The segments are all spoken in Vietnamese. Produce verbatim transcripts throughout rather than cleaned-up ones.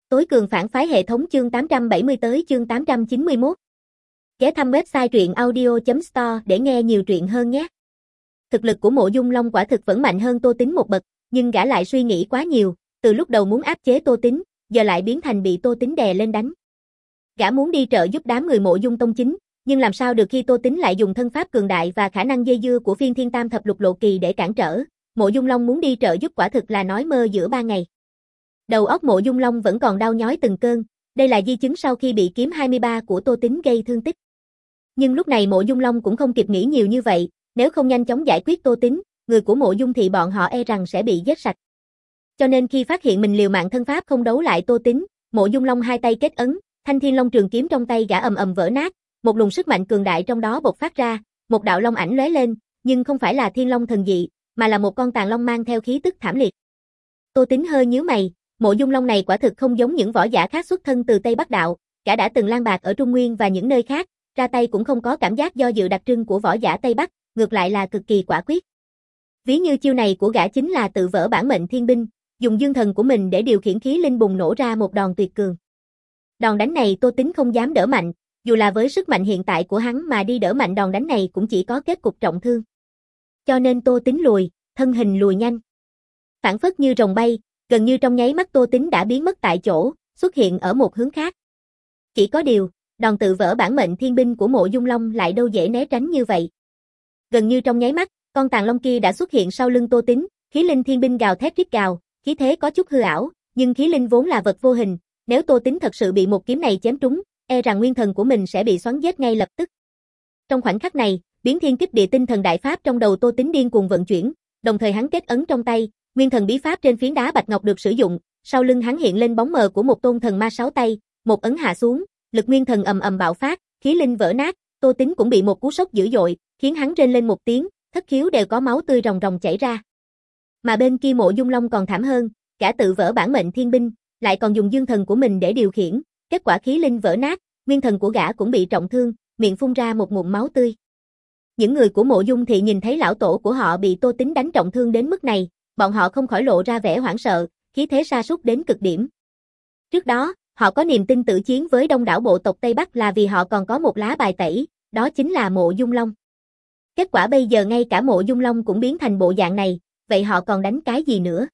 Tối cường phản phái hệ thống chương tám trăm bảy mươi tới chương tám trăm chín mươi mốt. Ghé thăm website truyện audio chấm store để nghe nhiều truyện hơn nhé. Thực lực của Mộ Dung Long quả thực vẫn mạnh hơn Tô Tính một bậc, nhưng gã lại suy nghĩ quá nhiều, từ lúc đầu muốn áp chế Tô Tính, giờ lại biến thành bị Tô Tính đè lên đánh. Gã muốn đi trợ giúp đám người Mộ Dung tông chính, nhưng làm sao được khi Tô Tính lại dùng thân pháp cường đại và khả năng dây dưa của Phiên Thiên Tam Thập Lục Lộ Kỳ để cản trở. Mộ Dung Long muốn đi trợ giúp quả thực là nói mơ giữa ban ngày. Đầu óc Mộ Dung Long vẫn còn đau nhói từng cơn, đây là di chứng sau khi bị kiếm hai mươi ba của Tô Tính gây thương tích. Nhưng lúc này Mộ Dung Long cũng không kịp nghĩ nhiều như vậy, nếu không nhanh chóng giải quyết Tô Tính, người của Mộ Dung thị bọn họ e rằng sẽ bị giết sạch. Cho nên khi phát hiện mình liều mạng thân pháp không đấu lại Tô Tính, Mộ Dung Long hai tay kết ấn, Thanh Thiên Long trường kiếm trong tay gã ầm ầm vỡ nát, một luồng sức mạnh cường đại trong đó bộc phát ra, một đạo long ảnh lóe lên, nhưng không phải là Thiên Long thần dị, mà là một con tàn long mang theo khí tức thảm liệt. Tô Tính hơi nhíu mày, Mộ Dung Long này quả thực không giống những võ giả khác xuất thân từ Tây Bắc Đạo, gã đã từng lang bạt ở Trung Nguyên và những nơi khác, ra tay cũng không có cảm giác do dự đặc trưng của võ giả Tây Bắc, ngược lại là cực kỳ quả quyết. Ví như chiêu này của gã chính là tự vỡ bản mệnh thiên binh, dùng dương thần của mình để điều khiển khí linh bùng nổ ra một đòn tuyệt cường. Đòn đánh này Tô Tính không dám đỡ mạnh, dù là với sức mạnh hiện tại của hắn mà đi đỡ mạnh đòn đánh này cũng chỉ có kết cục trọng thương. Cho nên Tô Tính lùi, thân hình lùi nhanh. Phảng phất như rồng bay, gần như trong nháy mắt Tô Tính đã biến mất tại chỗ, xuất hiện ở một hướng khác. Chỉ có điều, đòn tự vỡ bản mệnh thiên binh của Mộ Dung Long lại đâu dễ né tránh như vậy. Gần như trong nháy mắt, con tàn long kia đã xuất hiện sau lưng Tô Tính, khí linh thiên binh gào thét rít gào, khí thế có chút hư ảo, nhưng khí linh vốn là vật vô hình, nếu Tô Tính thật sự bị một kiếm này chém trúng, e rằng nguyên thần của mình sẽ bị xoắn giết ngay lập tức. Trong khoảnh khắc này, biến thiên kích địa tinh thần đại pháp trong đầu Tô Tính điên cuồng vận chuyển, đồng thời hắn kết ấn trong tay, nguyên thần bí pháp trên phiến đá bạch ngọc được sử dụng, sau lưng hắn hiện lên bóng mờ của một tôn thần ma sáu tay, một ấn hạ xuống, lực nguyên thần ầm ầm bạo phát, khí linh vỡ nát, Tô Tính cũng bị một cú sốc dữ dội, khiến hắn rên lên một tiếng, thất khiếu đều có máu tươi ròng ròng chảy ra. Mà bên kia Mộ Dung Long còn thảm hơn, gã tự vỡ bản mệnh thiên binh, lại còn dùng dương thần của mình để điều khiển, kết quả khí linh vỡ nát, nguyên thần của gã cũng bị trọng thương, miệng phun ra một ngụm máu tươi. Những người của Mộ Dung thị nhìn thấy lão tổ của họ bị Tô Tính đánh trọng thương đến mức này, bọn họ không khỏi lộ ra vẻ hoảng sợ, khí thế sa sút đến cực điểm. Trước đó, họ có niềm tin tử chiến với đông đảo bộ tộc Tây Bắc là vì họ còn có một lá bài tẩy, đó chính là Mộ Dung Long. Kết quả bây giờ ngay cả Mộ Dung Long cũng biến thành bộ dạng này, vậy họ còn đánh cái gì nữa?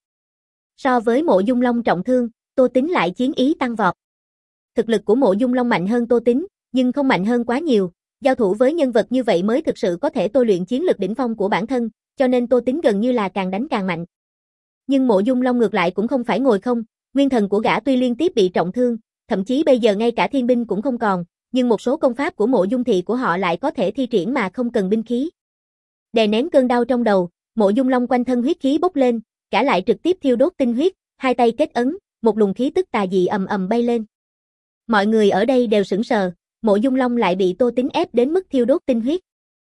So với Mộ Dung Long trọng thương, Tô Tính lại chiến ý tăng vọt. Thực lực của Mộ Dung Long mạnh hơn Tô Tính, nhưng không mạnh hơn quá nhiều, giao thủ với nhân vật như vậy mới thực sự có thể tôi luyện chiến lực đỉnh phong của bản thân, cho nên Tô Tính gần như là càng đánh càng mạnh. Nhưng Mộ Dung Long ngược lại cũng không phải ngồi không, nguyên thần của gã tuy liên tiếp bị trọng thương, thậm chí bây giờ ngay cả thiên binh cũng không còn, nhưng một số công pháp của Mộ Dung thị của họ lại có thể thi triển mà không cần binh khí. Đè nén cơn đau trong đầu, Mộ Dung Long quanh thân huyết khí bốc lên, gã lại trực tiếp thiêu đốt tinh huyết, hai tay kết ấn, một luồng khí tức tà dị ầm ầm bay lên. Mọi người ở đây đều sững sờ, Mộ Dung Long lại bị Tô Tính ép đến mức thiêu đốt tinh huyết.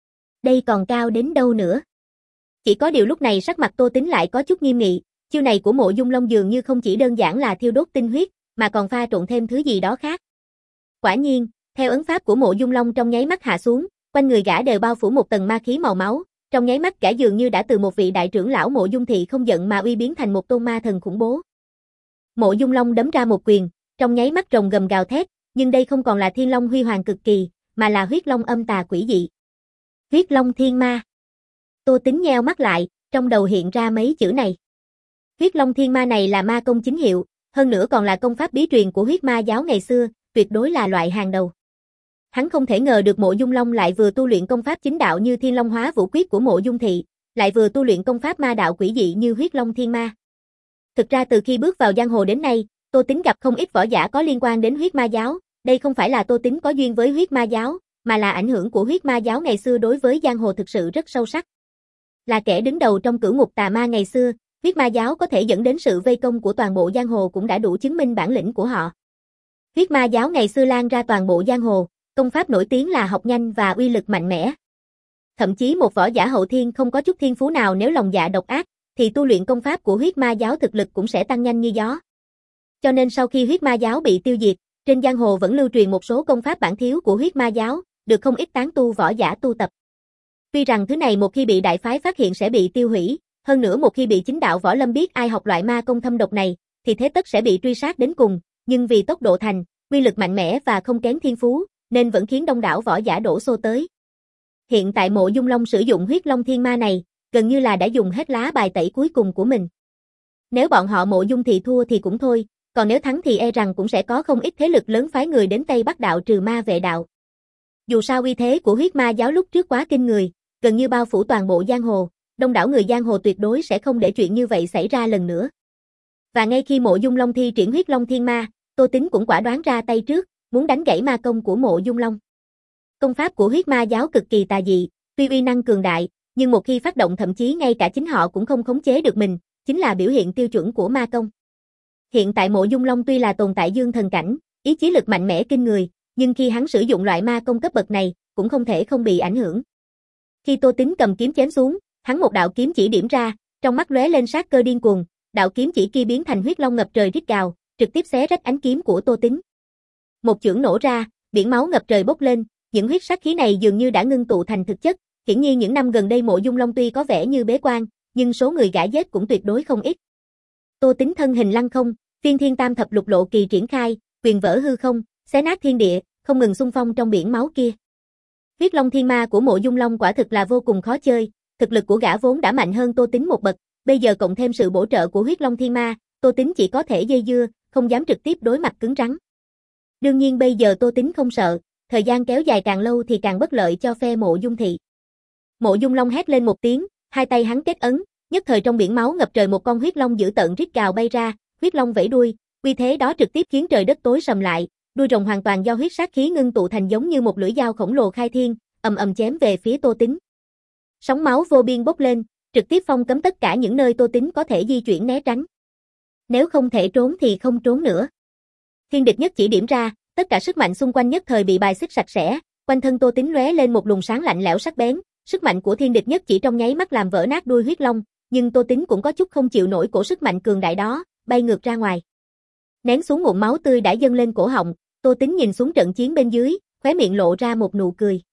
Đây còn cao đến đâu nữa? Chỉ có điều lúc này sắc mặt Tô Tính lại có chút nghiêm nghị, chiêu này của Mộ Dung Long dường như không chỉ đơn giản là thiêu đốt tinh huyết, mà còn pha trộn thêm thứ gì đó khác. Quả nhiên, theo ấn pháp của Mộ Dung Long trong nháy mắt hạ xuống, quanh người gã đều bao phủ một tầng ma khí màu máu, trong nháy mắt gã dường như đã từ một vị đại trưởng lão Mộ Dung thị không giận mà uy biến thành một tôn ma thần khủng bố. Mộ Dung Long đấm ra một quyền, trong nháy mắt rồng gầm gào thét, nhưng đây không còn là thiên long huy hoàng cực kỳ, mà là huyết long âm tà quỷ dị. Huyết long thiên ma. Tô Tính nheo mắt lại, trong đầu hiện ra mấy chữ này. Huyết long thiên ma này là ma công chính hiệu, hơn nữa còn là công pháp bí truyền của huyết ma giáo ngày xưa, tuyệt đối là loại hàng đầu. Hắn không thể ngờ được Mộ Dung Long lại vừa tu luyện công pháp chính đạo như Thiên Long Hóa Vũ Quyết của Mộ Dung thị, lại vừa tu luyện công pháp ma đạo quỷ dị như huyết long thiên ma. Thực ra từ khi bước vào giang hồ đến nay, Tô Tính gặp không ít võ giả có liên quan đến huyết ma giáo, đây không phải là Tô Tính có duyên với huyết ma giáo, mà là ảnh hưởng của huyết ma giáo ngày xưa đối với giang hồ thực sự rất sâu sắc. Là kẻ đứng đầu trong cửu ngục tà ma ngày xưa, huyết ma giáo có thể dẫn đến sự vây công của toàn bộ giang hồ cũng đã đủ chứng minh bản lĩnh của họ. Huyết ma giáo ngày xưa lan ra toàn bộ giang hồ, công pháp nổi tiếng là học nhanh và uy lực mạnh mẽ. Thậm chí một võ giả hậu thiên không có chút thiên phú nào nếu lòng dạ độc ác, thì tu luyện công pháp của huyết ma giáo thực lực cũng sẽ tăng nhanh như gió. Cho nên sau khi huyết ma giáo bị tiêu diệt, trên giang hồ vẫn lưu truyền một số công pháp bản thiếu của huyết ma giáo, được không ít tán tu võ giả tu tập. Tuy rằng thứ này một khi bị đại phái phát hiện sẽ bị tiêu hủy, hơn nữa một khi bị chính đạo võ lâm biết ai học loại ma công thâm độc này, thì thế tất sẽ bị truy sát đến cùng, nhưng vì tốc độ thành, quy lực mạnh mẽ và không kén thiên phú, nên vẫn khiến đông đảo võ giả đổ xô tới. Hiện tại Mộ Dung Long sử dụng huyết long thiên ma này, gần như là đã dùng hết lá bài tẩy cuối cùng của mình. Nếu bọn họ Mộ Dung thị thua thì cũng thôi, còn nếu thắng thì e rằng cũng sẽ có không ít thế lực lớn phái người đến Tây Bắc đạo trừ ma vệ đạo. Dù sao uy thế của huyết ma giáo lúc trước quá kinh người, gần như bao phủ toàn bộ giang hồ, đông đảo người giang hồ tuyệt đối sẽ không để chuyện như vậy xảy ra lần nữa. Và ngay khi Mộ Dung Long thi triển huyết long thiên ma, Tô Tín cũng quả đoán ra tay trước, muốn đánh gãy ma công của Mộ Dung Long. Công pháp của huyết ma giáo cực kỳ tà dị, tuy uy năng cường đại, nhưng một khi phát động thậm chí ngay cả chính họ cũng không khống chế được mình, chính là biểu hiện tiêu chuẩn của ma công. Hiện tại Mộ Dung Long tuy là tồn tại dương thần cảnh, ý chí lực mạnh mẽ kinh người, nhưng khi hắn sử dụng loại ma công cấp bậc này, cũng không thể không bị ảnh hưởng. Khi Tô Tín cầm kiếm chém xuống, hắn một đạo kiếm chỉ điểm ra, trong mắt lóe lên sát cơ điên cuồng, đạo kiếm chỉ kia biến thành huyết long ngập trời rít gào, trực tiếp xé rách ánh kiếm của Tô Tín. Một chưởng nổ ra, biển máu ngập trời bốc lên, những huyết sát khí này dường như đã ngưng tụ thành thực chất, hiển nhiên những năm gần đây Mộ Dung Long tuy có vẻ như bế quan, nhưng số người gã giết cũng tuyệt đối không ít. Tô Tín thân hình lăng không, Phiên Thiên Tam Thập Lục Lộ Kỳ triển khai, quyền vỡ hư không, xé nát thiên địa, không ngừng xung phong trong biển máu kia. Huyết Long Thiên Ma của Mộ Dung Long quả thực là vô cùng khó chơi, thực lực của gã vốn đã mạnh hơn Tô Tín một bậc, bây giờ cộng thêm sự bổ trợ của Huyết Long Thiên Ma, Tô Tín chỉ có thể dây dưa, không dám trực tiếp đối mặt cứng rắn. Đương nhiên bây giờ Tô Tín không sợ, thời gian kéo dài càng lâu thì càng bất lợi cho phe Mộ Dung thị. Mộ Dung Long hét lên một tiếng, hai tay hắn kết ấn, nhất thời trong biển máu ngập trời một con huyết long dữ tợn rít gào bay ra, huyết long vẫy đuôi, uy thế đó trực tiếp khiến trời đất tối sầm lại, đuôi rồng hoàn toàn do huyết sát khí ngưng tụ thành giống như một lưỡi dao khổng lồ khai thiên, ầm ầm chém về phía Tô Tín. Sóng máu vô biên bốc lên, trực tiếp phong cấm tất cả những nơi Tô Tín có thể di chuyển né tránh. Nếu không thể trốn thì không trốn nữa. Thiên địch nhất chỉ điểm ra, tất cả sức mạnh xung quanh nhất thời bị bài xích sạch sẽ, quanh thân Tô Tín lóe lên một luồng sáng lạnh lẽo sắc bén, sức mạnh của thiên địch nhất chỉ trong nháy mắt làm vỡ nát đuôi huyết long, nhưng Tô Tín cũng có chút không chịu nổi cổ sức mạnh cường đại đó, bay ngược ra ngoài. Nén xuống ngụm máu tươi đã dâng lên cổ họng, Tô Tín nhìn xuống trận chiến bên dưới, khóe miệng lộ ra một nụ cười.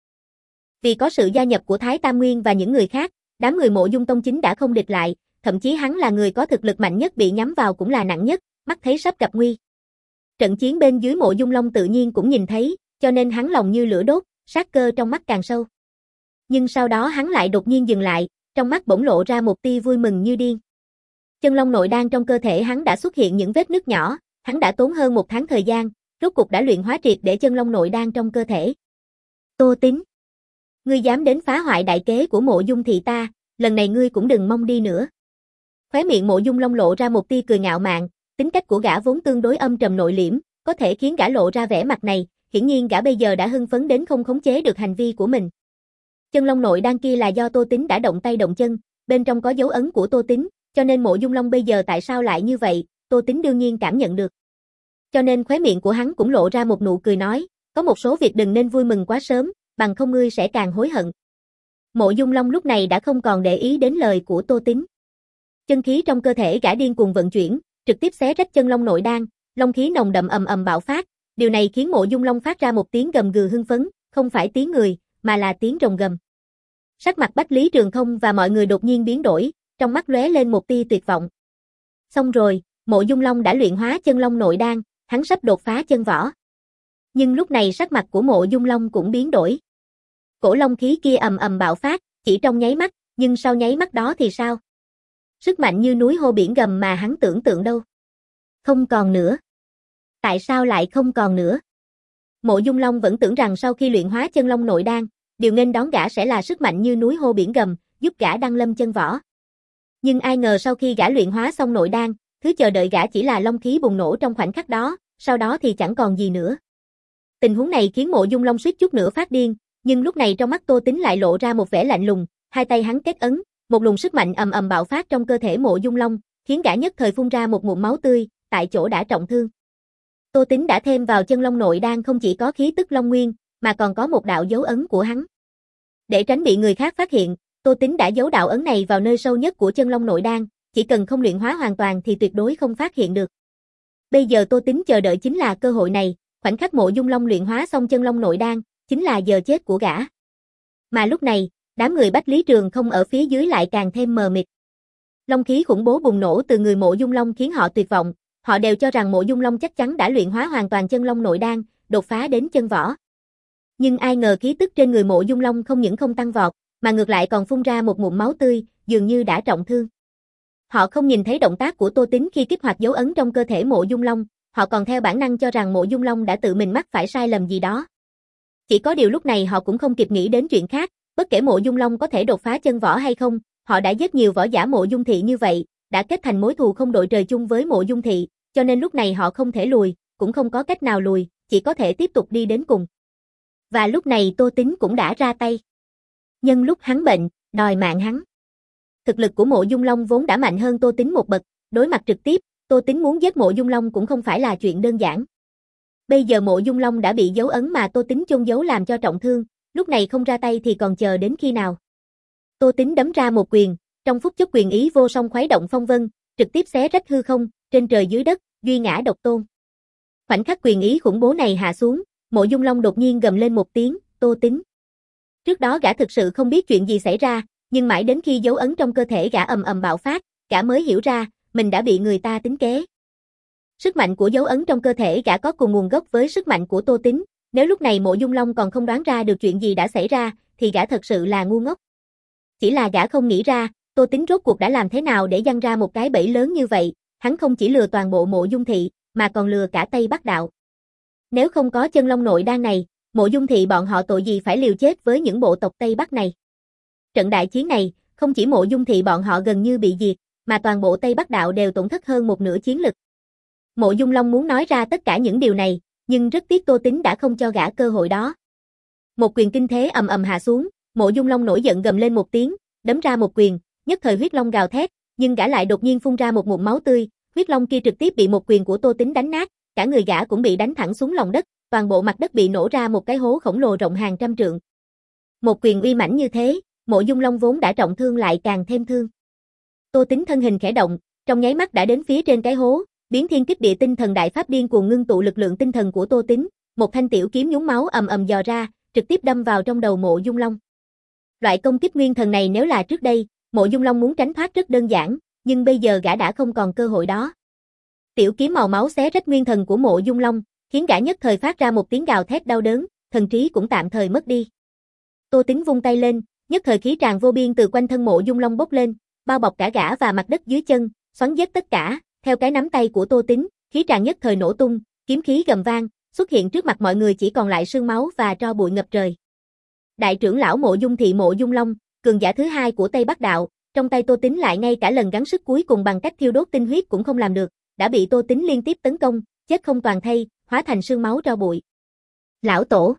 Vì có sự gia nhập của Thái Tam Nguyên và những người khác, đám người Mộ Dung Tông chính đã không địch lại, thậm chí hắn là người có thực lực mạnh nhất bị nhắm vào cũng là nặng nhất, mắt thấy sắp gặp nguy. Trận chiến bên dưới Mộ Dung Long tự nhiên cũng nhìn thấy, cho nên hắn lòng như lửa đốt, sát cơ trong mắt càng sâu. Nhưng sau đó hắn lại đột nhiên dừng lại, trong mắt bỗng lộ ra một tia vui mừng như điên. Chân long nội đan trong cơ thể hắn đã xuất hiện những vết nứt nhỏ, hắn đã tốn hơn một tháng thời gian, rốt cục đã luyện hóa triệt để chân long nội đan trong cơ thể. Tô Tín, ngươi dám đến phá hoại đại kế của Mộ Dung thị ta, lần này ngươi cũng đừng mong đi nữa. Khóe miệng Mộ Dung Long lộ ra một tia cười ngạo mạn, tính cách của gã vốn tương đối âm trầm nội liễm, có thể khiến gã lộ ra vẻ mặt này, hiển nhiên gã bây giờ đã hưng phấn đến không khống chế được hành vi của mình. Chân long nội đan kia là do Tô Tín đã động tay động chân, bên trong có dấu ấn của Tô Tín, cho nên Mộ Dung Long bây giờ tại sao lại như vậy, Tô Tín đương nhiên cảm nhận được. Cho nên khóe miệng của hắn cũng lộ ra một nụ cười nói, có một số việc đừng nên vui mừng quá sớm, bằng không ngươi sẽ càng hối hận. Mộ Dung Long lúc này đã không còn để ý đến lời của Tô Tín. Chân khí trong cơ thể gã điên cuồng vận chuyển, trực tiếp xé rách chân long nội đan, long khí nồng đậm ầm ầm bạo phát, điều này khiến Mộ Dung Long phát ra một tiếng gầm gừ hưng phấn, không phải tiếng người, mà là tiếng rồng gầm. Sắc mặt Bách Lý Trường Không và mọi người đột nhiên biến đổi, trong mắt lóe lên một tia tuyệt vọng. Xong rồi, Mộ Dung Long đã luyện hóa chân long nội đan, hắn sắp đột phá chân võ. Nhưng lúc này sắc mặt của Mộ Dung Long cũng biến đổi. Cổ long khí kia ầm ầm bạo phát, chỉ trong nháy mắt, nhưng sau nháy mắt đó thì sao? Sức mạnh như núi hô biển gầm mà hắn tưởng tượng đâu. Không còn nữa. Tại sao lại không còn nữa? Mộ Dung Long vẫn tưởng rằng sau khi luyện hóa chân long nội đan, điều nghênh đón gã sẽ là sức mạnh như núi hô biển gầm, giúp gã đăng lâm chân võ. Nhưng ai ngờ sau khi gã luyện hóa xong nội đan, thứ chờ đợi gã chỉ là long khí bùng nổ trong khoảnh khắc đó, sau đó thì chẳng còn gì nữa. Tình huống này khiến Mộ Dung Long suýt chút nữa phát điên, nhưng lúc này trong mắt Tô Tín lại lộ ra một vẻ lạnh lùng, hai tay hắn kết ấn, một luồng sức mạnh ầm ầm bạo phát trong cơ thể Mộ Dung Long, khiến gã nhất thời phun ra một ngụm máu tươi, tại chỗ đã trọng thương. Tô Tín đã thêm vào chân long nội đan không chỉ có khí tức long nguyên, mà còn có một đạo dấu ấn của hắn. Để tránh bị người khác phát hiện, Tô Tín đã giấu đạo ấn này vào nơi sâu nhất của chân long nội đan, chỉ cần không luyện hóa hoàn toàn thì tuyệt đối không phát hiện được. Bây giờ Tô Tín chờ đợi chính là cơ hội này, khoảnh khắc Mộ Dung Long luyện hóa xong chân long nội đan, chính là giờ chết của gã. Mà lúc này, đám người Bách Lý Trường Không ở phía dưới lại càng thêm mờ mịt. Long khí khủng bố bùng nổ từ người Mộ Dung Long khiến họ tuyệt vọng, Họ đều cho rằng Mộ Dung Long chắc chắn đã luyện hóa hoàn toàn chân long nội đan, đột phá đến chân võ. Nhưng ai ngờ khí tức trên người Mộ Dung Long không những không tăng vọt, mà ngược lại còn phun ra một ngụm máu tươi, dường như đã trọng thương. Họ không nhìn thấy động tác của Tô Tín khi kích hoạt dấu ấn trong cơ thể Mộ Dung Long, họ còn theo bản năng cho rằng Mộ Dung Long đã tự mình mắc phải sai lầm gì đó. Chỉ có điều lúc này họ cũng không kịp nghĩ đến chuyện khác, bất kể Mộ Dung Long có thể đột phá chân võ hay không, họ đã giết nhiều võ giả Mộ Dung thị như vậy, đã kết thành mối thù không đội trời chung với Mộ Dung thị, cho nên lúc này họ không thể lùi, cũng không có cách nào lùi, chỉ có thể tiếp tục đi đến cùng. Và lúc này Tô Tín cũng đã ra tay. Nhân lúc hắn bệnh, đòi mạng hắn. Thực lực của Mộ Dung Long vốn đã mạnh hơn Tô Tín một bậc, đối mặt trực tiếp, Tô Tín muốn giết Mộ Dung Long cũng không phải là chuyện đơn giản. Bây giờ Mộ Dung Long đã bị dấu ấn mà Tô Tín chôn giấu làm cho trọng thương, lúc này không ra tay thì còn chờ đến khi nào. Tô Tín đấm ra một quyền, trong phút chốc quyền ý vô song khuấy động phong vân, trực tiếp xé rách hư không, trên trời dưới đất, duy ngã độc tôn. Khoảnh khắc quyền ý khủng bố này hạ xuống, Mộ Dung Long đột nhiên gầm lên một tiếng, Tô Tín. Trước đó gã thực sự không biết chuyện gì xảy ra, nhưng mãi đến khi dấu ấn trong cơ thể gã ầm ầm bạo phát, gã mới hiểu ra, mình đã bị người ta tính kế. Sức mạnh của dấu ấn trong cơ thể gã có cùng nguồn gốc với sức mạnh của Tô Tín, nếu lúc này Mộ Dung Long còn không đoán ra được chuyện gì đã xảy ra, thì gã thật sự là ngu ngốc. Chỉ là gã không nghĩ ra, Tô Tín rốt cuộc đã làm thế nào để giăng ra một cái bẫy lớn như vậy, hắn không chỉ lừa toàn bộ Mộ Dung thị, mà còn lừa cả Tây Bắc đạo. Nếu không có chân long nội đan này, Mộ Dung thị bọn họ tội gì phải liều chết với những bộ tộc Tây Bắc này. Trận đại chiến này, không chỉ Mộ Dung thị bọn họ gần như bị diệt, mà toàn bộ Tây Bắc đạo đều tổn thất hơn một nửa chiến lực. Mộ Dung Long muốn nói ra tất cả những điều này, nhưng rất tiếc Tô Tín đã không cho gã cơ hội đó. Một quyền kinh thế ầm ầm hạ xuống, Mộ Dung Long nổi giận gầm lên một tiếng, đấm ra một quyền, nhất thời huyết long gào thét, nhưng gã lại đột nhiên phun ra một ngụm máu tươi, huyết long kia trực tiếp bị một quyền của Tô Tín đánh nát, cả người gã cũng bị đánh thẳng xuống lòng đất, toàn bộ mặt đất bị nổ ra một cái hố khổng lồ rộng hàng trăm trượng. Một quyền uy mãnh như thế, Mộ Dung Long vốn đã trọng thương lại càng thêm thương. Tô Tín thân hình khẽ động, trong nháy mắt đã đến phía trên cái hố, biến thiên kích địa tinh thần đại pháp điên cuồng ngưng tụ lực lượng tinh thần của Tô Tín, một thanh tiểu kiếm nhúng máu ầm ầm dò ra, trực tiếp đâm vào trong đầu Mộ Dung Long. Loại công kích nguyên thần này nếu là trước đây, Mộ Dung Long muốn tránh thoát rất đơn giản, nhưng bây giờ gã đã không còn cơ hội đó. Tiểu kiếm màu máu xé rách nguyên thần của Mộ Dung Long, khiến gã nhất thời phát ra một tiếng gào thét đau đớn, thần trí cũng tạm thời mất đi. Tô Tín vung tay lên, nhất thời khí tràn vô biên từ quanh thân Mộ Dung Long bốc lên, bao bọc cả gã và mặt đất dưới chân, xoắn dết tất cả, theo cái nắm tay của Tô Tín, khí tràn nhất thời nổ tung, kiếm khí gầm vang, xuất hiện trước mặt mọi người chỉ còn lại sương máu và tro bụi ngập trời. Đại trưởng lão Mộ Dung thị Mộ Dung Long, cường giả thứ hai của Tây Bắc đạo, trong tay Tô Tín lại ngay cả lần gắng sức cuối cùng bằng cách thiêu đốt tinh huyết cũng không làm được, đã bị Tô Tín liên tiếp tấn công, chết không toàn thây, hóa thành sương máu tro bụi. Lão tổ.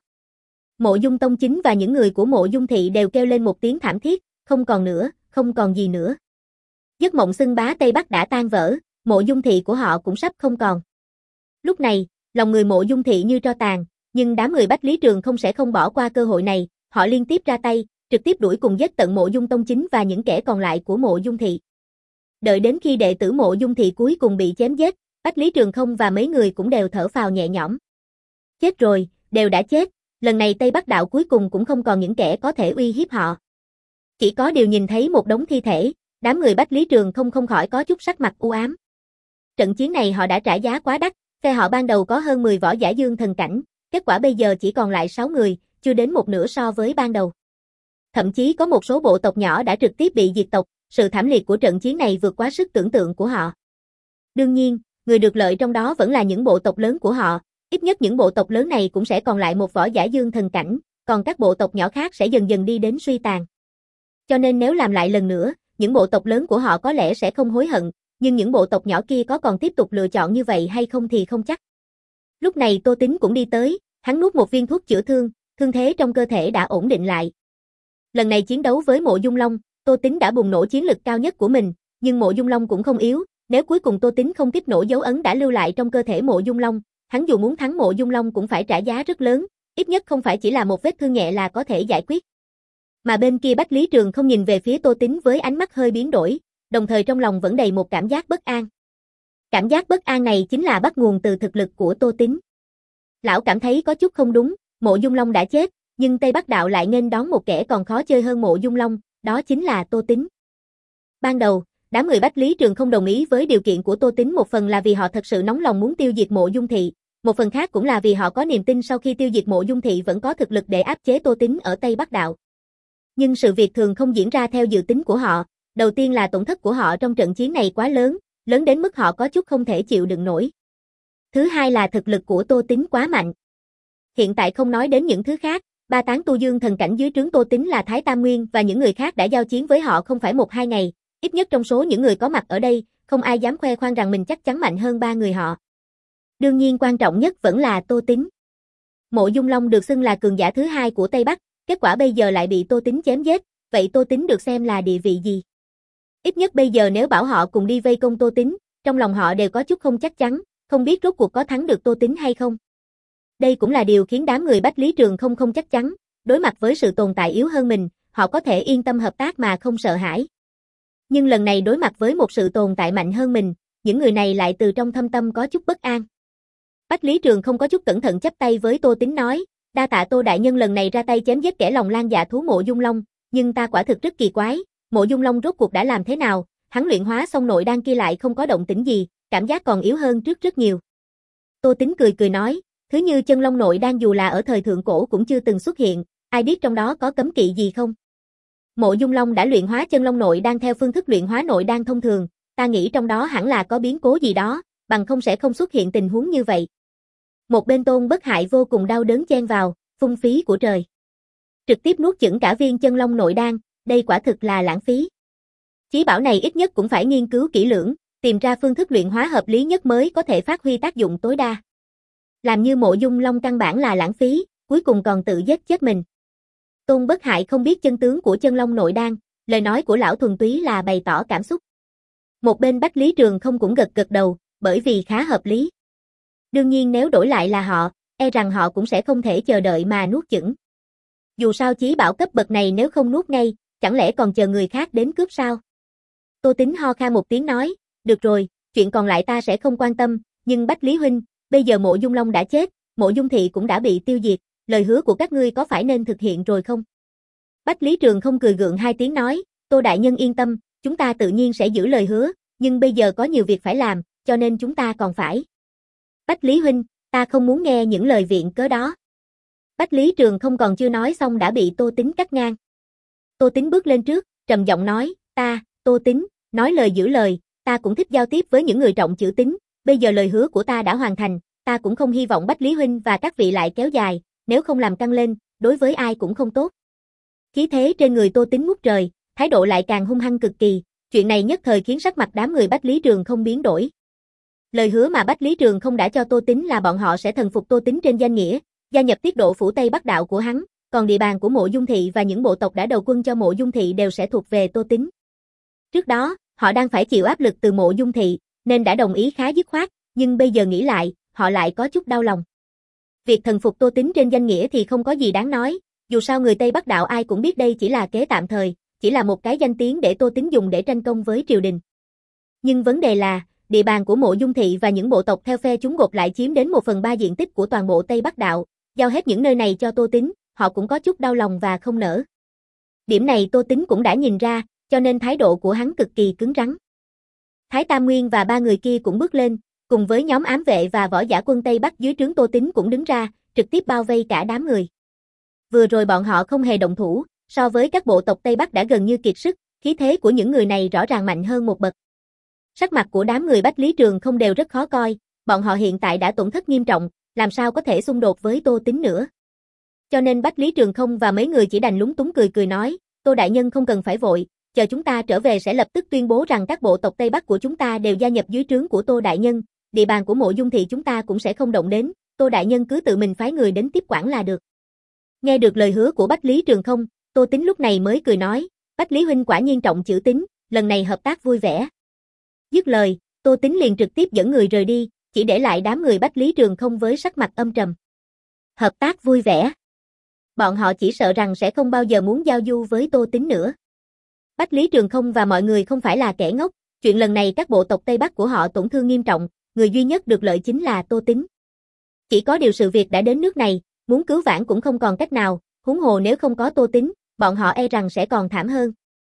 Mộ Dung Tông Chính và những người của Mộ Dung thị đều kêu lên một tiếng thảm thiết, không còn nữa, không còn gì nữa. Giấc mộng xưng bá Tây Bắc đã tan vỡ, Mộ Dung thị của họ cũng sắp không còn. Lúc này, lòng người Mộ Dung thị như tro tàn, nhưng đám người Bách Lý Trường không sẽ không bỏ qua cơ hội này, họ liên tiếp ra tay, trực tiếp đuổi cùng giết tận Mộ Dung Tông Chính và những kẻ còn lại của Mộ Dung thị. Đợi đến khi đệ tử Mộ Dung thị cuối cùng bị chém giết, Bách Lý Trường không và mấy người cũng đều thở phào nhẹ nhõm. Chết rồi, đều đã chết, lần này Tây Bắc đạo cuối cùng cũng không còn những kẻ có thể uy hiếp họ. Chỉ có điều nhìn thấy một đống thi thể, đám người Bách Lý Trường không không khỏi có chút sắc mặt u ám. Trận chiến này họ đã trả giá quá đắt, phe họ ban đầu có hơn mười võ giả dương thần cảnh, kết quả bây giờ chỉ còn lại sáu người, chưa đến một nửa so với ban đầu. Thậm chí có một số bộ tộc nhỏ đã trực tiếp bị diệt tộc, sự thảm liệt của trận chiến này vượt quá sức tưởng tượng của họ. Đương nhiên, người được lợi trong đó vẫn là những bộ tộc lớn của họ, ít nhất những bộ tộc lớn này cũng sẽ còn lại một võ giả dương thần cảnh, còn các bộ tộc nhỏ khác sẽ dần dần đi đến suy tàn. Cho nên nếu làm lại lần nữa, những bộ tộc lớn của họ có lẽ sẽ không hối hận, nhưng những bộ tộc nhỏ kia có còn tiếp tục lựa chọn như vậy hay không thì không chắc. Lúc này Tô Tín cũng đi tới, hắn nuốt một viên thuốc chữa thương, thương thế trong cơ thể đã ổn định lại. Lần này chiến đấu với Mộ Dung Long, Tô Tín đã bùng nổ chiến lực cao nhất của mình, nhưng Mộ Dung Long cũng không yếu, nếu cuối cùng Tô Tín không kích nổ dấu ấn đã lưu lại trong cơ thể Mộ Dung Long, hắn dù muốn thắng Mộ Dung Long cũng phải trả giá rất lớn, ít nhất không phải chỉ là một vết thương nhẹ là có thể giải quyết. Mà bên kia Bách Lý Trường không nhìn về phía Tô Tín với ánh mắt hơi biến đổi, đồng thời trong lòng vẫn đầy một cảm giác bất an. Cảm giác bất an này chính là bắt nguồn từ thực lực của Tô Tín. Lão cảm thấy có chút không đúng, Mộ Dung Long đã chết, nhưng Tây Bắc đạo lại nghênh đón một kẻ còn khó chơi hơn Mộ Dung Long, đó chính là Tô Tín. Ban đầu, Đám người Bách Lý Trường không đồng ý với điều kiện của Tô Tín, một phần là vì họ thật sự nóng lòng muốn tiêu diệt Mộ Dung Thị, một phần khác cũng là vì họ có niềm tin sau khi tiêu diệt Mộ Dung Thị vẫn có thực lực để áp chế Tô Tín ở Tây Bắc Đạo. Nhưng sự việc thường không diễn ra theo dự tính của họ. Đầu tiên là tổn thất của họ trong trận chiến này quá lớn, lớn đến mức họ có chút không thể chịu đựng nổi. Thứ hai là thực lực của Tô Tín quá mạnh. Hiện tại không nói đến những thứ khác, ba tán tu dương thần cảnh dưới trướng Tô Tín là Thái Tam Nguyên và những người khác đã giao chiến với họ không phải một hai ngày, ít nhất trong số những người có mặt ở đây, không ai dám khoe khoang rằng mình chắc chắn mạnh hơn ba người họ. Đương nhiên quan trọng nhất vẫn là Tô Tín. Mộ Dung Long được xưng là cường giả thứ hai của Tây Bắc, kết quả bây giờ lại bị Tô Tín chém giết, vậy Tô Tín được xem là địa vị gì? Ít nhất bây giờ nếu bảo họ cùng đi vây công Tô Tín, trong lòng họ đều có chút không chắc chắn, không biết rốt cuộc có thắng được Tô Tín hay không. Đây cũng là điều khiến đám người Bách Lý Trường không không chắc chắn, đối mặt với sự tồn tại yếu hơn mình, họ có thể yên tâm hợp tác mà không sợ hãi. Nhưng lần này đối mặt với một sự tồn tại mạnh hơn mình, những người này lại từ trong thâm tâm có chút bất an. Bách Lý Trường không có chút cẩn thận chắp tay với Tô Tín nói, đa tạ Tô đại nhân lần này ra tay chém giết kẻ lòng lan dạ thú Mộ Dung Long, nhưng ta quả thực rất kỳ quái, Mộ Dung Long rốt cuộc đã làm thế nào, hắn luyện hóa xong nội đan kia lại không có động tĩnh gì, cảm giác còn yếu hơn trước rất nhiều. Tô Tín cười cười nói, thứ như chân long nội đan dù là ở thời thượng cổ cũng chưa từng xuất hiện, ai biết trong đó có cấm kỵ gì không? Mộ Dung Long đã luyện hóa chân long nội đan theo phương thức luyện hóa nội đan thông thường, ta nghĩ trong đó hẳn là có biến cố gì đó, bằng không sẽ không xuất hiện tình huống như vậy. Một bên Tôn Bất Hại vô cùng đau đớn chen vào, phung phí của trời. Trực tiếp nuốt chửng cả viên chân long nội đan, đây quả thực là lãng phí. Chí bảo này ít nhất cũng phải nghiên cứu kỹ lưỡng, tìm ra phương thức luyện hóa hợp lý nhất mới có thể phát huy tác dụng tối đa. Làm như Mộ Dung Long căn bản là lãng phí, cuối cùng còn tự giết chết mình. Tôn Bất Hại không biết chân tướng của chân long nội đan, lời nói của lão thuần túy là bày tỏ cảm xúc. Một bên Bách Lý Trường không cũng gật gật đầu, bởi vì khá hợp lý. Đương nhiên nếu đổi lại là họ, e rằng họ cũng sẽ không thể chờ đợi mà nuốt chửng. Dù sao chí bảo cấp bậc này nếu không nuốt ngay, chẳng lẽ còn chờ người khác đến cướp sao? Tô Tín ho khan một tiếng nói, được rồi, chuyện còn lại ta sẽ không quan tâm, nhưng Bách Lý huynh, bây giờ Mộ Dung Long đã chết, Mộ Dung Thị cũng đã bị tiêu diệt, lời hứa của các ngươi có phải nên thực hiện rồi không? Bách Lý Trường không cười gượng hai tiếng nói, Tô đại nhân yên tâm, chúng ta tự nhiên sẽ giữ lời hứa, nhưng bây giờ có nhiều việc phải làm, cho nên chúng ta còn phải. Bách Lý huynh, ta không muốn nghe những lời viện cớ đó. Bách Lý Trường không còn chưa nói xong đã bị Tô Tín cắt ngang. Tô Tín bước lên trước, trầm giọng nói, ta, Tô Tín, nói lời giữ lời, ta cũng thích giao tiếp với những người trọng chữ tín, bây giờ lời hứa của ta đã hoàn thành, ta cũng không hy vọng Bách Lý huynh và các vị lại kéo dài, nếu không làm căng lên, đối với ai cũng không tốt. Khí thế trên người Tô Tín ngút trời, thái độ lại càng hung hăng cực kỳ, chuyện này nhất thời khiến sắc mặt đám người Bách Lý Trường không biến đổi. Lời hứa mà Bách Lý Trường không đã cho Tô Tín là bọn họ sẽ thần phục Tô Tín trên danh nghĩa, gia nhập tiết độ phủ Tây Bắc Đạo của hắn, còn địa bàn của Mộ Dung Thị và những bộ tộc đã đầu quân cho Mộ Dung Thị đều sẽ thuộc về Tô Tín. Trước đó, họ đang phải chịu áp lực từ Mộ Dung Thị, nên đã đồng ý khá dứt khoát, nhưng bây giờ nghĩ lại, họ lại có chút đau lòng. Việc thần phục Tô Tín trên danh nghĩa thì không có gì đáng nói, dù sao người Tây Bắc Đạo ai cũng biết đây chỉ là kế tạm thời, chỉ là một cái danh tiếng để Tô Tín dùng để tranh công với triều đình. Nhưng vấn đề là, địa bàn của Mộ Dung Thị và những bộ tộc theo phe chúng gộp lại chiếm đến một phần ba diện tích của toàn bộ Tây Bắc Đạo, giao hết những nơi này cho Tô Tín, họ cũng có chút đau lòng và không nỡ. Điểm này Tô Tín cũng đã nhìn ra, cho nên thái độ của hắn cực kỳ cứng rắn. Thái Tam Nguyên và ba người kia cũng bước lên, cùng với nhóm ám vệ và võ giả quân Tây Bắc dưới trướng Tô Tín cũng đứng ra, trực tiếp bao vây cả đám người. Vừa rồi bọn họ không hề động thủ, so với các bộ tộc Tây Bắc đã gần như kiệt sức, khí thế của những người này rõ ràng mạnh hơn một bậc. Sắc mặt của đám người Bách Lý Trường không đều rất khó coi, bọn họ hiện tại đã tổn thất nghiêm trọng, làm sao có thể xung đột với Tô Tín nữa. Cho nên Bách Lý Trường không và mấy người chỉ đành lúng túng cười cười nói, Tô đại nhân không cần phải vội, chờ chúng ta trở về sẽ lập tức tuyên bố rằng các bộ tộc Tây Bắc của chúng ta đều gia nhập dưới trướng của Tô đại nhân, địa bàn của Mộ Dung Thị chúng ta cũng sẽ không động đến, Tô đại nhân cứ tự mình phái người đến tiếp quản là được. Nghe được lời hứa của Bách Lý Trường không, Tô Tín lúc này mới cười nói, Bách Lý huynh quả nhiên trọng chữ tín, lần này hợp tác vui vẻ. Dứt lời, Tô Tín liền trực tiếp dẫn người rời đi, chỉ để lại đám người Bách Lý Trường không với sắc mặt âm trầm. Hợp tác vui vẻ. Bọn họ chỉ sợ rằng sẽ không bao giờ muốn giao du với Tô Tín nữa. Bách Lý Trường không và mọi người không phải là kẻ ngốc, chuyện lần này các bộ tộc Tây Bắc của họ tổn thương nghiêm trọng, người duy nhất được lợi chính là Tô Tín. Chỉ có điều sự việc đã đến nước này, muốn cứu vãn cũng không còn cách nào, huống hồ nếu không có Tô Tín, bọn họ e rằng sẽ còn thảm hơn.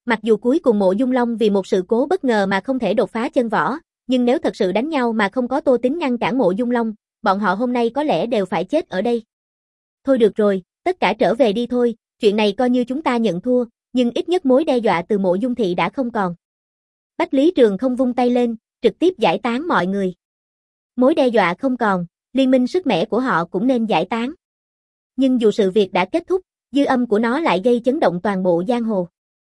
Mặc dù cuối cùng Mộ Dung Long vì một sự cố bất ngờ mà không thể đột phá chân võ, nhưng nếu thật sự đánh nhau mà không có Tô Tín ngăn cản Mộ Dung Long, bọn họ hôm nay có lẽ đều phải chết ở đây. Thôi được rồi, tất cả trở về đi thôi, chuyện này coi như chúng ta nhận thua, nhưng ít nhất mối đe dọa từ Mộ Dung thị đã không còn. Bách Lý Trường không vung tay lên, trực tiếp giải tán mọi người. Mối đe dọa không còn, liên minh sức mẻ của họ cũng nên giải tán. Nhưng dù sự việc đã kết thúc, dư âm của nó lại gây chấn động toàn bộ giang hồ.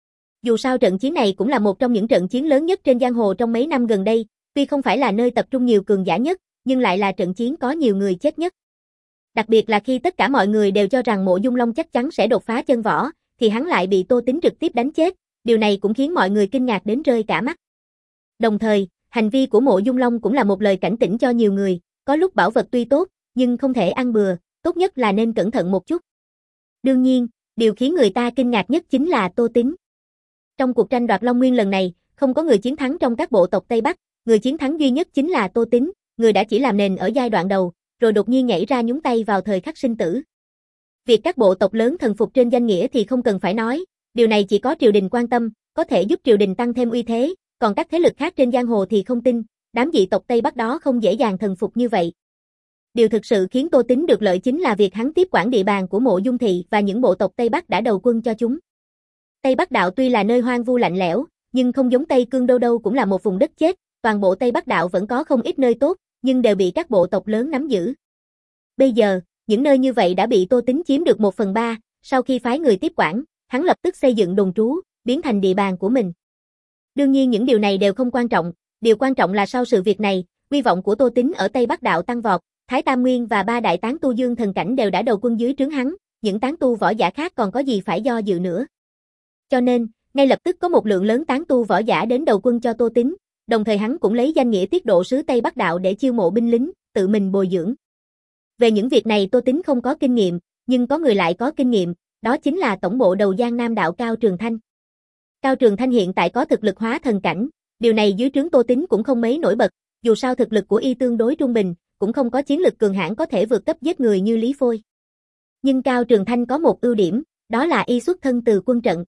Dù sao trận chiến này cũng là một trong những trận chiến lớn nhất trên giang hồ trong mấy năm gần đây, tuy không phải là nơi tập trung nhiều cường giả nhất, nhưng lại là trận chiến có nhiều người chết nhất. Đặc biệt là khi tất cả mọi người đều cho rằng Mộ Dung Long chắc chắn sẽ đột phá chân võ, thì hắn lại bị Tô Tín trực tiếp đánh chết, điều này cũng khiến mọi người kinh ngạc đến rơi cả mắt. Đồng thời, hành vi của Mộ Dung Long cũng là một lời cảnh tỉnh cho nhiều người, có lúc bảo vật tuy tốt, nhưng không thể ăn bừa, tốt nhất là nên cẩn thận một chút. Đương nhiên, điều khiến người ta kinh ngạc nhất chính là Tô Tín. Trong cuộc tranh đoạt Long Nguyên lần này, không có người chiến thắng trong các bộ tộc Tây Bắc, người chiến thắng duy nhất chính là Tô Tín, người đã chỉ làm nền ở giai đoạn đầu, rồi đột nhiên nhảy ra nhúng tay vào thời khắc sinh tử. Việc các bộ tộc lớn thần phục trên danh nghĩa thì không cần phải nói, điều này chỉ có triều đình quan tâm, có thể giúp triều đình tăng thêm uy thế, còn các thế lực khác trên giang hồ thì không tin, đám dị tộc Tây Bắc đó không dễ dàng thần phục như vậy. Điều thực sự khiến Tô Tín được lợi chính là việc hắn tiếp quản địa bàn của Mộ Dung thị và những bộ tộc Tây Bắc đã đầu quân cho chúng. Tây Bắc Đạo tuy là nơi hoang vu lạnh lẽo, nhưng không giống Tây Cương đâu đâu cũng là một vùng đất chết, toàn bộ Tây Bắc Đạo vẫn có không ít nơi tốt, nhưng đều bị các bộ tộc lớn nắm giữ. Bây giờ, những nơi như vậy đã bị Tô Tín chiếm được một phần ba, sau khi phái người tiếp quản, hắn lập tức xây dựng đồn trú, biến thành địa bàn của mình. Đương nhiên những điều này đều không quan trọng, điều quan trọng là sau sự việc này, uy vọng của Tô Tín ở Tây Bắc Đạo tăng vọt, Thái Tam Nguyên và ba đại tán tu Dương Thần Cảnh đều đã đầu quân dưới trướng hắn, những tán tu võ giả khác còn có gì phải do dự nữa. Cho nên, ngay lập tức có một lượng lớn tán tu võ giả đến đầu quân cho Tô Tín, đồng thời hắn cũng lấy danh nghĩa tiết độ sứ Tây Bắc Đạo để chiêu mộ binh lính, tự mình bồi dưỡng. Về những việc này Tô Tín không có kinh nghiệm, nhưng có người lại có kinh nghiệm, đó chính là tổng bộ đầu Giang Nam Đạo Cao Trường Thanh. Cao Trường Thanh hiện tại có thực lực hóa thần cảnh, điều này dưới trướng Tô Tín cũng không mấy nổi bật, dù sao thực lực của y tương đối trung bình, cũng không có chiến lực cường hãn có thể vượt cấp giết người như Lý Phôi. Nhưng Cao Trường Thanh có một ưu điểm, đó là y xuất thân từ quân trận.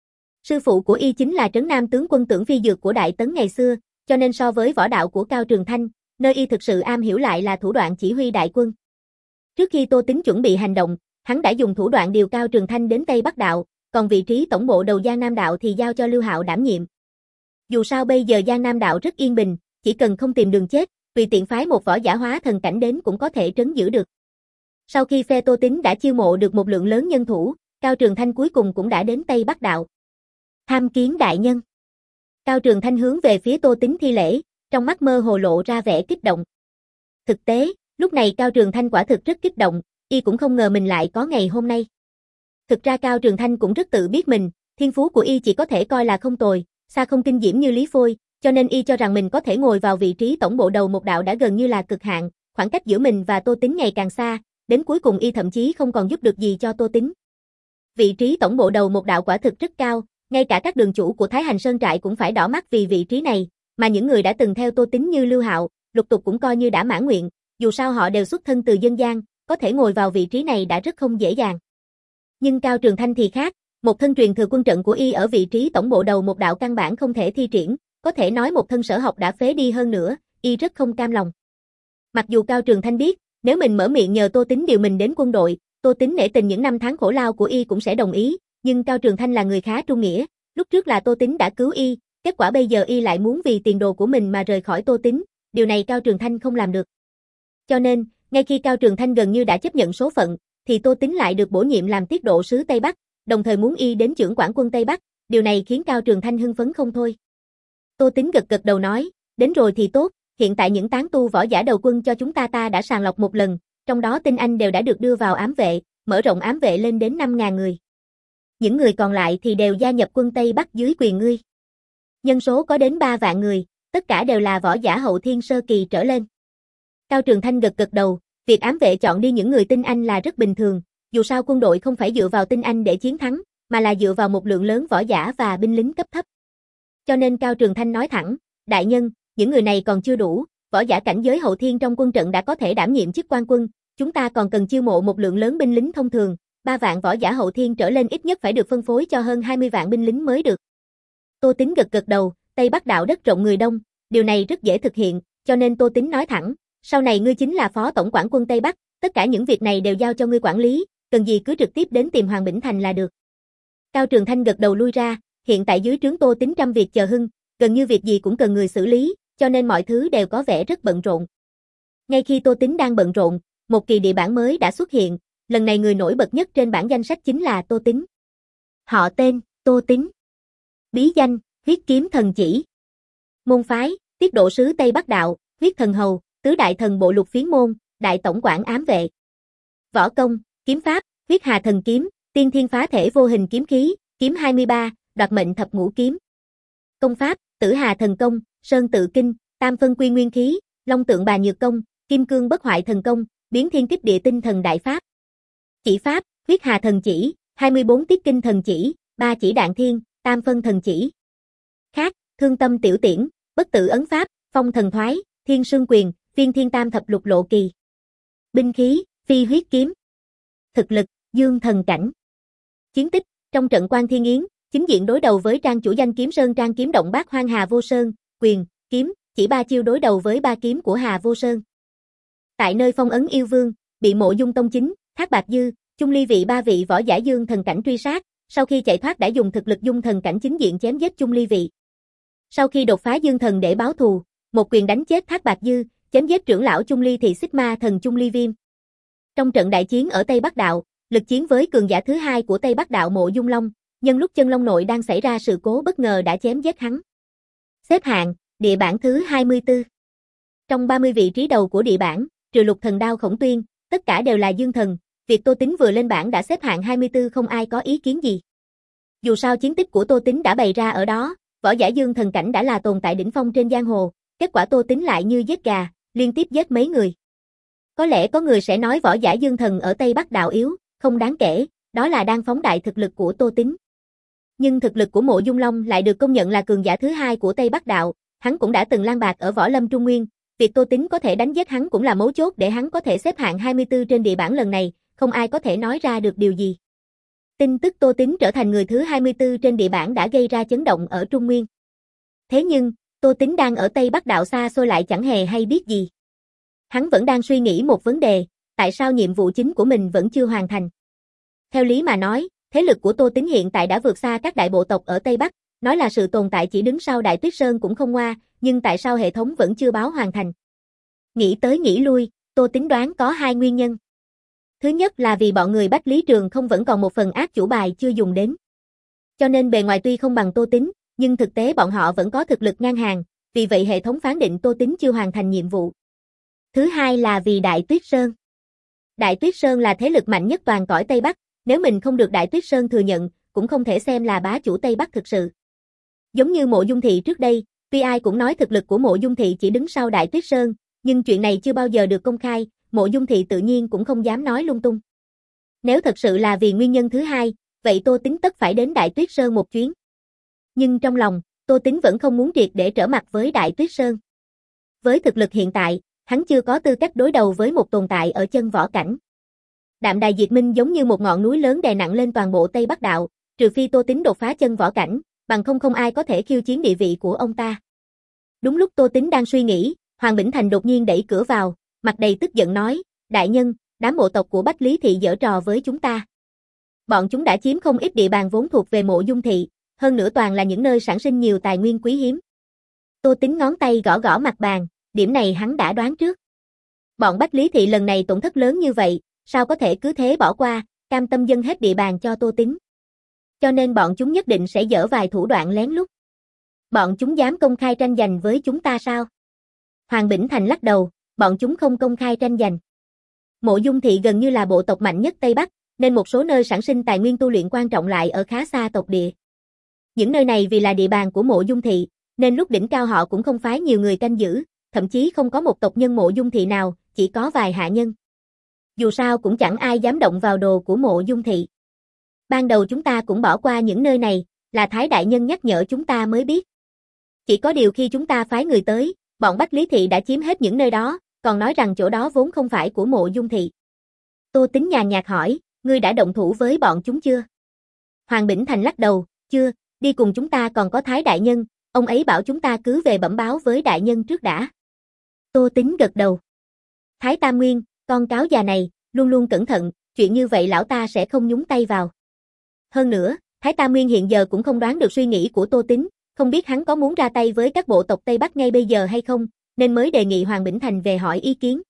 Sư phụ của y chính là trấn nam tướng quân Tưởng Phi Dược của Đại Tấn ngày xưa, cho nên so với võ đạo của Cao Trường Thanh, nơi y thực sự am hiểu lại là thủ đoạn chỉ huy đại quân. Trước khi Tô Tín chuẩn bị hành động, hắn đã dùng thủ đoạn điều Cao Trường Thanh đến Tây Bắc Đạo, còn vị trí tổng bộ đầu Giang Nam Đạo thì giao cho Lưu Hạo đảm nhiệm. Dù sao bây giờ Giang Nam Đạo rất yên bình, chỉ cần không tìm đường chết, tùy tiện phái một võ giả hóa thần cảnh đến cũng có thể trấn giữ được. Sau khi phe Tô Tín đã chiêu mộ được một lượng lớn nhân thủ, Cao Trường Thanh cuối cùng cũng đã đến Tây Bắc Đạo. Tham kiến đại nhân. Cao Trường Thanh hướng về phía Tô Tín thi lễ, trong mắt mơ hồ lộ ra vẻ kích động. Thực tế, lúc này Cao Trường Thanh quả thực rất kích động, y cũng không ngờ mình lại có ngày hôm nay. Thực ra Cao Trường Thanh cũng rất tự biết mình, thiên phú của y chỉ có thể coi là không tồi, xa không kinh diễm như Lý Phôi, cho nên y cho rằng mình có thể ngồi vào vị trí tổng bộ đầu một đạo đã gần như là cực hạn, khoảng cách giữa mình và Tô Tín ngày càng xa, đến cuối cùng y thậm chí không còn giúp được gì cho Tô Tín. Vị trí tổng bộ đầu một đạo quả thực rất cao, ngay cả các đường chủ của Thái Hành Sơn trại cũng phải đỏ mắt vì vị trí này, mà những người đã từng theo Tô Tín như Lưu Hạo, Lục Tục cũng coi như đã mãn nguyện, dù sao họ đều xuất thân từ dân gian, có thể ngồi vào vị trí này đã rất không dễ dàng. Nhưng Cao Trường Thanh thì khác, một thân truyền thừa quân trận của y ở vị trí tổng bộ đầu một đạo căn bản không thể thi triển, có thể nói một thân sở học đã phế đi hơn nữa, y rất không cam lòng. Mặc dù Cao Trường Thanh biết, nếu mình mở miệng nhờ Tô Tín điều mình đến quân đội, Tô Tín nể tình những năm tháng khổ lao của y cũng sẽ đồng ý, nhưng Cao Trường Thanh là người khá trung nghĩa, lúc trước là Tô Tín đã cứu y, kết quả bây giờ y lại muốn vì tiền đồ của mình mà rời khỏi Tô Tín, điều này Cao Trường Thanh không làm được. Cho nên, ngay khi Cao Trường Thanh gần như đã chấp nhận số phận, thì Tô Tín lại được bổ nhiệm làm tiết độ sứ Tây Bắc, đồng thời muốn y đến chưởng quản quân Tây Bắc, điều này khiến Cao Trường Thanh hưng phấn không thôi. Tô Tín gật gật đầu nói, đến rồi thì tốt, hiện tại những tán tu võ giả đầu quân cho chúng ta ta đã sàng lọc một lần, trong đó tinh anh đều đã được đưa vào ám vệ, mở rộng ám vệ lên đến năm nghìn người. Những người còn lại thì đều gia nhập quân Tây Bắc dưới quyền ngươi. Nhân số có đến ba vạn người, tất cả đều là võ giả hậu thiên sơ kỳ trở lên. Cao Trường Thanh gật gật đầu, việc ám vệ chọn đi những người tinh anh là rất bình thường, dù sao quân đội không phải dựa vào tinh anh để chiến thắng, mà là dựa vào một lượng lớn võ giả và binh lính cấp thấp. Cho nên Cao Trường Thanh nói thẳng, đại nhân, những người này còn chưa đủ, võ giả cảnh giới hậu thiên trong quân trận đã có thể đảm nhiệm chức quan quân, chúng ta còn cần chiêu mộ một lượng lớn binh lính thông thường, ba vạn võ giả hậu thiên trở lên ít nhất phải được phân phối cho hơn hai mươi vạn binh lính mới được. Tô Tính gật gật đầu, Tây Bắc đạo đất rộng người đông, điều này rất dễ thực hiện, cho nên Tô Tính nói thẳng, sau này ngươi chính là phó tổng quản quân Tây Bắc, tất cả những việc này đều giao cho ngươi quản lý, cần gì cứ trực tiếp đến tìm Hoàng Bỉnh Thành là được. Cao Trường Thanh gật đầu lui ra, hiện tại dưới trướng Tô Tính trăm việc chờ hưng, gần như việc gì cũng cần người xử lý, cho nên mọi thứ đều có vẻ rất bận rộn. Ngay khi Tô Tính đang bận rộn, một kỳ địa bản mới đã xuất hiện, lần này người nổi bật nhất trên bảng danh sách chính là Tô Tính. Họ tên, Tô Tính. Bí danh, Huyết Kiếm Thần Chỉ. Môn phái, Tiết Độ Sứ Tây Bắc Đạo, Huyết Thần Hầu, Tứ Đại Thần Bộ Lục Phiến Môn, Đại Tổng quản Ám Vệ. Võ công, Kiếm Pháp, Huyết Hà Thần Kiếm, Tiên Thiên Phá Thể Vô Hình Kiếm Khí, Kiếm hai mươi ba, Đoạt Mệnh Thập Ngũ Kiếm. Công Pháp, Tử Hà Thần Công, Sơn Tự Kinh, Tam Phân Quy Nguyên Khí, Long Tượng Bà Nhược Công, Kim Cương Bất Hoại Thần Công, Biến Thiên Kích Địa Tinh Thần Đại Pháp. Chỉ Pháp, Huyết Hà Thần Chỉ, hai mươi bốn Tiết Kinh Thần Chỉ, ba Chỉ Đạn Thiên, Tam Phân Thần Chỉ. Khác, Thương Tâm Tiểu Tiễn, Bất Tử Ấn Pháp, Phong Thần Thoái, Thiên Sương Quyền, Phiên Thiên Tam Thập Lục Lộ Kỳ. Binh khí, Phi Huyết Kiếm. Thực lực, Dương Thần Cảnh. Chiến tích, trong trận Quan Thiên Yến, chính diện đối đầu với trang chủ danh kiếm Sơn Trang kiếm động Bát Hoang Hà Vô Sơn, quyền, kiếm, chỉ ba chiêu đối đầu với ba kiếm của Hà Vô Sơn. Tại nơi phong ấn yêu vương, bị Mộ Dung Tông Chính, Thác Bạt Dư, Chung Ly vị ba vị võ giả Dương Thần Cảnh truy sát, sau khi chạy thoát đã dùng thực lực Dung Thần Cảnh chính diện chém giết Chung Ly vị. Sau khi đột phá Dương Thần để báo thù, một quyền đánh chết Thác Bạt Dư, chém giết trưởng lão Chung Ly thị Xích Ma Thần Chung Ly Viêm. Trong trận đại chiến ở Tây Bắc Đạo, lực chiến với cường giả thứ hai của Tây Bắc Đạo Mộ Dung Long, nhân lúc Chân Long Nội đang xảy ra sự cố bất ngờ đã chém giết hắn. Xếp hạng, địa bảng thứ hai mươi tư. Trong ba mươi vị trí đầu của địa bảng, trừ Lục Thần Đao Khổng Tuyên, tất cả đều là Dương Thần, việc Tô Tính vừa lên bảng đã xếp hạng hai mươi tư không ai có ý kiến gì. Dù sao chiến tích của Tô Tính đã bày ra ở đó, võ giả Dương Thần Cảnh đã là tồn tại đỉnh phong trên giang hồ, kết quả Tô Tính lại như giết gà, liên tiếp giết mấy người. Có lẽ có người sẽ nói võ giả Dương Thần ở Tây Bắc Đạo yếu, không đáng kể, đó là đang phóng đại thực lực của Tô Tính. Nhưng thực lực của Mộ Dung Long lại được công nhận là cường giả thứ hai của Tây Bắc Đạo, hắn cũng đã từng lang bạc ở Võ Lâm Trung Nguyên, việc Tô Tính có thể đánh giết hắn cũng là mấu chốt để hắn có thể xếp hạng hai mươi tư trên địa bảng lần này, không ai có thể nói ra được điều gì. Tin tức Tô Tính trở thành người thứ hai mươi tư trên địa bảng đã gây ra chấn động ở Trung Nguyên. Thế nhưng, Tô Tính đang ở Tây Bắc Đạo xa xôi lại chẳng hề hay biết gì. Hắn vẫn đang suy nghĩ một vấn đề, tại sao nhiệm vụ chính của mình vẫn chưa hoàn thành. Theo lý mà nói, thế lực của Tô Tính hiện tại đã vượt xa các đại bộ tộc ở Tây Bắc, nói là sự tồn tại chỉ đứng sau Đại Tuyết Sơn cũng không ngoa, nhưng tại sao hệ thống vẫn chưa báo hoàn thành? Nghĩ tới nghĩ lui, Tô Tính đoán có hai nguyên nhân. Thứ nhất là vì bọn người Bách Lý Trường không vẫn còn một phần ác chủ bài chưa dùng đến. Cho nên bề ngoài tuy không bằng Tô Tính, nhưng thực tế bọn họ vẫn có thực lực ngang hàng, vì vậy hệ thống phán định Tô Tính chưa hoàn thành nhiệm vụ. Thứ hai là vì Đại Tuyết Sơn. Đại Tuyết Sơn là thế lực mạnh nhất toàn cõi Tây Bắc, nếu mình không được Đại Tuyết Sơn thừa nhận, cũng không thể xem là bá chủ Tây Bắc thực sự. Giống như Mộ Dung Thị trước đây, tuy ai cũng nói thực lực của Mộ Dung Thị chỉ đứng sau Đại Tuyết Sơn, nhưng chuyện này chưa bao giờ được công khai, Mộ Dung Thị tự nhiên cũng không dám nói lung tung. Nếu thật sự là vì nguyên nhân thứ hai, vậy Tô Tính tất phải đến Đại Tuyết Sơn một chuyến. Nhưng trong lòng, Tô Tính vẫn không muốn triệt để trở mặt với Đại Tuyết Sơn. Với thực lực hiện tại, hắn chưa có tư cách đối đầu với một tồn tại ở chân võ cảnh. Đạm Đài Diệt Minh giống như một ngọn núi lớn đè nặng lên toàn bộ Tây Bắc Đạo, trừ phi Tô Tính đột phá chân võ cảnh, bằng không không ai có thể khiêu chiến địa vị của ông ta. Đúng lúc Tô Tính đang suy nghĩ, Hoàng Bỉnh Thành đột nhiên đẩy cửa vào, mặt đầy tức giận nói, đại nhân, đám bộ tộc của Bách Lý Thị giở trò với chúng ta. Bọn chúng đã chiếm không ít địa bàn vốn thuộc về Mộ Dung Thị, hơn nữa toàn là những nơi sản sinh nhiều tài nguyên quý hiếm. Tô Tính ngón tay gõ gõ mặt bàn, điểm này hắn đã đoán trước. Bọn Bách Lý Thị lần này tổn thất lớn như vậy, sao có thể cứ thế bỏ qua, cam tâm dâng hết địa bàn cho Tô Tính. Cho nên bọn chúng nhất định sẽ dở vài thủ đoạn lén lút. Bọn chúng dám công khai tranh giành với chúng ta sao? Hoàng Bỉnh Thành lắc đầu, bọn chúng không công khai tranh giành. Mộ Dung Thị gần như là bộ tộc mạnh nhất Tây Bắc, nên một số nơi sản sinh tài nguyên tu luyện quan trọng lại ở khá xa tộc địa. Những nơi này vì là địa bàn của Mộ Dung Thị, nên lúc đỉnh cao họ cũng không phái nhiều người canh giữ, thậm chí không có một tộc nhân Mộ Dung Thị nào, chỉ có vài hạ nhân. Dù sao cũng chẳng ai dám động vào đồ của Mộ Dung Thị. Ban đầu chúng ta cũng bỏ qua những nơi này, là Thái Đại Nhân nhắc nhở chúng ta mới biết. Chỉ có điều khi chúng ta phái người tới, bọn Bách Lý Thị đã chiếm hết những nơi đó, còn nói rằng chỗ đó vốn không phải của Mộ Dung Thị. Tô Tính nhàn nhạt hỏi, ngươi đã động thủ với bọn chúng chưa? Hoàng Bỉnh Thành lắc đầu, chưa, Đi cùng chúng ta còn có Thái đại nhân, ông ấy bảo chúng ta cứ về bẩm báo với đại nhân trước đã. Tô Tín gật đầu. Thái Tam Nguyên, con cáo già này, luôn luôn cẩn thận, chuyện như vậy lão ta sẽ không nhúng tay vào. Hơn nữa, Thái Tam Nguyên hiện giờ cũng không đoán được suy nghĩ của Tô Tín, không biết hắn có muốn ra tay với các bộ tộc Tây Bắc ngay bây giờ hay không, nên mới đề nghị Hoàng Bỉnh Thành về hỏi ý kiến.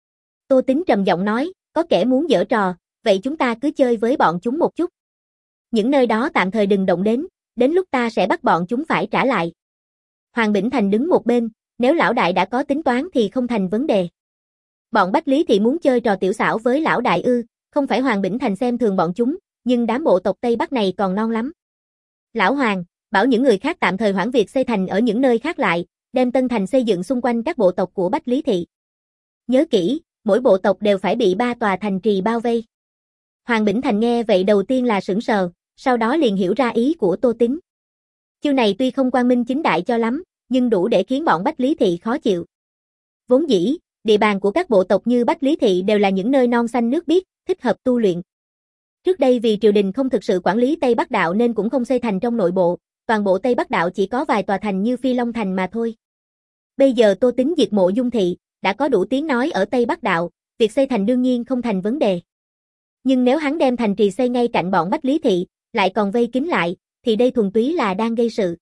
Tô Tín trầm giọng nói, có kẻ muốn giở trò, vậy chúng ta cứ chơi với bọn chúng một chút. Những nơi đó tạm thời đừng động đến, đến lúc ta sẽ bắt bọn chúng phải trả lại. Hoàng Bỉnh Thành đứng một bên, nếu lão đại đã có tính toán thì không thành vấn đề. Bọn Bách Lý Thị muốn chơi trò tiểu xảo với lão đại ư, không phải Hoàng Bỉnh Thành xem thường bọn chúng, nhưng đám bộ tộc Tây Bắc này còn non lắm. Lão Hoàng, bảo những người khác tạm thời hoãn việc xây thành ở những nơi khác lại, đem tân thành xây dựng xung quanh các bộ tộc của Bách Lý Thị. Nhớ kỹ, mỗi bộ tộc đều phải bị ba tòa thành trì bao vây. Hoàng Bỉnh Thành nghe vậy đầu tiên là sửng sờ, sau đó liền hiểu ra ý của Tô Tín. Chiêu này tuy không quang minh chính đại cho lắm, nhưng đủ để khiến bọn Bách Lý Thị khó chịu. Vốn dĩ, địa bàn của các bộ tộc như Bách Lý Thị đều là những nơi non xanh nước biếc, thích hợp tu luyện. Trước đây vì triều đình không thực sự quản lý Tây Bắc Đạo nên cũng không xây thành trong nội bộ, toàn bộ Tây Bắc Đạo chỉ có vài tòa thành như Phi Long Thành mà thôi. Bây giờ Tô Tín diệt Mộ Dung Thị, đã có đủ tiếng nói ở Tây Bắc Đạo, việc xây thành đương nhiên không thành vấn đề. Nhưng nếu hắn đem thành trì xây ngay cạnh bọn Bách Lý Thị, lại còn vây kín lại, thì đây thuần túy là đang gây sự.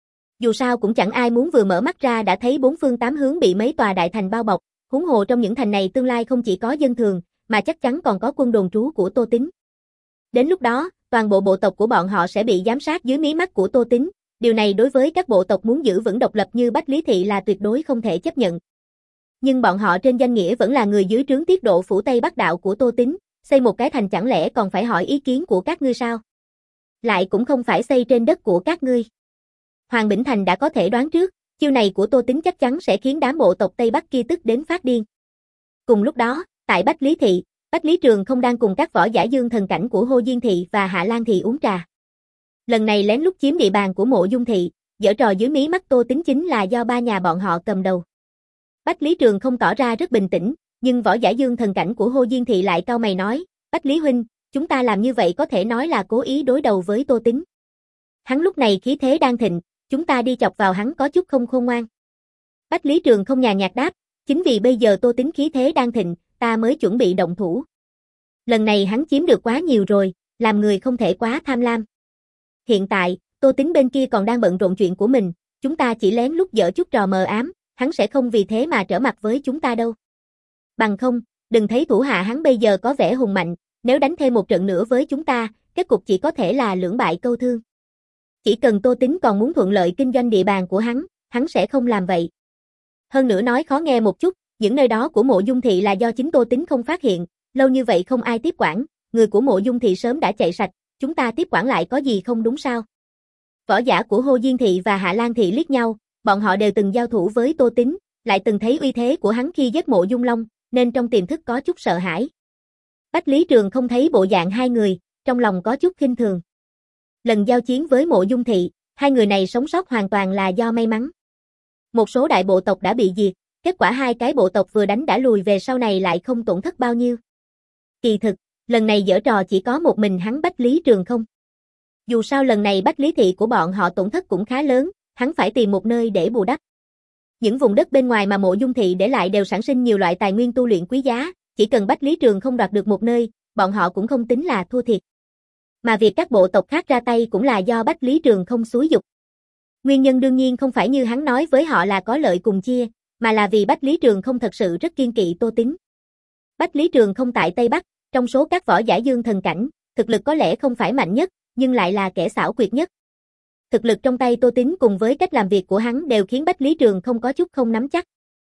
Dù sao cũng chẳng ai muốn vừa mở mắt ra đã thấy bốn phương tám hướng bị mấy tòa đại thành bao bọc, huống hồ trong những thành này tương lai không chỉ có dân thường, mà chắc chắn còn có quân đồn trú của Tô Tín. Đến lúc đó, toàn bộ bộ tộc của bọn họ sẽ bị giám sát dưới mí mắt của Tô Tín, điều này đối với các bộ tộc muốn giữ vững độc lập như Bách Lý Thị là tuyệt đối không thể chấp nhận. Nhưng bọn họ trên danh nghĩa vẫn là người dưới trướng tiết độ phủ Tây Bắc Đạo của Tô Tín, xây một cái thành chẳng lẽ còn phải hỏi ý kiến của các ngươi sao? Lại cũng không phải xây trên đất của các ngươi. Hoàng Bỉnh Thành đã có thể đoán trước, chiêu này của Tô Tín chắc chắn sẽ khiến đám bộ tộc Tây Bắc kia tức đến phát điên. Cùng lúc đó, tại Bách Lý Thị, Bách Lý Trường không đang cùng các võ giả dương thần cảnh của Hồ Diên Thị và Hạ Lan Thị uống trà. Lần này lén lút chiếm địa bàn của Mộ Dung Thị, giở trò dưới mí mắt Tô Tín chính là do ba nhà bọn họ cầm đầu. Bách Lý Trường không tỏ ra rất bình tĩnh, nhưng võ giả dương thần cảnh của Hồ Diên Thị lại cau mày nói, Bách Lý huynh, chúng ta làm như vậy có thể nói là cố ý đối đầu với Tô Tín. Hắn lúc này khí thế đang thịnh, chúng ta đi chọc vào hắn có chút không khôn ngoan. Bách Lý Trường không nhàn nhạt đáp, chính vì bây giờ Tô Tín khí thế đang thịnh, ta mới chuẩn bị động thủ. Lần này hắn chiếm được quá nhiều rồi, làm người không thể quá tham lam. Hiện tại, Tô Tín bên kia còn đang bận rộn chuyện của mình, chúng ta chỉ lén lút giở chút trò mờ ám, hắn sẽ không vì thế mà trở mặt với chúng ta đâu. Bằng không, đừng thấy thủ hạ hắn bây giờ có vẻ hùng mạnh, nếu đánh thêm một trận nữa với chúng ta, kết cục chỉ có thể là lưỡng bại câu thương. Chỉ cần Tô Tín còn muốn thuận lợi kinh doanh địa bàn của hắn, hắn sẽ không làm vậy. Hơn nữa nói khó nghe một chút, những nơi đó của Mộ Dung Thị là do chính Tô Tín không phát hiện, lâu như vậy không ai tiếp quản, người của Mộ Dung Thị sớm đã chạy sạch, chúng ta tiếp quản lại có gì không đúng sao? Võ giả của Hồ Diên Thị và Hạ Lan Thị liếc nhau, bọn họ đều từng giao thủ với Tô Tín, lại từng thấy uy thế của hắn khi giết Mộ Dung Long, nên trong tiềm thức có chút sợ hãi. Bách Lý Trường không thấy bộ dạng hai người, trong lòng có chút khinh thường. Lần giao chiến với Mộ Dung Thị, hai người này sống sót hoàn toàn là do may mắn. Một số đại bộ tộc đã bị diệt, kết quả hai cái bộ tộc vừa đánh đã lùi về sau này lại không tổn thất bao nhiêu. Kỳ thực, lần này giở trò chỉ có một mình hắn Bách Lý Trường không. Dù sao lần này Bách Lý Thị của bọn họ tổn thất cũng khá lớn, hắn phải tìm một nơi để bù đắp. Những vùng đất bên ngoài mà Mộ Dung Thị để lại đều sản sinh nhiều loại tài nguyên tu luyện quý giá, chỉ cần Bách Lý Trường không đoạt được một nơi, bọn họ cũng không tính là thua thiệt. Mà việc các bộ tộc khác ra tay cũng là do Bách Lý Trường không xúi giục. Nguyên nhân đương nhiên không phải như hắn nói với họ là có lợi cùng chia, mà là vì Bách Lý Trường không thật sự rất kiên kỵ Tô Tín. Bách Lý Trường không tại Tây Bắc, trong số các võ giả dương thần cảnh, thực lực có lẽ không phải mạnh nhất, nhưng lại là kẻ xảo quyệt nhất. Thực lực trong tay Tô Tín cùng với cách làm việc của hắn đều khiến Bách Lý Trường không có chút không nắm chắc.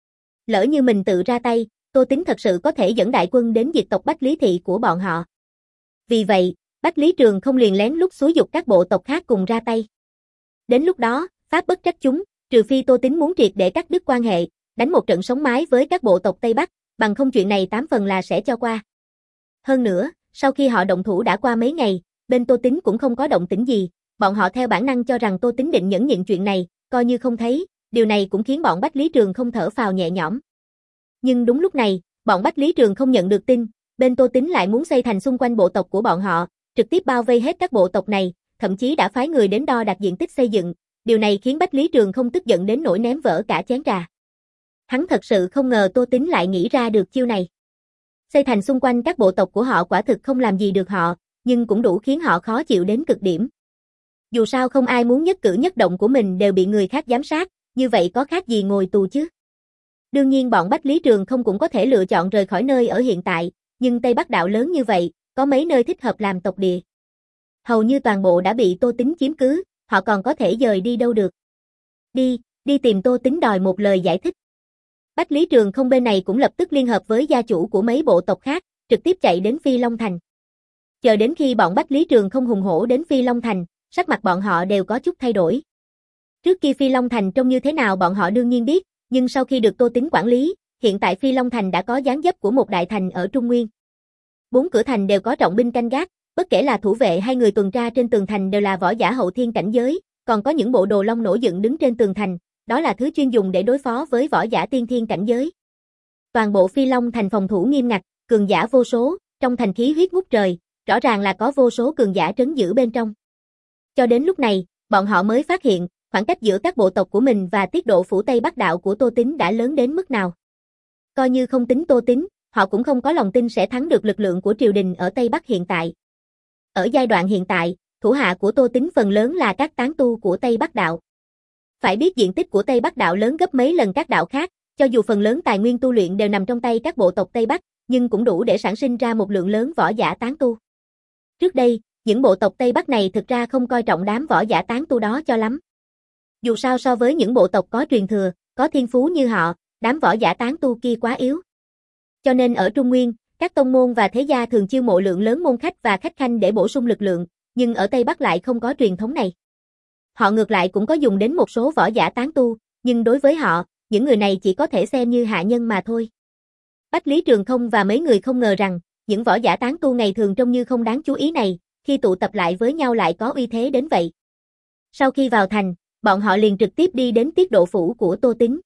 Lỡ như mình tự ra tay, Tô Tín thật sự có thể dẫn đại quân đến diệt tộc Bách Lý Thị của bọn họ. Vì vậy, Bách Lý Trường không liền lén lút xúi giục các bộ tộc khác cùng ra tay. Đến lúc đó, pháp bất trách chúng, trừ phi Tô Tín muốn triệt để cắt đứt quan hệ, đánh một trận sống mái với các bộ tộc Tây Bắc, bằng không chuyện này tám phần là sẽ cho qua. Hơn nữa, sau khi họ động thủ đã qua mấy ngày, bên Tô Tín cũng không có động tĩnh gì, bọn họ theo bản năng cho rằng Tô Tín định nhẫn nhịn chuyện này, coi như không thấy, điều này cũng khiến bọn Bách Lý Trường không thở phào nhẹ nhõm. Nhưng đúng lúc này, bọn Bách Lý Trường không nhận được tin, bên Tô Tín lại muốn xây thành xung quanh bộ tộc của bọn họ, trực tiếp bao vây hết các bộ tộc này, thậm chí đã phái người đến đo đạc diện tích xây dựng, điều này khiến Bách Lý Trường không tức giận đến nỗi ném vỡ cả chén trà. Hắn thật sự không ngờ Tô Tín lại nghĩ ra được chiêu này. Xây thành xung quanh các bộ tộc của họ quả thực không làm gì được họ, nhưng cũng đủ khiến họ khó chịu đến cực điểm. Dù sao không ai muốn nhất cử nhất động của mình đều bị người khác giám sát, như vậy có khác gì ngồi tù chứ. Đương nhiên bọn Bách Lý Trường không cũng có thể lựa chọn rời khỏi nơi ở hiện tại, nhưng Tây Bắc Đạo lớn như vậy, có mấy nơi thích hợp làm tộc địa. Hầu như toàn bộ đã bị Tô Tín chiếm cứ, họ còn có thể dời đi đâu được. Đi, đi tìm Tô Tín đòi một lời giải thích. Bách Lý Trường không bên này cũng lập tức liên hợp với gia chủ của mấy bộ tộc khác, trực tiếp chạy đến Phi Long Thành. Chờ đến khi bọn Bách Lý Trường không hùng hổ đến Phi Long Thành, sắc mặt bọn họ đều có chút thay đổi. Trước kia Phi Long Thành trông như thế nào bọn họ đương nhiên biết, nhưng sau khi được Tô Tín quản lý, hiện tại Phi Long Thành đã có dáng dấp của một đại thành ở Trung Nguyên. Bốn cửa thành đều có trọng binh canh gác, bất kể là thủ vệ hay người tuần tra trên tường thành đều là võ giả hậu thiên cảnh giới, còn có những bộ đồ long nổi dựng đứng trên tường thành, đó là thứ chuyên dùng để đối phó với võ giả tiên thiên cảnh giới. Toàn bộ Phi Long Thành phòng thủ nghiêm ngặt, cường giả vô số, trong thành khí huyết ngút trời, rõ ràng là có vô số cường giả trấn giữ bên trong. Cho đến lúc này, bọn họ mới phát hiện, khoảng cách giữa các bộ tộc của mình và tiết độ phủ Tây Bắc Đạo của Tô Tín đã lớn đến mức nào. Coi như không tính Tô Tín, họ cũng không có lòng tin sẽ thắng được lực lượng của triều đình ở Tây Bắc hiện tại. Ở giai đoạn hiện tại, thủ hạ của Tô Tín phần lớn là các tán tu của Tây Bắc Đạo. Phải biết diện tích của Tây Bắc Đạo lớn gấp mấy lần các đạo khác, cho dù phần lớn tài nguyên tu luyện đều nằm trong tay các bộ tộc Tây Bắc, nhưng cũng đủ để sản sinh ra một lượng lớn võ giả tán tu. Trước đây, những bộ tộc Tây Bắc này thực ra không coi trọng đám võ giả tán tu đó cho lắm. Dù sao so với những bộ tộc có truyền thừa, có thiên phú như họ, đám võ giả tán tu kia quá yếu. Cho nên ở Trung Nguyên, các tông môn và thế gia thường chiêu mộ lượng lớn môn khách và khách khanh để bổ sung lực lượng, nhưng ở Tây Bắc lại không có truyền thống này. Họ ngược lại cũng có dùng đến một số võ giả tán tu, nhưng đối với họ, những người này chỉ có thể xem như hạ nhân mà thôi. Bách Lý Trường không và mấy người không ngờ rằng, những võ giả tán tu ngày thường trông như không đáng chú ý này, khi tụ tập lại với nhau lại có uy thế đến vậy. Sau khi vào thành, bọn họ liền trực tiếp đi đến tiết độ phủ của Tô Tín.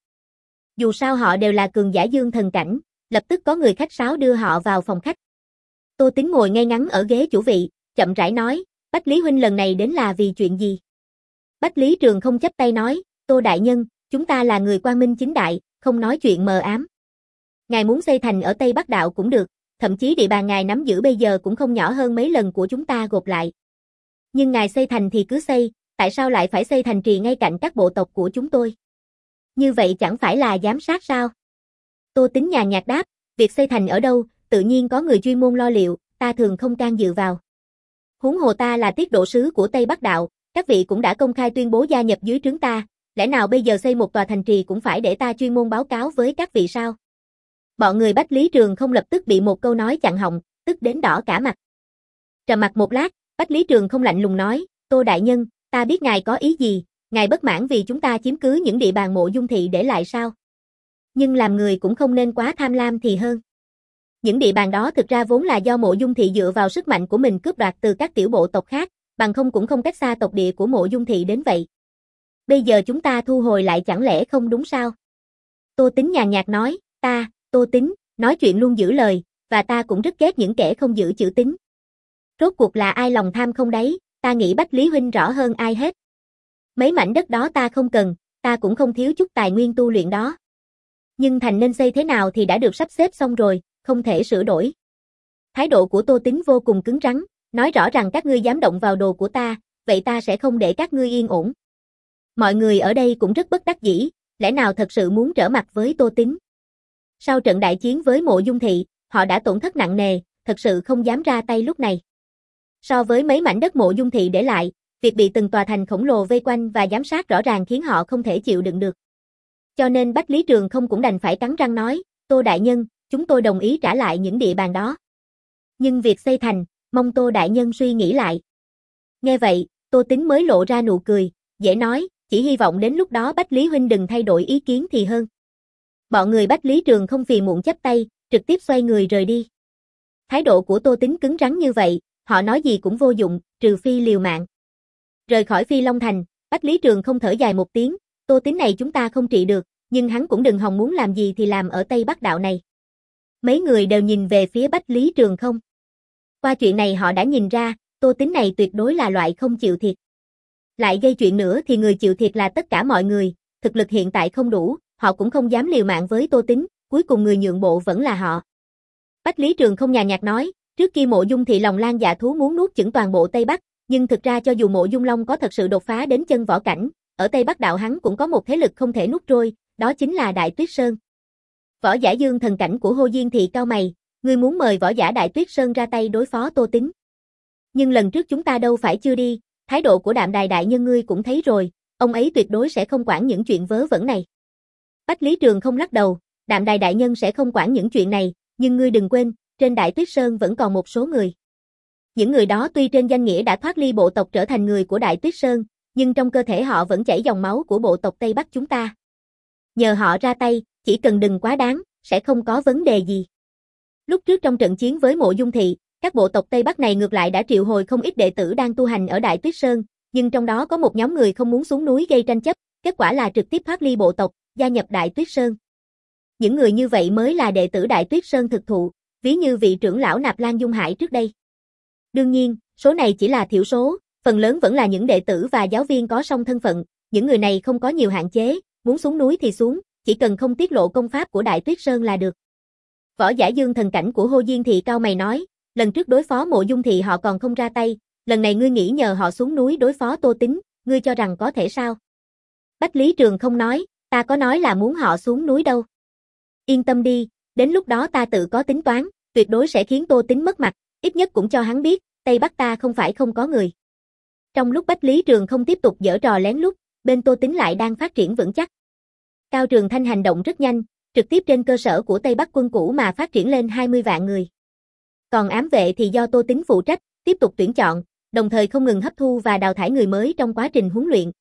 Dù sao họ đều là cường giả dương thần cảnh, lập tức có người khách sáo đưa họ vào phòng khách. Tô Tín ngồi ngay ngắn ở ghế chủ vị, chậm rãi nói, Bách Lý huynh lần này đến là vì chuyện gì? Bách Lý Trường không chắp tay nói, Tô đại nhân, chúng ta là người quang minh chính đại, không nói chuyện mờ ám. Ngài muốn xây thành ở Tây Bắc Đạo cũng được, thậm chí địa bàn ngài nắm giữ bây giờ cũng không nhỏ hơn mấy lần của chúng ta gộp lại. Nhưng ngài xây thành thì cứ xây, tại sao lại phải xây thành trì ngay cạnh các bộ tộc của chúng tôi? Như vậy chẳng phải là giám sát sao? Tô Tín nhàn nhạt đáp, việc xây thành ở đâu, tự nhiên có người chuyên môn lo liệu, ta thường không can dự vào. Huống hồ ta là tiết độ sứ của Tây Bắc Đạo, các vị cũng đã công khai tuyên bố gia nhập dưới trướng ta, lẽ nào bây giờ xây một tòa thành trì cũng phải để ta chuyên môn báo cáo với các vị sao? Bọn người Bách Lý Trường không lập tức bị một câu nói chặn họng, tức đến đỏ cả mặt. Trầm mặt một lát, Bách Lý Trường không lạnh lùng nói, Tô đại nhân, ta biết ngài có ý gì, ngài bất mãn vì chúng ta chiếm cứ những địa bàn Mộ Dung thị để lại sao? Nhưng làm người cũng không nên quá tham lam thì hơn. Những địa bàn đó thực ra vốn là do Mộ Dung thị dựa vào sức mạnh của mình cướp đoạt từ các tiểu bộ tộc khác, bằng không cũng không cách xa tộc địa của Mộ Dung thị đến vậy. Bây giờ chúng ta thu hồi lại chẳng lẽ không đúng sao? Tô Tín nhàn nhạt nói, ta, Tô Tín, nói chuyện luôn giữ lời, và ta cũng rất ghét những kẻ không giữ chữ tín. Rốt cuộc là ai lòng tham không đấy, ta nghĩ Bách Lý huynh rõ hơn ai hết. Mấy mảnh đất đó ta không cần, ta cũng không thiếu chút tài nguyên tu luyện đó. Nhưng thành nên xây thế nào thì đã được sắp xếp xong rồi, không thể sửa đổi. Thái độ của Tô Tín vô cùng cứng rắn, nói rõ rằng các ngươi dám động vào đồ của ta, vậy ta sẽ không để các ngươi yên ổn. Mọi người ở đây cũng rất bất đắc dĩ, lẽ nào thật sự muốn trở mặt với Tô Tín. Sau trận đại chiến với Mộ Dung thị, họ đã tổn thất nặng nề, thật sự không dám ra tay lúc này. So với mấy mảnh đất Mộ Dung thị để lại, việc bị từng tòa thành khổng lồ vây quanh và giám sát rõ ràng khiến họ không thể chịu đựng được. Cho nên Bách Lý Trường không cũng đành phải cắn răng nói, Tô đại nhân, chúng tôi đồng ý trả lại những địa bàn đó. Nhưng việc xây thành, mong Tô đại nhân suy nghĩ lại. Nghe vậy, Tô Tín mới lộ ra nụ cười, dễ nói, chỉ hy vọng đến lúc đó Bách Lý huynh đừng thay đổi ý kiến thì hơn. Bọn người Bách Lý Trường không phiền muộn chắp tay, trực tiếp xoay người rời đi. Thái độ của Tô Tín cứng rắn như vậy, họ nói gì cũng vô dụng, trừ phi liều mạng. Rời khỏi Phi Long Thành, Bách Lý Trường không thở dài một tiếng, Tô Tín này chúng ta không trị được, nhưng hắn cũng đừng hòng muốn làm gì thì làm ở Tây Bắc Đạo này. Mấy người đều nhìn về phía Bách Lý Trường không. Qua chuyện này họ đã nhìn ra, Tô Tín này tuyệt đối là loại không chịu thiệt. Lại gây chuyện nữa thì người chịu thiệt là tất cả mọi người, thực lực hiện tại không đủ, họ cũng không dám liều mạng với Tô Tín, cuối cùng người nhượng bộ vẫn là họ. Bách Lý Trường không nhàn nhạt nói, trước kia Mộ Dung thị lòng lan dạ thú muốn nuốt chửng toàn bộ Tây Bắc, nhưng thực ra cho dù Mộ Dung Long có thật sự đột phá đến chân võ cảnh, ở Tây Bắc đạo hắn cũng có một thế lực không thể nuốt trôi, đó chính là Đại Tuyết Sơn. Võ giả dương thần cảnh của Hồ Diên thị cao mày, ngươi muốn mời võ giả Đại Tuyết Sơn ra tay đối phó Tô Tín. Nhưng lần trước chúng ta đâu phải chưa đi, thái độ của Đạm Đài đại nhân ngươi cũng thấy rồi, ông ấy tuyệt đối sẽ không quản những chuyện vớ vẩn này. Bách Lý Trường không lắc đầu, Đạm Đài đại nhân sẽ không quản những chuyện này, nhưng ngươi đừng quên, trên Đại Tuyết Sơn vẫn còn một số người. Những người đó tuy trên danh nghĩa đã thoát ly bộ tộc trở thành người của Đại Tuyết Sơn, nhưng trong cơ thể họ vẫn chảy dòng máu của bộ tộc Tây Bắc chúng ta. Nhờ họ ra tay, chỉ cần đừng quá đáng, sẽ không có vấn đề gì. Lúc trước trong trận chiến với Mộ Dung thị, các bộ tộc Tây Bắc này ngược lại đã triệu hồi không ít đệ tử đang tu hành ở Đại Tuyết Sơn, nhưng trong đó có một nhóm người không muốn xuống núi gây tranh chấp, kết quả là trực tiếp thoát ly bộ tộc, gia nhập Đại Tuyết Sơn. Những người như vậy mới là đệ tử Đại Tuyết Sơn thực thụ, ví như vị trưởng lão Nạp Lan Dung Hải trước đây. Đương nhiên, số này chỉ là thiểu số, phần lớn vẫn là những đệ tử và giáo viên có song thân phận, những người này không có nhiều hạn chế, muốn xuống núi thì xuống, chỉ cần không tiết lộ công pháp của Đại Tuyết Sơn là được. Võ giả dương thần cảnh của Hồ Diên thị cao mày nói, lần trước đối phó Mộ Dung thị họ còn không ra tay, lần này ngươi nghĩ nhờ họ xuống núi đối phó Tô Tín, ngươi cho rằng có thể sao? Bách Lý Trường không nói, ta có nói là muốn họ xuống núi đâu. Yên tâm đi, đến lúc đó ta tự có tính toán, tuyệt đối sẽ khiến Tô Tín mất mặt, ít nhất cũng cho hắn biết, Tây Bắc ta không phải không có người. Trong lúc Bách Lý Trường không tiếp tục giở trò lén lút, bên Tô Tín lại đang phát triển vững chắc. Cao Trường Thanh hành động rất nhanh, trực tiếp trên cơ sở của Tây Bắc quân cũ mà phát triển lên hai mươi vạn người. Còn ám vệ thì do Tô Tín phụ trách, tiếp tục tuyển chọn, đồng thời không ngừng hấp thu và đào thải người mới trong quá trình huấn luyện.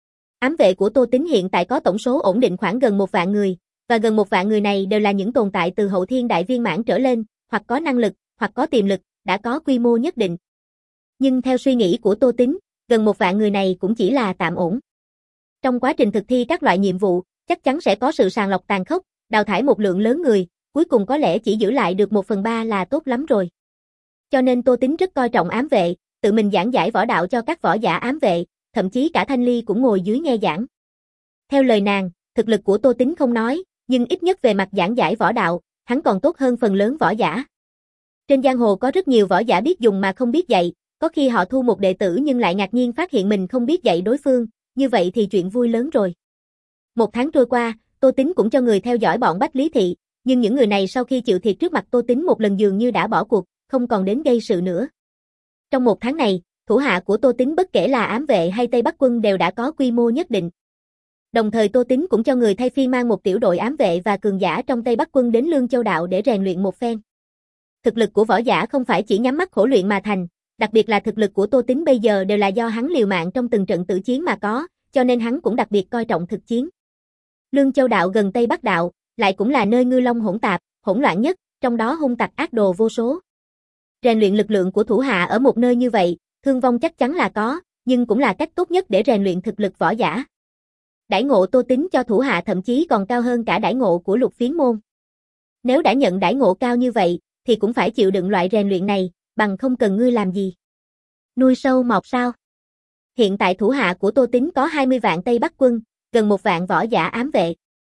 Ám vệ của Tô Tín hiện tại có tổng số ổn định khoảng gần một vạn người, và gần một vạn người này đều là những tồn tại từ hậu thiên đại viên mãn trở lên, hoặc có năng lực, hoặc có tiềm lực, đã có quy mô nhất định. Nhưng theo suy nghĩ của Tô Tín, gần một vạn người này cũng chỉ là tạm ổn. Trong quá trình thực thi các loại nhiệm vụ, chắc chắn sẽ có sự sàng lọc tàn khốc, đào thải một lượng lớn người, cuối cùng có lẽ chỉ giữ lại được một phần ba là tốt lắm rồi. Cho nên Tô Tín rất coi trọng ám vệ, tự mình giảng giải võ đạo cho các võ giả ám vệ, thậm chí cả Thanh Ly cũng ngồi dưới nghe giảng. Theo lời nàng, thực lực của Tô Tín không nói, nhưng ít nhất về mặt giảng giải võ đạo, hắn còn tốt hơn phần lớn võ giả. Trên giang hồ có rất nhiều võ giả biết dùng mà không biết dạy, có khi họ thu một đệ tử nhưng lại ngạc nhiên phát hiện mình không biết dạy đối phương, như vậy thì chuyện vui lớn rồi. Một tháng trôi qua, Tô Tín cũng cho người theo dõi bọn Bách Lý thị, nhưng những người này sau khi chịu thiệt trước mặt Tô Tín một lần dường như đã bỏ cuộc, không còn đến gây sự nữa. Trong một tháng này, thủ hạ của Tô Tín bất kể là ám vệ hay Tây Bắc quân đều đã có quy mô nhất định. Đồng thời Tô Tín cũng cho người thay phiên mang một tiểu đội ám vệ và cường giả trong Tây Bắc quân đến Lương Châu đạo để rèn luyện một phen. Thực lực của võ giả không phải chỉ nhắm mắt khổ luyện mà thành, đặc biệt là thực lực của Tô Tín bây giờ đều là do hắn liều mạng trong từng trận tử chiến mà có, cho nên hắn cũng đặc biệt coi trọng thực chiến. Lương Châu đạo gần Tây Bắc đạo, lại cũng là nơi ngư long hỗn tạp, hỗn loạn nhất, trong đó hung tặc ác đồ vô số. Rèn luyện lực lượng của thủ hạ ở một nơi như vậy, thương vong chắc chắn là có, nhưng cũng là cách tốt nhất để rèn luyện thực lực võ giả. Đãi ngộ Tô Tín cho thủ hạ thậm chí còn cao hơn cả đãi ngộ của Lục Phiến môn. Nếu đã nhận đãi ngộ cao như vậy, thì cũng phải chịu đựng loại rèn luyện này, bằng không cần ngươi làm gì. Nuôi sâu mọc sao? Hiện tại thủ hạ của Tô Tín có hai mươi vạn Tây Bắc quân, gần một vạn võ giả ám vệ.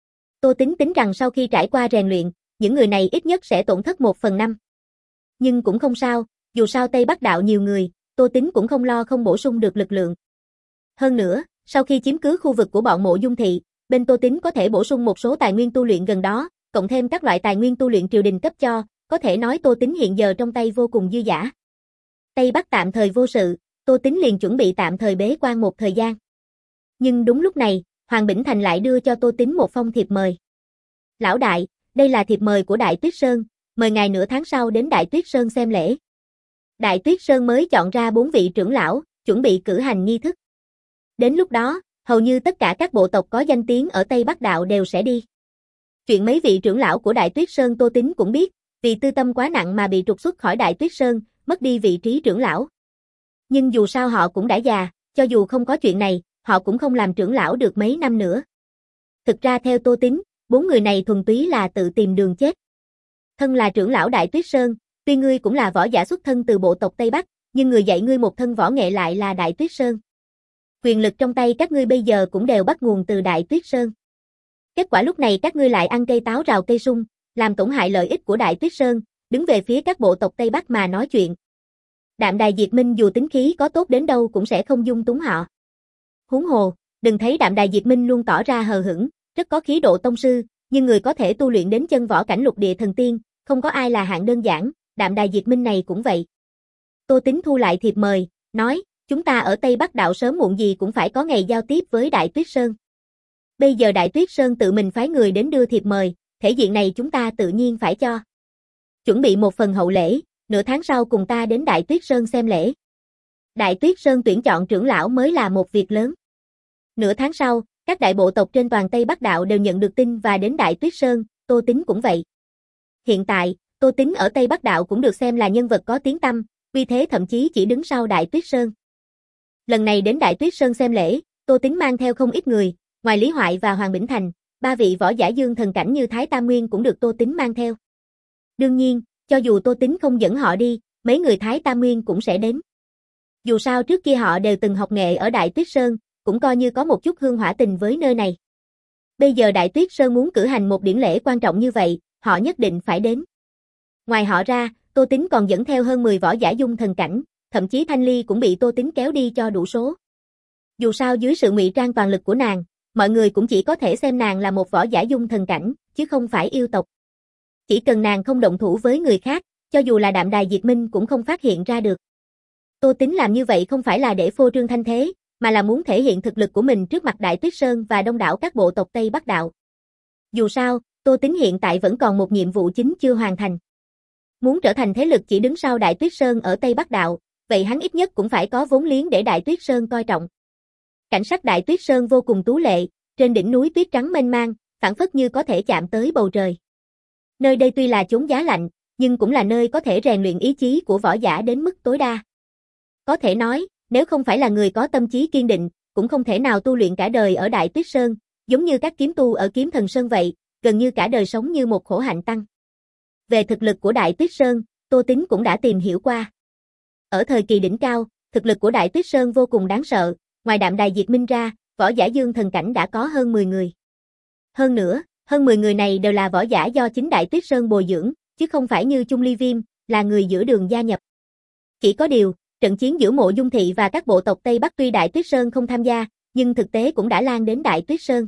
Tô Tín tính rằng sau khi trải qua rèn luyện, những người này ít nhất sẽ tổn thất một phần năm. Nhưng cũng không sao, dù sao Tây Bắc đạo nhiều người, Tô Tín cũng không lo không bổ sung được lực lượng. Hơn nữa, sau khi chiếm cứ khu vực của bọn Mộ Dung thị, bên Tô Tín có thể bổ sung một số tài nguyên tu luyện gần đó, cộng thêm các loại tài nguyên tu luyện triều đình cấp cho, có thể nói Tô Tín hiện giờ trong tay vô cùng dư dả. Tây Bắc tạm thời vô sự, Tô Tín liền chuẩn bị tạm thời bế quan một thời gian. Nhưng đúng lúc này, Hoàng Bỉnh Thành lại đưa cho Tô Tín một phong thiệp mời. Lão đại, đây là thiệp mời của Đại Tuyết Sơn, mời ngài nửa tháng sau đến Đại Tuyết Sơn xem lễ. Đại Tuyết Sơn mới chọn ra bốn vị trưởng lão, chuẩn bị cử hành nghi thức. Đến lúc đó, hầu như tất cả các bộ tộc có danh tiếng ở Tây Bắc đạo đều sẽ đi. Chuyện mấy vị trưởng lão của Đại Tuyết Sơn Tô Tín cũng biết, vì tư tâm quá nặng mà bị trục xuất khỏi Đại Tuyết Sơn, mất đi vị trí trưởng lão. Nhưng dù sao họ cũng đã già, cho dù không có chuyện này, họ cũng không làm trưởng lão được mấy năm nữa. Thực ra theo Tô Tín, bốn người này thuần túy là tự tìm đường chết. Thân là trưởng lão Đại Tuyết Sơn, tuy ngươi cũng là võ giả xuất thân từ bộ tộc Tây Bắc, nhưng người dạy ngươi một thân võ nghệ lại là Đại Tuyết Sơn. Quyền lực trong tay các ngươi bây giờ cũng đều bắt nguồn từ Đại Tuyết Sơn. Kết quả lúc này các ngươi lại ăn cây táo rào cây sung, làm tổn hại lợi ích của Đại Tuyết Sơn, đứng về phía các bộ tộc Tây Bắc mà nói chuyện. Đạm Đài Diệt Minh dù tính khí có tốt đến đâu cũng sẽ không dung túng họ. Huống hồ, đừng thấy Đạm Đài Diệt Minh luôn tỏ ra hờ hững, rất có khí độ tông sư, nhưng người có thể tu luyện đến chân võ cảnh lục địa thần tiên, không có ai là hạng đơn giản, Đạm Đài Diệt Minh này cũng vậy. Tô Tính thu lại thiệp mời, nói, chúng ta ở Tây Bắc Đạo sớm muộn gì cũng phải có ngày giao tiếp với Đại Tuyết Sơn. Bây giờ Đại Tuyết Sơn tự mình phái người đến đưa thiệp mời, thể diện này chúng ta tự nhiên phải cho. Chuẩn bị một phần hậu lễ, nửa tháng sau cùng ta đến Đại Tuyết Sơn xem lễ. Đại Tuyết Sơn tuyển chọn trưởng lão mới là một việc lớn. Nửa tháng sau, các đại bộ tộc trên toàn Tây Bắc Đạo đều nhận được tin và đến Đại Tuyết Sơn, Tô Tính cũng vậy. Hiện tại, Tô Tính ở Tây Bắc Đạo cũng được xem là nhân vật có tiếng tăm, vì thế thậm chí chỉ đứng sau Đại Tuyết Sơn. Lần này đến Đại Tuyết Sơn xem lễ, Tô Tính mang theo không ít người, ngoài Lý Hoại và Hoàng Bỉnh Thành, ba vị võ giả dương thần cảnh như Thái Tam Nguyên cũng được Tô Tính mang theo. Đương nhiên, cho dù Tô Tính không dẫn họ đi, mấy người Thái Tam Nguyên cũng sẽ đến. Dù sao trước kia họ đều từng học nghệ ở Đại Tuyết Sơn, cũng coi như có một chút hương hỏa tình với nơi này. Bây giờ Đại Tuyết Sơn muốn cử hành một điển lễ quan trọng như vậy, họ nhất định phải đến. Ngoài họ ra, Tô Tính còn dẫn theo hơn mười võ giả dung thần cảnh, thậm chí Thanh Ly cũng bị Tô Tính kéo đi cho đủ số. Dù sao dưới sự ngụy trang toàn lực của nàng, mọi người cũng chỉ có thể xem nàng là một võ giả dung thần cảnh, chứ không phải yêu tộc. Chỉ cần nàng không động thủ với người khác, cho dù là Đạm Đài Diệt Minh cũng không phát hiện ra được. Tô Tính làm như vậy không phải là để phô trương thanh thế, mà là muốn thể hiện thực lực của mình trước mặt Đại Tuyết Sơn và đông đảo các bộ tộc Tây Bắc Đạo. Dù sao, Tô Tính hiện tại vẫn còn một nhiệm vụ chính chưa hoàn thành. Muốn trở thành thế lực chỉ đứng sau Đại Tuyết Sơn ở Tây Bắc Đạo, vậy hắn ít nhất cũng phải có vốn liếng để Đại Tuyết Sơn coi trọng. Cảnh sắc Đại Tuyết Sơn vô cùng tú lệ, trên đỉnh núi tuyết trắng mênh mang, phảng phất như có thể chạm tới bầu trời. Nơi đây tuy là chốn giá lạnh, nhưng cũng là nơi có thể rèn luyện ý chí của võ giả đến mức tối đa. Có thể nói, nếu không phải là người có tâm chí kiên định, cũng không thể nào tu luyện cả đời ở Đại Tuyết Sơn, giống như các kiếm tu ở Kiếm Thần Sơn vậy, gần như cả đời sống như một khổ hạnh tăng. Về thực lực của Đại Tuyết Sơn, Tô Tính cũng đã tìm hiểu qua. Ở thời kỳ đỉnh cao, thực lực của Đại Tuyết Sơn vô cùng đáng sợ, ngoài Đạm Đài Diệt Minh ra, võ giả dương thần cảnh đã có hơn mười người. Hơn nữa, hơn mười người này đều là võ giả do chính Đại Tuyết Sơn bồi dưỡng, chứ không phải như Chung Ly Viêm, là người giữa đường gia nhập. Chỉ có điều, trận chiến giữa Mộ Dung Thị và các bộ tộc Tây Bắc tuy Đại Tuyết Sơn không tham gia, nhưng thực tế cũng đã lan đến Đại Tuyết Sơn.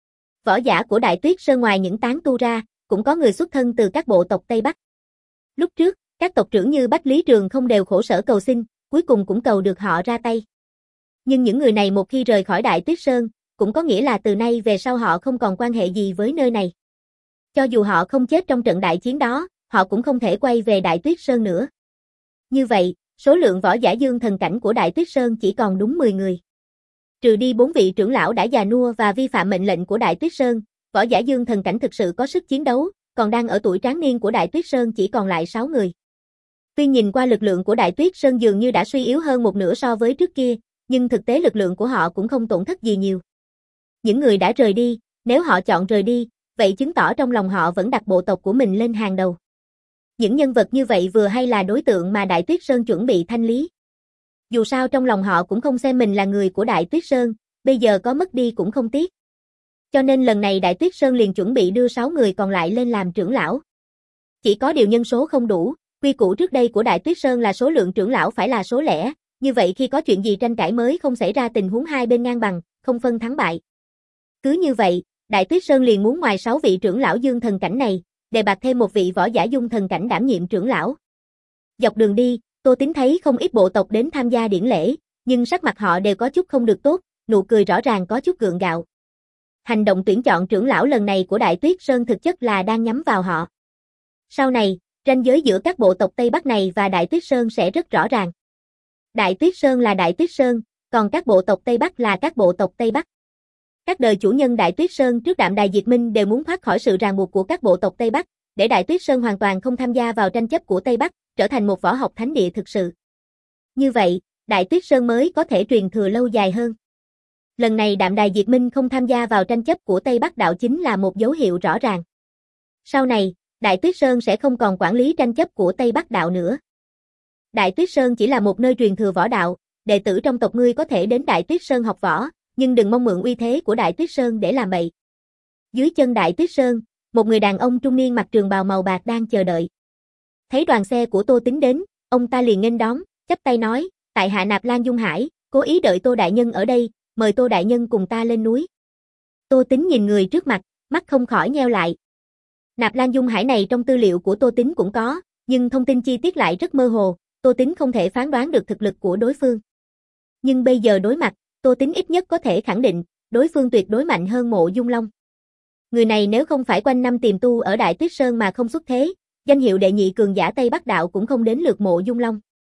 Võ giả của Đại Tuyết Sơn ngoài những tán tu ra, cũng có người xuất thân từ các bộ tộc Tây Bắc. Lúc trước, các tộc trưởng như Bách Lý Trường không đều khổ sở cầu xin, cuối cùng cũng cầu được họ ra tay. Nhưng những người này một khi rời khỏi Đại Tuyết Sơn, cũng có nghĩa là từ nay về sau họ không còn quan hệ gì với nơi này. Cho dù họ không chết trong trận đại chiến đó, họ cũng không thể quay về Đại Tuyết Sơn nữa. Như vậy, số lượng võ giả dương thần cảnh của Đại Tuyết Sơn chỉ còn đúng mười người. Trừ đi bốn vị trưởng lão đã già nua và vi phạm mệnh lệnh của Đại Tuyết Sơn, võ giả dương thần cảnh thực sự có sức chiến đấu, còn đang ở tuổi tráng niên của Đại Tuyết Sơn chỉ còn lại sáu người. Tuy nhìn qua lực lượng của Đại Tuyết Sơn dường như đã suy yếu hơn một nửa so với trước kia, nhưng thực tế lực lượng của họ cũng không tổn thất gì nhiều. Những người đã rời đi, nếu họ chọn rời đi, vậy chứng tỏ trong lòng họ vẫn đặt bộ tộc của mình lên hàng đầu. Những nhân vật như vậy vừa hay là đối tượng mà Đại Tuyết Sơn chuẩn bị thanh lý. Dù sao trong lòng họ cũng không xem mình là người của Đại Tuyết Sơn, bây giờ có mất đi cũng không tiếc. Cho nên lần này Đại Tuyết Sơn liền chuẩn bị đưa sáu người còn lại lên làm trưởng lão. Chỉ có điều nhân số không đủ, quy củ trước đây của Đại Tuyết Sơn là số lượng trưởng lão phải là số lẻ, như vậy khi có chuyện gì tranh cãi mới không xảy ra tình huống hai bên ngang bằng, không phân thắng bại. Cứ như vậy, Đại Tuyết Sơn liền muốn ngoài sáu vị trưởng lão dương thần cảnh này, đề bạt thêm một vị võ giả dung thần cảnh đảm nhiệm trưởng lão. Dọc đường đi, Tô Tính thấy không ít bộ tộc đến tham gia điển lễ, nhưng sắc mặt họ đều có chút không được tốt, nụ cười rõ ràng có chút gượng gạo. Hành động tuyển chọn trưởng lão lần này của Đại Tuyết Sơn thực chất là đang nhắm vào họ. Sau này, ranh giới giữa các bộ tộc Tây Bắc này và Đại Tuyết Sơn sẽ rất rõ ràng. Đại Tuyết Sơn là Đại Tuyết Sơn, còn các bộ tộc Tây Bắc là các bộ tộc Tây Bắc. Các đời chủ nhân Đại Tuyết Sơn trước Đạm Đài Diệt Minh đều muốn thoát khỏi sự ràng buộc của các bộ tộc Tây Bắc, để Đại Tuyết Sơn hoàn toàn không tham gia vào tranh chấp của Tây Bắc, trở thành một võ học thánh địa thực sự. Như vậy, Đại Tuyết Sơn mới có thể truyền thừa lâu dài hơn. Lần này Đạm Đài Diệt Minh không tham gia vào tranh chấp của Tây Bắc đạo chính là một dấu hiệu rõ ràng. Sau này, Đại Tuyết Sơn sẽ không còn quản lý tranh chấp của Tây Bắc đạo nữa. Đại Tuyết Sơn chỉ là một nơi truyền thừa võ đạo, đệ tử trong tộc ngươi có thể đến Đại Tuyết Sơn học võ, nhưng đừng mong mượn uy thế của Đại Tuyết Sơn để làm bậy. Dưới chân Đại Tuyết Sơn, một người đàn ông trung niên mặc trường bào màu bạc đang chờ đợi. Thấy đoàn xe của Tô Tín đến, ông ta liền nghênh đón, chắp tay nói, tại hạ Nạp Lan Dung Hải, cố ý đợi Tô đại nhân ở đây, mời Tô đại nhân cùng ta lên núi. Tô Tín nhìn người trước mặt, mắt không khỏi nheo lại. Nạp Lan Dung Hải này trong tư liệu của Tô Tín cũng có, nhưng thông tin chi tiết lại rất mơ hồ, Tô Tín không thể phán đoán được thực lực của đối phương. Nhưng bây giờ đối mặt, Tô Tín ít nhất có thể khẳng định, đối phương tuyệt đối mạnh hơn Mộ Dung Long. Người này nếu không phải quanh năm tiềm tu ở Đại Tuyết Sơn mà không xuất thế, danh hiệu đệ nhị cường giả Tây Bắc Đạo cũng không đến lượt Mộ Dung Long.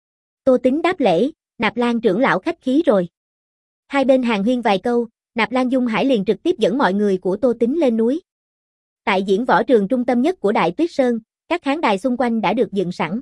Tô Tín đáp lễ, Nạp Lan trưởng lão khách khí rồi. Hai bên hàn huyên vài câu, Nạp Lan Dung Hải liền trực tiếp dẫn mọi người của Tô Tín lên núi. Tại diễn võ trường trung tâm nhất của Đại Tuyết Sơn, các khán đài xung quanh đã được dựng sẵn.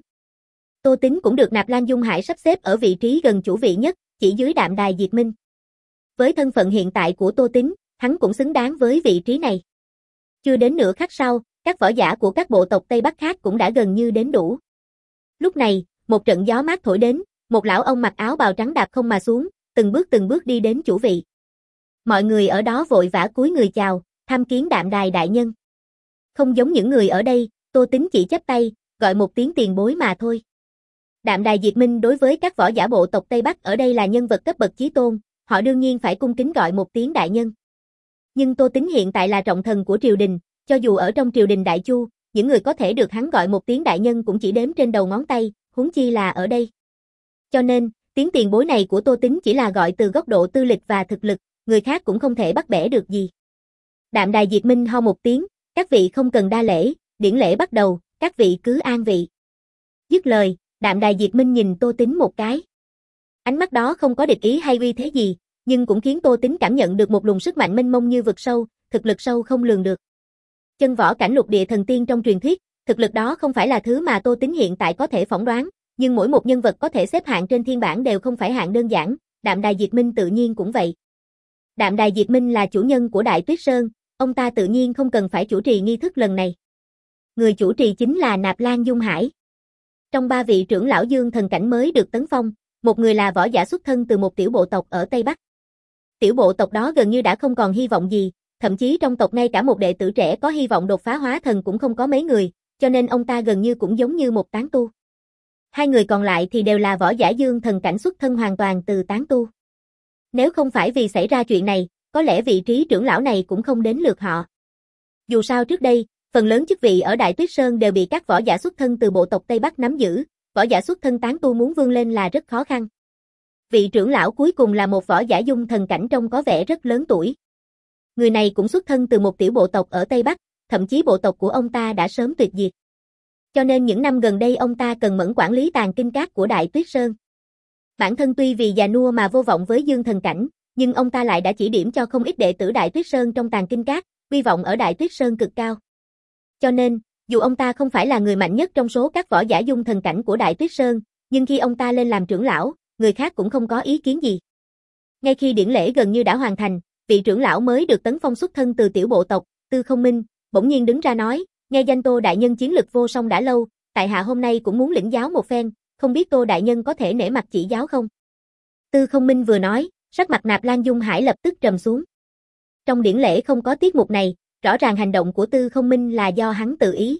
Tô Tín cũng được Nạp Lan Dung Hải sắp xếp ở vị trí gần chủ vị nhất, chỉ dưới đạm đài Diệt Minh. Với thân phận hiện tại của Tô Tín, hắn cũng xứng đáng với vị trí này. Chưa đến nửa khắc sau, các võ giả của các bộ tộc Tây Bắc khác cũng đã gần như đến đủ. Lúc này, một trận gió mát thổi đến, một lão ông mặc áo bào trắng đạp không mà xuống, từng bước từng bước đi đến chủ vị. Mọi người ở đó vội vã cúi người chào, tham kiến đạm đài đại nhân. Không giống những người ở đây, Tô Tín chỉ chắp tay, gọi một tiếng tiền bối mà thôi. Đạm đài Diệt Minh đối với các võ giả bộ tộc Tây Bắc ở đây là nhân vật cấp bậc chí tôn, họ đương nhiên phải cung kính gọi một tiếng đại nhân. Nhưng Tô Tín hiện tại là trọng thần của triều đình, cho dù ở trong triều đình Đại Chu, những người có thể được hắn gọi một tiếng đại nhân cũng chỉ đếm trên đầu ngón tay, huống chi là ở đây. Cho nên, tiếng tiền bối này của Tô Tín chỉ là gọi từ góc độ tư lịch và thực lực, người khác cũng không thể bắt bẻ được gì. Đạm đài Diệt Minh ho một tiếng, các vị không cần đa lễ, điển lễ bắt đầu, các vị cứ an vị. Dứt lời, Đạm đài Diệt Minh nhìn Tô Tín một cái. Ánh mắt đó không có địch ý hay uy thế gì, nhưng cũng khiến Tô Tín cảm nhận được một luồng sức mạnh mênh mông như vực sâu, thực lực sâu không lường được. Chân võ cảnh lục địa thần tiên trong truyền thuyết, thực lực đó không phải là thứ mà Tô Tín hiện tại có thể phỏng đoán, nhưng mỗi một nhân vật có thể xếp hạng trên thiên bảng đều không phải hạng đơn giản, Đạm đài Diệt Minh tự nhiên cũng vậy. Đạm đài Diệt Minh là chủ nhân của Đại Tuyết Sơn, ông ta tự nhiên không cần phải chủ trì nghi thức lần này. Người chủ trì chính là Nạp Lan Dung Hải. Trong ba vị trưởng lão dương thần cảnh mới được tấn phong, một người là võ giả xuất thân từ một tiểu bộ tộc ở Tây Bắc. Tiểu bộ tộc đó gần như đã không còn hy vọng gì, thậm chí trong tộc ngay cả một đệ tử trẻ có hy vọng đột phá hóa thần cũng không có mấy người, cho nên ông ta gần như cũng giống như một tán tu. Hai người còn lại thì đều là võ giả dương thần cảnh xuất thân hoàn toàn từ tán tu. Nếu không phải vì xảy ra chuyện này, có lẽ vị trí trưởng lão này cũng không đến lượt họ. Dù sao trước đây, phần lớn chức vị ở Đại Tuyết Sơn đều bị các võ giả xuất thân từ bộ tộc Tây Bắc nắm giữ, võ giả xuất thân tán tu muốn vươn lên là rất khó khăn. Vị trưởng lão cuối cùng là một võ giả dung thần cảnh trông có vẻ rất lớn tuổi. Người này cũng xuất thân từ một tiểu bộ tộc ở Tây Bắc, thậm chí bộ tộc của ông ta đã sớm tuyệt diệt. Cho nên những năm gần đây ông ta cần mẫn quản lý tàn kinh các của Đại Tuyết Sơn. Bản thân tuy vì già nua mà vô vọng với dương thần cảnh, nhưng ông ta lại đã chỉ điểm cho không ít đệ tử Đại Tuyết Sơn trong tàn kinh các, uy vọng ở Đại Tuyết Sơn cực cao. Cho nên, dù ông ta không phải là người mạnh nhất trong số các võ giả dung thần cảnh của Đại Tuyết Sơn, nhưng khi ông ta lên làm trưởng lão, người khác cũng không có ý kiến gì. Ngay khi điển lễ gần như đã hoàn thành, vị trưởng lão mới được tấn phong xuất thân từ tiểu bộ tộc, Tư Không Minh, bỗng nhiên đứng ra nói, nghe danh Tô đại nhân chiến lực vô song đã lâu, tại hạ hôm nay cũng muốn lĩnh giáo một phen, không biết Tô đại nhân có thể nể mặt chỉ giáo không? Tư Không Minh vừa nói, sắc mặt Nạp Lan Dung Hải lập tức trầm xuống. Trong điển lễ không có tiết mục này, rõ ràng hành động của Tư Không Minh là do hắn tự ý.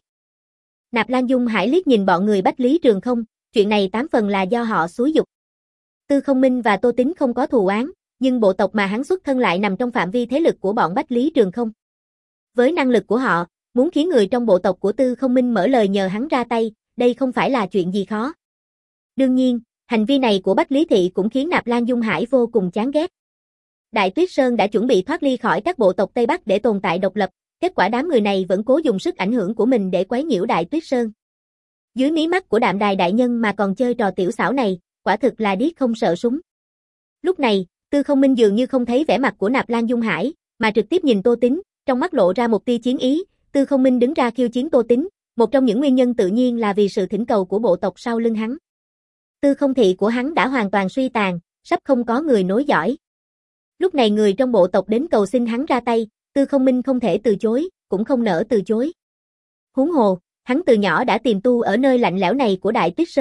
Nạp Lan Dung Hải liếc nhìn bọn người Bách Lý Trường Không, chuyện này tám phần là do họ xúi giục. Tư Không Minh và Tô Tín không có thù oán, nhưng bộ tộc mà hắn xuất thân lại nằm trong phạm vi thế lực của bọn Bách Lý Trường Không. Với năng lực của họ, muốn khiến người trong bộ tộc của Tư Không Minh mở lời nhờ hắn ra tay, đây không phải là chuyện gì khó. Đương nhiên, hành vi này của Bách Lý Thị cũng khiến Nạp Lan Dung Hải vô cùng chán ghét. Đại Tuyết Sơn đã chuẩn bị thoát ly khỏi các bộ tộc Tây Bắc để tồn tại độc lập, kết quả đám người này vẫn cố dùng sức ảnh hưởng của mình để quấy nhiễu Đại Tuyết Sơn. Dưới mí mắt của Đạm đài đại nhân mà còn chơi trò tiểu xảo này, quả thực là điếc không sợ súng. Lúc này, Tư Không Minh dường như không thấy vẻ mặt của Nạp Lan Dung Hải, mà trực tiếp nhìn Tô Tín, trong mắt lộ ra một tia chiến ý. Tư Không Minh đứng ra khiêu chiến Tô Tín, một trong những nguyên nhân tự nhiên là vì sự thỉnh cầu của bộ tộc sau lưng hắn. Tư Không thị của hắn đã hoàn toàn suy tàn, sắp không có người nối dõi. Lúc này người trong bộ tộc đến cầu xin hắn ra tay, Tư Không Minh không thể từ chối, cũng không nỡ từ chối. Huống hồ, hắn từ nhỏ đã tìm tu ở nơi lạnh lẽo này của Đại Tuyết Sơn,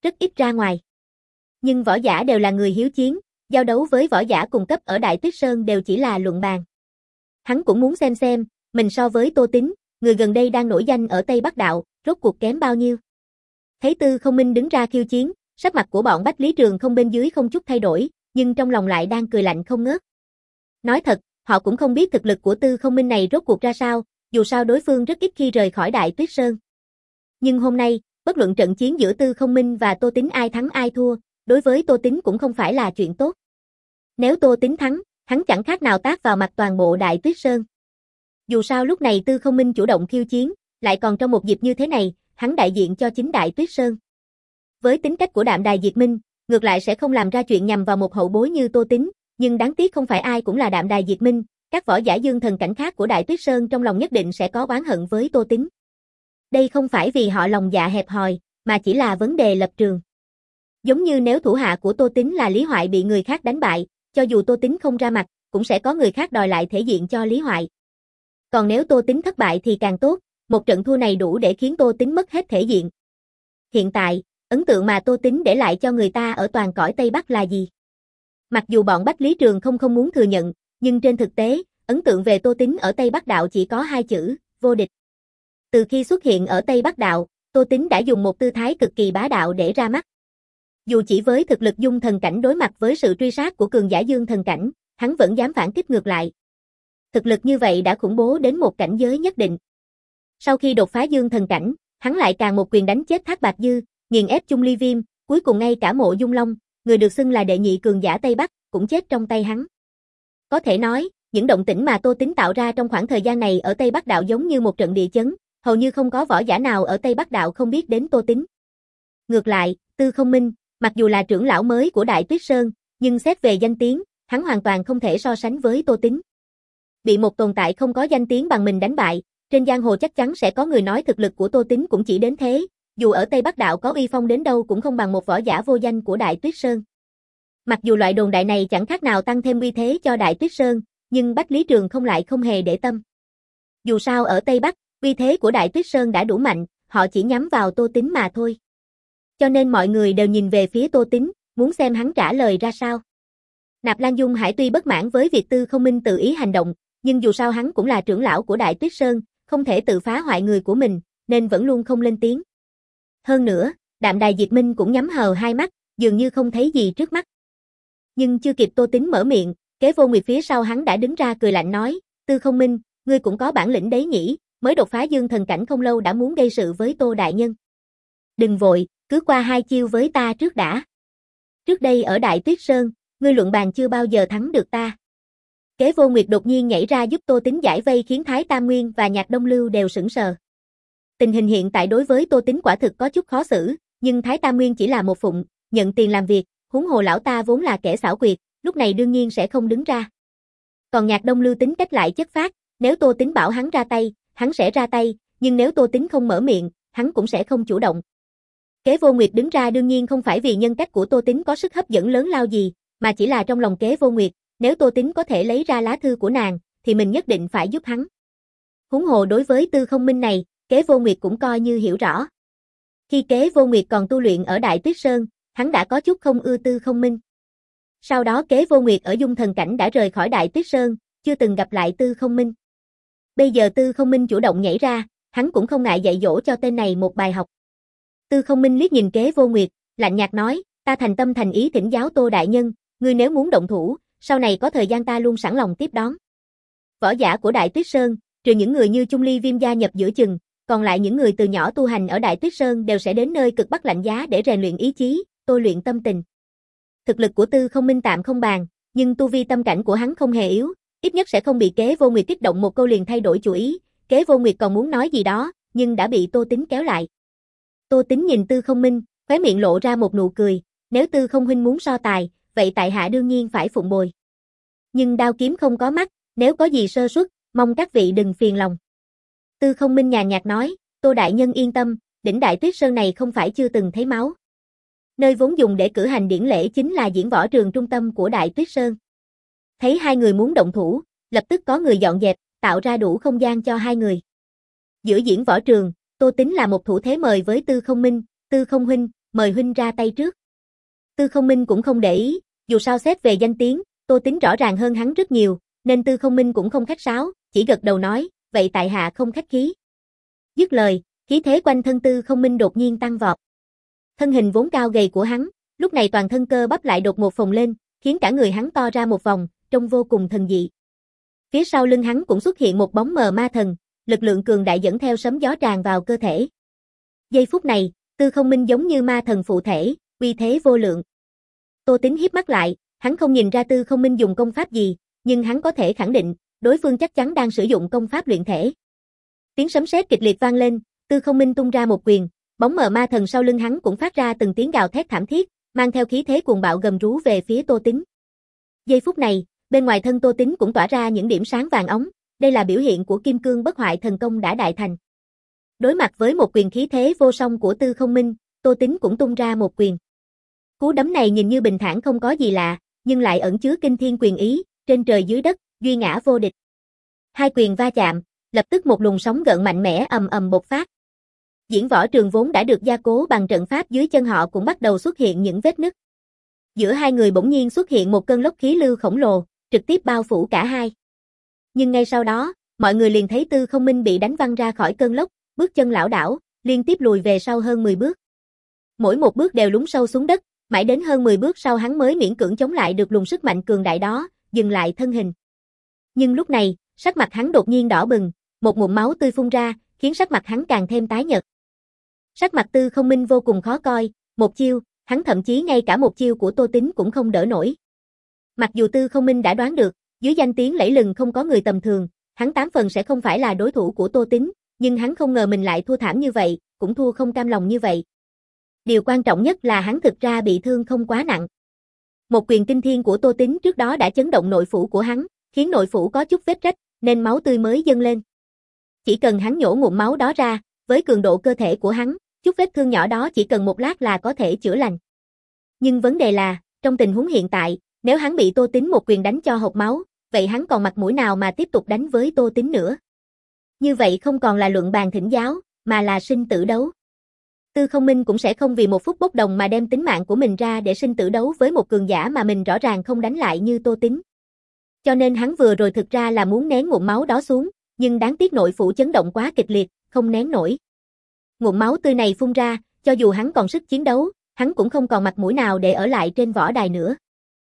rất ít ra ngoài. Nhưng võ giả đều là người hiếu chiến, giao đấu với võ giả cùng cấp ở Đại Tuyết Sơn đều chỉ là luận bàn. Hắn cũng muốn xem xem, mình so với Tô Tín, người gần đây đang nổi danh ở Tây Bắc Đạo, rốt cuộc kém bao nhiêu. Thấy Tư Không Minh đứng ra khiêu chiến, sắc mặt của bọn Bách Lý Trường không bên dưới không chút thay đổi, nhưng trong lòng lại đang cười lạnh không ngớt. Nói thật, họ cũng không biết thực lực của Tư Không Minh này rốt cuộc ra sao, dù sao đối phương rất ít khi rời khỏi Đại Tuyết Sơn. Nhưng hôm nay, bất luận trận chiến giữa Tư Không Minh và Tô Tín ai thắng ai thua, đối với Tô Tín cũng không phải là chuyện tốt. Nếu Tô Tín thắng, hắn chẳng khác nào tát vào mặt toàn bộ Đại Tuyết Sơn. Dù sao lúc này Tư Không Minh chủ động khiêu chiến, lại còn trong một dịp như thế này, hắn đại diện cho chính Đại Tuyết Sơn. Với tính cách của Đạm Đài Diệt Minh, ngược lại sẽ không làm ra chuyện nhằm vào một hậu bối như Tô Tín, nhưng đáng tiếc không phải ai cũng là Đạm Đài Diệt Minh, các võ giả dương thần cảnh khác của Đại Tuyết Sơn trong lòng nhất định sẽ có oán hận với Tô Tín. Đây không phải vì họ lòng dạ hẹp hòi, mà chỉ là vấn đề lập trường. Giống như nếu thủ hạ của Tô Tín là Lý Hoại bị người khác đánh bại, cho dù Tô Tín không ra mặt, cũng sẽ có người khác đòi lại thể diện cho Lý Hoại. Còn nếu Tô Tín thất bại thì càng tốt, một trận thua này đủ để khiến Tô Tín mất hết thể diện. Hiện tại, ấn tượng mà Tô Tín để lại cho người ta ở toàn cõi Tây Bắc là gì? Mặc dù bọn Bách Lý Trường không không muốn thừa nhận, nhưng trên thực tế, ấn tượng về Tô Tín ở Tây Bắc Đạo chỉ có hai chữ, vô địch. Từ khi xuất hiện ở Tây Bắc Đạo, Tô Tín đã dùng một tư thái cực kỳ bá đạo để ra mắt. Dù chỉ với thực lực dung thần cảnh đối mặt với sự truy sát của cường giả dương thần cảnh, hắn vẫn dám phản kích ngược lại. Thực lực như vậy đã khủng bố đến một cảnh giới nhất định. Sau khi đột phá dương thần cảnh, hắn lại càng một quyền đánh chết Thác Bạt Dư, nghiền ép Chung Ly Viêm, cuối cùng ngay cả Mộ Dung Long, người được xưng là đệ nhị cường giả Tây Bắc, cũng chết trong tay hắn. Có thể nói, những động tĩnh mà Tô Tín tạo ra trong khoảng thời gian này ở Tây Bắc Đạo giống như một trận địa chấn, hầu như không có võ giả nào ở Tây Bắc Đạo không biết đến Tô Tín. Ngược lại, Tư Không Minh, mặc dù là trưởng lão mới của Đại Tuyết Sơn, nhưng xét về danh tiếng, hắn hoàn toàn không thể so sánh với Tô Tín. Bị một tồn tại không có danh tiếng bằng mình đánh bại, trên giang hồ chắc chắn sẽ có người nói thực lực của Tô Tín cũng chỉ đến thế, dù ở Tây Bắc Đạo có uy phong đến đâu cũng không bằng một võ giả vô danh của Đại Tuyết Sơn. Mặc dù loại đồn đại này chẳng khác nào tăng thêm uy thế cho Đại Tuyết Sơn, nhưng Bách Lý Trường không lại không hề để tâm. Dù sao ở Tây Bắc, uy thế của Đại Tuyết Sơn đã đủ mạnh, họ chỉ nhắm vào Tô Tín mà thôi. Cho nên mọi người đều nhìn về phía Tô Tín, muốn xem hắn trả lời ra sao. Nạp Lan Dung Hải tuy bất mãn với việc Tư Không Minh tự ý hành động, nhưng dù sao hắn cũng là trưởng lão của Đại Tuyết Sơn, không thể tự phá hoại người của mình, nên vẫn luôn không lên tiếng. Hơn nữa, Đạm Đài Diệt Minh cũng nhắm hờ hai mắt, dường như không thấy gì trước mắt. Nhưng chưa kịp Tô Tín mở miệng, Kế Vô Nguyệt phía sau hắn đã đứng ra cười lạnh nói, Tư Không Minh, ngươi cũng có bản lĩnh đấy nhỉ, mới đột phá dương thần cảnh không lâu đã muốn gây sự với Tô Đại Nhân. Đừng vội, cứ qua hai chiêu với ta trước đã. Trước đây ở Đại Tuyết Sơn, ngươi luận bàn chưa bao giờ thắng được ta. Kế Vô Nguyệt đột nhiên nhảy ra giúp Tô Tín giải vây khiến Thái Tam Nguyên và Nhạc Đông Lưu đều sững sờ. Tình hình hiện tại đối với Tô Tín quả thực có chút khó xử, nhưng Thái Tam Nguyên chỉ là một phụng, nhận tiền làm việc, huống hồ lão ta vốn là kẻ xảo quyệt, lúc này đương nhiên sẽ không đứng ra. Còn Nhạc Đông Lưu tính cách lại chất phác, nếu Tô Tín bảo hắn ra tay, hắn sẽ ra tay, nhưng nếu Tô Tín không mở miệng, hắn cũng sẽ không chủ động. Kế Vô Nguyệt đứng ra đương nhiên không phải vì nhân cách của Tô Tín có sức hấp dẫn lớn lao gì, mà chỉ là trong lòng Kế Vô Nguyệt, nếu Tô Tín có thể lấy ra lá thư của nàng, thì mình nhất định phải giúp hắn. Huống hồ đối với Tư Không Minh này, Kế Vô Nguyệt cũng coi như hiểu rõ. Khi Kế Vô Nguyệt còn tu luyện ở Đại Tuyết Sơn, hắn đã có chút không ưa Tư Không Minh. Sau đó Kế Vô Nguyệt ở dung thần cảnh đã rời khỏi Đại Tuyết Sơn, chưa từng gặp lại Tư Không Minh. Bây giờ Tư Không Minh chủ động nhảy ra, hắn cũng không ngại dạy dỗ cho tên này một bài học. Tư Không Minh liếc nhìn Kế Vô Nguyệt, lạnh nhạt nói, ta thành tâm thành ý thỉnh giáo Tô Đại Nhân, ngươi nếu muốn động thủ, sau này có thời gian ta luôn sẵn lòng tiếp đón. Võ giả của Đại Tuyết Sơn, trừ những người như Chung Ly Viêm gia nhập giữa chừng, còn lại những người từ nhỏ tu hành ở Đại Tuyết Sơn đều sẽ đến nơi cực bắc lạnh giá để rèn luyện ý chí, tôi luyện tâm tình. Thực lực của Tư Không Minh tạm không bàn, nhưng tu vi tâm cảnh của hắn không hề yếu, ít nhất sẽ không bị Kế Vô Nguyệt kích động một câu liền thay đổi chủ ý. Kế Vô Nguyệt còn muốn nói gì đó, nhưng đã bị Tô Tín kéo lại. Tô Tín nhìn Tư Không Minh, khóe miệng lộ ra một nụ cười, nếu Tư Không huynh muốn so tài, vậy tại hạ đương nhiên phải phụng bồi. Nhưng đao kiếm không có mắt, nếu có gì sơ suất, mong các vị đừng phiền lòng. Tư Không Minh nhàn nhạt nói, Tô Đại Nhân yên tâm, đỉnh Đại Tuyết Sơn này không phải chưa từng thấy máu. Nơi vốn dùng để cử hành điển lễ chính là diễn võ trường trung tâm của Đại Tuyết Sơn. Thấy hai người muốn động thủ, lập tức có người dọn dẹp, tạo ra đủ không gian cho hai người. Giữa diễn võ trường, Tô Tín là một thủ thế mời với Tư Không Minh, Tư Không huynh, mời huynh ra tay trước. Tư Không Minh cũng không để ý, dù sao xét về danh tiếng, Tô Tín rõ ràng hơn hắn rất nhiều, nên Tư Không Minh cũng không khách sáo, chỉ gật đầu nói, vậy tại hạ không khách khí. Dứt lời, khí thế quanh thân Tư Không Minh đột nhiên tăng vọt. Thân hình vốn cao gầy của hắn, lúc này toàn thân cơ bắp lại đột ngột phồng lên, khiến cả người hắn to ra một vòng, trông vô cùng thần dị. Phía sau lưng hắn cũng xuất hiện một bóng mờ ma thần, lực lượng cường đại dẫn theo sấm gió tràn vào cơ thể. Giây phút này, Tư Không Minh giống như ma thần phụ thể, uy thế vô lượng. Tô Tín híp mắt lại, hắn không nhìn ra Tư Không Minh dùng công pháp gì, nhưng hắn có thể khẳng định, đối phương chắc chắn đang sử dụng công pháp luyện thể. Tiếng sấm sét kịch liệt vang lên, Tư Không Minh tung ra một quyền, bóng mờ ma thần sau lưng hắn cũng phát ra từng tiếng gào thét thảm thiết, mang theo khí thế cuồng bạo gầm rú về phía Tô Tín. Giây phút này, bên ngoài thân Tô Tín cũng tỏa ra những điểm sáng vàng óng, đây là biểu hiện của Kim Cương Bất Hoại thần công đã đại thành. Đối mặt với một quyền khí thế vô song của Tư Không Minh, Tô Tín cũng tung ra một quyền. Cú đấm này nhìn như bình thản không có gì lạ, nhưng lại ẩn chứa kinh thiên quyền ý, trên trời dưới đất, duy ngã vô địch. Hai quyền va chạm, lập tức một luồng sóng gợn mạnh mẽ ầm ầm bộc phát. Diễn võ trường vốn đã được gia cố bằng trận pháp dưới chân họ cũng bắt đầu xuất hiện những vết nứt. Giữa hai người bỗng nhiên xuất hiện một cơn lốc khí lưu khổng lồ, trực tiếp bao phủ cả hai. Nhưng ngay sau đó, mọi người liền thấy Tư Không Minh bị đánh văng ra khỏi cơn lốc, bước chân lảo đảo, liên tiếp lùi về sau hơn mười bước. Mỗi một bước đều lún sâu xuống đất, mãi đến hơn mười bước sau hắn mới miễn cưỡng chống lại được luồng sức mạnh cường đại đó, dừng lại thân hình. Nhưng lúc này, sắc mặt hắn đột nhiên đỏ bừng, một ngụm máu tươi phun ra, khiến sắc mặt hắn càng thêm tái nhợt. Sắc mặt Tư Không Minh vô cùng khó coi, một chiêu, hắn thậm chí ngay cả một chiêu của Tô Tín cũng không đỡ nổi. Mặc dù Tư Không Minh đã đoán được, dưới danh tiếng lẫy lừng không có người tầm thường, hắn tám phần sẽ không phải là đối thủ của Tô Tín, nhưng hắn không ngờ mình lại thua thảm như vậy, cũng thua không cam lòng như vậy. Điều quan trọng nhất là hắn thực ra bị thương không quá nặng. Một quyền kinh thiên của Tô Tín trước đó đã chấn động nội phủ của hắn, khiến nội phủ có chút vết rách, nên máu tươi mới dâng lên. Chỉ cần hắn nhổ ngụm máu đó ra, với cường độ cơ thể của hắn, chút vết thương nhỏ đó chỉ cần một lát là có thể chữa lành. Nhưng vấn đề là, trong tình huống hiện tại, nếu hắn bị Tô Tín một quyền đánh cho hộc máu, vậy hắn còn mặt mũi nào mà tiếp tục đánh với Tô Tín nữa? Như vậy không còn là luận bàn thỉnh giáo, mà là sinh tử đấu. Tư Không Minh cũng sẽ không vì một phút bốc đồng mà đem tính mạng của mình ra để sinh tử đấu với một cường giả mà mình rõ ràng không đánh lại như Tô Tín. Cho nên hắn vừa rồi thực ra là muốn nén ngụm máu đó xuống, nhưng đáng tiếc nội phủ chấn động quá kịch liệt, không nén nổi. Ngụm máu tươi này phun ra, cho dù hắn còn sức chiến đấu, hắn cũng không còn mặt mũi nào để ở lại trên võ đài nữa.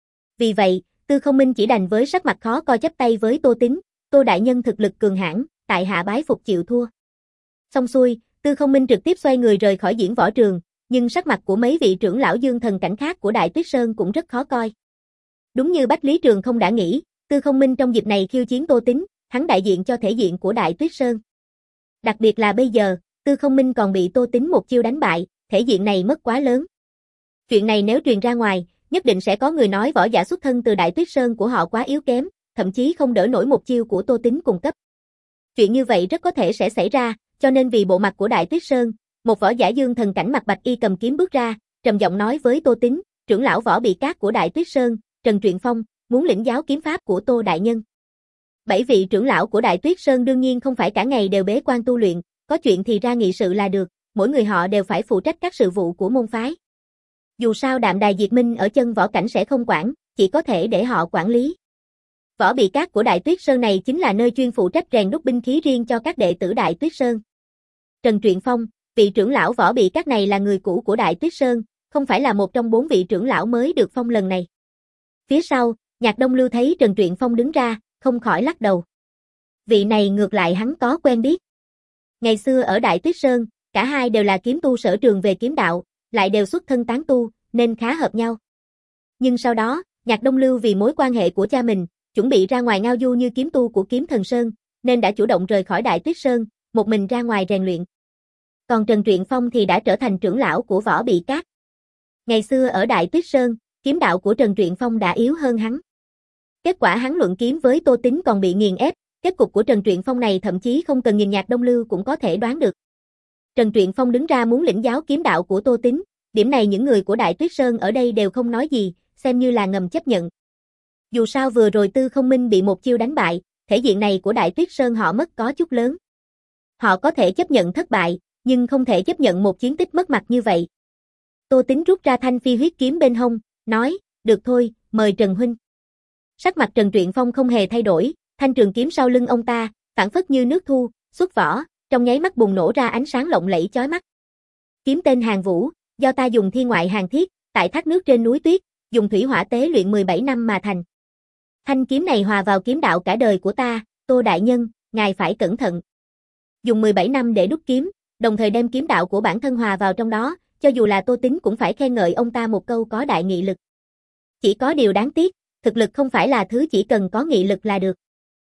Vì vậy, Tư Không Minh chỉ đành với sắc mặt khó coi chắp tay với Tô Tín, Tô đại nhân thực lực cường hãn, tại hạ bái phục chịu thua. Xong xuôi, Tư Không Minh trực tiếp xoay người rời khỏi diễn võ trường, nhưng sắc mặt của mấy vị trưởng lão dương thần cảnh khác của Đại Tuyết Sơn cũng rất khó coi. Đúng như Bách Lý Trường không đã nghĩ, Tư Không Minh trong dịp này khiêu chiến Tô Tín, hắn đại diện cho thể diện của Đại Tuyết Sơn. Đặc biệt là bây giờ, Tư Không Minh còn bị Tô Tín một chiêu đánh bại, thể diện này mất quá lớn. Chuyện này nếu truyền ra ngoài, nhất định sẽ có người nói võ giả xuất thân từ Đại Tuyết Sơn của họ quá yếu kém, thậm chí không đỡ nổi một chiêu của Tô Tín cùng cấp. Chuyện như vậy rất có thể sẽ xảy ra, cho nên vì bộ mặt của Đại Tuyết Sơn, một võ giả dương thần cảnh mặt bạch y cầm kiếm bước ra, trầm giọng nói với Tô Tín, trưởng lão võ bị cát của Đại Tuyết Sơn, Trần Truyện Phong, muốn lĩnh giáo kiếm pháp của Tô đại nhân. Bảy vị trưởng lão của Đại Tuyết Sơn đương nhiên không phải cả ngày đều bế quan tu luyện, có chuyện thì ra nghị sự là được, mỗi người họ đều phải phụ trách các sự vụ của môn phái. Dù sao Đạm Đài Diệt Minh ở chân võ cảnh sẽ không quản, chỉ có thể để họ quản lý. Võ bị cát của Đại Tuyết Sơn này chính là nơi chuyên phụ trách rèn đúc binh khí riêng cho các đệ tử Đại Tuyết Sơn. Trần Truyện Phong, vị trưởng lão võ bị cát này là người cũ của Đại Tuyết Sơn, không phải là một trong bốn vị trưởng lão mới được phong lần này. Phía sau, Nhạc Đông Lưu thấy Trần Truyện Phong đứng ra, không khỏi lắc đầu. Vị này ngược lại hắn có quen biết. Ngày xưa ở Đại Tuyết Sơn, cả hai đều là kiếm tu sở trường về kiếm đạo, lại đều xuất thân tán tu, nên khá hợp nhau. Nhưng sau đó, Nhạc Đông Lưu vì mối quan hệ của cha mình, chuẩn bị ra ngoài ngao du như kiếm tu của Kiếm Thần Sơn, nên đã chủ động rời khỏi Đại Tuyết Sơn, một mình ra ngoài rèn luyện. Còn Trần Truyện Phong thì đã trở thành trưởng lão của võ bị cát. Ngày xưa ở Đại Tuyết Sơn, kiếm đạo của Trần Truyện Phong đã yếu hơn hắn. Kết quả hắn luận kiếm với Tô Tín còn bị nghiền ép, kết cục của Trần Truyện Phong này thậm chí không cần nhìn Nhạc Đông Lưu cũng có thể đoán được. Trần Truyện Phong đứng ra muốn lĩnh giáo kiếm đạo của Tô Tín, điểm này những người của Đại Tuyết Sơn ở đây đều không nói gì, xem như là ngầm chấp nhận. Dù sao vừa rồi Tư Không Minh bị một chiêu đánh bại, thể diện này của Đại Tuyết Sơn họ mất có chút lớn. Họ có thể chấp nhận thất bại, nhưng không thể chấp nhận một chiến tích mất mặt như vậy. Tô Tính rút ra thanh phi huyết kiếm bên hông, nói, được thôi, mời Trần huynh. Sắc mặt Trần Truyện Phong không hề thay đổi, thanh trường kiếm sau lưng ông ta, phảng phất như nước thu, xuất vỏ, trong nháy mắt bùng nổ ra ánh sáng lộng lẫy chói mắt. Kiếm tên Hàn Vũ, do ta dùng thiên ngoại hàn thiết, tại thác nước trên núi tuyết, dùng thủy hỏa tế luyện mười bảy năm mà thành. Thanh kiếm này hòa vào kiếm đạo cả đời của ta, Tô đại nhân, ngài phải cẩn thận. Dùng mười bảy năm để đúc kiếm, đồng thời đem kiếm đạo của bản thân hòa vào trong đó, cho dù là Tô Tính cũng phải khen ngợi ông ta một câu có đại nghị lực. Chỉ có điều đáng tiếc, thực lực không phải là thứ chỉ cần có nghị lực là được.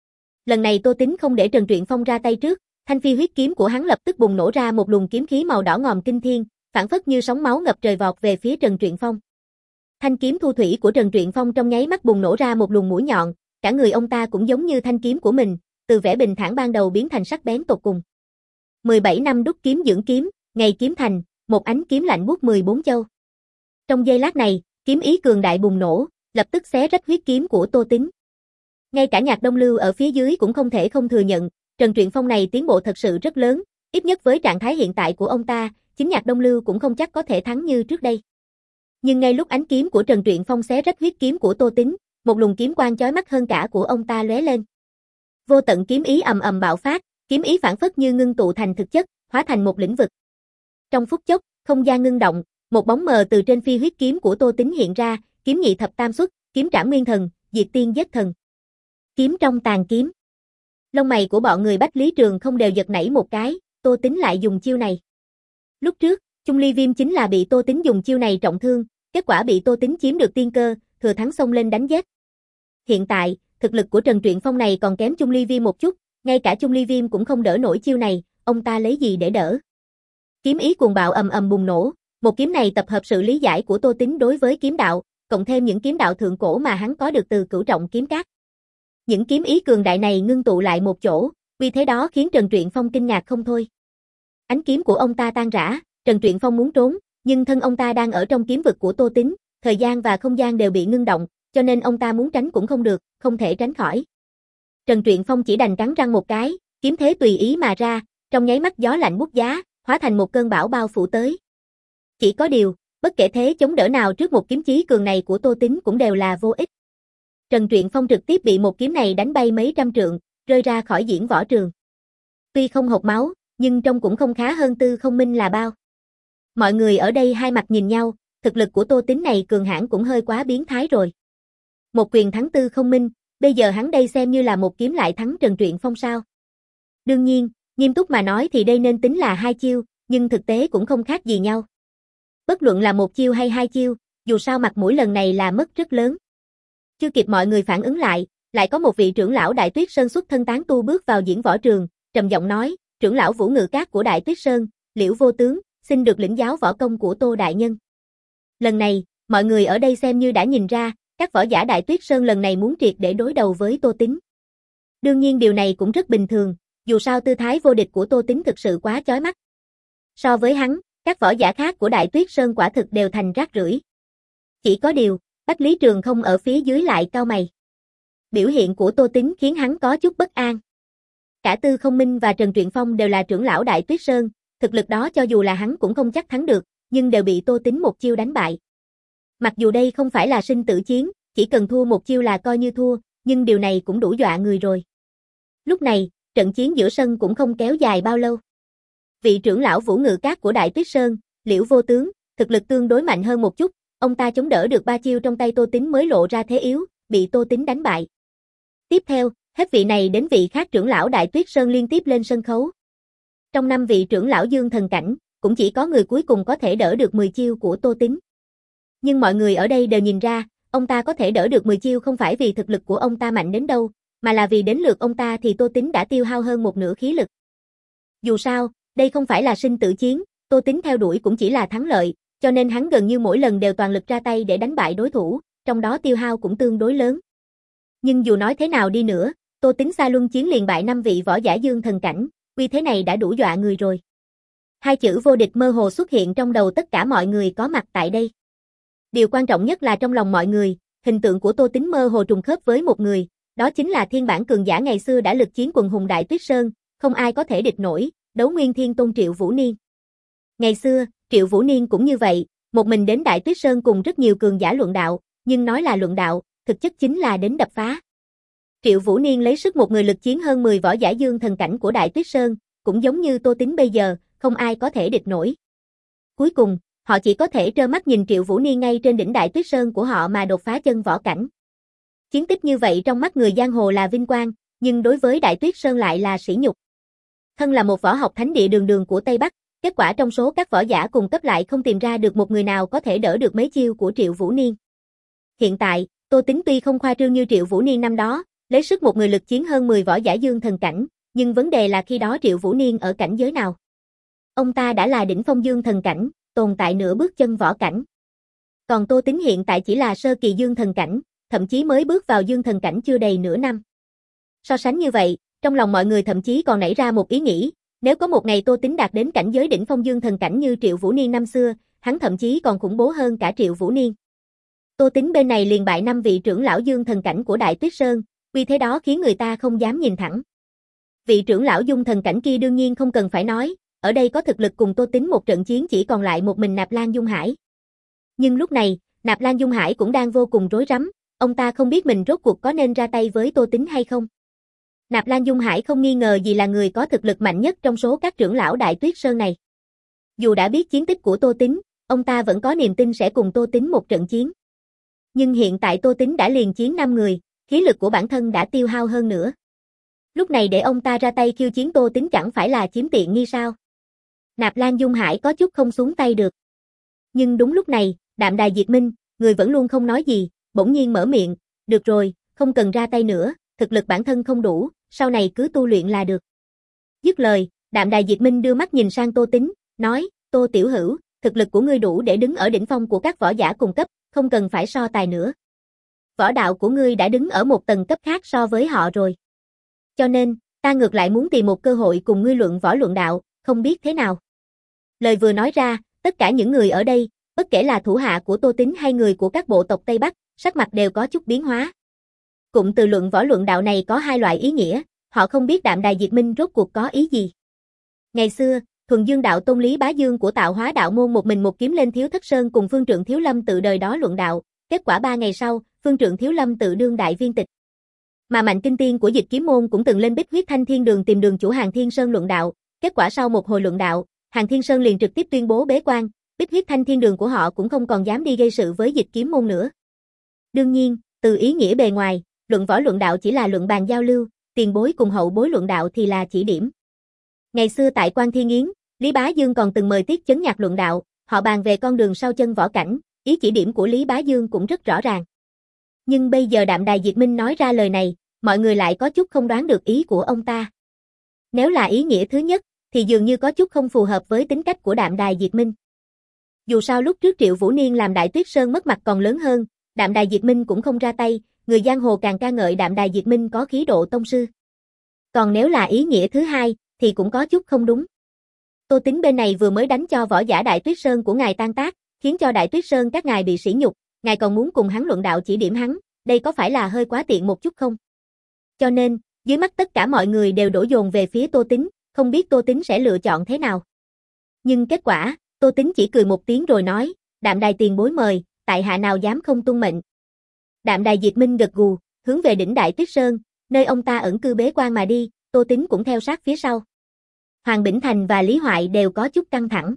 Lần này Tô Tính không để Trần Truyện Phong ra tay trước, thanh phi huyết kiếm của hắn lập tức bùng nổ ra một luồng kiếm khí màu đỏ ngòm kinh thiên, phảng phất như sóng máu ngập trời vọt về phía Trần Truyện Phong. Thanh kiếm thu thủy của Trần Truyện Phong trong nháy mắt bùng nổ ra một luồng mũi nhọn, cả người ông ta cũng giống như thanh kiếm của mình, từ vẻ bình thản ban đầu biến thành sắc bén tột cùng. mười bảy năm đúc kiếm dưỡng kiếm, ngày kiếm thành, một ánh kiếm lạnh buốt mười bốn châu. Trong giây lát này, kiếm ý cường đại bùng nổ, lập tức xé rách huyết kiếm của Tô Tính. Ngay cả Nhạc Đông Lưu ở phía dưới cũng không thể không thừa nhận, Trần Truyện Phong này tiến bộ thật sự rất lớn, ít nhất với trạng thái hiện tại của ông ta, chính Nhạc Đông Lưu cũng không chắc có thể thắng như trước đây. Nhưng ngay lúc ánh kiếm của Trần Truyện Phong xé rách huyết kiếm của Tô Tính, một luồng kiếm quang chói mắt hơn cả của ông ta lóe lên. Vô tận kiếm ý ầm ầm bạo phát, kiếm ý phảng phất như ngưng tụ thành thực chất, hóa thành một lĩnh vực. Trong phút chốc, không gian ngưng động, một bóng mờ từ trên phi huyết kiếm của Tô Tính hiện ra, kiếm nhị thập tam xuất, kiếm trảm nguyên thần, diệt tiên giết thần. Kiếm trong tàn kiếm. Lông mày của bọn người Bách Lý Trường không đều giật nảy một cái, Tô Tính lại dùng chiêu này. Lúc trước, Chung Ly Viêm chính là bị Tô Tính dùng chiêu này trọng thương, kết quả bị Tô Tính chiếm được tiên cơ, thừa thắng xông lên đánh giết. Hiện tại, thực lực của Trần Truyện Phong này còn kém Chung Ly Viêm một chút, ngay cả Chung Ly Viêm cũng không đỡ nổi chiêu này, ông ta lấy gì để đỡ? Kiếm ý cuồng bạo ầm ầm bùng nổ, một kiếm này tập hợp sự lý giải của Tô Tính đối với kiếm đạo, cộng thêm những kiếm đạo thượng cổ mà hắn có được từ Cửu Trọng kiếm cát. Những kiếm ý cường đại này ngưng tụ lại một chỗ, vì thế đó khiến Trần Truyện Phong kinh ngạc không thôi. Ánh kiếm của ông ta tan rã, Trần Truyện Phong muốn trốn, nhưng thân ông ta đang ở trong kiếm vực của Tô Tính, thời gian và không gian đều bị ngưng động, cho nên ông ta muốn tránh cũng không được, không thể tránh khỏi. Trần Truyện Phong chỉ đành cắn răng một cái, kiếm thế tùy ý mà ra, trong nháy mắt gió lạnh buốt giá, hóa thành một cơn bão bao phủ tới. Chỉ có điều, bất kể thế chống đỡ nào trước một kiếm chí cường này của Tô Tính cũng đều là vô ích. Trần Truyện Phong trực tiếp bị một kiếm này đánh bay mấy trăm trượng, rơi ra khỏi diễn võ trường. Tuy không hộc máu, nhưng trông cũng không khá hơn Tư Không Minh là bao. Mọi người ở đây hai mặt nhìn nhau, thực lực của Tô Tính này cường hãn cũng hơi quá biến thái rồi. Một quyền thắng Tư Không Minh, bây giờ hắn đây xem như là một kiếm lại thắng Trần Truyện Phong sao. Đương nhiên, nghiêm túc mà nói thì đây nên tính là hai chiêu, nhưng thực tế cũng không khác gì nhau. Bất luận là một chiêu hay hai chiêu, dù sao mặt mũi lần này là mất rất lớn. Chưa kịp mọi người phản ứng lại, lại có một vị trưởng lão Đại Tuyết Sơn xuất thân tán tu bước vào diễn võ trường, trầm giọng nói, trưởng lão Vũ Ngự Cát của Đại Tuyết Sơn, Liễu Vô Tướng, xin được lĩnh giáo võ công của Tô đại nhân. Lần này, mọi người ở đây xem như đã nhìn ra, các võ giả Đại Tuyết Sơn lần này muốn triệt để đối đầu với Tô Tính. Đương nhiên điều này cũng rất bình thường, dù sao tư thái vô địch của Tô Tính thực sự quá chói mắt. So với hắn, các võ giả khác của Đại Tuyết Sơn quả thực đều thành rác rưởi. Chỉ có điều, Bách Lý Trường không ở phía dưới lại cau mày. Biểu hiện của Tô Tính khiến hắn có chút bất an. Cả Tư Không Minh và Trần Truyện Phong đều là trưởng lão Đại Tuyết Sơn, thực lực đó cho dù là hắn cũng không chắc thắng được, nhưng đều bị Tô Tính một chiêu đánh bại. Mặc dù đây không phải là sinh tử chiến, chỉ cần thua một chiêu là coi như thua, nhưng điều này cũng đủ dọa người rồi. Lúc này, trận chiến giữa sân cũng không kéo dài bao lâu. Vị trưởng lão Vũ Ngự Cát của Đại Tuyết Sơn, Liễu Vô Tướng, thực lực tương đối mạnh hơn một chút, ông ta chống đỡ được ba chiêu trong tay Tô Tính mới lộ ra thế yếu, bị Tô Tính đánh bại. Tiếp theo, hết vị này đến vị khác trưởng lão Đại Tuyết Sơn liên tiếp lên sân khấu. Trong năm vị trưởng lão Dương Thần Cảnh, cũng chỉ có người cuối cùng có thể đỡ được mười chiêu của Tô Tính. Nhưng mọi người ở đây đều nhìn ra, ông ta có thể đỡ được mười chiêu không phải vì thực lực của ông ta mạnh đến đâu, mà là vì đến lượt ông ta thì Tô Tính đã tiêu hao hơn một nửa khí lực. Dù sao, đây không phải là sinh tử chiến, Tô Tính theo đuổi cũng chỉ là thắng lợi, cho nên hắn gần như mỗi lần đều toàn lực ra tay để đánh bại đối thủ, trong đó tiêu hao cũng tương đối lớn. Nhưng dù nói thế nào đi nữa, Tô Tính xa luân chiến liền bại năm vị võ giả Dương Thần Cảnh, uy thế này đã đủ dọa người rồi. Hai chữ vô địch mơ hồ xuất hiện trong đầu tất cả mọi người có mặt tại đây. Điều quan trọng nhất là trong lòng mọi người, hình tượng của Tô Tính mơ hồ trùng khớp với một người, đó chính là thiên bản cường giả ngày xưa đã lực chiến quần hùng Đại Tuyết Sơn, không ai có thể địch nổi, Đấu Nguyên Thiên Tôn Triệu Vũ Niên. Ngày xưa, Triệu Vũ Niên cũng như vậy, một mình đến Đại Tuyết Sơn cùng rất nhiều cường giả luận đạo, nhưng nói là luận đạo, thực chất chính là đến đập phá. Triệu Vũ Niên lấy sức một người lực chiến hơn mười võ giả dương thần cảnh của Đại Tuyết Sơn, cũng giống như Tô Tín bây giờ, không ai có thể địch nổi. Cuối cùng, họ chỉ có thể trơ mắt nhìn Triệu Vũ Niên ngay trên đỉnh Đại Tuyết Sơn của họ mà đột phá chân võ cảnh. Chiến tích như vậy trong mắt người giang hồ là vinh quang, nhưng đối với Đại Tuyết Sơn lại là sỉ nhục. Thân là một võ học thánh địa đường đường của Tây Bắc, kết quả trong số các võ giả cùng cấp lại không tìm ra được một người nào có thể đỡ được mấy chiêu của Triệu Vũ Niên. Hiện tại, Tô Tín tuy không khoa trương như Triệu Vũ Niên năm đó, lấy sức một người lực chiến hơn mười võ giả dương thần cảnh, nhưng vấn đề là khi đó Triệu Vũ Niên ở cảnh giới nào? Ông ta đã là đỉnh phong dương thần cảnh, tồn tại nửa bước chân võ cảnh. Còn Tô Tín hiện tại chỉ là sơ kỳ dương thần cảnh, thậm chí mới bước vào dương thần cảnh chưa đầy nửa năm. So sánh như vậy, trong lòng mọi người thậm chí còn nảy ra một ý nghĩ, nếu có một ngày Tô Tín đạt đến cảnh giới đỉnh phong dương thần cảnh như Triệu Vũ Niên năm xưa, hắn thậm chí còn khủng bố hơn cả Triệu Vũ Niên. Tô Tín bên này liền bại năm vị trưởng lão dương thần cảnh của Đại Tuyết Sơn, vì thế đó khiến người ta không dám nhìn thẳng. Vị trưởng lão dung thần cảnh kia đương nhiên không cần phải nói, ở đây có thực lực cùng Tô Tín một trận chiến chỉ còn lại một mình Nạp Lan Dung Hải. Nhưng lúc này, Nạp Lan Dung Hải cũng đang vô cùng rối rắm, ông ta không biết mình rốt cuộc có nên ra tay với Tô Tín hay không. Nạp Lan Dung Hải không nghi ngờ gì là người có thực lực mạnh nhất trong số các trưởng lão Đại Tuyết Sơn này. Dù đã biết chiến tích của Tô Tín, ông ta vẫn có niềm tin sẽ cùng Tô Tín một trận chiến. Nhưng hiện tại Tô Tín đã liền chiến năm người, khí lực của bản thân đã tiêu hao hơn nữa. Lúc này để ông ta ra tay khiêu chiến Tô Tín chẳng phải là chiếm tiện nghi sao? Nạp Lan Dung Hải có chút không xuống tay được. Nhưng đúng lúc này, Đạm Đài Diệt Minh, người vẫn luôn không nói gì, bỗng nhiên mở miệng, được rồi, không cần ra tay nữa, thực lực bản thân không đủ, sau này cứ tu luyện là được. Dứt lời, Đạm Đài Diệt Minh đưa mắt nhìn sang Tô Tín, nói, Tô Tiểu Hữu, thực lực của ngươi đủ để đứng ở đỉnh phong của các võ giả cùng cấp, không cần phải so tài nữa. Võ đạo của ngươi đã đứng ở một tầng cấp khác so với họ rồi. Cho nên, ta ngược lại muốn tìm một cơ hội cùng ngươi luận võ luận đạo, không biết thế nào. Lời vừa nói ra, tất cả những người ở đây, bất kể là thủ hạ của Tô Tín hay người của các bộ tộc Tây Bắc, sắc mặt đều có chút biến hóa. Cụm từ luận võ luận đạo này có hai loại ý nghĩa, họ không biết Đạm Đài Diệt Minh rốt cuộc có ý gì. Ngày xưa, Thuần Dương đạo tôn Lý Bá Dương của Tạo Hóa đạo môn một mình một kiếm lên Thiếu Thất Sơn cùng Phương Trượng Thiếu Lâm tự đời đó luận đạo, kết quả ba ngày sau, Phương Trượng Thiếu Lâm tự đương đại viên tịch. Mà Mạnh Kinh Tiên của Dịch Kiếm môn cũng từng lên Bích Huyết Thanh Thiên Đường tìm đường chủ Hàn Thiên Sơn luận đạo, kết quả sau một hồi luận đạo, Hàn Thiên Sơn liền trực tiếp tuyên bố bế quan, Bích Huyết Thanh Thiên Đường của họ cũng không còn dám đi gây sự với Dịch Kiếm môn nữa. Đương nhiên, từ ý nghĩa bề ngoài, luận võ luận đạo chỉ là luận bàn giao lưu, tiền bối cùng hậu bối luận đạo thì là chỉ điểm. Ngày xưa tại Quan Thiên Yến, Lý Bá Dương còn từng mời Tiết Chấn Nhạc luận đạo, họ bàn về con đường sau chân võ cảnh, ý chỉ điểm của Lý Bá Dương cũng rất rõ ràng. Nhưng bây giờ Đạm Đài Diệt Minh nói ra lời này, mọi người lại có chút không đoán được ý của ông ta. Nếu là ý nghĩa thứ nhất, thì dường như có chút không phù hợp với tính cách của Đạm Đài Diệt Minh. Dù sao lúc trước Triệu Vũ Niên làm Đại Tuyết Sơn mất mặt còn lớn hơn, Đạm Đài Diệt Minh cũng không ra tay, người giang hồ càng ca ngợi Đạm Đài Diệt Minh có khí độ tông sư. Còn nếu là ý nghĩa thứ hai, thì cũng có chút không đúng. Tô Tín bên này vừa mới đánh cho võ giả Đại Tuyết Sơn của ngài tan tác, khiến cho Đại Tuyết Sơn các ngài bị sỉ nhục, ngài còn muốn cùng hắn luận đạo chỉ điểm hắn, đây có phải là hơi quá tiện một chút không? Cho nên, dưới mắt tất cả mọi người đều đổ dồn về phía Tô Tín, không biết Tô Tín sẽ lựa chọn thế nào. Nhưng kết quả, Tô Tín chỉ cười một tiếng rồi nói, Đạm Đài tiền bối mời, tại hạ nào dám không tuân mệnh. Đạm Đài Diệt Minh gật gù, hướng về đỉnh Đại Tuyết Sơn, nơi ông ta ẩn cư bế quan mà đi, Tô Tín cũng theo sát phía sau. Hoàng Bỉnh Thành và Lý Hoại đều có chút căng thẳng.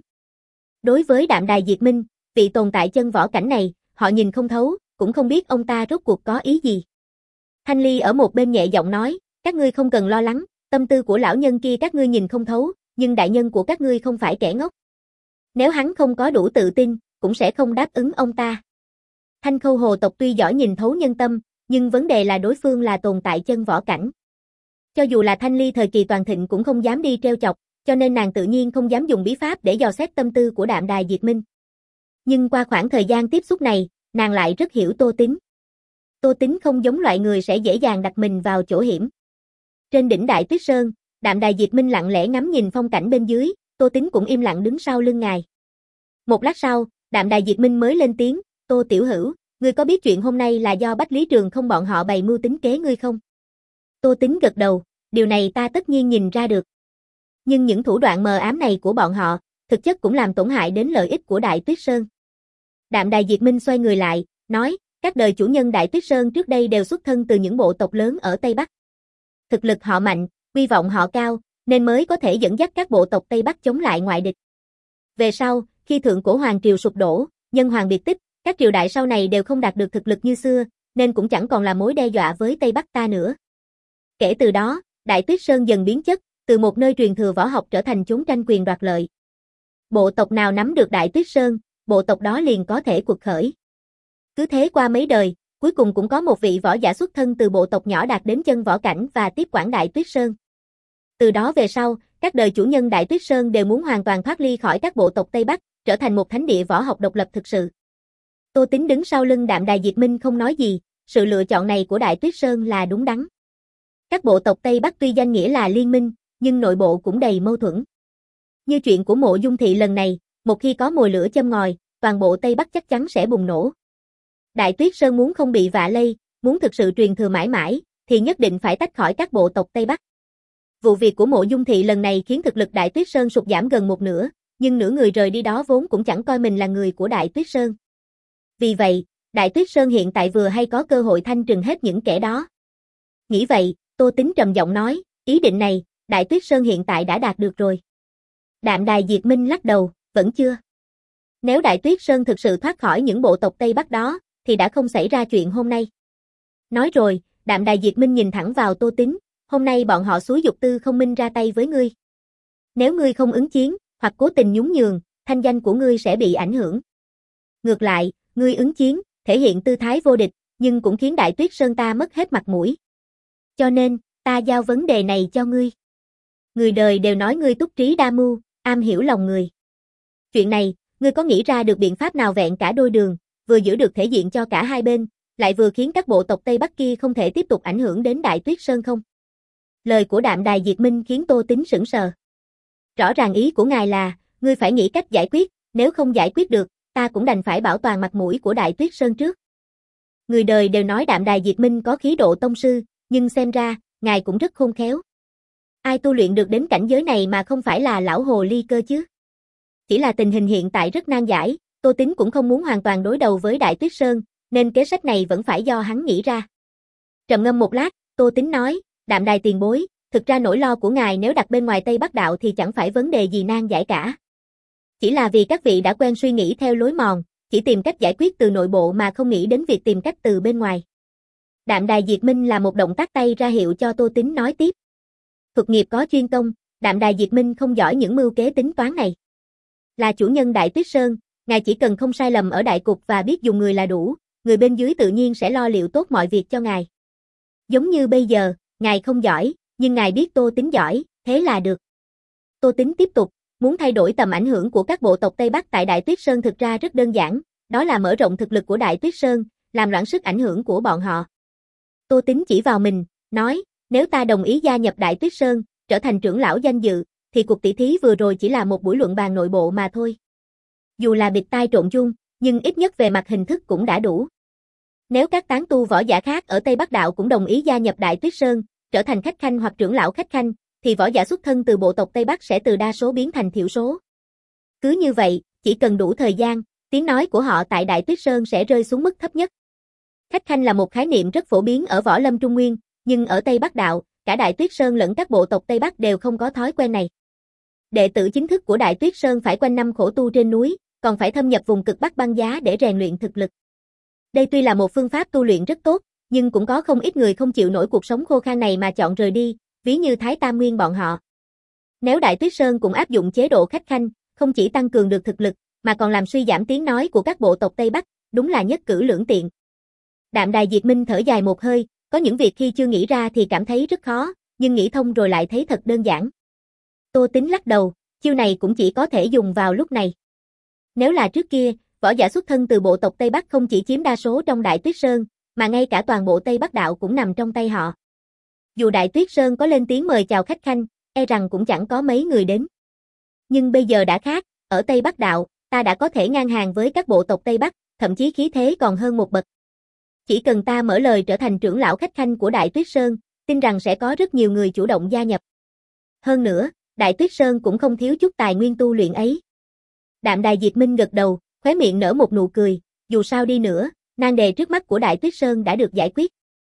Đối với Đạm Đài Diệt Minh, vị tồn tại chân võ cảnh này, họ nhìn không thấu, cũng không biết ông ta rốt cuộc có ý gì. Thanh Ly ở một bên nhẹ giọng nói, các ngươi không cần lo lắng, tâm tư của lão nhân kia các ngươi nhìn không thấu, nhưng đại nhân của các ngươi không phải kẻ ngốc. Nếu hắn không có đủ tự tin, cũng sẽ không đáp ứng ông ta. Thanh Khâu hồ tộc tuy giỏi nhìn thấu nhân tâm, nhưng vấn đề là đối phương là tồn tại chân võ cảnh. Cho dù là Thanh Ly thời kỳ toàn thịnh cũng không dám đi treo chọc, cho nên nàng tự nhiên không dám dùng bí pháp để dò xét tâm tư của Đạm Đài Diệt Minh. Nhưng qua khoảng thời gian tiếp xúc này, nàng lại rất hiểu Tô Tín. Tô Tín không giống loại người sẽ dễ dàng đặt mình vào chỗ hiểm. Trên đỉnh Đại Tuyết Sơn, Đạm Đài Diệt Minh lặng lẽ ngắm nhìn phong cảnh bên dưới, Tô Tín cũng im lặng đứng sau lưng ngài. Một lát sau, Đạm Đài Diệt Minh mới lên tiếng, Tô Tiểu Hữu, ngươi có biết chuyện hôm nay là do Bách Lý Trường không bọn họ bày mưu tính kế ngươi không? Tô Tín gật đầu, điều này ta tất nhiên nhìn ra được. Nhưng những thủ đoạn mờ ám này của bọn họ, thực chất cũng làm tổn hại đến lợi ích của Đại Tuyết Sơn. Đạm Đài Diệt Minh xoay người lại, nói, các đời chủ nhân Đại Tuyết Sơn trước đây đều xuất thân từ những bộ tộc lớn ở Tây Bắc. Thực lực họ mạnh, uy vọng họ cao, nên mới có thể dẫn dắt các bộ tộc Tây Bắc chống lại ngoại địch. Về sau, khi thượng cổ hoàng triều sụp đổ, nhân hoàng biệt tích, các triều đại sau này đều không đạt được thực lực như xưa, nên cũng chẳng còn là mối đe dọa với Tây Bắc ta nữa. Kể từ đó, Đại Tuyết Sơn dần biến chất, từ một nơi truyền thừa võ học trở thành chốn tranh quyền đoạt lợi. Bộ tộc nào nắm được Đại Tuyết Sơn, bộ tộc đó liền có thể quật khởi. Cứ thế qua mấy đời, cuối cùng cũng có một vị võ giả xuất thân từ bộ tộc nhỏ đạt đến chân võ cảnh và tiếp quản Đại Tuyết Sơn. Từ đó về sau, các đời chủ nhân Đại Tuyết Sơn đều muốn hoàn toàn thoát ly khỏi các bộ tộc Tây Bắc, trở thành một thánh địa võ học độc lập thực sự. Tô Tính đứng sau lưng Đạm Đài Diệt Minh không nói gì, sự lựa chọn này của Đại Tuyết Sơn là đúng đắn. Các bộ tộc Tây Bắc tuy danh nghĩa là liên minh, nhưng nội bộ cũng đầy mâu thuẫn. Như chuyện của Mộ Dung Thị lần này, một khi có mồi lửa châm ngòi, toàn bộ Tây Bắc chắc chắn sẽ bùng nổ. Đại Tuyết Sơn muốn không bị vạ lây, muốn thực sự truyền thừa mãi mãi, thì nhất định phải tách khỏi các bộ tộc Tây Bắc. Vụ việc của Mộ Dung Thị lần này khiến thực lực Đại Tuyết Sơn sụt giảm gần một nửa, nhưng nửa người rời đi đó vốn cũng chẳng coi mình là người của Đại Tuyết Sơn. Vì vậy, Đại Tuyết Sơn hiện tại vừa hay có cơ hội thanh trừng hết những kẻ đó. Nghĩ vậy, Tô Tính trầm giọng nói, ý định này, Đại Tuyết Sơn hiện tại đã đạt được rồi. Đạm Đài Diệt Minh lắc đầu, vẫn chưa. Nếu Đại Tuyết Sơn thực sự thoát khỏi những bộ tộc Tây Bắc đó, thì đã không xảy ra chuyện hôm nay. Nói rồi, Đạm Đài Diệt Minh nhìn thẳng vào Tô Tính, hôm nay bọn họ xúi giục Tư Không Minh ra tay với ngươi. Nếu ngươi không ứng chiến, hoặc cố tình nhún nhường, thanh danh của ngươi sẽ bị ảnh hưởng. Ngược lại, ngươi ứng chiến, thể hiện tư thái vô địch, nhưng cũng khiến Đại Tuyết Sơn ta mất hết mặt mũi. Cho nên, ta giao vấn đề này cho ngươi. Người đời đều nói ngươi túc trí đa mưu, am hiểu lòng người. Chuyện này, ngươi có nghĩ ra được biện pháp nào vẹn cả đôi đường, vừa giữ được thể diện cho cả hai bên, lại vừa khiến các bộ tộc Tây Bắc kia không thể tiếp tục ảnh hưởng đến Đại Tuyết Sơn không? Lời của Đạm Đài Diệt Minh khiến Tô Tính sững sờ. Rõ ràng ý của ngài là, ngươi phải nghĩ cách giải quyết, nếu không giải quyết được, ta cũng đành phải bảo toàn mặt mũi của Đại Tuyết Sơn trước. Người đời đều nói Đạm Đài Diệt Minh có khí độ tông sư, nhưng xem ra, ngài cũng rất khôn khéo. Ai tu luyện được đến cảnh giới này mà không phải là lão hồ ly cơ chứ? Chỉ là tình hình hiện tại rất nan giải, Tô Tính cũng không muốn hoàn toàn đối đầu với Đại Tuyết Sơn, nên kế sách này vẫn phải do hắn nghĩ ra. Trầm ngâm một lát, Tô Tính nói, Đạm Đài tiền bối, thực ra nỗi lo của ngài nếu đặt bên ngoài Tây Bắc Đạo thì chẳng phải vấn đề gì nan giải cả. Chỉ là vì các vị đã quen suy nghĩ theo lối mòn, chỉ tìm cách giải quyết từ nội bộ mà không nghĩ đến việc tìm cách từ bên ngoài. Đạm Đài Diệt Minh là một động tác tay ra hiệu cho Tô Tính nói tiếp. Thuật nghiệp có chuyên công, Đạm Đài Diệt Minh không giỏi những mưu kế tính toán này. Là chủ nhân Đại Tuyết Sơn, ngài chỉ cần không sai lầm ở đại cục và biết dùng người là đủ, người bên dưới tự nhiên sẽ lo liệu tốt mọi việc cho ngài. Giống như bây giờ, ngài không giỏi, nhưng ngài biết Tô Tính giỏi, thế là được. Tô Tính tiếp tục, muốn thay đổi tầm ảnh hưởng của các bộ tộc Tây Bắc tại Đại Tuyết Sơn thực ra rất đơn giản, đó là mở rộng thực lực của Đại Tuyết Sơn, làm loãng sức ảnh hưởng của bọn họ. Tô Tính chỉ vào mình, nói, nếu ta đồng ý gia nhập Đại Tuyết Sơn, trở thành trưởng lão danh dự, thì cuộc tỷ thí vừa rồi chỉ là một buổi luận bàn nội bộ mà thôi. Dù là bịt tai trộn chung, nhưng ít nhất về mặt hình thức cũng đã đủ. Nếu các tán tu võ giả khác ở Tây Bắc Đạo cũng đồng ý gia nhập Đại Tuyết Sơn, trở thành khách khanh hoặc trưởng lão khách khanh, thì võ giả xuất thân từ bộ tộc Tây Bắc sẽ từ đa số biến thành thiểu số. Cứ như vậy, chỉ cần đủ thời gian, tiếng nói của họ tại Đại Tuyết Sơn sẽ rơi xuống mức thấp nhất. Khách khanh là một khái niệm rất phổ biến ở võ lâm Trung Nguyên, nhưng ở Tây Bắc Đạo, cả Đại Tuyết Sơn lẫn các bộ tộc Tây Bắc đều không có thói quen này. Đệ tử chính thức của Đại Tuyết Sơn phải quanh năm khổ tu trên núi, còn phải thâm nhập vùng cực Bắc băng giá để rèn luyện thực lực. Đây tuy là một phương pháp tu luyện rất tốt, nhưng cũng có không ít người không chịu nổi cuộc sống khô khan này mà chọn rời đi, ví như Thái Tam Nguyên bọn họ. Nếu Đại Tuyết Sơn cũng áp dụng chế độ khách khanh, không chỉ tăng cường được thực lực, mà còn làm suy giảm tiếng nói của các bộ tộc Tây Bắc, đúng là nhất cử lưỡng tiện. Đạm Đài Diệt Minh thở dài một hơi, có những việc khi chưa nghĩ ra thì cảm thấy rất khó, nhưng nghĩ thông rồi lại thấy thật đơn giản. Tô Tính lắc đầu, chiêu này cũng chỉ có thể dùng vào lúc này. Nếu là trước kia, võ giả xuất thân từ bộ tộc Tây Bắc không chỉ chiếm đa số trong Đại Tuyết Sơn, mà ngay cả toàn bộ Tây Bắc Đạo cũng nằm trong tay họ. Dù Đại Tuyết Sơn có lên tiếng mời chào khách khanh, e rằng cũng chẳng có mấy người đến. Nhưng bây giờ đã khác, ở Tây Bắc Đạo, ta đã có thể ngang hàng với các bộ tộc Tây Bắc, thậm chí khí thế còn hơn một bậc. Chỉ cần ta mở lời trở thành trưởng lão khách khanh của Đại Tuyết Sơn, tin rằng sẽ có rất nhiều người chủ động gia nhập. Hơn nữa, Đại Tuyết Sơn cũng không thiếu chút tài nguyên tu luyện ấy. Đạm Đài Diệt Minh gật đầu, Khóe miệng nở một nụ cười, dù sao đi nữa, nan đề trước mắt của Đại Tuyết Sơn đã được giải quyết.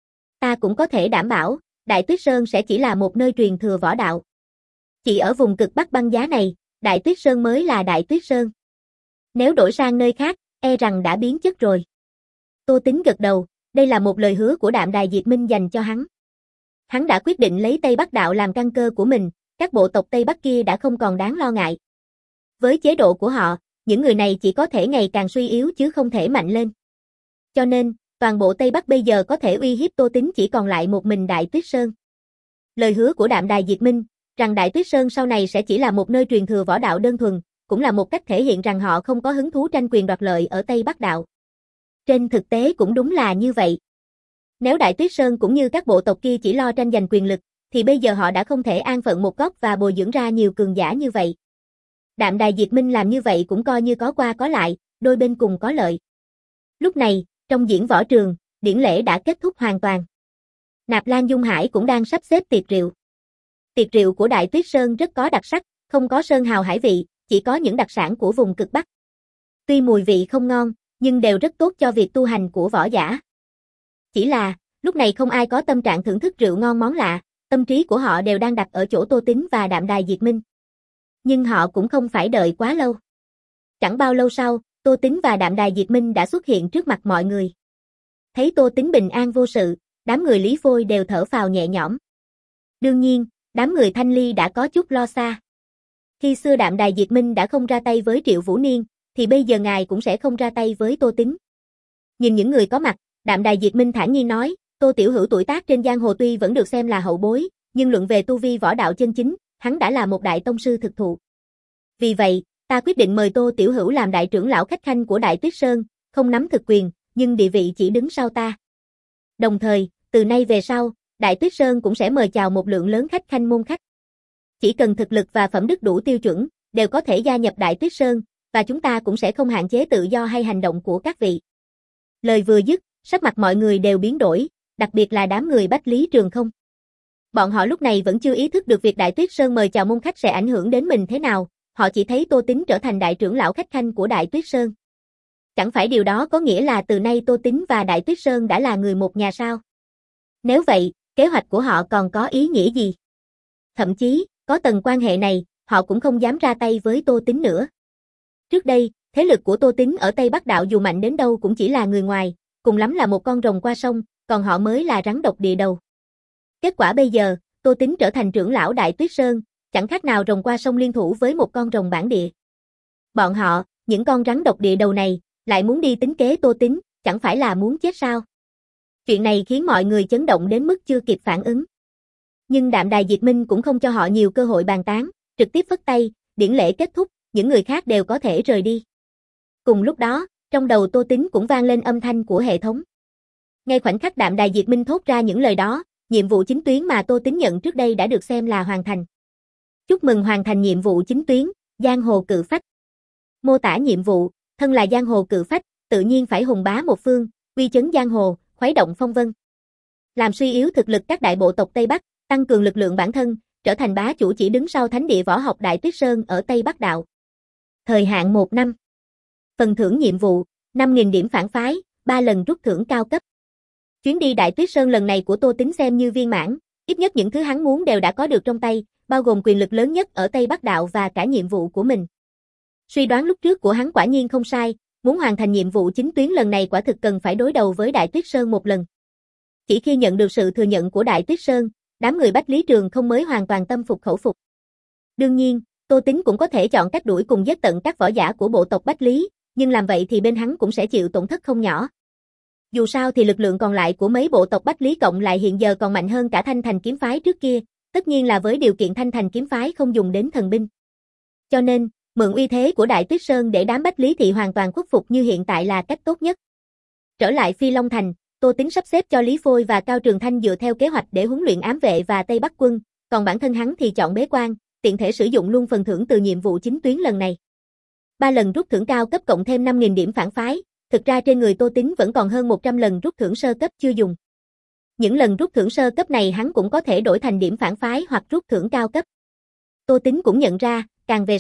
Ta cũng có thể đảm bảo, Đại Tuyết Sơn sẽ chỉ là một nơi truyền thừa võ đạo. Chỉ ở vùng cực Bắc băng giá này, Đại Tuyết Sơn mới là Đại Tuyết Sơn. Nếu đổi sang nơi khác, e rằng đã biến chất rồi. Tô Tính gật đầu, đây là một lời hứa của Đạm Đài Diệt Minh dành cho hắn. Hắn đã quyết định lấy Tây Bắc đạo làm căn cơ của mình, các bộ tộc Tây Bắc kia đã không còn đáng lo ngại. Với chế độ của họ, những người này chỉ có thể ngày càng suy yếu chứ không thể mạnh lên. Cho nên, toàn bộ Tây Bắc bây giờ có thể uy hiếp Tô Tính chỉ còn lại một mình Đại Tuyết Sơn. Lời hứa của Đạm Đài Diệt Minh, rằng Đại Tuyết Sơn sau này sẽ chỉ là một nơi truyền thừa võ đạo đơn thuần, cũng là một cách thể hiện rằng họ không có hứng thú tranh quyền đoạt lợi ở Tây Bắc đạo. Trên thực tế cũng đúng là như vậy. Nếu Đại Tuyết Sơn cũng như các bộ tộc kia chỉ lo tranh giành quyền lực, thì bây giờ họ đã không thể an phận một góc và bồi dưỡng ra nhiều cường giả như vậy. Đạm Đài Diệt Minh làm như vậy cũng coi như có qua có lại, đôi bên cùng có lợi. Lúc này, trong diễn võ trường, điển lễ đã kết thúc hoàn toàn. Nạp Lan Dung Hải cũng đang sắp xếp tiệc rượu. Tiệc rượu của Đại Tuyết Sơn rất có đặc sắc, không có sơn hào hải vị, chỉ có những đặc sản của vùng cực Bắc. Tuy mùi vị không ngon, nhưng đều rất tốt cho việc tu hành của võ giả. Chỉ là, lúc này không ai có tâm trạng thưởng thức rượu ngon món lạ, tâm trí của họ đều đang đặt ở chỗ Tô Tính và Đạm Đài Diệt Minh. Nhưng họ cũng không phải đợi quá lâu. Chẳng bao lâu sau, Tô Tính và Đạm Đài Diệt Minh đã xuất hiện trước mặt mọi người. Thấy Tô Tính bình an vô sự, đám người Lý Phôi đều thở phào nhẹ nhõm. Đương nhiên, đám người Thanh Ly đã có chút lo xa. Khi xưa Đạm Đài Diệt Minh đã không ra tay với Triệu Vũ Niên, thì bây giờ ngài cũng sẽ không ra tay với Tô Tính. Nhìn những người có mặt, Đạm Đài Diệt Minh thản nhiên nói, Tô Tiểu Hữu tuổi tác trên giang hồ tuy vẫn được xem là hậu bối, nhưng luận về tu vi võ đạo chân chính, hắn đã là một đại tông sư thực thụ. Vì vậy, ta quyết định mời Tô Tiểu Hữu làm đại trưởng lão khách khanh của Đại Tuyết Sơn, không nắm thực quyền, nhưng địa vị chỉ đứng sau ta. Đồng thời, từ nay về sau, Đại Tuyết Sơn cũng sẽ mời chào một lượng lớn khách khanh môn khách. Chỉ cần thực lực và phẩm đức đủ tiêu chuẩn, đều có thể gia nhập Đại Tuyết Sơn, và chúng ta cũng sẽ không hạn chế tự do hay hành động của các vị. Lời vừa dứt, sắc mặt mọi người đều biến đổi, đặc biệt là đám người Bách Lý Trường Không. Bọn họ lúc này vẫn chưa ý thức được việc Đại Tuyết Sơn mời chào môn khách sẽ ảnh hưởng đến mình thế nào, họ chỉ thấy Tô Tính trở thành đại trưởng lão khách khanh của Đại Tuyết Sơn. Chẳng phải điều đó có nghĩa là từ nay Tô Tính và Đại Tuyết Sơn đã là người một nhà sao? Nếu vậy, kế hoạch của họ còn có ý nghĩa gì? Thậm chí, có tầng quan hệ này, họ cũng không dám ra tay với Tô Tính nữa. Trước đây, thế lực của Tô Tính ở Tây Bắc Đạo dù mạnh đến đâu cũng chỉ là người ngoài, cùng lắm là một con rồng qua sông, còn họ mới là rắn độc địa đầu. Kết quả bây giờ, Tô Tính trở thành trưởng lão Đại Tuyết Sơn, chẳng khác nào rồng qua sông liên thủ với một con rồng bản địa. Bọn họ, những con rắn độc địa đầu này, lại muốn đi tính kế Tô Tính, chẳng phải là muốn chết sao? Chuyện này khiến mọi người chấn động đến mức chưa kịp phản ứng. Nhưng Đạm Đài Diệt Minh cũng không cho họ nhiều cơ hội bàn tán, trực tiếp phất tay, điển lễ kết thúc, những người khác đều có thể rời đi. Cùng lúc đó, trong đầu Tô Tính cũng vang lên âm thanh của hệ thống. Ngay khoảnh khắc Đạm Đài Diệt Minh thốt ra những lời đó, nhiệm vụ chính tuyến mà Tô Tính nhận trước đây đã được xem là hoàn thành. Chúc mừng hoàn thành nhiệm vụ chính tuyến, Giang Hồ Cự Phách. Mô tả nhiệm vụ, thân là Giang Hồ Cự Phách, tự nhiên phải hùng bá một phương, uy chấn giang hồ, khuấy động phong vân. Làm suy yếu thực lực các đại bộ tộc Tây Bắc, tăng cường lực lượng bản thân, trở thành bá chủ chỉ đứng sau thánh địa võ học Đại Tuyết Sơn ở Tây Bắc Đạo. Thời hạn một năm. Phần thưởng nhiệm vụ, năm nghìn điểm phản phái, ba lần rút thưởng cao cấp. Chuyến đi Đại Tuyết Sơn lần này của Tô Tính xem như viên mãn, ít nhất những thứ hắn muốn đều đã có được trong tay, bao gồm quyền lực lớn nhất ở Tây Bắc Đạo và cả nhiệm vụ của mình. Suy đoán lúc trước của hắn quả nhiên không sai, muốn hoàn thành nhiệm vụ chính tuyến lần này quả thực cần phải đối đầu với Đại Tuyết Sơn một lần. Chỉ khi nhận được sự thừa nhận của Đại Tuyết Sơn, đám người Bách Lý Trường Không mới hoàn toàn tâm phục khẩu phục. Đương nhiên, Tô Tính cũng có thể chọn cách đuổi cùng giết tận các võ giả của bộ tộc Bách Lý, nhưng làm vậy thì bên hắn cũng sẽ chịu tổn thất không nhỏ. Dù sao thì lực lượng còn lại của mấy bộ tộc Bách Lý cộng lại hiện giờ còn mạnh hơn cả Thanh Thành kiếm phái trước kia, tất nhiên là với điều kiện Thanh Thành kiếm phái không dùng đến thần binh. Cho nên, mượn uy thế của Đại Tuyết Sơn để đám Bách Lý thị hoàn toàn khuất phục như hiện tại là cách tốt nhất. Trở lại Phi Long Thành, Tô Tính sắp xếp cho Lý Phôi và Cao Trường Thanh dựa theo kế hoạch để huấn luyện ám vệ và Tây Bắc quân, còn bản thân hắn thì chọn bế quan, tiện thể sử dụng luôn phần thưởng từ nhiệm vụ chính tuyến lần này. Ba lần rút thưởng cao cấp cộng thêm năm nghìn điểm phản phái, thực ra trên người Tô Tính vẫn còn hơn một trăm lần rút thưởng sơ cấp chưa dùng. Những lần rút thưởng sơ cấp này hắn cũng có thể đổi thành điểm phản phái hoặc rút thưởng cao cấp. Tô Tính cũng nhận ra, càng về sau,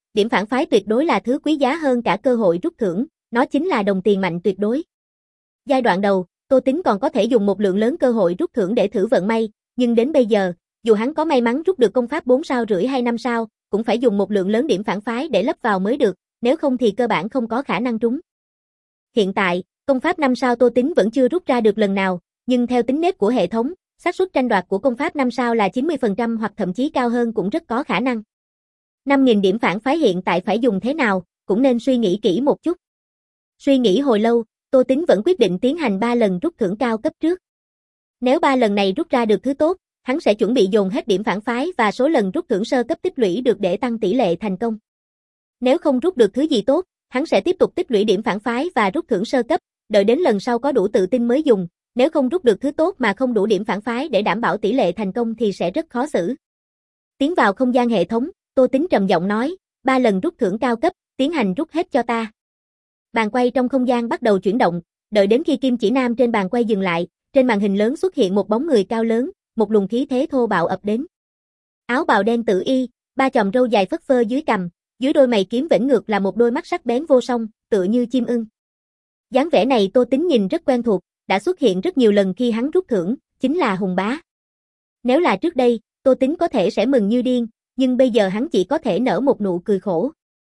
Điểm phản phái tuyệt đối là thứ quý giá hơn cả cơ hội rút thưởng, nó chính là đồng tiền mạnh tuyệt đối. Giai đoạn đầu, Tô Tính còn có thể dùng một lượng lớn cơ hội rút thưởng để thử vận may, nhưng đến bây giờ, dù hắn có may mắn rút được công pháp bốn sao rưỡi hay năm sao, cũng phải dùng một lượng lớn điểm phản phái để lấp vào mới được, nếu không thì cơ bản không có khả năng trúng. Hiện tại, công pháp năm sao Tô Tính vẫn chưa rút ra được lần nào, nhưng theo tính nết của hệ thống, xác suất tranh đoạt của công pháp năm sao là chín mươi phần trăm hoặc thậm chí cao hơn cũng rất có khả năng. năm nghìn điểm phản phái hiện tại phải dùng thế nào, cũng nên suy nghĩ kỹ một chút. Suy nghĩ hồi lâu, Tô Tính vẫn quyết định tiến hành ba lần rút thưởng cao cấp trước. Nếu ba lần này rút ra được thứ tốt, hắn sẽ chuẩn bị dồn hết điểm phản phái và số lần rút thưởng sơ cấp tích lũy được để tăng tỷ lệ thành công. Nếu không rút được thứ gì tốt, hắn sẽ tiếp tục tích lũy điểm phản phái và rút thưởng sơ cấp, đợi đến lần sau có đủ tự tin mới dùng, nếu không rút được thứ tốt mà không đủ điểm phản phái để đảm bảo tỷ lệ thành công thì sẽ rất khó xử. Tiến vào không gian hệ thống, Tô Tính trầm giọng nói, ba lần rút thưởng cao cấp, tiến hành rút hết cho ta. Bàn quay trong không gian bắt đầu chuyển động, đợi đến khi kim chỉ nam trên bàn quay dừng lại, trên màn hình lớn xuất hiện một bóng người cao lớn, một luồng khí thế thô bạo ập đến. Áo bào đen tự y, ba chòm râu dài phất phơ dưới cằm, dưới đôi mày kiếm vểnh ngược là một đôi mắt sắc bén vô song, tựa như chim ưng. Dáng vẻ này Tô Tính nhìn rất quen thuộc, đã xuất hiện rất nhiều lần khi hắn rút thưởng, chính là Hùng Bá. Nếu là trước đây, Tô Tính có thể sẽ mừng như điên, nhưng bây giờ hắn chỉ có thể nở một nụ cười khổ.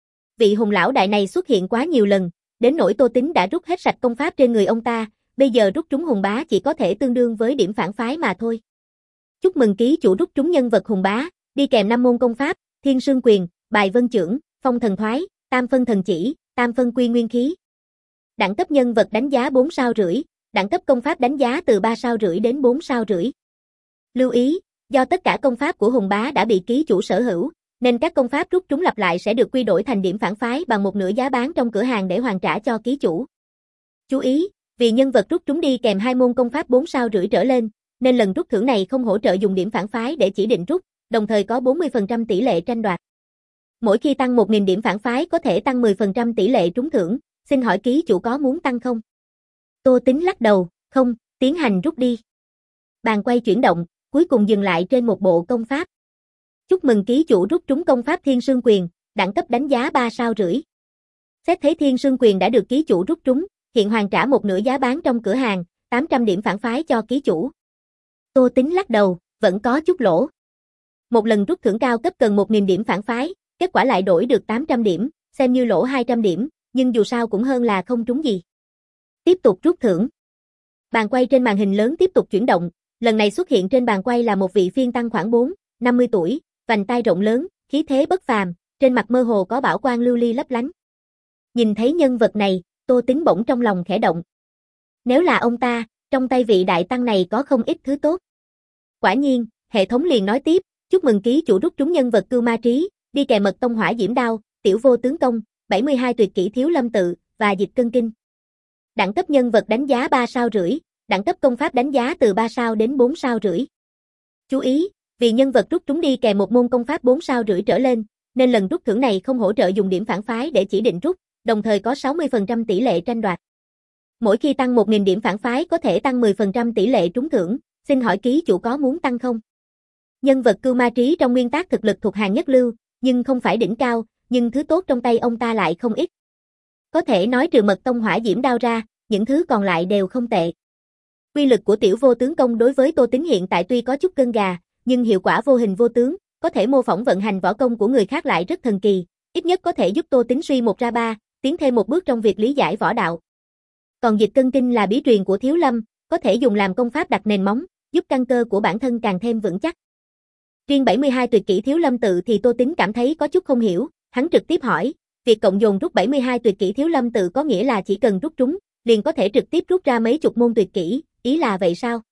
Vị Hùng lão đại này xuất hiện quá nhiều lần, đến nỗi Tô Tính đã rút hết sạch công pháp trên người ông ta, bây giờ rút trúng Hùng Bá chỉ có thể tương đương với điểm phản phái mà thôi. Chúc mừng ký chủ rút trúng nhân vật Hùng Bá, đi kèm năm môn công pháp, Thiên Sương Quyền, Bài Vân Chưởng, Phong Thần Thoái, Tam Phân Thần Chỉ, Tam Phân Quy Nguyên Khí. Đẳng cấp nhân vật đánh giá bốn sao rưỡi, đẳng cấp công pháp đánh giá từ ba sao rưỡi đến bốn sao rưỡi. Lưu ý, do tất cả công pháp của Hùng Bá đã bị ký chủ sở hữu, nên các công pháp rút trúng lặp lại sẽ được quy đổi thành điểm phản phái bằng một nửa giá bán trong cửa hàng để hoàn trả cho ký chủ. Chú ý, vì nhân vật rút trúng đi kèm hai môn công pháp bốn sao rưỡi trở lên, nên lần rút thưởng này không hỗ trợ dùng điểm phản phái để chỉ định rút, đồng thời có bốn mươi phần trăm tỷ lệ tranh đoạt. Mỗi khi tăng một nghìn điểm phản phái có thể tăng mười phần trăm tỷ lệ trúng thưởng, xin hỏi ký chủ có muốn tăng không? Tô Tính lắc đầu, không, tiến hành rút đi. Bàn quay chuyển động, cuối cùng dừng lại trên một bộ công pháp. Chúc mừng ký chủ rút trúng công pháp Thiên Sương Quyền, đẳng cấp đánh giá ba sao rưỡi. Xét thấy Thiên Sương Quyền đã được ký chủ rút trúng, hiện hoàn trả một nửa giá bán trong cửa hàng, tám trăm điểm phản phái cho ký chủ. Tô Tính lắc đầu, vẫn có chút lỗ. Một lần rút thưởng cao cấp cần một nghìn điểm phản phái, kết quả lại đổi được tám trăm điểm, xem như lỗ hai trăm điểm, nhưng dù sao cũng hơn là không trúng gì. Tiếp tục rút thưởng. Bàn quay trên màn hình lớn tiếp tục chuyển động, lần này xuất hiện trên bàn quay là một vị phiên tăng khoảng bốn, năm mươi tuổi, vành tai rộng lớn, khí thế bất phàm, trên mặt mơ hồ có bảo quang lưu ly lấp lánh. Nhìn thấy nhân vật này, Tô Tính bỗng trong lòng khẽ động. Nếu là ông ta, trong tay vị đại tăng này có không ít thứ tốt. Quả nhiên, hệ thống liền nói tiếp, chúc mừng ký chủ rút trúng nhân vật Cưu Ma Trí, đi kèm mật tông hỏa diễm đao, tiểu vô tướng công, bảy mươi hai tuyệt kỹ thiếu lâm tự, và dịch cân kinh. Đẳng cấp nhân vật đánh giá ba sao rưỡi, đẳng cấp công pháp đánh giá từ ba sao đến bốn sao rưỡi. Chú ý, vì nhân vật rút trúng đi kèm một môn công pháp bốn sao rưỡi trở lên, nên lần rút thưởng này không hỗ trợ dùng điểm phản phái để chỉ định rút, đồng thời có sáu mươi phần trăm tỷ lệ tranh đoạt. Mỗi khi tăng một nghìn điểm phản phái có thể tăng mười phần trăm tỷ lệ trúng thưởng, xin hỏi ký chủ có muốn tăng không? Nhân vật Cưu Ma Trí trong nguyên tắc thực lực thuộc hàng nhất lưu, nhưng không phải đỉnh cao, nhưng thứ tốt trong tay ông ta lại không ít. Có thể nói trừ mật tông hỏa diễm đao ra, những thứ còn lại đều không tệ. Quy lực của tiểu vô tướng công đối với Tô Tính hiện tại tuy có chút cân gà, nhưng hiệu quả vô hình vô tướng, có thể mô phỏng vận hành võ công của người khác lại rất thần kỳ, ít nhất có thể giúp Tô Tính suy một ra ba, tiến thêm một bước trong việc lý giải võ đạo. Còn dịch cân kinh là bí truyền của Thiếu Lâm, có thể dùng làm công pháp đặt nền móng, giúp căn cơ của bản thân càng thêm vững chắc. Riêng bảy mươi hai tuyệt kỹ Thiếu Lâm tự thì Tô Tính cảm thấy có chút không hiểu, hắn trực tiếp hỏi, việc cộng dồn rút bảy mươi hai tuyệt kỹ Thiếu Lâm tự có nghĩa là chỉ cần rút trúng, liền có thể trực tiếp rút ra mấy chục môn tuyệt kỹ, ý là vậy sao?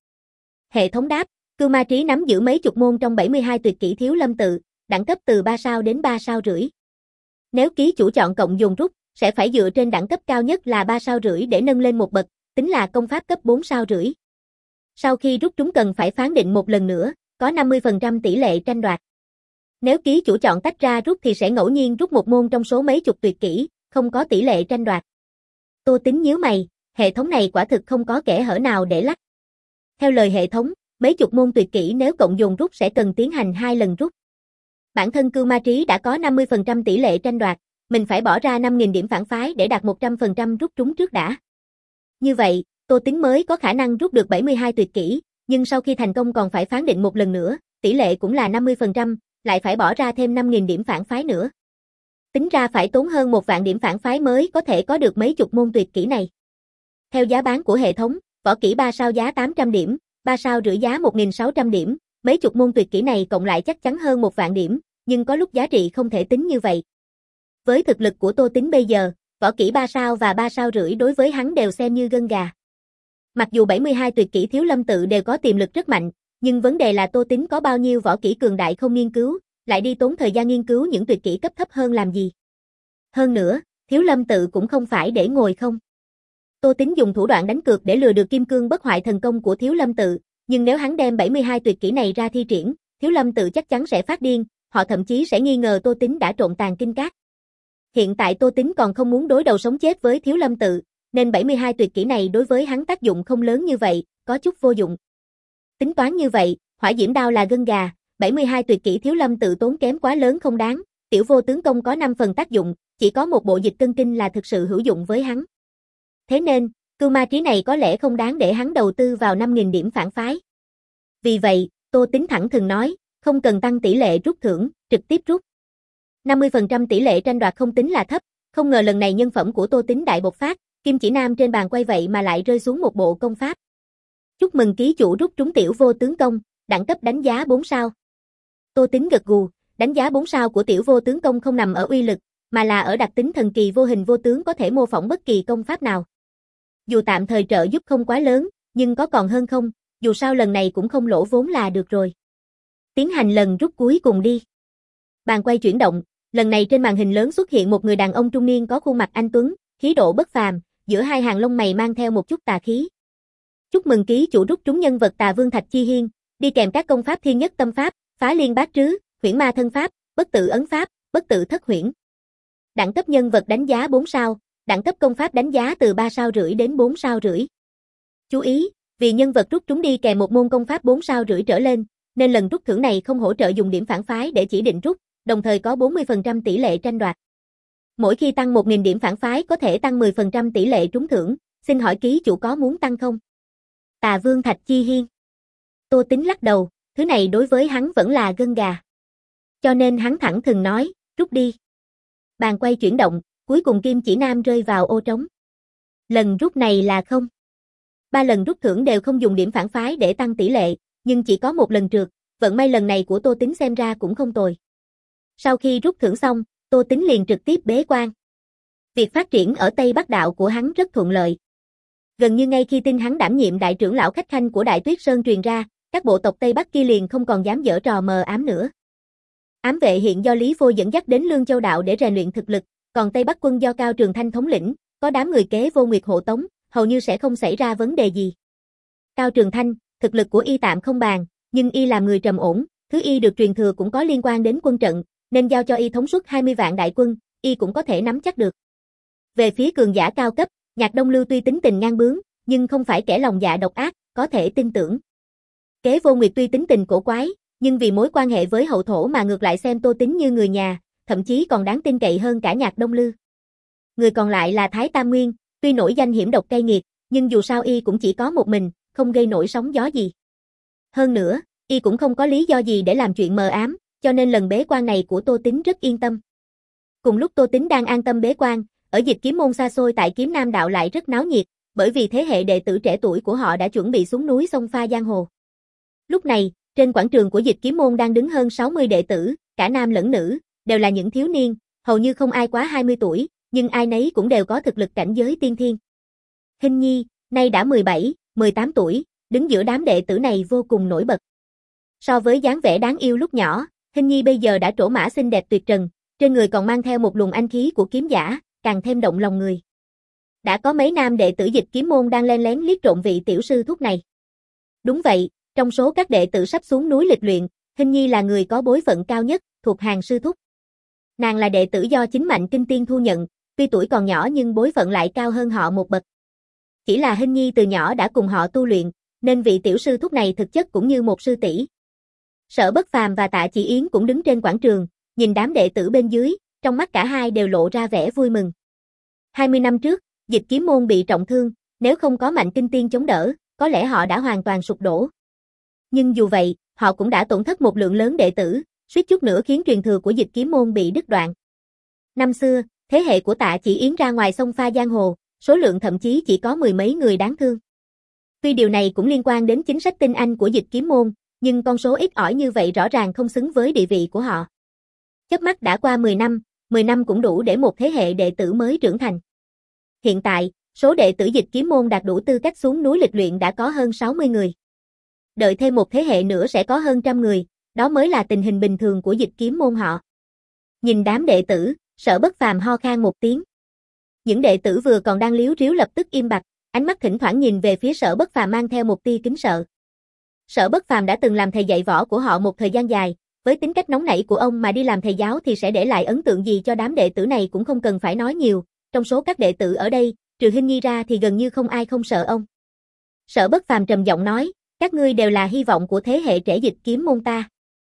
Hệ thống đáp, Cưu Ma Trí nắm giữ mấy chục môn trong bảy mươi hai tuyệt kỹ Thiếu Lâm tự, đẳng cấp từ ba sao đến ba sao rưỡi. Nếu ký chủ chọn cộng dồn rút, sẽ phải dựa trên đẳng cấp cao nhất là ba sao rưỡi để nâng lên một bậc, tính là công pháp cấp bốn sao rưỡi. Sau khi rút trúng cần phải phán định một lần nữa, có năm mươi phần trăm tỷ lệ tranh đoạt. Nếu ký chủ chọn tách ra rút thì sẽ ngẫu nhiên rút một môn trong số mấy chục tuyệt kỹ, không có tỷ lệ tranh đoạt. Tô Tính nhíu mày, hệ thống này quả thực không có kẽ hở nào để lắc. Theo lời hệ thống, mấy chục môn tuyệt kỹ nếu cộng dồn rút sẽ cần tiến hành hai lần rút. Bản thân Cưu Ma Trí đã có năm mươi phần trăm tỷ lệ tranh đoạt, mình phải bỏ ra năm nghìn điểm phản phái để đạt một trăm phần trăm rút trúng trước đã. Như vậy, Tô Tín mới có khả năng rút được bảy mươi hai tuyệt kỹ, nhưng sau khi thành công còn phải phán định một lần nữa, tỷ lệ cũng là năm mươi phần trăm, lại phải bỏ ra thêm năm nghìn điểm phản phái nữa. Tính ra phải tốn hơn một vạn điểm phản phái mới có thể có được mấy chục môn tuyệt kỹ này. Theo giá bán của hệ thống, võ kỹ ba sao giá tám trăm điểm, ba sao rưỡi giá một nghìn sáu trăm điểm, mấy chục môn tuyệt kỹ này cộng lại chắc chắn hơn một vạn điểm, nhưng có lúc giá trị không thể tính như vậy. Với thực lực của Tô Tín bây giờ, võ kỹ ba sao và ba sao rưỡi đối với hắn đều xem như gân gà. Mặc dù bảy mươi hai tuyệt kỹ Thiếu Lâm Tự đều có tiềm lực rất mạnh, nhưng vấn đề là Tô Tín có bao nhiêu võ kỹ cường đại không nghiên cứu, lại đi tốn thời gian nghiên cứu những tuyệt kỹ cấp thấp hơn làm gì. Hơn nữa, Thiếu Lâm Tự cũng không phải để ngồi không. Tô Tín dùng thủ đoạn đánh cược để lừa được Kim Cương Bất Hoại thần công của Thiếu Lâm Tự, nhưng nếu hắn đem bảy mươi hai tuyệt kỹ này ra thi triển, Thiếu Lâm Tự chắc chắn sẽ phát điên, họ thậm chí sẽ nghi ngờ Tô Tín đã trộn tàn kinh cát. Hiện tại Tô Tín còn không muốn đối đầu sống chết với Thiếu Lâm Tự, nên bảy mươi hai tuyệt kỹ này đối với hắn tác dụng không lớn như vậy, có chút vô dụng. Tính toán như vậy, Hỏa Diễm Đao là gân gà, bảy mươi hai tuyệt kỹ Thiếu Lâm Tự tốn kém quá lớn không đáng, Tiểu Vô Tướng Công có năm phần tác dụng, chỉ có một bộ dịch cân kinh là thực sự hữu dụng với hắn. Thế nên, Cưu Ma Trí này có lẽ không đáng để hắn đầu tư vào năm nghìn điểm phản phái. Vì vậy, Tô Tín thẳng thừng nói, không cần tăng tỷ lệ rút thưởng, trực tiếp rút. năm mươi phần trăm tỷ lệ tranh đoạt không tính là thấp, không ngờ lần này nhân phẩm của Tô Tín đại bộc phát, Kim Chỉ Nam trên bàn quay vậy mà lại rơi xuống một bộ công pháp. Chúc mừng ký chủ rút trúng Tiểu Vô Tướng Công, đẳng cấp đánh giá bốn sao. Tô Tín gật gù, đánh giá bốn sao của Tiểu Vô Tướng Công không nằm ở uy lực, mà là ở đặc tính thần kỳ vô hình vô tướng có thể mô phỏng bất kỳ công pháp nào. Dù tạm thời trợ giúp không quá lớn, nhưng có còn hơn không, dù sao lần này cũng không lỗ vốn là được rồi. Tiến hành lần rút cuối cùng đi. Bàn quay chuyển động, lần này trên màn hình lớn xuất hiện một người đàn ông trung niên có khuôn mặt anh tuấn, khí độ bất phàm, giữa hai hàng lông mày mang theo một chút tà khí. Chúc mừng ký chủ rút trúng nhân vật Tà Vương Thạch Chi Hiên, đi kèm các công pháp Thiên Nhất Tâm Pháp, Phá Liên Bát Trứ, Huyễn Ma Thân Pháp, Bất Tử Ấn Pháp, Bất Tử Thất Huyễn. Đẳng cấp nhân vật đánh giá bốn sao, đẳng cấp công pháp đánh giá từ ba sao rưỡi đến bốn sao rưỡi. Chú ý, vì nhân vật rút trúng đi kèm một môn công pháp bốn sao rưỡi trở lên, nên lần rút thưởng này không hỗ trợ dùng điểm phản phái để chỉ định rút, đồng thời có bốn mươi phần trăm tỷ lệ tranh đoạt. Mỗi khi tăng một nghìn điểm phản phái có thể tăng mười phần trăm tỷ lệ trúng thưởng, xin hỏi ký chủ có muốn tăng không? Tà Vương Thạch Chi Hiên. Tô Tín lắc đầu, thứ này đối với hắn vẫn là gân gà. Cho nên hắn thẳng thừng nói, rút đi. Bàn quay chuyển động, cuối cùng Kim Chỉ Nam rơi vào ô trống. Lần rút này là không. Ba lần rút thưởng đều không dùng điểm phản phái để tăng tỷ lệ, nhưng chỉ có một lần trượt, vận may lần này của Tô Tín xem ra cũng không tồi. Sau khi rút thưởng xong, Tô Tín liền trực tiếp bế quan. Việc phát triển ở Tây Bắc Đạo của hắn rất thuận lợi. Gần như ngay khi tin hắn đảm nhiệm đại trưởng lão khách khanh của Đại Tuyết Sơn truyền ra, các bộ tộc Tây Bắc kia liền không còn dám giở trò mờ ám nữa. Ám vệ hiện do Lý Vô dẫn dắt đến Lương Châu Đạo để rèn luyện thực lực, còn Tây Bắc quân do Cao Trường Thanh thống lĩnh, có đám người kế Vô Nguyệt hộ tống, hầu như sẽ không xảy ra vấn đề gì. Cao Trường Thanh, thực lực của y tạm không bàn, nhưng y làm người trầm ổn, thứ y được truyền thừa cũng có liên quan đến quân trận, nên giao cho y thống suất hai mươi vạn đại quân, y cũng có thể nắm chắc được. Về phía cường giả cao cấp, Nhạc Đông Lưu tuy tính tình ngang bướng, nhưng không phải kẻ lòng dạ độc ác, có thể tin tưởng. Kế Vô Nguyệt tuy tính tình cổ quái, nhưng vì mối quan hệ với hậu thổ mà ngược lại xem Tô Tín như người nhà, thậm chí còn đáng tin cậy hơn cả Nhạc Đông Lưu. Người còn lại là Thái Tam Nguyên, tuy nổi danh hiểm độc cay nghiệt, nhưng dù sao y cũng chỉ có một mình, không gây nổi sóng gió gì. Hơn nữa, y cũng không có lý do gì để làm chuyện mờ ám, cho nên lần bế quan này của Tô Tín rất yên tâm. Cùng lúc Tô Tín đang an tâm bế quan, ở Dịch Kiếm môn xa xôi tại Kiếm Nam Đạo lại rất náo nhiệt, bởi vì thế hệ đệ tử trẻ tuổi của họ đã chuẩn bị xuống núi xông pha giang hồ. Lúc này, trên quảng trường của Dịch Kiếm môn đang đứng hơn sáu mươi đệ tử, cả nam lẫn nữ, đều là những thiếu niên, hầu như không ai quá hai mươi tuổi, nhưng ai nấy cũng đều có thực lực cảnh giới tiên thiên. Hinh Nhi, nay đã mười bảy, mười tám tuổi, đứng giữa đám đệ tử này vô cùng nổi bật. So với dáng vẻ đáng yêu lúc nhỏ, Hinh Nhi bây giờ đã trổ mã xinh đẹp tuyệt trần, trên người còn mang theo một luồng anh khí của kiếm giả, càng thêm động lòng người. Đã có mấy nam đệ tử Dịch Kiếm môn đang len lén liếc trộm vị tiểu sư thúc này. Đúng vậy, trong số các đệ tử sắp xuống núi lịch luyện, Hinh Nhi là người có bối phận cao nhất, thuộc hàng sư thúc. Nàng là đệ tử do chính Mạnh Kinh Tiên thu nhận, tuy tuổi còn nhỏ nhưng bối phận lại cao hơn họ một bậc. Chỉ là Hinh Nhi từ nhỏ đã cùng họ tu luyện, nên vị tiểu sư thúc này thực chất cũng như một sư tỷ. Sở Bất Phàm và Tạ Chỉ Yến cũng đứng trên quảng trường, nhìn đám đệ tử bên dưới, trong mắt cả hai đều lộ ra vẻ vui mừng. hai mươi năm trước, Dịch Kiếm Môn bị trọng thương, nếu không có Mạnh Kinh Tiên chống đỡ, có lẽ họ đã hoàn toàn sụp đổ. Nhưng dù vậy, họ cũng đã tổn thất một lượng lớn đệ tử, suýt chút nữa khiến truyền thừa của Dịch Kiếm Môn bị đứt đoạn. Năm xưa, thế hệ của Tạ Chỉ Yến ra ngoài sông pha giang hồ, số lượng thậm chí chỉ có mười mấy người đáng thương. Tuy điều này cũng liên quan đến chính sách tinh anh của Dịch Kiếm Môn, nhưng con số ít ỏi như vậy rõ ràng không xứng với địa vị của họ. Chớp mắt đã qua mười năm, mười năm cũng đủ để một thế hệ đệ tử mới trưởng thành. Hiện tại, số đệ tử Dịch Kiếm Môn đạt đủ tư cách xuống núi lịch luyện đã có hơn sáu mươi người. Đợi thêm một thế hệ nữa sẽ có hơn trăm người, đó mới là tình hình bình thường của Dịch Kiếm Môn họ. Nhìn đám đệ tử, Sở Bất Phàm ho khan một tiếng. Những đệ tử vừa còn đang líu ríu lập tức im bặt, ánh mắt thỉnh thoảng nhìn về phía Sở Bất Phàm mang theo một tia kính sợ. Sở Bất Phàm đã từng làm thầy dạy võ của họ một thời gian dài, với tính cách nóng nảy của ông mà đi làm thầy giáo thì sẽ để lại ấn tượng gì cho đám đệ tử này cũng không cần phải nói nhiều, trong số các đệ tử ở đây, trừ Hinh Nhi ra thì gần như không ai không sợ ông. Sở Bất Phàm trầm giọng nói, các ngươi đều là hy vọng của thế hệ trẻ Dịch Kiếm Môn ta.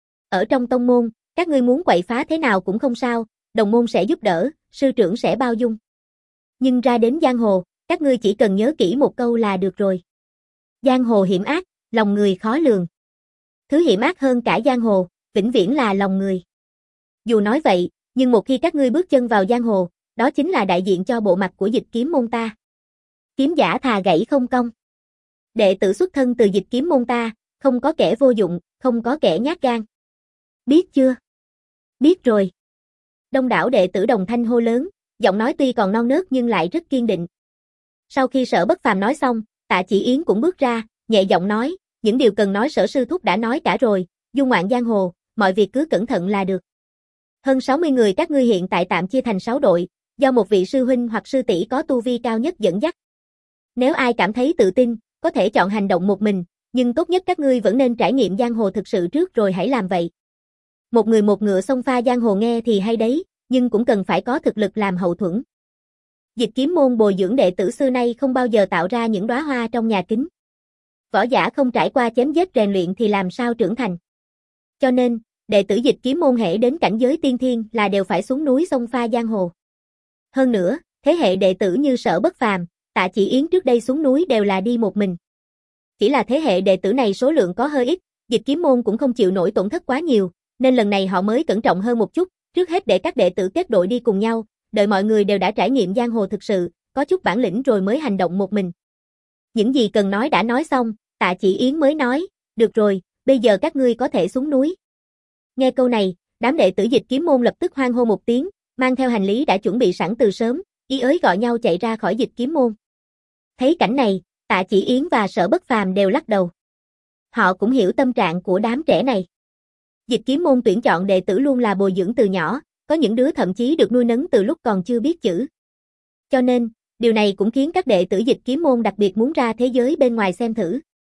Ở trong tông môn, các ngươi muốn quậy phá thế nào cũng không sao, đồng môn sẽ giúp đỡ, sư trưởng sẽ bao dung. Nhưng ra đến giang hồ, các ngươi chỉ cần nhớ kỹ một câu là được rồi. Giang hồ hiểm ác, lòng người khó lường. Thứ hiểm ác hơn cả giang hồ, vĩnh viễn là lòng người. Dù nói vậy, nhưng một khi các ngươi bước chân vào giang hồ, đó chính là đại diện cho bộ mặt của Dịch Kiếm Môn ta. Kiếm giả thà gãy không cong. Đệ tử xuất thân từ Dịch Kiếm Môn ta, không có kẻ vô dụng, không có kẻ nhát gan. Biết chưa? Biết rồi. Đông đảo đệ tử đồng thanh hô lớn, giọng nói tuy còn non nớt nhưng lại rất kiên định. Sau khi Sở Bất Phàm nói xong, Tạ Chỉ Yến cũng bước ra, nhẹ giọng nói, những điều cần nói Sở sư thúc đã nói cả rồi, du ngoạn giang hồ, mọi việc cứ cẩn thận là được. Hơn sáu mươi người các ngươi hiện tại tạm chia thành sáu đội, do một vị sư huynh hoặc sư tỷ có tu vi cao nhất dẫn dắt. Nếu ai cảm thấy tự tin, có thể chọn hành động một mình, nhưng tốt nhất các ngươi vẫn nên trải nghiệm giang hồ thực sự trước rồi hãy làm vậy. Một người một ngựa xông pha giang hồ nghe thì hay đấy, nhưng cũng cần phải có thực lực làm hậu thuẫn. Dịch Kiếm Môn bồi dưỡng đệ tử xưa nay không bao giờ tạo ra những đóa hoa trong nhà kính. Võ giả không trải qua chém giết rèn luyện thì làm sao trưởng thành. Cho nên, đệ tử Dịch Kiếm Môn hễ đến cảnh giới tiên thiên là đều phải xuống núi xông pha giang hồ. Hơn nữa, thế hệ đệ tử như Sở Bất Phàm, Tạ Chỉ Yến trước đây xuống núi đều là đi một mình. Chỉ là thế hệ đệ tử này số lượng có hơi ít, Dịch Kiếm Môn cũng không chịu nổi tổn thất quá nhiều, nên lần này họ mới cẩn trọng hơn một chút, trước hết để các đệ tử kết đội đi cùng nhau, đợi mọi người đều đã trải nghiệm giang hồ thực sự, có chút bản lĩnh rồi mới hành động một mình. Những gì cần nói đã nói xong, Tạ Chỉ Yến mới nói, được rồi, bây giờ các ngươi có thể xuống núi. Nghe câu này, đám đệ tử Dịch Kiếm Môn lập tức hoan hô một tiếng, mang theo hành lý đã chuẩn bị sẵn từ sớm, ý ới gọi nhau chạy ra khỏi Dịch Kiếm Môn. Thấy cảnh này, Tạ Chỉ Yến và Sở Bất Phàm đều lắc đầu. Họ cũng hiểu tâm trạng của đám trẻ này. Dịch Kiếm Môn tuyển chọn đệ tử luôn là bồi dưỡng từ nhỏ, có những đứa thậm chí được nuôi nấng từ lúc còn chưa biết chữ. Cho nên, điều này cũng khiến các đệ tử Dịch Kiếm Môn đặc biệt muốn ra thế giới bên ngoài xem thử.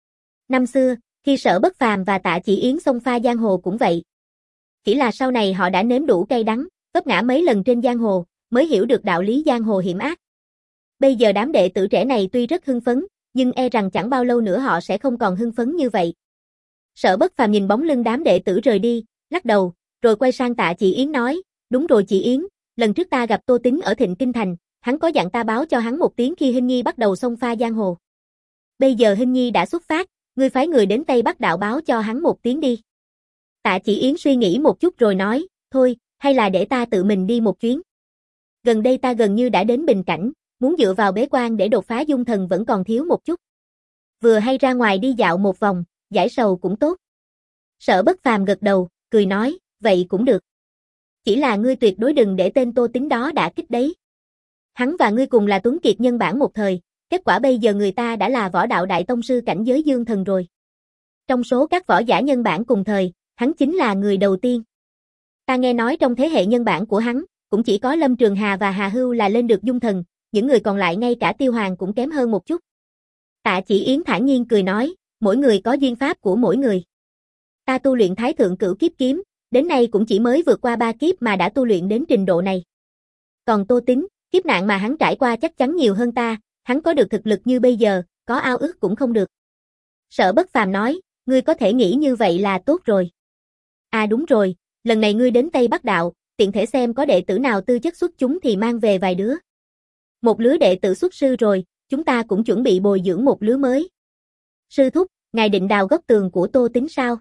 Năm xưa, khi Sở Bất Phàm và Tạ Chỉ Yến xông pha giang hồ cũng vậy. Chỉ là sau này họ đã nếm đủ cay đắng, vấp ngã mấy lần trên giang hồ, mới hiểu được đạo lý giang hồ hiểm ác. Bây giờ đám đệ tử trẻ này tuy rất hưng phấn, nhưng e rằng chẳng bao lâu nữa họ sẽ không còn hưng phấn như vậy. Sở Bất Phàm nhìn bóng lưng đám đệ tử rời đi, lắc đầu, rồi quay sang Tạ Chỉ Yến nói, đúng rồi chị Yến, lần trước ta gặp Tô Tín ở Thịnh Kinh Thành, hắn có dặn ta báo cho hắn một tiếng khi Hinh Nhi bắt đầu xông pha giang hồ. Bây giờ Hinh Nhi đã xuất phát, ngươi phái người đến Tây Bắc đạo báo cho hắn một tiếng đi. Tạ Chỉ Yến suy nghĩ một chút rồi nói, thôi, hay là để ta tự mình đi một chuyến. Gần đây ta gần như đã đến bình cảnh, muốn dựa vào bế quan để đột phá dung thần vẫn còn thiếu một chút. Vừa hay ra ngoài đi dạo một vòng, giải sầu cũng tốt. Sở Bất Phàm gật đầu, cười nói, vậy cũng được. Chỉ là ngươi tuyệt đối đừng để tên Tô Tín đó đả kích đấy. Hắn và ngươi cùng là tuấn kiệt nhân bản một thời, kết quả bây giờ người ta đã là võ đạo đại tông sư cảnh giới dương thần rồi. Trong số các võ giả nhân bản cùng thời, hắn chính là người đầu tiên. Ta nghe nói trong thế hệ nhân bản của hắn, cũng chỉ có Lâm Trường Hà và Hà Hưu là lên được dung thần, những người còn lại ngay cả Tiêu Hoàng cũng kém hơn một chút. Tạ Chỉ Yến thản nhiên cười nói, mỗi người có duyên pháp của mỗi người. Ta tu luyện Thái Thượng Cửu Kiếp Kiếm, đến nay cũng chỉ mới vượt qua ba kiếp mà đã tu luyện đến trình độ này. Còn Tô Tín, kiếp nạn mà hắn trải qua chắc chắn nhiều hơn ta, hắn có được thực lực như bây giờ, có ao ước cũng không được. Sở Bất Phàm nói, ngươi có thể nghĩ như vậy là tốt rồi. À đúng rồi, lần này ngươi đến Tây Bắc Đạo, tiện thể xem có đệ tử nào tư chất xuất chúng thì mang về vài đứa. Một lứa đệ tử xuất sư rồi, chúng ta cũng chuẩn bị bồi dưỡng một lứa mới. Sư thúc, ngài định đào góc tường của Tô Tín sao?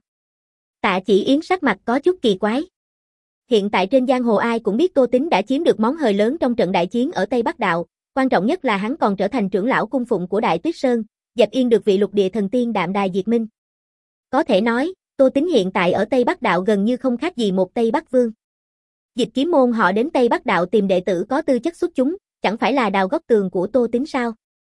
Tạ Chỉ Yến sắc mặt có chút kỳ quái. Hiện tại trên giang hồ ai cũng biết Tô Tín đã chiếm được món hời lớn trong trận đại chiến ở Tây Bắc Đạo, quan trọng nhất là hắn còn trở thành trưởng lão cung phụng của Đại Tuyết Sơn, dẹp yên được vị lục địa thần tiên Đạm Đài Diệt Minh. Có thể nói, Tô Tín hiện tại ở Tây Bắc Đạo gần như không khác gì một Tây Bắc Vương. Dịch Kiếm môn họ đến Tây Bắc Đạo tìm đệ tử có tư chất xuất chúng, chẳng phải là đào góc tường của Tô Tín sao?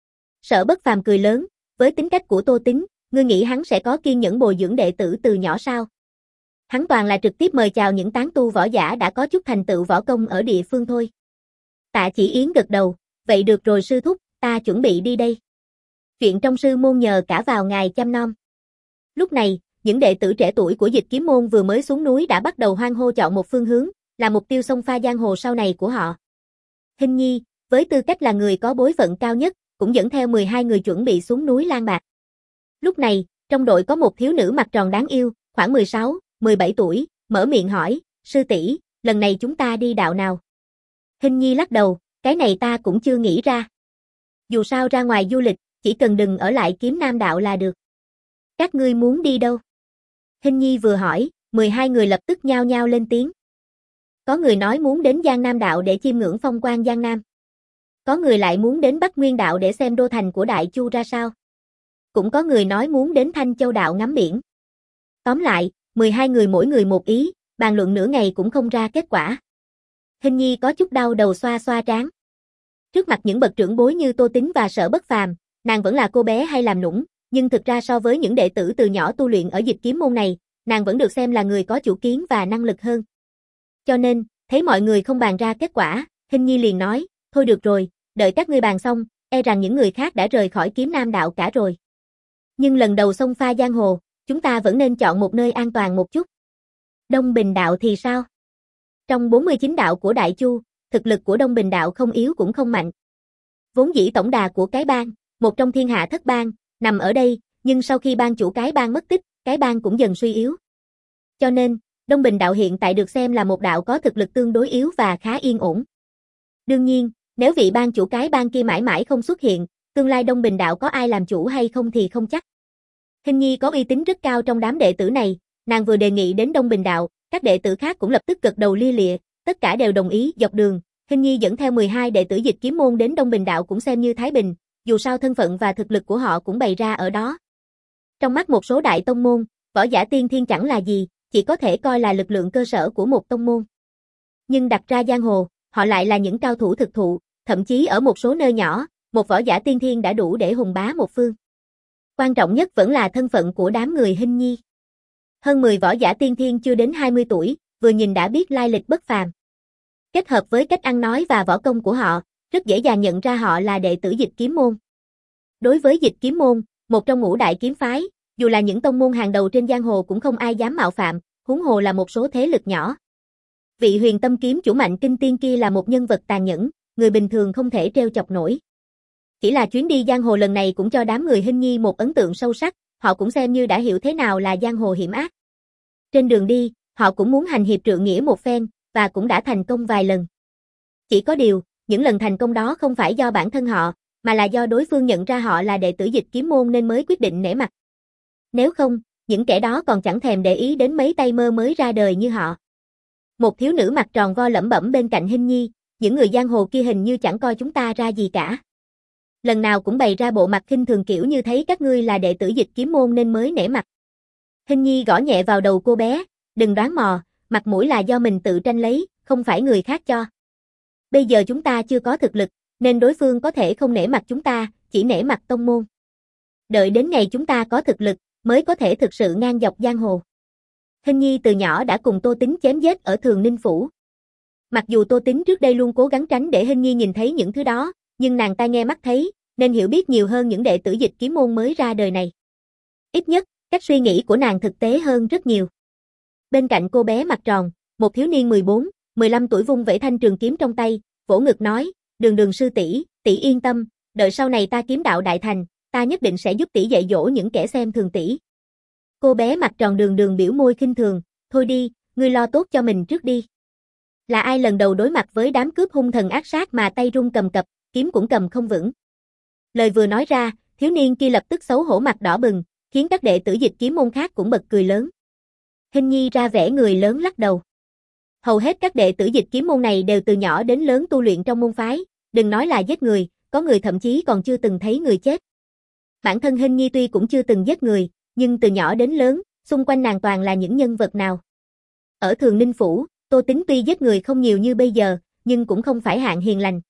Sở Bất Phàm cười lớn, với tính cách của Tô Tín, ngươi nghĩ hắn sẽ có kiên nhẫn bồi dưỡng đệ tử từ nhỏ sao? Hắn toàn là trực tiếp mời chào những tán tu võ giả đã có chút thành tựu võ công ở địa phương thôi. Tạ Chỉ Yến gật đầu, vậy được rồi sư thúc, ta chuẩn bị đi đây. Chuyện trong sư môn nhờ cả vào ngài chăm nom. Lúc này, những đệ tử trẻ tuổi của Dịch Kiếm môn vừa mới xuống núi đã bắt đầu hoan hô chọn một phương hướng, là mục tiêu xông pha giang hồ sau này của họ. Hinh Nhi, với tư cách là người có bối phận cao nhất, cũng dẫn theo mười hai người chuẩn bị xuống núi Lan Bạc. Lúc này, trong đội có một thiếu nữ mặt tròn đáng yêu, khoảng mười sáu, mười bảy tuổi, mở miệng hỏi, sư tỷ, lần này chúng ta đi đạo nào? Hinh Nhi lắc đầu, cái này ta cũng chưa nghĩ ra. Dù sao ra ngoài du lịch, chỉ cần đừng ở lại Kiếm Nam đạo là được. Các ngươi muốn đi đâu? Hinh Nhi vừa hỏi, mười hai người lập tức nhao nhao lên tiếng. Có người nói muốn đến Giang Nam đạo để chiêm ngưỡng phong quang Giang Nam. Có người lại muốn đến Bắc Nguyên đạo để xem đô thành của Đại Chu ra sao. Cũng có người nói muốn đến Thanh Châu đạo ngắm biển. Tóm lại, mười hai người mỗi người một ý, bàn luận nửa ngày cũng không ra kết quả. Hinh Nhi có chút đau đầu xoa xoa trán. Trước mặt những bậc trưởng bối như Tô Tín và Sở Bất Phàm, nàng vẫn là cô bé hay làm nũng, nhưng thực ra so với những đệ tử từ nhỏ tu luyện ở Dịch Kiếm môn này, nàng vẫn được xem là người có chủ kiến và năng lực hơn. Cho nên, thấy mọi người không bàn ra kết quả, Hinh Nhi liền nói, thôi được rồi, đợi các ngươi bàn xong, e rằng những người khác đã rời khỏi Kiếm Nam đạo cả rồi. Nhưng lần đầu xông pha giang hồ, chúng ta vẫn nên chọn một nơi an toàn một chút. Đông Bình đạo thì sao? Trong bốn mươi chín đạo của Đại Chu, thực lực của Đông Bình đạo không yếu cũng không mạnh. Vốn dĩ tổng đà của cái bang, một trong thiên hạ thất bang, nằm ở đây, nhưng sau khi bang chủ cái bang mất tích, cái bang cũng dần suy yếu. Cho nên, Đông Bình đạo hiện tại được xem là một đạo có thực lực tương đối yếu và khá yên ổn. Đương nhiên, nếu vị bang chủ cái bang kia mãi mãi không xuất hiện, tương lai Đông Bình đạo có ai làm chủ hay không thì không chắc. Hinh Nhi có uy tín rất cao trong đám đệ tử này, nàng vừa đề nghị đến Đông Bình đạo, các đệ tử khác cũng lập tức gật đầu lia lịa, tất cả đều đồng ý. Dọc đường, Hinh Nhi dẫn theo mười hai đệ tử Dịch Kiếm môn đến Đông Bình đạo cũng xem như thái bình, dù sao thân phận và thực lực của họ cũng bày ra ở đó. Trong mắt một số đại tông môn, võ giả tiên thiên chẳng là gì, chỉ có thể coi là lực lượng cơ sở của một tông môn. Nhưng đặt ra giang hồ, họ lại là những cao thủ thực thụ, thậm chí ở một số nơi nhỏ, một võ giả tiên thiên đã đủ để hùng bá một phương. Quan trọng nhất vẫn là thân phận của đám người Hinh Nhi. Hơn mười võ giả tiên thiên chưa đến hai mươi tuổi, vừa nhìn đã biết lai lịch bất phàm. Kết hợp với cách ăn nói và võ công của họ, rất dễ dàng nhận ra họ là đệ tử Dịch Kiếm môn. Đối với Dịch Kiếm môn, một trong ngũ đại kiếm phái, dù là những tông môn hàng đầu trên giang hồ cũng không ai dám mạo phạm, huống hồ là một số thế lực nhỏ. Vị Huyền Tâm kiếm chủ Mạnh Kinh Tiên kia là một nhân vật tàn nhẫn, người bình thường không thể trêu chọc nổi. Chỉ là chuyến đi giang hồ lần này cũng cho đám người Hinh Nhi một ấn tượng sâu sắc, họ cũng xem như đã hiểu thế nào là giang hồ hiểm ác. Trên đường đi, họ cũng muốn hành hiệp trượng nghĩa một phen, và cũng đã thành công vài lần. Chỉ có điều, những lần thành công đó không phải do bản thân họ, mà là do đối phương nhận ra họ là đệ tử Dịch Kiếm môn nên mới quyết định nể mặt. Nếu không, những kẻ đó còn chẳng thèm để ý đến mấy tay mơ mới ra đời như họ. Một thiếu nữ mặt tròn vo lẩm bẩm bên cạnh Hinh Nhi, những người giang hồ kia hình như chẳng coi chúng ta ra gì cả. Lần nào cũng bày ra bộ mặt khinh thường kiểu như thấy các ngươi là đệ tử Dịch Kiếm môn nên mới nể mặt. Hinh Nhi gõ nhẹ vào đầu cô bé, đừng đoán mò, mặt mũi là do mình tự tranh lấy, không phải người khác cho. Bây giờ chúng ta chưa có thực lực, nên đối phương có thể không nể mặt chúng ta, chỉ nể mặt tông môn. Đợi đến ngày chúng ta có thực lực, mới có thể thực sự ngang dọc giang hồ. Hinh Nhi từ nhỏ đã cùng Tô Tín chém giết ở Thường Ninh Phủ. Mặc dù Tô Tín trước đây luôn cố gắng tránh để Hinh Nhi nhìn thấy những thứ đó, nhưng nàng tai nghe mắt thấy, nên hiểu biết nhiều hơn những đệ tử Dịch Kiếm môn mới ra đời này. Ít nhất, cách suy nghĩ của nàng thực tế hơn rất nhiều. Bên cạnh cô bé mặt tròn, một thiếu niên mười bốn, mười lăm tuổi vung vẩy thanh trường kiếm trong tay, vỗ ngực nói, Đường Đường sư tỷ, tỷ yên tâm, đợi sau này ta kiếm đạo đại thành, ta nhất định sẽ giúp tỷ dạy dỗ những kẻ xem thường tỷ. Cô bé mặt tròn Đường Đường biểu môi khinh thường, thôi đi, ngươi lo tốt cho mình trước đi. Là ai lần đầu đối mặt với đám cướp hung thần ác sát mà tay run cầm cập, kiếm cũng cầm không vững. Lời vừa nói ra, thiếu niên kia lập tức xấu hổ mặt đỏ bừng, khiến các đệ tử Dịch Kiếm môn khác cũng bật cười lớn. Hình Nhi ra vẻ người lớn lắc đầu. Hầu hết các đệ tử Dịch Kiếm môn này đều từ nhỏ đến lớn tu luyện trong môn phái, đừng nói là giết người, có người thậm chí còn chưa từng thấy người chết. Bản thân Hình Nhi tuy cũng chưa từng giết người, nhưng từ nhỏ đến lớn, xung quanh nàng toàn là những nhân vật nào. Ở Thường Ninh Phủ, Tô Tính tuy giết người không nhiều như bây giờ, nhưng cũng không phải hạng hiền lành.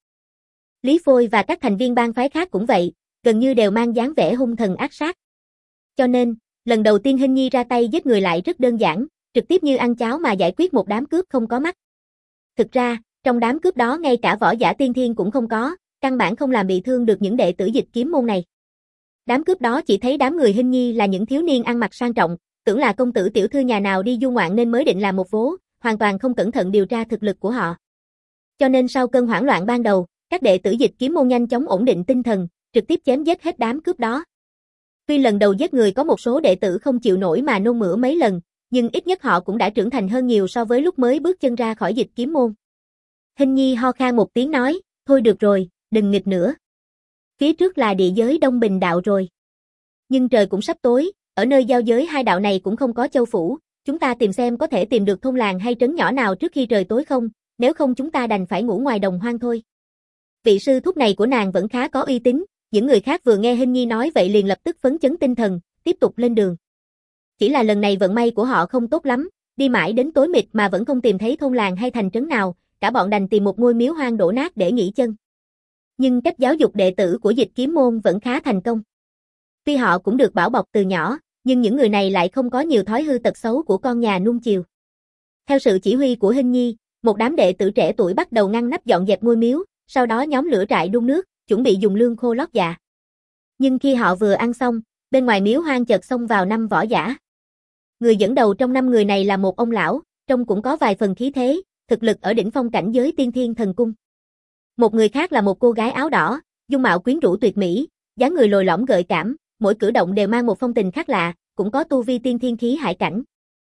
Lý Phôi và các thành viên bang phái khác cũng vậy, gần như đều mang dáng vẻ hung thần ác sát. Cho nên, lần đầu tiên Hình Nhi ra tay giết người lại rất đơn giản, trực tiếp như ăn cháo mà giải quyết một đám cướp không có mắt. Thực ra, trong đám cướp đó ngay cả võ giả tiên thiên cũng không có, căn bản không làm bị thương được những đệ tử Dịch Kiếm môn này. Đám cướp đó chỉ thấy đám người Hình Nhi là những thiếu niên ăn mặc sang trọng, tưởng là công tử tiểu thư nhà nào đi du ngoạn nên mới định làm một vố, hoàn toàn không cẩn thận điều tra thực lực của họ. Cho nên sau cơn hoảng loạn ban đầu, các đệ tử Dịch Kiếm môn nhanh chóng ổn định tinh thần, trực tiếp chém giết hết đám cướp đó. Tuy lần đầu giết người có một số đệ tử không chịu nổi mà nôn mửa mấy lần, nhưng ít nhất họ cũng đã trưởng thành hơn nhiều so với lúc mới bước chân ra khỏi Dịch Kiếm môn. Hình Nhi ho khan một tiếng nói, thôi được rồi, đừng nghịch nữa. Phía trước là địa giới Đông Bình đạo rồi. Nhưng trời cũng sắp tối, ở nơi giao giới hai đạo này cũng không có châu phủ, chúng ta tìm xem có thể tìm được thôn làng hay trấn nhỏ nào trước khi trời tối không, nếu không chúng ta đành phải ngủ ngoài đồng hoang thôi. Vị sư thúc này của nàng vẫn khá có uy tín, những người khác vừa nghe Hình Nhi nói vậy liền lập tức phấn chấn tinh thần, tiếp tục lên đường. Chỉ là lần này vận may của họ không tốt lắm, đi mãi đến tối mịt mà vẫn không tìm thấy thôn làng hay thành trấn nào, cả bọn đành tìm một ngôi miếu hoang đổ nát để nghỉ chân. Nhưng cách giáo dục đệ tử của Dịch Kiếm môn vẫn khá thành công. Tuy họ cũng được bảo bọc từ nhỏ, nhưng những người này lại không có nhiều thói hư tật xấu của con nhà nuông chiều. Theo sự chỉ huy của Hình Nhi, một đám đệ tử trẻ tuổi bắt đầu ngăn nắp dọn dẹp ngôi miếu, sau đó nhóm lửa trại đun nước, chuẩn bị dùng lương khô lót dạ. Nhưng khi họ vừa ăn xong, bên ngoài miếu hoang chợt xông vào năm võ giả. Người dẫn đầu trong năm người này là một ông lão, trông cũng có vài phần khí thế, thực lực ở đỉnh phong cảnh giới tiên thiên thần cung. Một người khác là một cô gái áo đỏ, dung mạo quyến rũ tuyệt mỹ, dáng người lồi lõm gợi cảm, mỗi cử động đều mang một phong tình khác lạ, cũng có tu vi tiên thiên khí hải cảnh.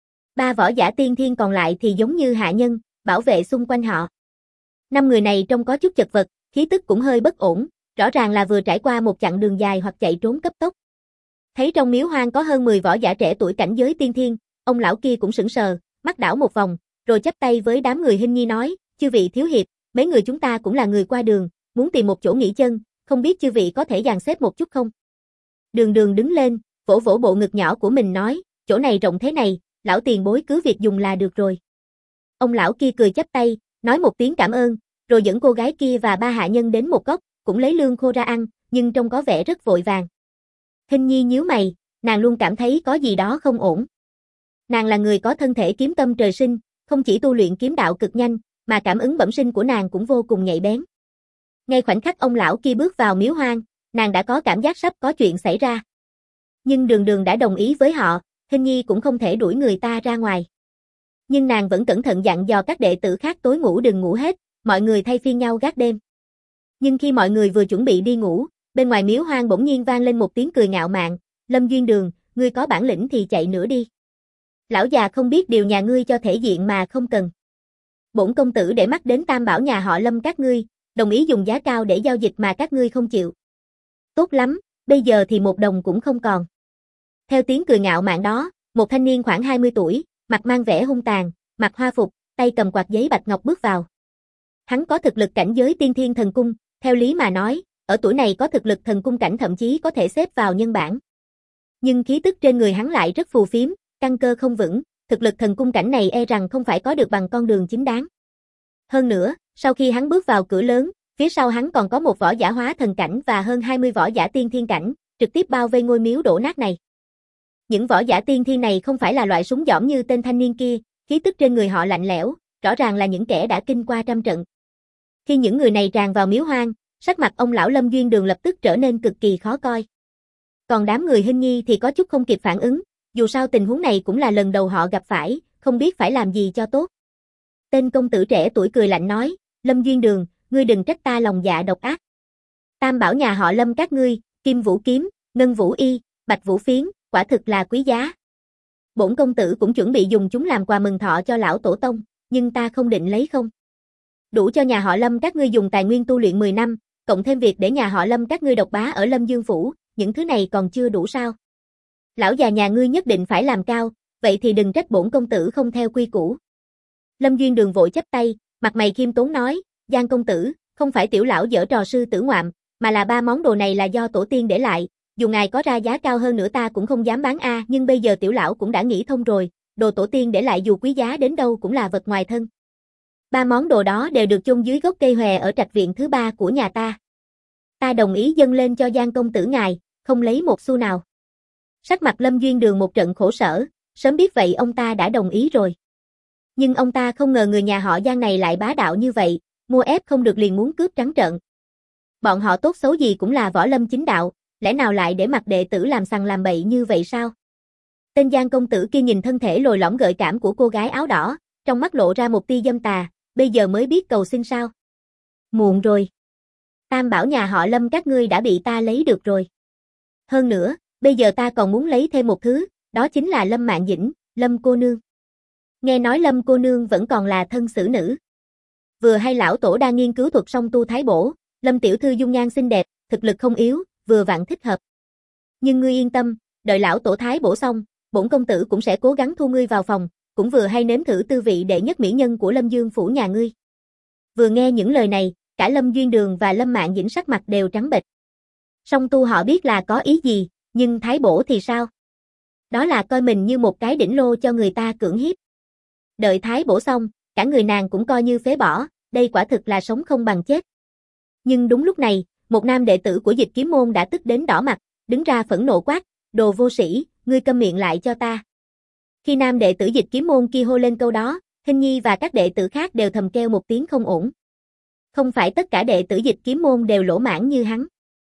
Ba võ giả tiên thiên còn lại thì giống như hạ nhân, bảo vệ xung quanh họ. Năm người này trông có chút chật vật, khí tức cũng hơi bất ổn, rõ ràng là vừa trải qua một chặng đường dài hoặc chạy trốn cấp tốc. Thấy trong miếu hoang có hơn mười võ giả trẻ tuổi cảnh giới tiên thiên, ông lão kia cũng sững sờ, mắt đảo một vòng, rồi chắp tay với đám người Hình Nhi nói, chư vị thiếu hiệp, mấy người chúng ta cũng là người qua đường, muốn tìm một chỗ nghỉ chân, không biết chư vị có thể dàn xếp một chút không? Đường Đường đứng lên, vỗ vỗ bộ ngực nhỏ của mình nói, chỗ này rộng thế này, lão tiền bối cứ việc dùng là được rồi. Ông lão kia cười chắp tay, nói một tiếng cảm ơn, rồi dẫn cô gái kia và ba hạ nhân đến một góc, cũng lấy lương khô ra ăn, nhưng trông có vẻ rất vội vàng. Hình Nhi nhíu mày, nàng luôn cảm thấy có gì đó không ổn. Nàng là người có thân thể kiếm tâm trời sinh, không chỉ tu luyện kiếm đạo cực nhanh, mà cảm ứng bẩm sinh của nàng cũng vô cùng nhạy bén. Ngay khoảnh khắc ông lão kia bước vào miếu hoang, nàng đã có cảm giác sắp có chuyện xảy ra. Nhưng Đường Đường đã đồng ý với họ, Hình Nhi cũng không thể đuổi người ta ra ngoài. Nhưng nàng vẫn cẩn thận dặn dò các đệ tử khác tối ngủ đừng ngủ hết, mọi người thay phiên nhau gác đêm. Nhưng khi mọi người vừa chuẩn bị đi ngủ, bên ngoài miếu hoang bỗng nhiên vang lên một tiếng cười ngạo mạn, Lâm Duyên Đường, ngươi có bản lĩnh thì chạy nữa đi. Lão già không biết điều nhà ngươi cho thể diện mà không cần. Bổn công tử để mắt đến tam bảo nhà họ Lâm các ngươi, đồng ý dùng giá cao để giao dịch mà các ngươi không chịu. Tốt lắm, bây giờ thì một đồng cũng không còn. Theo tiếng cười ngạo mạn đó, một thanh niên khoảng hai mươi tuổi, mặt mang vẻ hung tàn, mặc hoa phục, tay cầm quạt giấy bạch ngọc bước vào. Hắn có thực lực cảnh giới tiên thiên thần cung, theo lý mà nói, ở tuổi này có thực lực thần cung cảnh thậm chí có thể xếp vào nhân bảng. Nhưng khí tức trên người hắn lại rất phù phiếm, căn cơ không vững, thực lực thần cung cảnh này e rằng không phải có được bằng con đường chính đáng. Hơn nữa, sau khi hắn bước vào cửa lớn, phía sau hắn còn có một võ giả hóa thần cảnh và hơn hai mươi võ giả tiên thiên cảnh, trực tiếp bao vây ngôi miếu đổ nát này. Những võ giả tiên thiên này không phải là loại súng dỏm như tên thanh niên kia, khí tức trên người họ lạnh lẽo, rõ ràng là những kẻ đã kinh qua trăm trận. Khi những người này tràn vào miếu hoang, sắc mặt ông lão Lâm Duyên Đường lập tức trở nên cực kỳ khó coi. Còn đám người Hình Nhi thì có chút không kịp phản ứng, dù sao tình huống này cũng là lần đầu họ gặp phải, không biết phải làm gì cho tốt. Tên công tử trẻ tuổi cười lạnh nói, Lâm Duyên Đường, ngươi đừng trách ta lòng dạ độc ác. Tam bảo nhà họ Lâm các ngươi, Kim Vũ kiếm, Ngân Vũ y, Bạch Vũ phiến, quả thực là quý giá. bổn công tử cũng chuẩn bị dùng chúng làm quà mừng thọ cho lão tổ tông, nhưng ta không định lấy không. Đủ cho nhà họ Lâm các ngươi dùng tài nguyên tu luyện mười năm, cộng thêm việc để nhà họ Lâm các ngươi độc bá ở Lâm Dương Phủ, những thứ này còn chưa đủ sao? Lão già nhà ngươi nhất định phải làm cao, vậy thì đừng trách bổn công tử không theo quy củ. Lâm Duyên Đường vội chắp tay, mặt mày khiêm tốn nói, Giang công tử, không phải tiểu lão giở trò sư tử ngoạm, mà là ba món đồ này là do tổ tiên để lại, dù ngài có ra giá cao hơn nữa ta cũng không dám bán a, nhưng bây giờ tiểu lão cũng đã nghĩ thông rồi, đồ tổ tiên để lại dù quý giá đến đâu cũng là vật ngoài thân. Ba món đồ đó đều được chôn dưới gốc cây hòe ở trạch viện thứ ba của nhà ta. Ta đồng ý dâng lên cho Giang công tử ngài, không lấy một xu nào. Sắc mặt Lâm Duyên Đường một trận khổ sở, sớm biết vậy ông ta đã đồng ý rồi. Nhưng ông ta không ngờ người nhà họ Giang này lại bá đạo như vậy, mua ép không được liền muốn cướp trắng trợn. Bọn họ tốt xấu gì cũng là võ lâm chính đạo, lẽ nào lại để mặc đệ tử làm sằng làm bậy như vậy sao? Tên Giang công tử kia nhìn thân thể lồi lõm gợi cảm của cô gái áo đỏ, trong mắt lộ ra một tia dâm tà, bây giờ mới biết cầu xin sao? Muộn rồi. Tam bảo nhà họ Lâm các ngươi đã bị ta lấy được rồi. Hơn nữa, bây giờ ta còn muốn lấy thêm một thứ, đó chính là Lâm Mạn Dĩnh, Lâm cô nương. Nghe nói Lâm cô nương vẫn còn là thân xử nữ. Vừa hay lão tổ đang nghiên cứu thuật song tu thái bổ, Lâm tiểu thư dung nhan xinh đẹp, thực lực không yếu, vừa vặn thích hợp. Nhưng ngươi yên tâm, đợi lão tổ thái bổ xong, bổn công tử cũng sẽ cố gắng thu ngươi vào phòng, cũng vừa hay nếm thử tư vị đệ nhất mỹ nhân của Lâm Dương phủ nhà ngươi. Vừa nghe những lời này, cả Lâm Duyên Đường và Lâm Mạn Dĩnh sắc mặt đều trắng bệch. Song tu họ biết là có ý gì, nhưng thái bổ thì sao? Đó là coi mình như một cái đỉnh lô cho người ta cưỡng hiếp. Đợi thái bổ xong, cả người nàng cũng coi như phế bỏ, đây quả thực là sống không bằng chết. Nhưng đúng lúc này, một nam đệ tử của Dịch Kiếm môn đã tức đến đỏ mặt, đứng ra phẫn nộ quát, đồ vô sĩ, ngươi câm miệng lại cho ta. Khi nam đệ tử Dịch Kiếm môn kia hô lên câu đó, Hinh Nhi và các đệ tử khác đều thầm kêu một tiếng không ổn. Không phải tất cả đệ tử Dịch Kiếm môn đều lỗ mãng như hắn.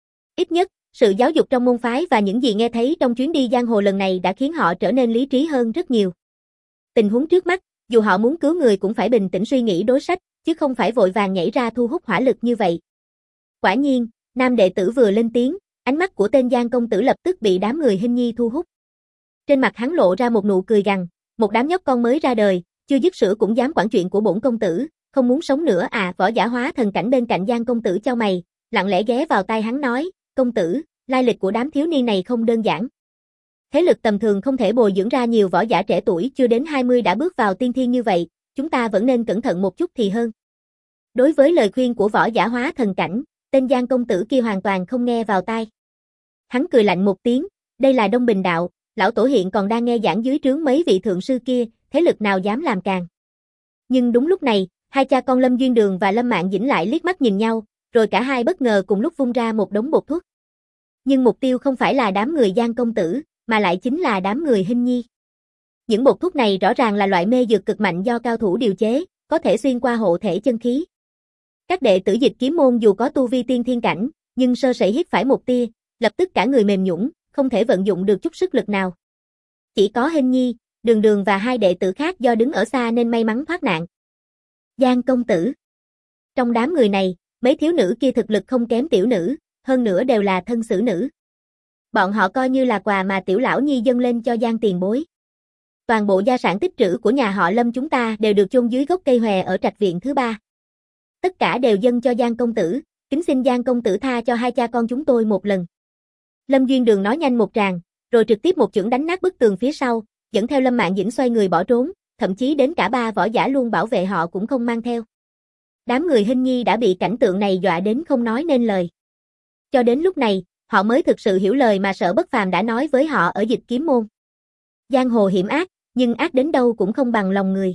Ít nhất, sự giáo dục trong môn phái và những gì nghe thấy trong chuyến đi giang hồ lần này đã khiến họ trở nên lý trí hơn rất nhiều. Tình huống trước mắt, dù họ muốn cứu người cũng phải bình tĩnh suy nghĩ đối sách, chứ không phải vội vàng nhảy ra thu hút hỏa lực như vậy. Quả nhiên, nam đệ tử vừa lên tiếng, ánh mắt của tên Giang công tử lập tức bị đám người Hinh Nhi thu hút. Trên mặt hắn lộ ra một nụ cười gằn, một đám nhóc con mới ra đời, chưa dứt sữa cũng dám quản chuyện của bổn công tử, không muốn sống nữa à? Võ Giả Hóa Thần Cảnh bên cạnh Giang công tử chau mày, lặng lẽ ghé vào tai hắn nói, công tử, lai lịch của đám thiếu niên này không đơn giản. Thế lực tầm thường không thể bồi dưỡng ra nhiều võ giả trẻ tuổi chưa đến hai mươi đã bước vào tiên thiên như vậy, chúng ta vẫn nên cẩn thận một chút thì hơn. Đối với lời khuyên của Võ Giả Hóa Thần Cảnh, tên Giang công tử kia hoàn toàn không nghe vào tai. Hắn cười lạnh một tiếng, đây là Đông Bình đạo, lão tổ hiện còn đang nghe giảng dưới trướng mấy vị thượng sư kia, thế lực nào dám làm càn. Nhưng đúng lúc này, hai cha con Lâm Duyên Đường và Lâm Mạn Dĩnh lại liếc mắt nhìn nhau, rồi cả hai bất ngờ cùng lúc vung ra một đống bột thuốc. Nhưng mục tiêu không phải là đám người Giang công tử, mà lại chính là đám người Hinh Nhi. Những bột thuốc này rõ ràng là loại mê dược cực mạnh do cao thủ điều chế, có thể xuyên qua hộ thể chân khí. Các đệ tử Dịch Kiếm môn dù có tu vi tiên thiên cảnh, nhưng sơ sẩy hít phải một tia, lập tức cả người mềm nhũn, không thể vận dụng được chút sức lực nào. Chỉ có Hinh Nhi, Đường Đường và hai đệ tử khác do đứng ở xa nên may mắn thoát nạn. Giang công tử. Trong đám người này, mấy thiếu nữ kia thực lực không kém tiểu nữ, hơn nữa đều là thân xử nữ. Bọn họ coi như là quà mà tiểu lão nhi dâng lên cho Giang tiền bối. Toàn bộ gia sản tích trữ của nhà họ Lâm chúng ta đều được chôn dưới gốc cây hòe ở trạch viện thứ ba. Tất cả đều dâng cho Giang công tử, kính xin Giang công tử tha cho hai cha con chúng tôi một lần. Lâm Duyên Đường nói nhanh một tràng, rồi trực tiếp một chưởng đánh nát bức tường phía sau, dẫn theo Lâm Mạn Dĩnh xoay người bỏ trốn, thậm chí đến cả ba võ giả luôn bảo vệ họ cũng không mang theo. Đám người Hinh Nhi đã bị cảnh tượng này dọa đến không nói nên lời. Cho đến lúc này, họ mới thực sự hiểu lời mà Sở Bất Phàm đã nói với họ ở Dịch Kiếm môn. Giang hồ hiểm ác, nhưng ác đến đâu cũng không bằng lòng người.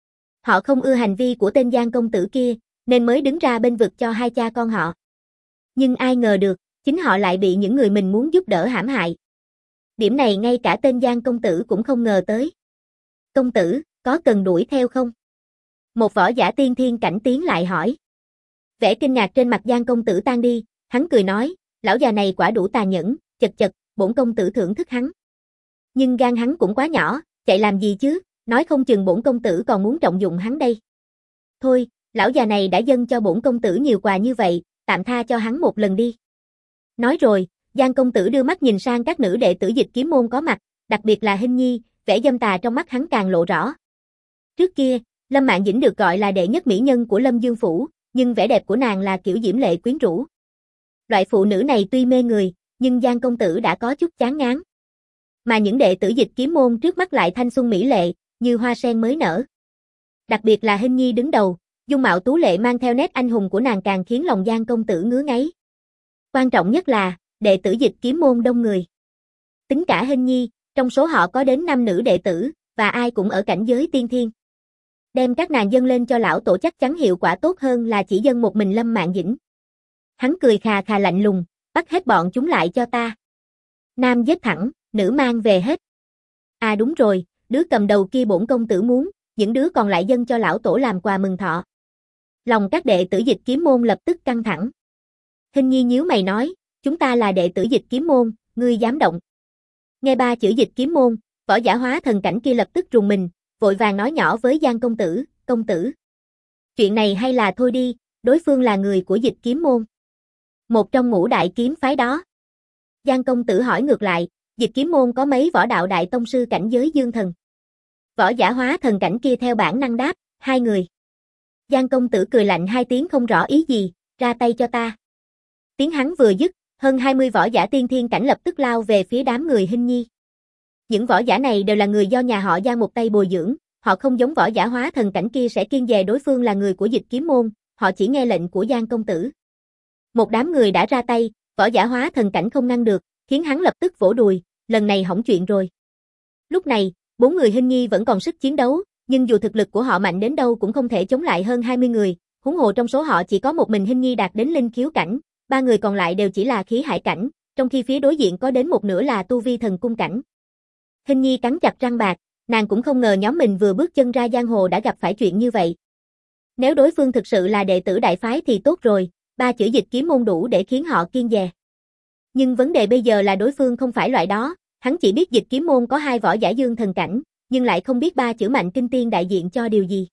Họ không ưa hành vi của tên Giang công tử kia, nên mới đứng ra bên vực cho hai cha con họ. Nhưng ai ngờ được, chính họ lại bị những người mình muốn giúp đỡ hãm hại. Điểm này ngay cả tên Giang công tử cũng không ngờ tới. Công tử, có cần đuổi theo không? Một võ giả tiên thiên cảnh tiến lại hỏi. Vẻ kinh ngạc trên mặt Giang công tử tan đi, hắn cười nói, lão già này quả đủ tà nhẫn, chật chật, bổn công tử thưởng thức hắn. Nhưng gan hắn cũng quá nhỏ, chạy làm gì chứ, nói không chừng bổn công tử còn muốn trọng dụng hắn đây. Thôi, lão già này đã dâng cho bổn công tử nhiều quà như vậy, tạm tha cho hắn một lần đi. Nói rồi, Giang công tử đưa mắt nhìn sang các nữ đệ tử Dịch Kiếm môn có mặt, đặc biệt là Hinh Nhi, vẻ dâm tà trong mắt hắn càng lộ rõ. Trước kia, Lâm Mạn Dĩnh được gọi là đệ nhất mỹ nhân của Lâm Dương Phủ, nhưng vẻ đẹp của nàng là kiểu diễm lệ quyến rũ. Loại phụ nữ này tuy mê người, nhưng Giang công tử đã có chút chán ngán. Mà những đệ tử Dịch Kiếm môn trước mắt lại thanh xuân mỹ lệ, như hoa sen mới nở. Đặc biệt là Hinh Nhi đứng đầu, dung mạo tú lệ mang theo nét anh hùng của nàng càng khiến lòng Giang công tử ngứa ngáy. Quan trọng nhất là, đệ tử Dịch Kiếm môn đông người. Tính cả Hinh Nhi, trong số họ có đến năm nữ đệ tử, và ai cũng ở cảnh giới tiên thiên. Đem các nàng dâng lên cho lão tổ chắc chắn hiệu quả tốt hơn là chỉ dâng một mình Lâm Mạn Dĩnh. Hắn cười khà khà lạnh lùng, bắt hết bọn chúng lại cho ta. Nam giết thẳng, nữ mang về hết. À đúng rồi, đứa cầm đầu kia bổn công tử muốn, những đứa còn lại dâng cho lão tổ làm quà mừng thọ. Lòng các đệ tử Dịch Kiếm môn lập tức căng thẳng. Hinh Nhi nhíu mày nói, chúng ta là đệ tử Dịch Kiếm môn, ngươi dám động. Nghe ba chữ Dịch Kiếm môn, võ giả hóa thần cảnh kia lập tức rùng mình, vội vàng nói nhỏ với Giang công tử, công tử. Chuyện này hay là thôi đi, đối phương là người của Dịch Kiếm môn. Một trong ngũ đại kiếm phái đó. Giang công tử hỏi ngược lại, Dịch Kiếm môn có mấy võ đạo đại tông sư cảnh giới dương thần. Võ giả hóa thần cảnh kia theo bản năng đáp, hai người. Giang công tử cười lạnh hai tiếng không rõ ý gì, ra tay cho ta. Tiếng hắn vừa dứt, hơn hai mươi võ giả tiên thiên cảnh lập tức lao về phía đám người Hinh Nhi. Những võ giả này đều là người do nhà họ Giang một tay bồi dưỡng, họ không giống võ giả hóa thần cảnh kia sẽ kiêng dè đối phương là người của Dịch Kiếm môn, họ chỉ nghe lệnh của Giang công tử. Một đám người đã ra tay, võ giả hóa thần cảnh không ngăn được, khiến hắn lập tức vỗ đùi, lần này hỏng chuyện rồi. Lúc này, bốn người Hinh Nhi vẫn còn sức chiến đấu, nhưng dù thực lực của họ mạnh đến đâu cũng không thể chống lại hơn hai mươi người, huống hồ trong số họ chỉ có một mình Hinh Nhi đạt đến linh khiếu cảnh, ba người còn lại đều chỉ là khí hải cảnh, trong khi phía đối diện có đến một nửa là tu vi thần cung cảnh. Hinh Nhi cắn chặt răng bạc, nàng cũng không ngờ nhóm mình vừa bước chân ra giang hồ đã gặp phải chuyện như vậy. Nếu đối phương thực sự là đệ tử đại phái thì tốt rồi, ba chữ Dịch Kiếm môn đủ để khiến họ kiêng dè. Nhưng vấn đề bây giờ là đối phương không phải loại đó, hắn chỉ biết Dịch Kiếm môn có hai võ giả dương thần cảnh, nhưng lại không biết ba chữ mạnh kinh tiên đại diện cho điều gì.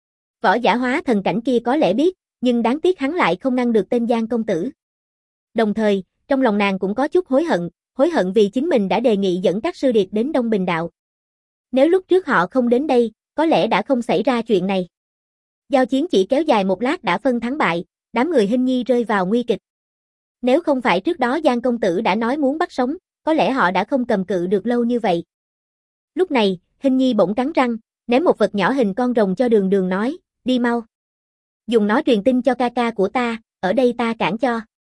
Võ giả hóa thần cảnh kia có lẽ biết, nhưng đáng tiếc hắn lại không ngăn được tên Giang công tử. Đồng thời, trong lòng nàng cũng có chút hối hận, hối hận vì chính mình đã đề nghị dẫn các sư điệt đến Đông Bình Đạo. Nếu lúc trước họ không đến đây, có lẽ đã không xảy ra chuyện này. Giao chiến chỉ kéo dài một lát đã phân thắng bại, đám người Hinh Nhi rơi vào nguy kịch. Nếu không phải trước đó Giang công tử đã nói muốn bắt sống, có lẽ họ đã không cầm cự được lâu như vậy. Lúc này, Hinh Nhi bỗng cắn răng, ném một vật nhỏ hình con rồng cho Đường Đường nói, đi mau. Dùng nó truyền tin cho ca ca của ta, ở đây ta cản cho.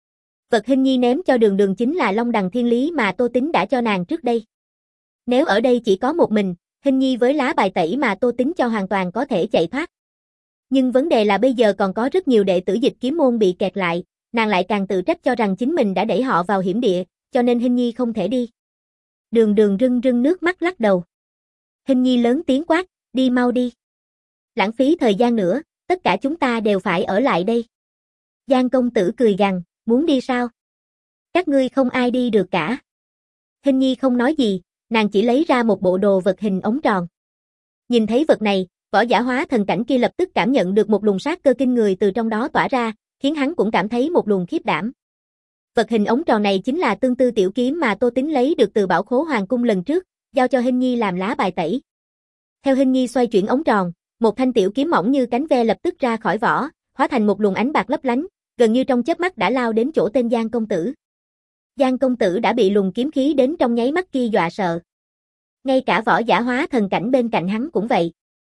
Vật Hinh Nhi ném cho Đường Đường chính là Long Đằng Thiên Lý mà Tô Tính đã cho nàng trước đây. Nếu ở đây chỉ có một mình, Hinh Nhi với lá bài tẩy mà Tô Tính cho hoàn toàn có thể chạy thoát. Nhưng vấn đề là bây giờ còn có rất nhiều đệ tử Dịch Kiếm môn bị kẹt lại, nàng lại càng tự trách cho rằng chính mình đã đẩy họ vào hiểm địa, cho nên Hinh Nhi không thể đi. Đường Đường rưng rưng nước mắt lắc đầu. Hinh Nhi lớn tiếng quát, đi mau đi. Lãng phí thời gian nữa, tất cả chúng ta đều phải ở lại đây. Giang công tử cười gằn, muốn đi sao? Các ngươi không ai đi được cả. Hinh Nhi không nói gì, nàng chỉ lấy ra một bộ đồ vật hình ống tròn. Nhìn thấy vật này, võ giả hóa thần cảnh kia lập tức cảm nhận được một luồng sát cơ kinh người từ trong đó tỏa ra, khiến hắn cũng cảm thấy một luồng khiếp đảm. Vật hình ống tròn này chính là tương tư tiểu kiếm mà Tô Tính lấy được từ bảo khố hoàng cung lần trước, giao cho Hinh Nhi làm lá bài tẩy. Theo Hinh Nhi xoay chuyển ống tròn, một thanh tiểu kiếm mỏng như cánh ve lập tức ra khỏi vỏ, hóa thành một luồng ánh bạc lấp lánh, gần như trong chớp mắt đã lao đến chỗ tên Giang công tử. Giang công tử đã bị luồng kiếm khí đến trong nháy mắt kia dọa sợ. Ngay cả võ giả hóa thần cảnh bên cạnh hắn cũng vậy.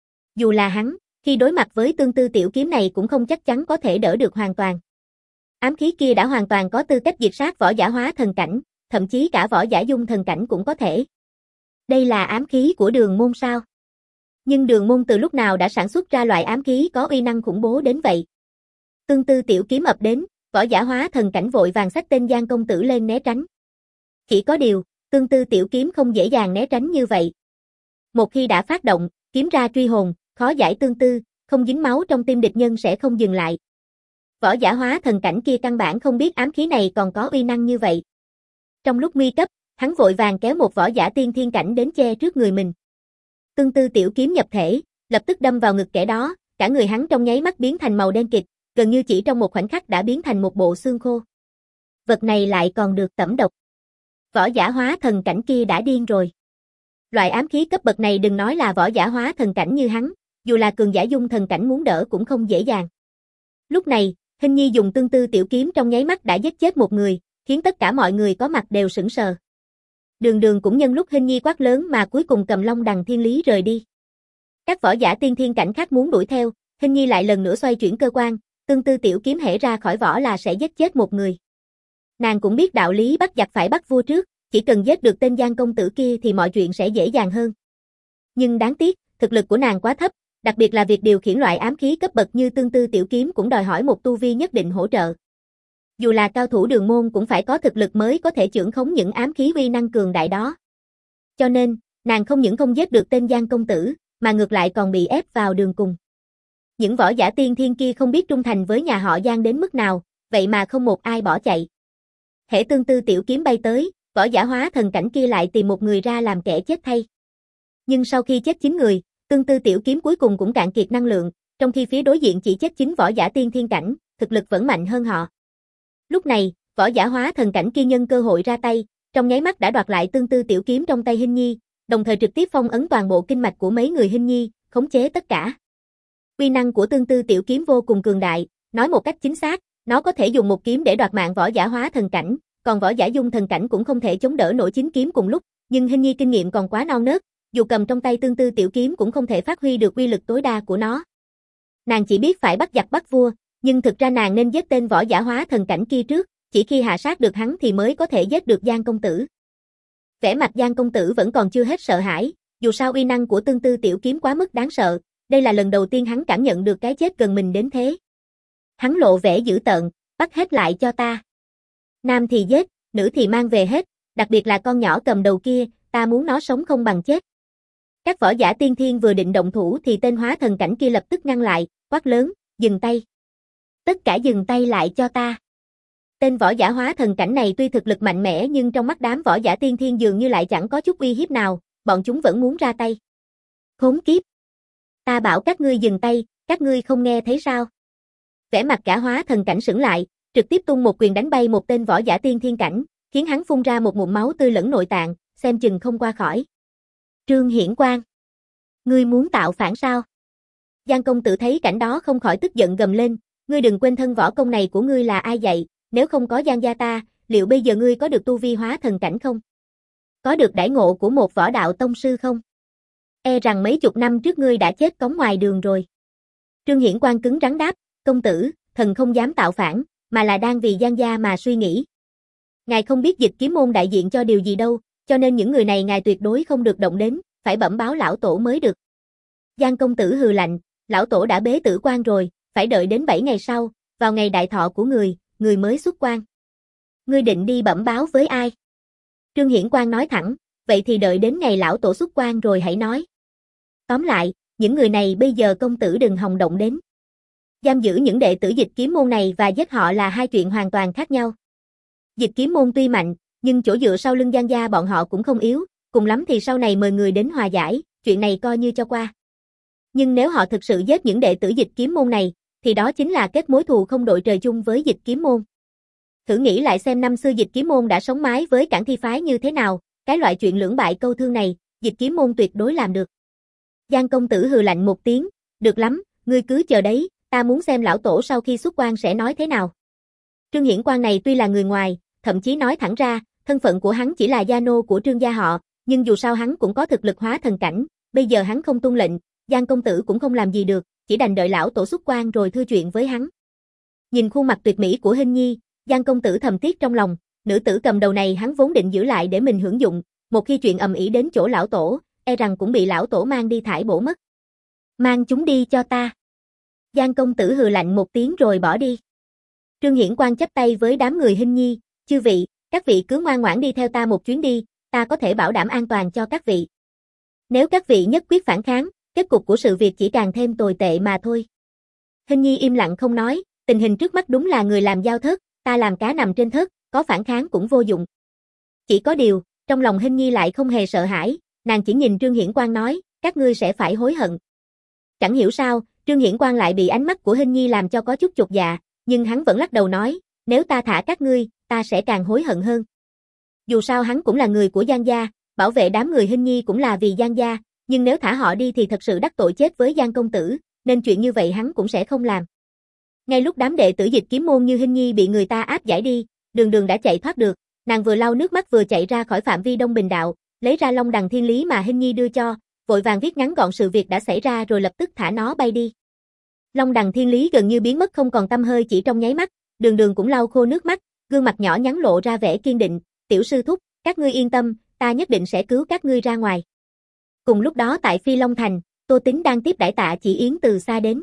Dù là hắn, khi đối mặt với tương tư tiểu kiếm này cũng không chắc chắn có thể đỡ được hoàn toàn. Ám khí kia đã hoàn toàn có tư cách diệt sát võ giả hóa thần cảnh, thậm chí cả võ giả dung thần cảnh cũng có thể. Đây là ám khí của Đường môn sao? Nhưng Đường môn từ lúc nào đã sản xuất ra loại ám khí có uy năng khủng bố đến vậy? Tương tư tiểu kiếm ập đến, võ giả hóa thần cảnh vội vàng xách tên Giang công tử lên né tránh. Chỉ có điều, tương tư tiểu kiếm không dễ dàng né tránh như vậy. Một khi đã phát động, kiếm ra truy hồn, khó giải tương tư, không dính máu trong tim địch nhân sẽ không dừng lại. Võ giả hóa thần cảnh kia căn bản không biết ám khí này còn có uy năng như vậy. Trong lúc nguy cấp, hắn vội vàng kéo một võ giả tiên thiên cảnh đến che trước người mình. Tương tư tiểu kiếm nhập thể, lập tức đâm vào ngực kẻ đó, cả người hắn trong nháy mắt biến thành màu đen kịt, gần như chỉ trong một khoảnh khắc đã biến thành một bộ xương khô. Vật này lại còn được tẩm độc. Võ giả hóa thần cảnh kia đã điên rồi. Loại ám khí cấp bậc này đừng nói là võ giả hóa thần cảnh như hắn, dù là cường giả dung thần cảnh muốn đỡ cũng không dễ dàng. Lúc này, Hình Nhi dùng tương tư tiểu kiếm trong nháy mắt đã giết chết một người, khiến tất cả mọi người có mặt đều sững sờ. Đường Đường cũng nhân lúc Hình Nhi quát lớn mà cuối cùng cầm Long Đằng Thiên Lý rời đi. Các võ giả tiên thiên cảnh khác muốn đuổi theo, Hình Nhi lại lần nữa xoay chuyển cơ quan, tương tư tiểu kiếm hễ ra khỏi vỏ là sẽ giết chết một người. Nàng cũng biết đạo lý bắt giặc phải bắt vua trước, chỉ cần giết được tên Giang công tử kia thì mọi chuyện sẽ dễ dàng hơn. Nhưng đáng tiếc, thực lực của nàng quá thấp, đặc biệt là việc điều khiển loại ám khí cấp bậc như tương tư tiểu kiếm cũng đòi hỏi một tu vi nhất định hỗ trợ. Dù là cao thủ đường môn cũng phải có thực lực mới có thể chưởng khống những ám khí uy năng cường đại đó. Cho nên, nàng không những không giết được tên Giang công tử, mà ngược lại còn bị ép vào đường cùng. Những võ giả tiên thiên kia không biết trung thành với nhà họ Giang đến mức nào, vậy mà không một ai bỏ chạy. Hễ tương tư tiểu kiếm bay tới, võ giả hóa thần cảnh kia lại tìm một người ra làm kẻ chết thay. Nhưng sau khi chết chín người, tương tư tiểu kiếm cuối cùng cũng cạn kiệt năng lượng, trong khi phía đối diện chỉ chết chín võ giả tiên thiên cảnh, thực lực vẫn mạnh hơn họ. Lúc này, võ giả hóa thần cảnh kia nhân cơ hội ra tay, trong nháy mắt đã đoạt lại tương tư tiểu kiếm trong tay Hình Nhi, đồng thời trực tiếp phong ấn toàn bộ kinh mạch của mấy người Hình Nhi, khống chế tất cả. Uy năng của tương tư tiểu kiếm vô cùng cường đại, nói một cách chính xác, nó có thể dùng một kiếm để đoạt mạng võ giả hóa thần cảnh, còn võ giả dung thần cảnh cũng không thể chống đỡ nổi chín kiếm cùng lúc, nhưng Hình Nhi kinh nghiệm còn quá non nớt, dù cầm trong tay tương tư tiểu kiếm cũng không thể phát huy được uy lực tối đa của nó. Nàng chỉ biết phải bắt giặc bắt vua, nhưng thực ra nàng nên giết tên võ giả hóa thần cảnh kia trước, chỉ khi hạ sát được hắn thì mới có thể giết được Giang công tử. Vẻ mặt Giang công tử vẫn còn chưa hết sợ hãi, dù sao uy năng của tương tư tiểu kiếm quá mức đáng sợ, đây là lần đầu tiên hắn cảm nhận được cái chết gần mình đến thế. Hắn lộ vẻ dữ tợn, bắt hết lại cho ta. Nam thì giết, nữ thì mang về hết, đặc biệt là con nhỏ cầm đầu kia, ta muốn nó sống không bằng chết. Các võ giả tiên thiên vừa định động thủ thì tên hóa thần cảnh kia lập tức ngăn lại, quát lớn, dừng tay. Tất cả dừng tay lại cho ta. Tên võ giả hóa thần cảnh này tuy thực lực mạnh mẽ nhưng trong mắt đám võ giả tiên thiên dường như lại chẳng có chút uy hiếp nào, bọn chúng vẫn muốn ra tay. Khốn kiếp! Ta bảo các ngươi dừng tay, các ngươi không nghe thấy sao? Vẻ mặt cả hóa thần cảnh sững lại, trực tiếp tung một quyền đánh bay một tên võ giả tiên thiên cảnh, khiến hắn phun ra một ngụm máu tươi lẫn nội tạng, xem chừng không qua khỏi. Trương Hiển Quang! Ngươi muốn tạo phản sao? Giang công tử thấy cảnh đó không khỏi tức giận gầm lên, ngươi đừng quên thân võ công này của ngươi là ai dạy, nếu không có Giang gia ta, liệu bây giờ ngươi có được tu vi hóa thần cảnh không? Có được đãi ngộ của một võ đạo tông sư không? E rằng mấy chục năm trước ngươi đã chết cống ngoài đường rồi. Trương Hiển Quang cứng rắn đáp, công tử, thần không dám tạo phản, mà là đang vì Giang gia mà suy nghĩ. Ngài không biết Dịch Kiếm môn đại diện cho điều gì đâu, cho nên những người này ngài tuyệt đối không được động đến, phải bẩm báo lão tổ mới được. Giang công tử hừ lạnh, lão tổ đã bế tử quan rồi, phải đợi đến bảy ngày sau, vào ngày đại thọ của người, người mới xuất quan. Ngươi định đi bẩm báo với ai? Trương Hiển Quang nói thẳng, vậy thì đợi đến ngày lão tổ xuất quan rồi hãy nói. Tóm lại, những người này bây giờ công tử đừng hòng động đến. Giam giữ những đệ tử Dịch Kiếm môn này và giết họ là hai chuyện hoàn toàn khác nhau. Dịch Kiếm môn tuy mạnh, nhưng chỗ dựa sau lưng Giang gia bọn họ cũng không yếu, cùng lắm thì sau này mời người đến hòa giải, chuyện này coi như cho qua. Nhưng nếu họ thực sự giết những đệ tử Dịch Kiếm môn này, thì đó chính là kết mối thù không đội trời chung với Dịch Kiếm môn. Thử nghĩ lại xem năm xưa Dịch Kiếm môn đã sống mái với Cảng Thi phái như thế nào, cái loại chuyện lưỡng bại câu thương này, Dịch Kiếm môn tuyệt đối làm được. Giang công tử hừ lạnh một tiếng, được lắm, ngươi cứ chờ đấy, ta muốn xem lão tổ sau khi xuất quan sẽ nói thế nào. Trương Hiển Quang này tuy là người ngoài, thậm chí nói thẳng ra, thân phận của hắn chỉ là gia nô của Trương gia họ, nhưng dù sao hắn cũng có thực lực hóa thần cảnh, bây giờ hắn không tuân lệnh, Giang công tử cũng không làm gì được, chỉ đành đợi lão tổ xuất quan rồi thưa chuyện với hắn. Nhìn khuôn mặt tuyệt mỹ của Hình Nhi, Giang công tử thầm tiếc trong lòng, nữ tử cầm đầu này hắn vốn định giữ lại để mình hưởng dụng, một khi chuyện ầm ĩ đến chỗ lão tổ, e rằng cũng bị lão tổ mang đi thải bổ mất. Mang chúng đi cho ta. Giang công tử hừ lạnh một tiếng rồi bỏ đi. Trương Hiển Quang chắp tay với đám người Hình Nhi, chư vị, các vị cứ ngoan ngoãn đi theo ta một chuyến đi, ta có thể bảo đảm an toàn cho các vị. Nếu các vị nhất quyết phản kháng, kết cục của sự việc chỉ càng thêm tồi tệ mà thôi. Hình Nhi im lặng không nói, tình hình trước mắt đúng là người làm dao thớt, ta làm cá nằm trên thớt, có phản kháng cũng vô dụng. Chỉ có điều, trong lòng Hình Nhi lại không hề sợ hãi, nàng chỉ nhìn Trương Hiển Quang nói, các ngươi sẽ phải hối hận. Chẳng hiểu sao, Trương Hiển Quang lại bị ánh mắt của Hình Nhi làm cho có chút chột dạ, nhưng hắn vẫn lắc đầu nói, nếu ta thả các ngươi, ta sẽ càng hối hận hơn. Dù sao hắn cũng là người của Giang gia, bảo vệ đám người Hinh Nhi cũng là vì Giang gia, nhưng nếu thả họ đi thì thật sự đắc tội chết với Giang công tử, nên chuyện như vậy hắn cũng sẽ không làm. Ngay lúc đám đệ tử Dịch Kiếm môn như Hinh Nhi bị người ta áp giải đi, Đường Đường đã chạy thoát được, nàng vừa lau nước mắt vừa chạy ra khỏi phạm vi Đông Bình đạo, lấy ra Long Đằng Thiên Lý mà Hinh Nhi đưa cho, vội vàng viết ngắn gọn sự việc đã xảy ra rồi lập tức thả nó bay đi. Long Đằng Thiên Lý gần như biến mất không còn tăm hơi chỉ trong nháy mắt, Đường Đường cũng lau khô nước mắt, gương mặt nhỏ nhắn lộ ra vẻ kiên định, "Tiểu sư thúc, các ngươi yên tâm, ta nhất định sẽ cứu các ngươi ra ngoài." Cùng lúc đó tại Phi Long Thành, Tô Tính đang tiếp đãi Tạ Chỉ Yến từ xa đến.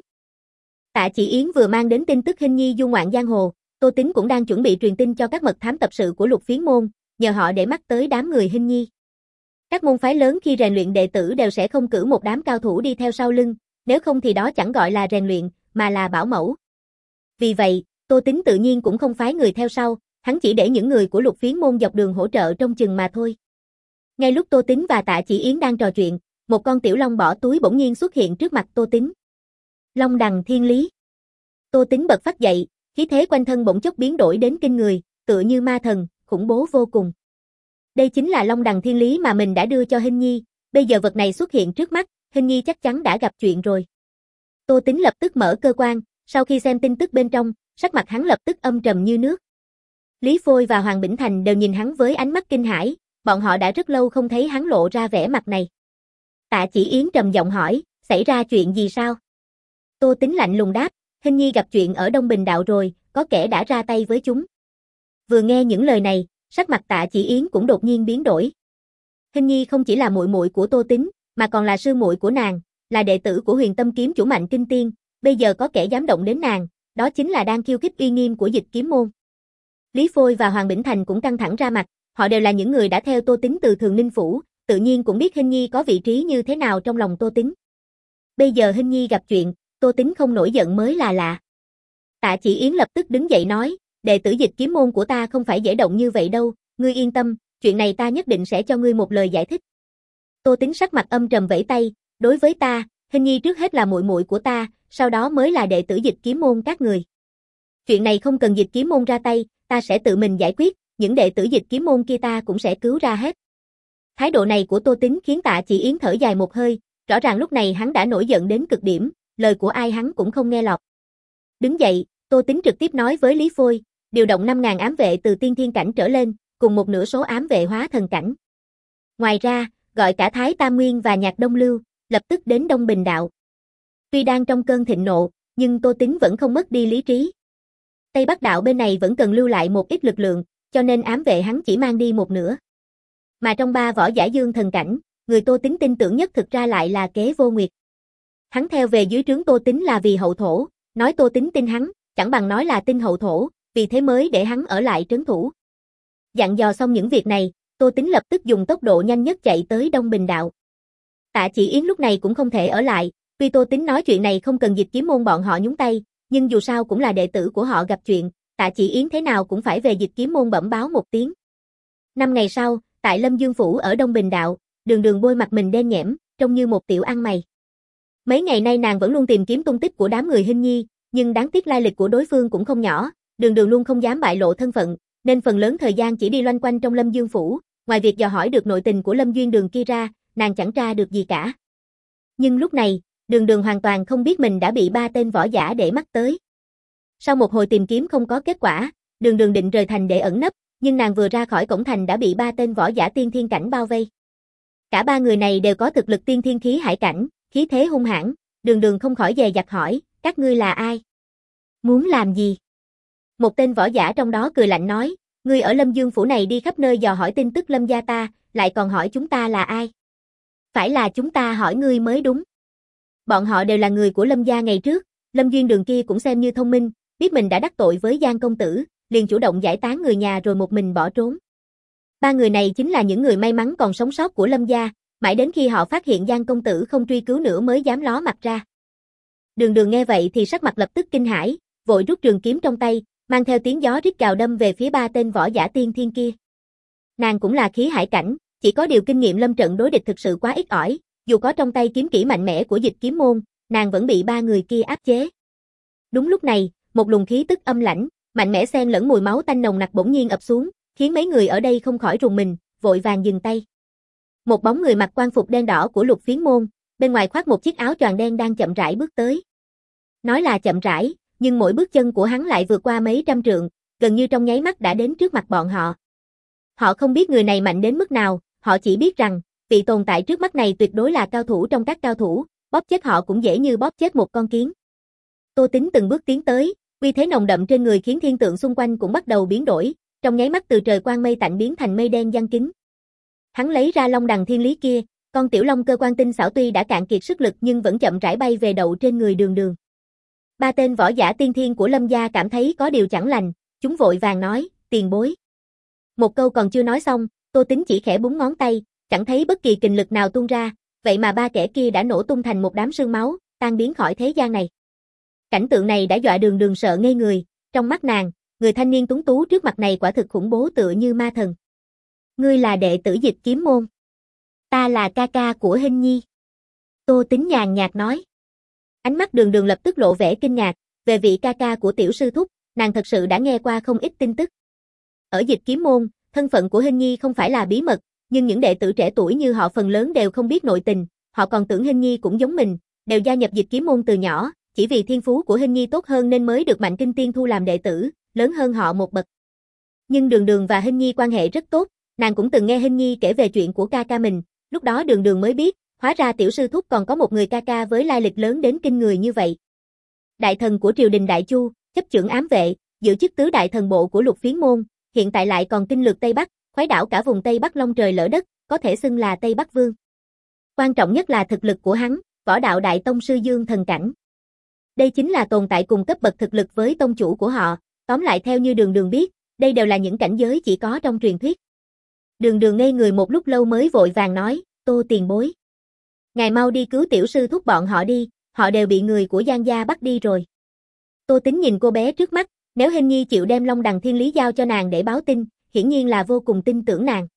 Tạ Chỉ Yến vừa mang đến tin tức Hinh Nhi du ngoạn giang hồ, Tô Tính cũng đang chuẩn bị truyền tin cho các mật thám tập sự của Lục Phiến môn, nhờ họ để mắt tới đám người Hinh Nhi. Các môn phái lớn khi rèn luyện đệ tử đều sẽ không cử một đám cao thủ đi theo sau lưng, nếu không thì đó chẳng gọi là rèn luyện, mà là bảo mẫu. Vì vậy, Tô Tính tự nhiên cũng không phái người theo sau, hắn chỉ để những người của Lục Phiến môn dọc đường hỗ trợ trông chừng mà thôi. Ngay lúc Tô Tính và Tạ Chỉ Yến đang trò chuyện, một con tiểu long bỏ túi bỗng nhiên xuất hiện trước mặt Tô Tính. Long Đằng Thiên Lý. Tô Tính bật phát dậy, khí thế quanh thân bỗng chốc biến đổi đến kinh người, tựa như ma thần, khủng bố vô cùng. Đây chính là Long Đằng Thiên Lý mà mình đã đưa cho Hinh Nhi, bây giờ vật này xuất hiện trước mắt, Hinh Nhi chắc chắn đã gặp chuyện rồi. Tô Tính lập tức mở cơ quan, sau khi xem tin tức bên trong, sắc mặt hắn lập tức âm trầm như nước. Lý Phôi và Hoàng Bỉnh Thành đều nhìn hắn với ánh mắt kinh hãi, bọn họ đã rất lâu không thấy hắn lộ ra vẻ mặt này. Tạ Chỉ Yến trầm giọng hỏi, xảy ra chuyện gì sao? Tô Tính lạnh lùng đáp, Hinh Nhi gặp chuyện ở Đông Bình đạo rồi, có kẻ đã ra tay với chúng. Vừa nghe những lời này, sắc mặt Tạ Chỉ Yến cũng đột nhiên biến đổi. Hinh Nhi không chỉ là muội muội của Tô Tính, mà còn là sư muội của nàng, là đệ tử của Huyền Tâm kiếm chủ Mạnh Kinh Tiên, bây giờ có kẻ dám động đến nàng, đó chính là đang khiêu khích uy nghiêm của Dịch Kiếm môn. Lý Phôi và Hoàng Bỉnh Thành cũng căng thẳng ra mặt, họ đều là những người đã theo Tô Tính từ Thường Ninh phủ, tự nhiên cũng biết Hinh Nhi có vị trí như thế nào trong lòng Tô Tính. Bây giờ Hinh Nhi gặp chuyện, Tô Tính không nổi giận mới là lạ. Tạ Chỉ Yến lập tức đứng dậy nói, đệ tử Dịch Kiếm môn của ta không phải dễ động như vậy đâu, ngươi yên tâm, chuyện này ta nhất định sẽ cho ngươi một lời giải thích. Tô Tính sắc mặt âm trầm vẫy tay, đối với ta, Hinh Nhi trước hết là muội muội của ta, sau đó mới là đệ tử Dịch Kiếm môn các người. Chuyện này không cần Dịch Kiếm môn ra tay, ta sẽ tự mình giải quyết, những đệ tử Dịch Kiếm môn kia ta cũng sẽ cứu ra hết. Thái độ này của Tô Tính khiến Tạ Chỉ Yến thở dài một hơi, rõ ràng lúc này hắn đã nổi giận đến cực điểm, lời của ai hắn cũng không nghe lọt. Đứng dậy, Tô Tính trực tiếp nói với Lý Phôi, điều động năm nghìn ám vệ từ tiên thiên cảnh trở lên, cùng một nửa số ám vệ hóa thần cảnh. Ngoài ra, gọi cả Thái Tam Nguyên và Nhạc Đông Lưu, lập tức đến Đông Bình đạo. Tuy đang trong cơn thịnh nộ, nhưng Tô Tính vẫn không mất đi lý trí. Tây Bắc đạo bên này vẫn cần lưu lại một ít lực lượng, cho nên ám vệ hắn chỉ mang đi một nửa. Mà trong ba võ giả dương thần cảnh, người Tô Tính tin tưởng nhất thực ra lại là Kế Vô Nguyệt. Hắn theo về dưới trướng Tô Tính là vì hậu thổ, nói Tô Tính tin hắn, chẳng bằng nói là tin hậu thổ, vì thế mới để hắn ở lại trấn thủ. Dặn dò xong những việc này, Tô Tính lập tức dùng tốc độ nhanh nhất chạy tới Đông Bình đạo. Tạ Chỉ Yến lúc này cũng không thể ở lại, tuy Tô Tính nói chuyện này không cần Dịch Kiếm môn bọn họ nhúng tay, nhưng dù sao cũng là đệ tử của họ gặp chuyện, Tạ Chỉ Yến thế nào cũng phải về Dịch Kiếm môn bẩm báo một tiếng. Năm ngày sau, tại Lâm Dương phủ ở Đông Bình đạo, Đường Đường bôi mặt mình đen nhẽm, trông như một tiểu ăn mày. Mấy ngày nay nàng vẫn luôn tìm kiếm tung tích của đám người Hinh Nhi, nhưng đáng tiếc lai lịch của đối phương cũng không nhỏ, Đường Đường luôn không dám bại lộ thân phận, nên phần lớn thời gian chỉ đi loanh quanh trong Lâm Dương phủ, ngoài việc dò hỏi được nội tình của Lâm Duyên Đường kia ra, nàng chẳng tra được gì cả. Nhưng lúc này, Đường Đường hoàn toàn không biết mình đã bị ba tên võ giả để mắt tới. Sau một hồi tìm kiếm không có kết quả, Đường Đường định rời thành để ẩn nấp, nhưng nàng vừa ra khỏi cổng thành đã bị ba tên võ giả tiên thiên cảnh bao vây. Cả ba người này đều có thực lực tiên thiên khí hải cảnh, khí thế hung hãn, Đường Đường không khỏi dè dặt hỏi, các ngươi là ai? Muốn làm gì? Một tên võ giả trong đó cười lạnh nói, ngươi ở Lâm Dương phủ này đi khắp nơi dò hỏi tin tức Lâm gia ta, lại còn hỏi chúng ta là ai? Phải là chúng ta hỏi ngươi mới đúng. Bọn họ đều là người của Lâm gia ngày trước, Lâm Duyên Đường kia cũng xem như thông minh, biết mình đã đắc tội với Giang công tử, liền chủ động giải tán người nhà rồi một mình bỏ trốn. Ba người này chính là những người may mắn còn sống sót của Lâm gia, mãi đến khi họ phát hiện Giang công tử không truy cứu nữa mới dám ló mặt ra. Đường Đường nghe vậy thì sắc mặt lập tức kinh hãi, vội rút trường kiếm trong tay, mang theo tiếng gió rít gào đâm về phía ba tên võ giả tiên thiên kia. Nàng cũng là khí hải cảnh, chỉ có điều kinh nghiệm lâm trận đối địch thực sự quá ít ỏi, dù có trong tay kiếm kỹ mạnh mẽ của Dịch Kiếm môn, nàng vẫn bị ba người kia áp chế. Đúng lúc này, một luồng khí tức âm lãnh, mạnh mẽ xen lẫn mùi máu tanh nồng nặc bỗng nhiên ập xuống, khiến mấy người ở đây không khỏi rùng mình, vội vàng dừng tay. Một bóng người mặc quan phục đen đỏ của Lục Phiến môn, bên ngoài khoác một chiếc áo choàng đen đang chậm rãi bước tới. Nói là chậm rãi, nhưng mỗi bước chân của hắn lại vượt qua mấy trăm trượng, gần như trong nháy mắt đã đến trước mặt bọn họ. Họ không biết người này mạnh đến mức nào, họ chỉ biết rằng, vị tồn tại trước mắt này tuyệt đối là cao thủ trong các cao thủ, bóp chết họ cũng dễ như bóp chết một con kiến. Tô Tính từng bước tiến tới, uy thế nồng đậm trên người khiến thiên tượng xung quanh cũng bắt đầu biến đổi, trong nháy mắt từ trời quang mây tạnh biến thành mây đen giăng kín. Hắn lấy ra long đằng thiên lý kia, con tiểu long cơ quan tinh xảo tuy đã cạn kiệt sức lực nhưng vẫn chậm rãi bay về đậu trên người Đường Đường. Ba tên võ giả tiên thiên của Lâm gia cảm thấy có điều chẳng lành, chúng vội vàng nói, tiền bối. Một câu còn chưa nói xong, Tô Tính chỉ khẽ búng ngón tay, chẳng thấy bất kỳ kình lực nào tung ra, vậy mà ba kẻ kia đã nổ tung thành một đám sương máu, tan biến khỏi thế gian này. Cảnh tượng này đã dọa Đường Đường sợ ngây người, trong mắt nàng, người thanh niên tuấn tú trước mặt này quả thực khủng bố tựa như ma thần. Ngươi là đệ tử Dịch Kiếm môn. Ta là ca ca của Hinh Nhi. Tô Tính nhàn nhạt nói. Ánh mắt Đường Đường lập tức lộ vẻ kinh ngạc, về vị ca ca của tiểu sư thúc, nàng thật sự đã nghe qua không ít tin tức. Ở Dịch Kiếm môn, thân phận của Hinh Nhi không phải là bí mật, nhưng những đệ tử trẻ tuổi như họ phần lớn đều không biết nội tình, họ còn tưởng Hinh Nhi cũng giống mình, đều gia nhập Dịch Kiếm môn từ nhỏ, chỉ vì thiên phú của Hinh Nhi tốt hơn nên mới được Mạnh Kinh Tiên thu làm đệ tử, lớn hơn họ một bậc. Nhưng Đường Đường và Hinh Nhi quan hệ rất tốt, nàng cũng từng nghe Hinh Nhi kể về chuyện của ca ca mình, lúc đó Đường Đường mới biết, hóa ra tiểu sư thúc còn có một người ca ca với lai lịch lớn đến kinh người như vậy. Đại thần của triều đình Đại Chu, chấp chưởng ám vệ, giữ chức tứ đại thần bộ của Lục Phiến môn, hiện tại lại còn kinh lược Tây Bắc, khoái đảo cả vùng Tây Bắc long trời lỡ đất, có thể xưng là Tây Bắc Vương. Quan trọng nhất là thực lực của hắn, võ đạo đại tông sư dương thần cảnh. Đây chính là tồn tại cùng cấp bậc thực lực với tông chủ của họ, tóm lại theo như Đường Đường biết, đây đều là những cảnh giới chỉ có trong truyền thuyết. Đường Đường ngây người một lúc lâu mới vội vàng nói, Tô tiền bối. Ngài mau đi cứu tiểu sư thúc bọn họ đi, họ đều bị người của Giang gia bắt đi rồi. Tô Tính nhìn cô bé trước mắt, nếu Hinh Nhi chịu đem long đằng thiên lý giao cho nàng để báo tin, hiển nhiên là vô cùng tin tưởng nàng.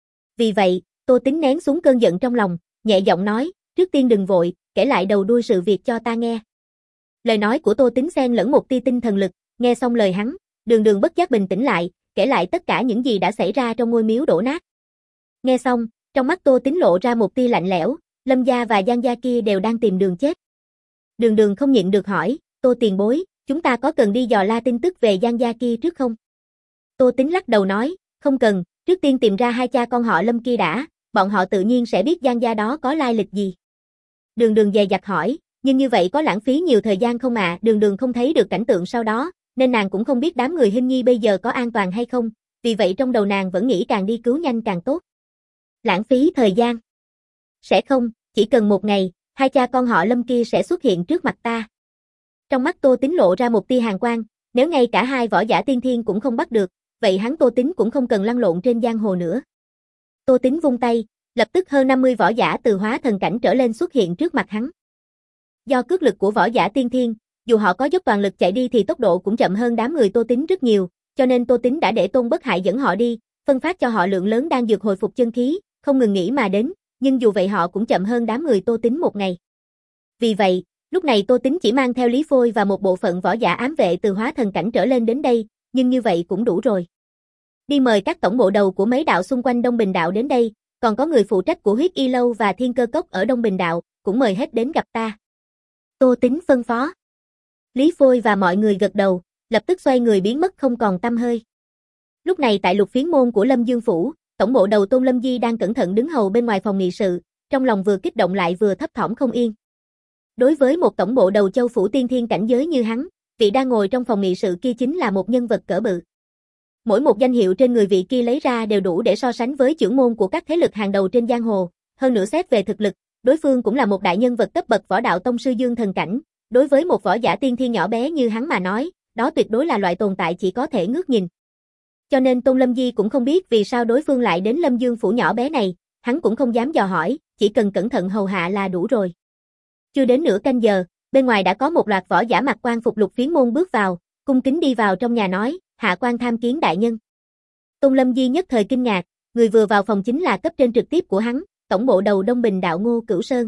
Vì vậy, Tô Tính nén xuống cơn giận trong lòng, nhẹ giọng nói, trước tiên đừng vội, kể lại đầu đuôi sự việc cho ta nghe. Lời nói của Tô Tính xen lẫn một tia tinh thần lực, nghe xong lời hắn, Đường Đường bất giác bình tĩnh lại, kể lại tất cả những gì đã xảy ra trong ngôi miếu đổ nát. Nghe xong, trong mắt Tô Tính lộ ra một tia lạnh lẽo, Lâm gia và Giang gia kia đều đang tìm đường chết. Đường Đường không nhịn được hỏi, Tô tiền bối, chúng ta có cần đi dò la tin tức về Giang gia kia trước không? Tô Tính lắc đầu nói, không cần, trước tiên tìm ra hai cha con họ Lâm kia đã, bọn họ tự nhiên sẽ biết Giang gia đó có lai lịch gì. Đường Đường dè dặt hỏi, nhưng như vậy có lãng phí nhiều thời gian không ạ? À? Đường Đường không thấy được cảnh tượng sau đó, nên nàng cũng không biết đám người Hinh Nhi bây giờ có an toàn hay không, vì vậy trong đầu nàng vẫn nghĩ càng đi cứu nhanh càng tốt. Lãng phí thời gian? Sẽ không, chỉ cần một ngày, hai cha con họ Lâm kia sẽ xuất hiện trước mặt ta. Trong mắt Tô Tính lộ ra một tia hàn quang, nếu ngay cả hai võ giả tiên thiên cũng không bắt được, vậy hắn Tô Tính cũng không cần lăn lộn trên giang hồ nữa. Tô Tính vung tay, lập tức hơn năm mươi võ giả từ hóa thần cảnh trở lên xuất hiện trước mặt hắn. Do cước lực của võ giả tiên thiên, dù họ có dốc toàn lực chạy đi thì tốc độ cũng chậm hơn đám người Tô Tính rất nhiều, cho nên Tô Tính đã để Tôn Bất Hại dẫn họ đi, phân phát cho họ lượng lớn đan dược hồi phục chân khí, không ngừng nghỉ mà đến, nhưng dù vậy họ cũng chậm hơn đám người Tô Tính một ngày. Vì vậy, lúc này Tô Tính chỉ mang theo Lý Phôi và một bộ phận võ giả ám vệ từ hóa thần cảnh trở lên đến đây, nhưng như vậy cũng đủ rồi. Đi mời các tổng bộ đầu của mấy đạo xung quanh Đông Bình đạo đến đây, còn có người phụ trách của Huyết Y Lâu và Thiên Cơ Cốc ở Đông Bình đạo, cũng mời hết đến gặp ta. Tô Tính phân phó. Lý Phôi và mọi người gật đầu, lập tức xoay người biến mất không còn tăm hơi. Lúc này tại Lục Phiến môn của Lâm Dương phủ, tổng bộ đầu Tôn Lâm Di đang cẩn thận đứng hầu bên ngoài phòng nghị sự, trong lòng vừa kích động lại vừa thấp thỏm không yên. Đối với một tổng bộ đầu châu phủ tiên thiên cảnh giới như hắn, vị đang ngồi trong phòng nghị sự kia chính là một nhân vật cỡ bự. Mỗi một danh hiệu trên người vị kia lấy ra đều đủ để so sánh với trưởng môn của các thế lực hàng đầu trên giang hồ, hơn nữa xét về thực lực, đối phương cũng là một đại nhân vật cấp bậc võ đạo tông sư dương thần cảnh, đối với một võ giả tiên thiên nhỏ bé như hắn mà nói, đó tuyệt đối là loại tồn tại chỉ có thể ngước nhìn. Cho nên Tôn Lâm Di cũng không biết vì sao đối phương lại đến Lâm Dương phủ nhỏ bé này, hắn cũng không dám dò hỏi, chỉ cần cẩn thận hầu hạ là đủ rồi. Chưa đến nửa canh giờ, bên ngoài đã có một loạt võ giả mặc quan phục Lục Phiến môn bước vào, cung kính đi vào trong nhà nói, hạ quan tham kiến đại nhân. Tôn Lâm Di nhất thời kinh ngạc, người vừa vào phòng chính là cấp trên trực tiếp của hắn, tổng bộ đầu Đông Bình đạo Ngô Cửu Sơn.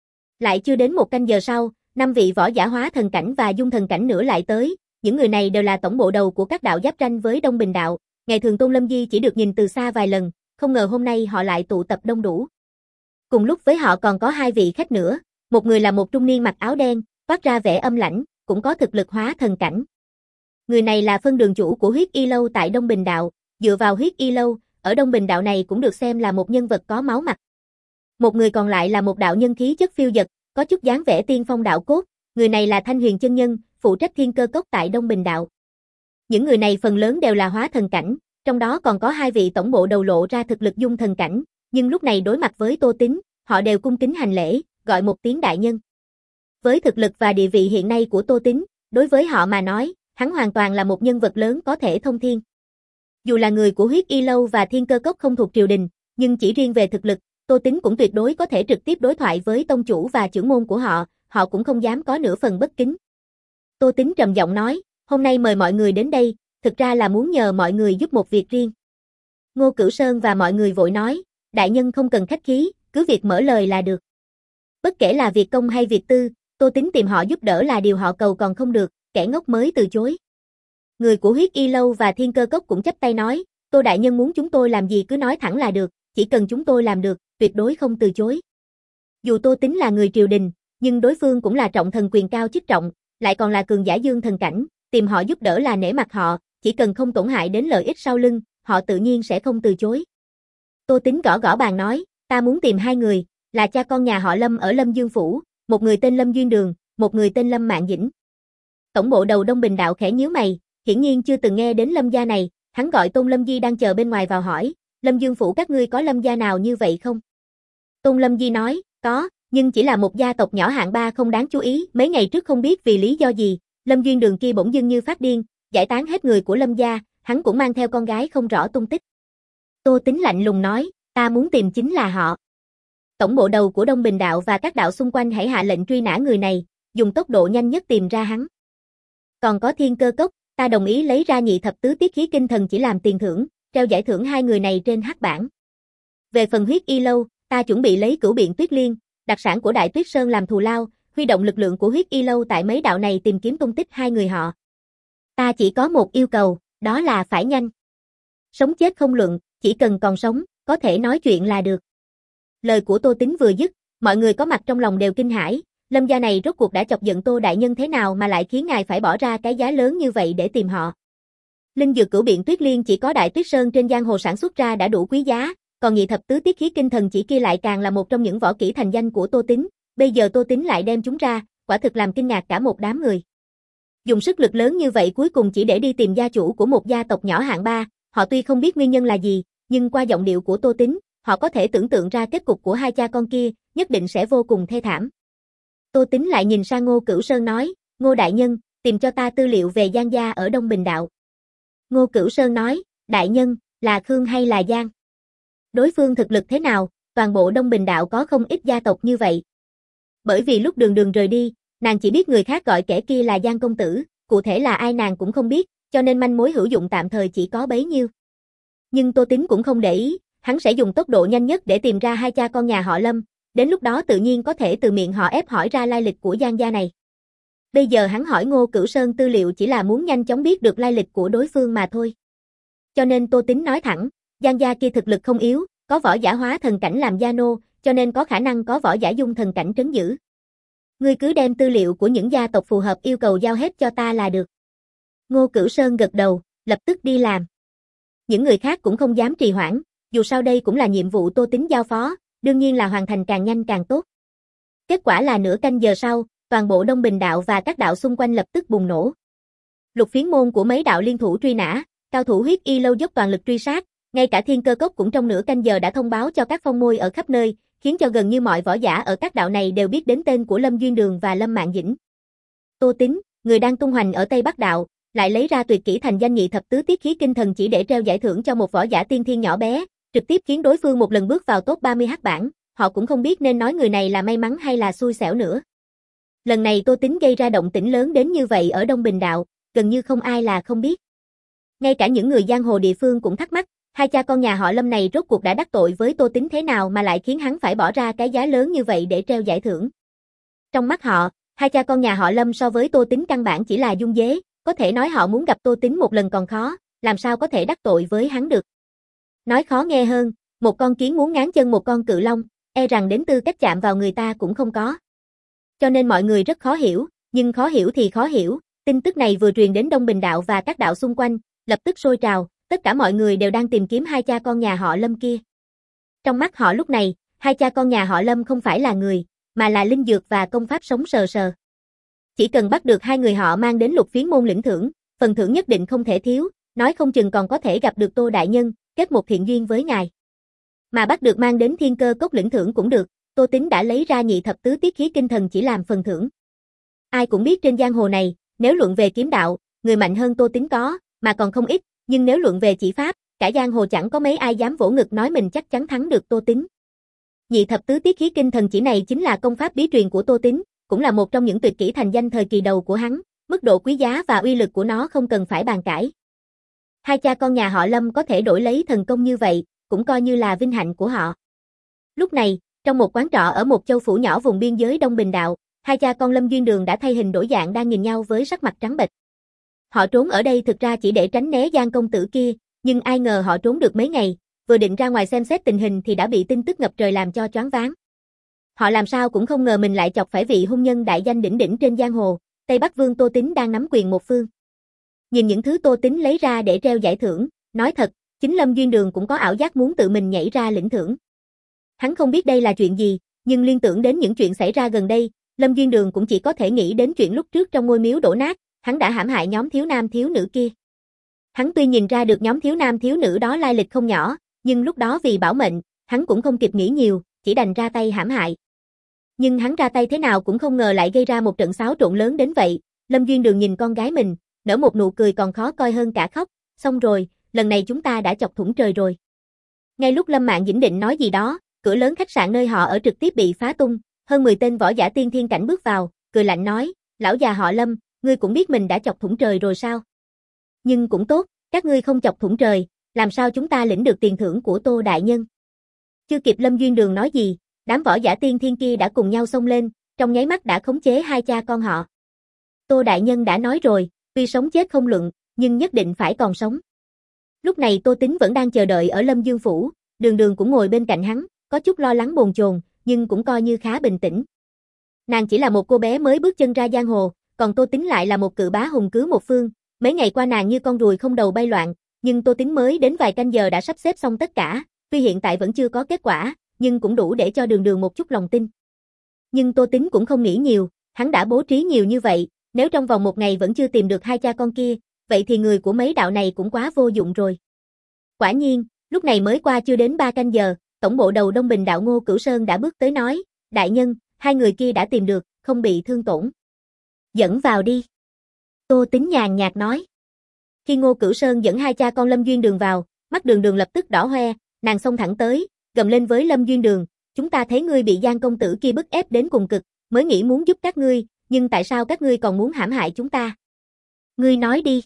Lại chưa đến một canh giờ sau, năm vị võ giả hóa thần cảnh và dung thần cảnh nữa lại tới, những người này đều là tổng bộ đầu của các đạo giáp ranh với Đông Bình đạo, ngày thường Tôn Lâm Di chỉ được nhìn từ xa vài lần, không ngờ hôm nay họ lại tụ tập đông đủ. Cùng lúc với họ còn có hai vị khách nữa, một người là một trung niên mặc áo đen, toát ra vẻ âm lãnh, cũng có thực lực hóa thần cảnh. Người này là phân đường chủ của huyết y lâu tại Đông Bình Đạo, dựa vào huyết y lâu, ở Đông Bình Đạo này cũng được xem là một nhân vật có máu mặt. Một người còn lại là một đạo nhân khí chất phiêu dật, có chút dáng vẻ tiên phong đạo cốt, người này là Thanh Huyền chân nhân, phụ trách Thiên Cơ Cốc tại Đông Bình Đạo. Những người này phần lớn đều là hóa thần cảnh, trong đó còn có hai vị tổng bộ đầu lộ ra thực lực dung thần cảnh, nhưng lúc này đối mặt với Tô Tín, họ đều cung kính hành lễ, gọi một tiếng đại nhân. Với thực lực và địa vị hiện nay của Tô Tín, đối với họ mà nói, hắn hoàn toàn là một nhân vật lớn có thể thông thiên. Dù là người của huyết y lâu và Thiên Cơ Cốc không thuộc triều đình, nhưng chỉ riêng về thực lực, Tô Tín cũng tuyệt đối có thể trực tiếp đối thoại với tông chủ và trưởng môn của họ, họ cũng không dám có nửa phần bất kính. Tô Tín trầm giọng nói, hôm nay mời mọi người đến đây, thực ra là muốn nhờ mọi người giúp một việc riêng. Ngô Cửu Sơn và mọi người vội nói, đại nhân không cần khách khí, cứ việc mở lời là được. Bất kể là việc công hay việc tư, Tô Tín tìm họ giúp đỡ là điều họ cầu còn không được, kẻ ngốc mới từ chối. Người của huyết y lâu và Thiên Cơ Cốc cũng chắp tay nói, Tô đại nhân muốn chúng tôi làm gì cứ nói thẳng là được, chỉ cần chúng tôi làm được, tuyệt đối không từ chối. Dù Tô Tín là người triều đình, nhưng đối phương cũng là trọng thần quyền cao chức trọng, lại còn là cường giả dương thần cảnh, tìm họ giúp đỡ là nể mặt họ, chỉ cần không tổn hại đến lợi ích sau lưng, họ tự nhiên sẽ không từ chối. Tô Tín gõ gõ bàn nói, ta muốn tìm hai người, là cha con nhà họ Lâm ở Lâm Dương Phủ, một người tên Lâm Duyên Đường, một người tên Lâm Mạn Dĩnh. Tổng bộ đầu Đông Bình Đạo khẽ nhíu mày, hiển nhiên chưa từng nghe đến Lâm gia này, hắn gọi Tôn Lâm Di đang chờ bên ngoài vào hỏi, Lâm Dương Phủ các ngươi có Lâm gia nào như vậy không? Tôn Lâm Di nói, có, nhưng chỉ là một gia tộc nhỏ hạng ba không đáng chú ý, mấy ngày trước không biết vì lý do gì, Lâm Duyên Đường kia bỗng dưng như phát điên, giải tán hết người của Lâm gia, hắn cũng mang theo con gái không rõ tung tích. Tô Tín lạnh lùng nói, ta muốn tìm chính là họ. Tổng bộ đầu của Đông Bình Đạo và các đạo xung quanh hãy hạ lệnh truy nã người này, dùng tốc độ nhanh nhất tìm ra hắn. Còn có Thiên Cơ Cốc, ta đồng ý lấy ra nhị thập tứ tiết khí kinh thần chỉ làm tiền thưởng, treo giải thưởng hai người này trên hắc bảng. Về phần huyết y lâu, ta chuẩn bị lấy cửu biện tuyết liên, đặc sản của Đại Tuyết Sơn làm thù lao, huy động lực lượng của huyết y lâu tại mấy đạo này tìm kiếm tung tích hai người họ. Ta chỉ có một yêu cầu, đó là phải nhanh. Sống chết không luận, chỉ cần còn sống, có thể nói chuyện là được. Lời của Tô Tín vừa dứt, mọi người có mặt trong lòng đều kinh hãi, Lâm gia này rốt cuộc đã chọc giận Tô đại nhân thế nào mà lại khiến ngài phải bỏ ra cái giá lớn như vậy để tìm họ. Linh dược cửu biện tuyết liên chỉ có Đại Tuyết Sơn trên giang hồ sản xuất ra đã đủ quý giá, còn nhị thập tứ tiết khí kinh thần chỉ kia lại càng là một trong những võ kỹ thành danh của Tô Tín, bây giờ Tô Tín lại đem chúng ra, quả thực làm kinh ngạc cả một đám người. Dùng sức lực lớn như vậy cuối cùng chỉ để đi tìm gia chủ của một gia tộc nhỏ hạng ba, họ tuy không biết nguyên nhân là gì, nhưng qua giọng điệu của Tô Tín, họ có thể tưởng tượng ra kết cục của hai cha con kia, nhất định sẽ vô cùng thê thảm. Tô Tín lại nhìn sang Ngô Cửu Sơn nói, Ngô đại nhân, tìm cho ta tư liệu về Giang gia ở Đông Bình Đạo. Ngô Cửu Sơn nói, đại nhân, là Khương hay là Giang? Đối phương thực lực thế nào, toàn bộ Đông Bình Đạo có không ít gia tộc như vậy. Bởi vì lúc Đường Đường rời đi, nàng chỉ biết người khác gọi kẻ kia là Giang công tử, cụ thể là ai nàng cũng không biết, cho nên manh mối hữu dụng tạm thời chỉ có bấy nhiêu. Nhưng Tô Tín cũng không để ý, hắn sẽ dùng tốc độ nhanh nhất để tìm ra hai cha con nhà họ Lâm, đến lúc đó tự nhiên có thể từ miệng họ ép hỏi ra lai lịch của Giang gia này. Bây giờ hắn hỏi Ngô Cửu Sơn tư liệu chỉ là muốn nhanh chóng biết được lai lịch của đối phương mà thôi. Cho nên Tô Tín nói thẳng, Giang gia kia thực lực không yếu, có võ giả hóa thần cảnh làm gia nô, cho nên có khả năng có võ giả dung thần cảnh trấn giữ. Ngươi cứ đem tư liệu của những gia tộc phù hợp yêu cầu giao hết cho ta là được. Ngô Cửu Sơn gật đầu, lập tức đi làm. Những người khác cũng không dám trì hoãn, dù sao đây cũng là nhiệm vụ Tô Tín giao phó, đương nhiên là hoàn thành càng nhanh càng tốt. Kết quả là nửa canh giờ sau, toàn bộ Đông Bình Đạo và các đạo xung quanh lập tức bùng nổ. Lục phiến môn của mấy đạo liên thủ truy nã, cao thủ huyết y lâu dốc toàn lực truy sát, ngay cả Thiên Cơ Cốc cũng trong nửa canh giờ đã thông báo cho các phong môi ở khắp nơi, khiến cho gần như mọi võ giả ở các đạo này đều biết đến tên của Lâm Duyên Đường và Lâm Mạn Dĩnh. Tô Tín, người đang tung hoành ở Tây Bắc Đạo, lại lấy ra tuyệt kỹ thành danh nhị thập tứ tiết khí kinh thần chỉ để treo giải thưởng cho một võ giả tiên thiên nhỏ bé, trực tiếp khiến đối phương một lần bước vào top ba mươi hắc bảng, họ cũng không biết nên nói người này là may mắn hay là xui xẻo nữa. Lần này Tô Tín gây ra động tĩnh lớn đến như vậy ở Đông Bình Đạo, gần như không ai là không biết. Ngay cả những người giang hồ địa phương cũng thắc mắc, hai cha con nhà họ Lâm này rốt cuộc đã đắc tội với Tô Tín thế nào mà lại khiến hắn phải bỏ ra cái giá lớn như vậy để treo giải thưởng. Trong mắt họ, hai cha con nhà họ Lâm so với Tô Tín căn bản chỉ là dung dế, có thể nói họ muốn gặp Tô Tín một lần còn khó, làm sao có thể đắc tội với hắn được. Nói khó nghe hơn, một con kiến muốn ngáng chân một con cự long, e rằng đến tư cách chạm vào người ta cũng không có. Cho nên mọi người rất khó hiểu, nhưng khó hiểu thì khó hiểu, tin tức này vừa truyền đến Đông Bình đạo và các đạo xung quanh, lập tức sôi trào, tất cả mọi người đều đang tìm kiếm hai cha con nhà họ Lâm kia. Trong mắt họ lúc này, hai cha con nhà họ Lâm không phải là người, mà là linh dược và công pháp sống sờ sờ. Chỉ cần bắt được hai người họ mang đến Lục Phiến môn lĩnh thưởng, phần thưởng nhất định không thể thiếu, nói không chừng còn có thể gặp được Tô đại nhân, kết một thiện duyên với ngài. Mà bắt được mang đến Thiên Cơ Cốc lĩnh thưởng cũng được, Tô Tín đã lấy ra nhị thập tứ tiết khí kinh thần chỉ làm phần thưởng. Ai cũng biết trên giang hồ này, nếu luận về kiếm đạo, người mạnh hơn Tô Tín có, mà còn không ít, nhưng nếu luận về chỉ pháp, cả giang hồ chẳng có mấy ai dám vỗ ngực nói mình chắc chắn thắng được Tô Tín. Nhị thập tứ tiết khí kinh thần chỉ này chính là công pháp bí truyền của Tô Tín, cũng là một trong những tuyệt kỹ thành danh thời kỳ đầu của hắn, mức độ quý giá và uy lực của nó không cần phải bàn cãi. Hai cha con nhà họ Lâm có thể đổi lấy thần công như vậy, cũng coi như là vinh hạnh của họ. Lúc này, trong một quán trọ ở một châu phủ nhỏ vùng biên giới Đông Bình đạo, hai cha con Lâm Duyên Đường đã thay hình đổi dạng đang nhìn nhau với sắc mặt trắng bệch. Họ trốn ở đây thực ra chỉ để tránh né Giang công tử kia, nhưng ai ngờ họ trốn được mấy ngày, vừa định ra ngoài xem xét tình hình thì đã bị tin tức ngập trời làm cho choáng váng. Họ làm sao cũng không ngờ mình lại chọc phải vị hung nhân đại danh đỉnh đỉnh trên giang hồ, Tây Bắc Vương Tô Tín đang nắm quyền một phương. Nhìn những thứ Tô Tín lấy ra để treo giải thưởng, nói thật, chính Lâm Duyên Đường cũng có ảo giác muốn tự mình nhảy ra lĩnh thưởng. Hắn không biết đây là chuyện gì, nhưng liên tưởng đến những chuyện xảy ra gần đây, Lâm Duyên Đường cũng chỉ có thể nghĩ đến chuyện lúc trước trong ngôi miếu đổ nát, hắn đã hãm hại nhóm thiếu nam thiếu nữ kia. Hắn tuy nhìn ra được nhóm thiếu nam thiếu nữ đó lai lịch không nhỏ, nhưng lúc đó vì bảo mệnh, hắn cũng không kịp nghĩ nhiều, chỉ đành ra tay hãm hại. Nhưng hắn ra tay thế nào cũng không ngờ lại gây ra một trận xáo trộn lớn đến vậy. Lâm Duyên Đường nhìn con gái mình, nở một nụ cười còn khó coi hơn cả khóc, xong rồi, lần này chúng ta đã chọc thủng trời rồi. Ngay lúc Lâm Mạn Dĩnh định nói gì đó, cửa lớn khách sạn nơi họ ở trực tiếp bị phá tung, hơn mười tên võ giả tiên thiên cảnh bước vào, cười lạnh nói, lão già họ Lâm, ngươi cũng biết mình đã chọc thủng trời rồi sao? Nhưng cũng tốt, các ngươi không chọc thủng trời, làm sao chúng ta lĩnh được tiền thưởng của Tô đại nhân? Chưa kịp Lâm Duyên Đường nói gì, đám võ giả tiên thiên kia đã cùng nhau xông lên, trong nháy mắt đã khống chế hai cha con họ. Tô đại nhân đã nói rồi, tuy sống chết không luận, nhưng nhất định phải còn sống. Lúc này Tô Tín vẫn đang chờ đợi ở Lâm Dương phủ, Đường Đường cũng ngồi bên cạnh hắn, có chút lo lắng bồn chồn, nhưng cũng coi như khá bình tĩnh. Nàng chỉ là một cô bé mới bước chân ra giang hồ, còn Tô Tín lại là một cự bá hùng cứ một phương, mấy ngày qua nàng như con ruồi không đầu bay loạn, nhưng Tô Tín mới đến vài canh giờ đã sắp xếp xong tất cả, tuy hiện tại vẫn chưa có kết quả, nhưng cũng đủ để cho Đường Đường một chút lòng tin. Nhưng Tô Tín cũng không nghĩ nhiều, hắn đã bố trí nhiều như vậy, nếu trong vòng một ngày vẫn chưa tìm được hai cha con kia, vậy thì người của mấy đạo này cũng quá vô dụng rồi. Quả nhiên, lúc này mới qua chưa đến ba canh giờ, tổng bộ đầu Đông Bình đạo Ngô Cửu Sơn đã bước tới nói, đại nhân, hai người kia đã tìm được, không bị thương tổn. Dẫn vào đi. Tô Tín nhàn nhạt nói. Khi Ngô Cửu Sơn dẫn hai cha con Lâm Duyên Đường vào, mắt Đường Đường lập tức đỏ hoe, nàng xông thẳng tới, gầm lên với Lâm Duyên Đường, chúng ta thấy ngươi bị Giang công tử kia bức ép đến cùng cực, mới nghĩ muốn giúp các ngươi, nhưng tại sao các ngươi còn muốn hãm hại chúng ta? Ngươi nói đi.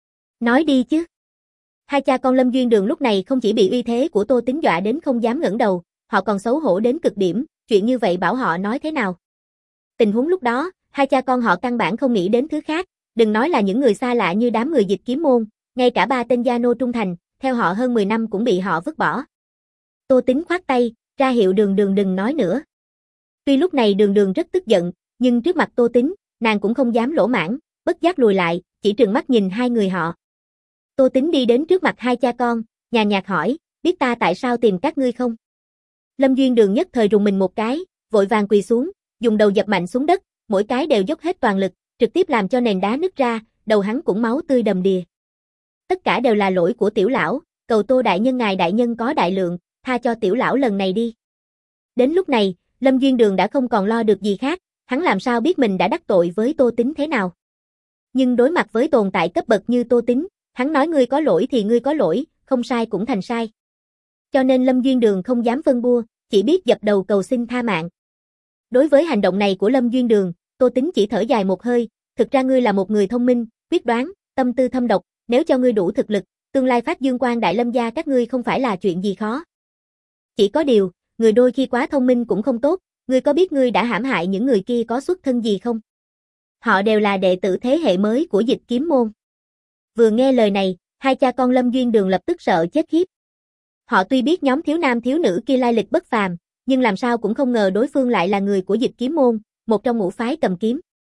Nói đi chứ. Hai cha con Lâm Duyên Đường lúc này không chỉ bị uy thế của Tô Tín dọa đến không dám ngẩng đầu, họ còn xấu hổ đến cực điểm, chuyện như vậy bảo họ nói thế nào? Tình huống lúc đó, hai cha con họ căn bản không nghĩ đến thứ khác, đừng nói là những người xa lạ như đám người Dịch Kiếm môn, ngay cả ba tên gia nô trung thành, theo họ hơn mười năm cũng bị họ vứt bỏ. Tô Tín khoát tay, ra hiệu Đường Đường đừng nói nữa. Tuy lúc này Đường Đường rất tức giận, nhưng trước mặt Tô Tín, nàng cũng không dám lỗ mãng, bất giác lùi lại, chỉ trừng mắt nhìn hai người họ. Tô Tín đi đến trước mặt hai cha con, nhàn nhạt hỏi, biết ta tại sao tìm các ngươi không? Lâm Duyên Đường nhất thời rùng mình một cái, vội vàng quỳ xuống, dùng đầu dập mạnh xuống đất, mỗi cái đều dốc hết toàn lực, trực tiếp làm cho nền đá nứt ra, đầu hắn cũng máu tươi đầm đìa. Tất cả đều là lỗi của tiểu lão, cầu Tô đại nhân ngài đại nhân có đại lượng, tha cho tiểu lão lần này đi. Đến lúc này, Lâm Duyên Đường đã không còn lo được gì khác, hắn làm sao biết mình đã đắc tội với Tô Tín thế nào. Nhưng đối mặt với tồn tại cấp bậc như Tô Tín, hắn nói ngươi có lỗi thì ngươi có lỗi, không sai cũng thành sai. Cho nên Lâm Duyên Đường không dám phân bua, chỉ biết dập đầu cầu xin tha mạng. Đối với hành động này của Lâm Duyên Đường, Tô Tín chỉ thở dài một hơi, thực ra ngươi là một người thông minh, quyết đoán, tâm tư thâm độc, nếu cho ngươi đủ thực lực, tương lai phát dương quang đại Lâm gia các ngươi không phải là chuyện gì khó. Chỉ có điều, người đôi khi quá thông minh cũng không tốt, ngươi có biết ngươi đã hãm hại những người kia có xuất thân gì không? Họ đều là đệ tử thế hệ mới của Dịch Kiếm môn. Vừa nghe lời này, hai cha con Lâm Duyên Đường lập tức sợ chết khiếp. Họ tuy biết nhóm thiếu nam thiếu nữ kia lai lịch bất phàm, nhưng làm sao cũng không ngờ đối phương lại là người của Dịch Kiếm môn, một trong ngũ phái cầm kiếm.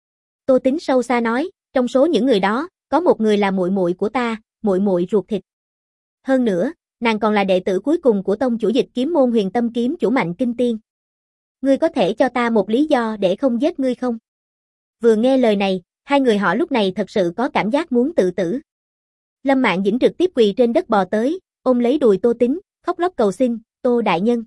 Tô Tính sâu xa nói, trong số những người đó, có một người là muội muội của ta, muội muội ruột thịt. Hơn nữa, nàng còn là đệ tử cuối cùng của tông chủ Dịch Kiếm môn Huyền Tâm kiếm chủ Mạnh Kinh Tiên. Ngươi có thể cho ta một lý do để không giết ngươi không? Vừa nghe lời này, hai người họ lúc này thật sự có cảm giác muốn tự tử. Lâm Mạn Dĩnh trực tiếp quỳ trên đất bò tới, ôm lấy đùi Tô Tính, khóc lóc cầu xin, Tô đại nhân.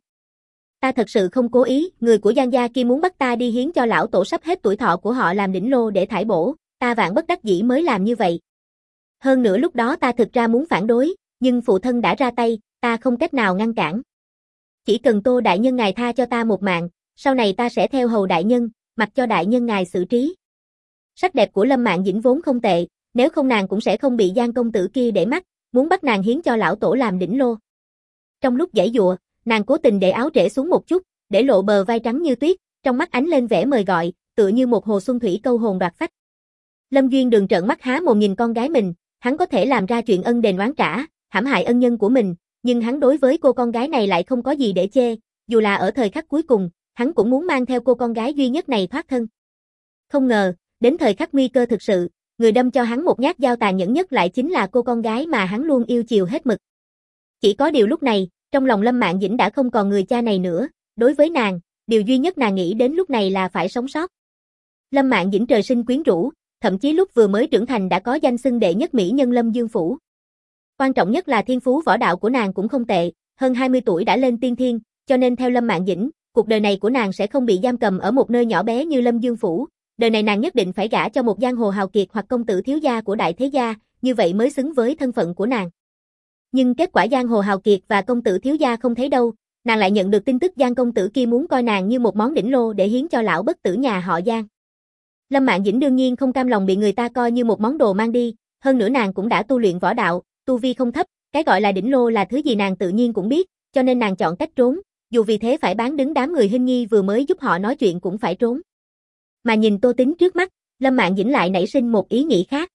Ta thật sự không cố ý, người của Giang gia kia muốn bắt ta đi hiến cho lão tổ sắp hết tuổi thọ của họ làm đỉnh lô để thải bổ, ta vạn bất đắc dĩ mới làm như vậy. Hơn nữa lúc đó ta thực ra muốn phản đối, nhưng phụ thân đã ra tay, ta không cách nào ngăn cản. Chỉ cần Tô đại nhân ngài tha cho ta một mạng, sau này ta sẽ theo hầu đại nhân, mặc cho đại nhân ngài xử trí. Sắc đẹp của Lâm Mạn Dĩnh vốn không tệ, nếu không nàng cũng sẽ không bị Giang công tử kia để mắt, muốn bắt nàng hiến cho lão tổ làm đỉnh lô. Trong lúc giãy giụa, nàng cố tình để áo trễ xuống một chút, để lộ bờ vai trắng như tuyết, trong mắt ánh lên vẻ mời gọi, tựa như một hồ xuân thủy câu hồn đoạt phách. Lâm Duyên Đường trợn mắt há mồm nhìn con gái mình, hắn có thể làm ra chuyện ân đền oán trả, hãm hại ân nhân của mình, nhưng hắn đối với cô con gái này lại không có gì để chê, dù là ở thời khắc cuối cùng, hắn cũng muốn mang theo cô con gái duy nhất này thoát thân. Không ngờ, đến thời khắc nguy cơ thực sự, người đâm cho hắn một nhát dao tàn nhẫn nhất lại chính là cô con gái mà hắn luôn yêu chiều hết mực. Chỉ có điều lúc này, trong lòng Lâm Mạn Dĩnh đã không còn người cha này nữa, đối với nàng, điều duy nhất nàng nghĩ đến lúc này là phải sống sót. Lâm Mạn Dĩnh trời sinh quyến rũ, thậm chí lúc vừa mới trưởng thành đã có danh xưng đệ nhất mỹ nhân Lâm Dương phủ. Quan trọng nhất là thiên phú võ đạo của nàng cũng không tệ, hơn hai mươi tuổi đã lên tiên thiên, cho nên theo Lâm Mạn Dĩnh, cuộc đời này của nàng sẽ không bị giam cầm ở một nơi nhỏ bé như Lâm Dương phủ, đời này nàng nhất định phải gả cho một giang hồ hào kiệt hoặc công tử thiếu gia của đại thế gia, như vậy mới xứng với thân phận của nàng. Nhưng kết quả giang hồ hào kiệt và công tử thiếu gia không thấy đâu, nàng lại nhận được tin tức Giang công tử kia muốn coi nàng như một món đỉnh lô để hiến cho lão bất tử nhà họ Giang. Lâm Mạn Dĩnh đương nhiên không cam lòng bị người ta coi như một món đồ mang đi, hơn nữa nàng cũng đã tu luyện võ đạo, tu vi không thấp, cái gọi là đỉnh lô là thứ gì nàng tự nhiên cũng biết, cho nên nàng chọn cách trốn, dù vì thế phải bán đứng đám người Hinh Nhi vừa mới giúp họ nói chuyện cũng phải trốn. Mà nhìn Tô Tính trước mắt, Lâm Mạn Dĩnh lại nảy sinh một ý nghĩ khác.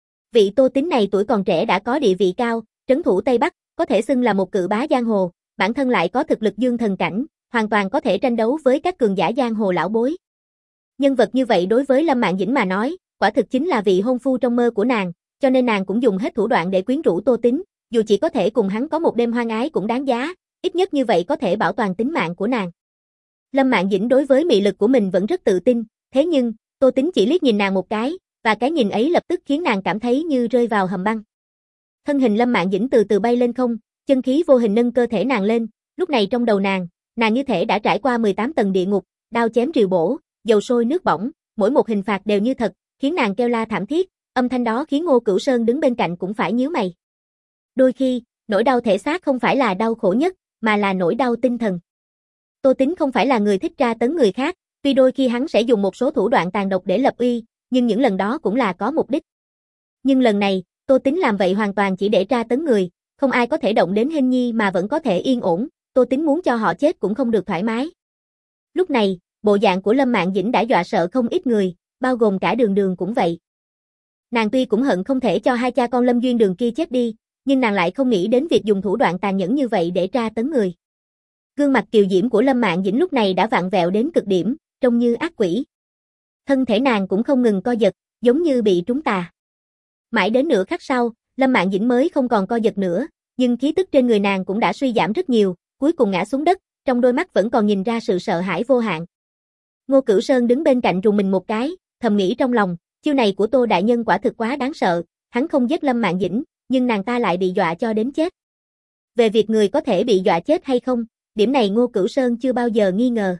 Vị Tô Tính này tuổi còn trẻ đã có địa vị cao, trấn thủ Tây Bắc, có thể xưng là một cự bá giang hồ, bản thân lại có thực lực dương thần cảnh, hoàn toàn có thể tranh đấu với các cường giả giang hồ lão bối. Nhân vật như vậy đối với Lâm Mạn Dĩnh mà nói, quả thực chính là vị hôn phu trong mơ của nàng, cho nên nàng cũng dùng hết thủ đoạn để quyến rũ Tô Tính, dù chỉ có thể cùng hắn có một đêm hoang ái cũng đáng giá, ít nhất như vậy có thể bảo toàn tính mạng của nàng. Lâm Mạn Dĩnh đối với mị lực của mình vẫn rất tự tin, thế nhưng, Tô Tính chỉ liếc nhìn nàng một cái, và cái nhìn ấy lập tức khiến nàng cảm thấy như rơi vào hầm băng. Thân hình Lâm Mạn Dĩnh từ từ bay lên không, chân khí vô hình nâng cơ thể nàng lên, lúc này trong đầu nàng, nàng như thể đã trải qua mười tám tầng địa ngục, đao chém rìu bổ, dầu sôi nước bỏng, mỗi một hình phạt đều như thật, khiến nàng kêu la thảm thiết, âm thanh đó khiến Ngô Cửu Sơn đứng bên cạnh cũng phải nhíu mày. Đôi khi, nỗi đau thể xác không phải là đau khổ nhất, mà là nỗi đau tinh thần. Tô Tính không phải là người thích tra tấn người khác, tuy đôi khi hắn sẽ dùng một số thủ đoạn tàn độc để lập uy, nhưng những lần đó cũng là có mục đích. Nhưng lần này, Tô Tính làm vậy hoàn toàn chỉ để tra tấn người, không ai có thể động đến Hinh Nhi mà vẫn có thể yên ổn, Tô Tính muốn cho họ chết cũng không được thoải mái. Lúc này, bộ dạng của Lâm Mạn Dĩnh đã dọa sợ không ít người, bao gồm cả Đường Đường cũng vậy. Nàng tuy cũng hận không thể cho hai cha con Lâm Duyên Đường kia chết đi, nhưng nàng lại không nghĩ đến việc dùng thủ đoạn tàn nhẫn như vậy để tra tấn người. Gương mặt kiều diễm của Lâm Mạn Dĩnh lúc này đã vặn vẹo đến cực điểm, trông như ác quỷ. Thân thể nàng cũng không ngừng co giật, giống như bị trúng tà. Mãi đến nửa khắc sau, Lâm Mạn Dĩnh mới không còn co giật nữa, nhưng khí tức trên người nàng cũng đã suy giảm rất nhiều, cuối cùng ngã xuống đất, trong đôi mắt vẫn còn nhìn ra sự sợ hãi vô hạn. Ngô Cửu Sơn đứng bên cạnh rùng mình một cái, thầm nghĩ trong lòng, chiêu này của Tô đại nhân quả thực quá đáng sợ, hắn không giết Lâm Mạn Dĩnh, nhưng nàng ta lại bị dọa cho đến chết. Về việc người có thể bị dọa chết hay không, điểm này Ngô Cửu Sơn chưa bao giờ nghi ngờ.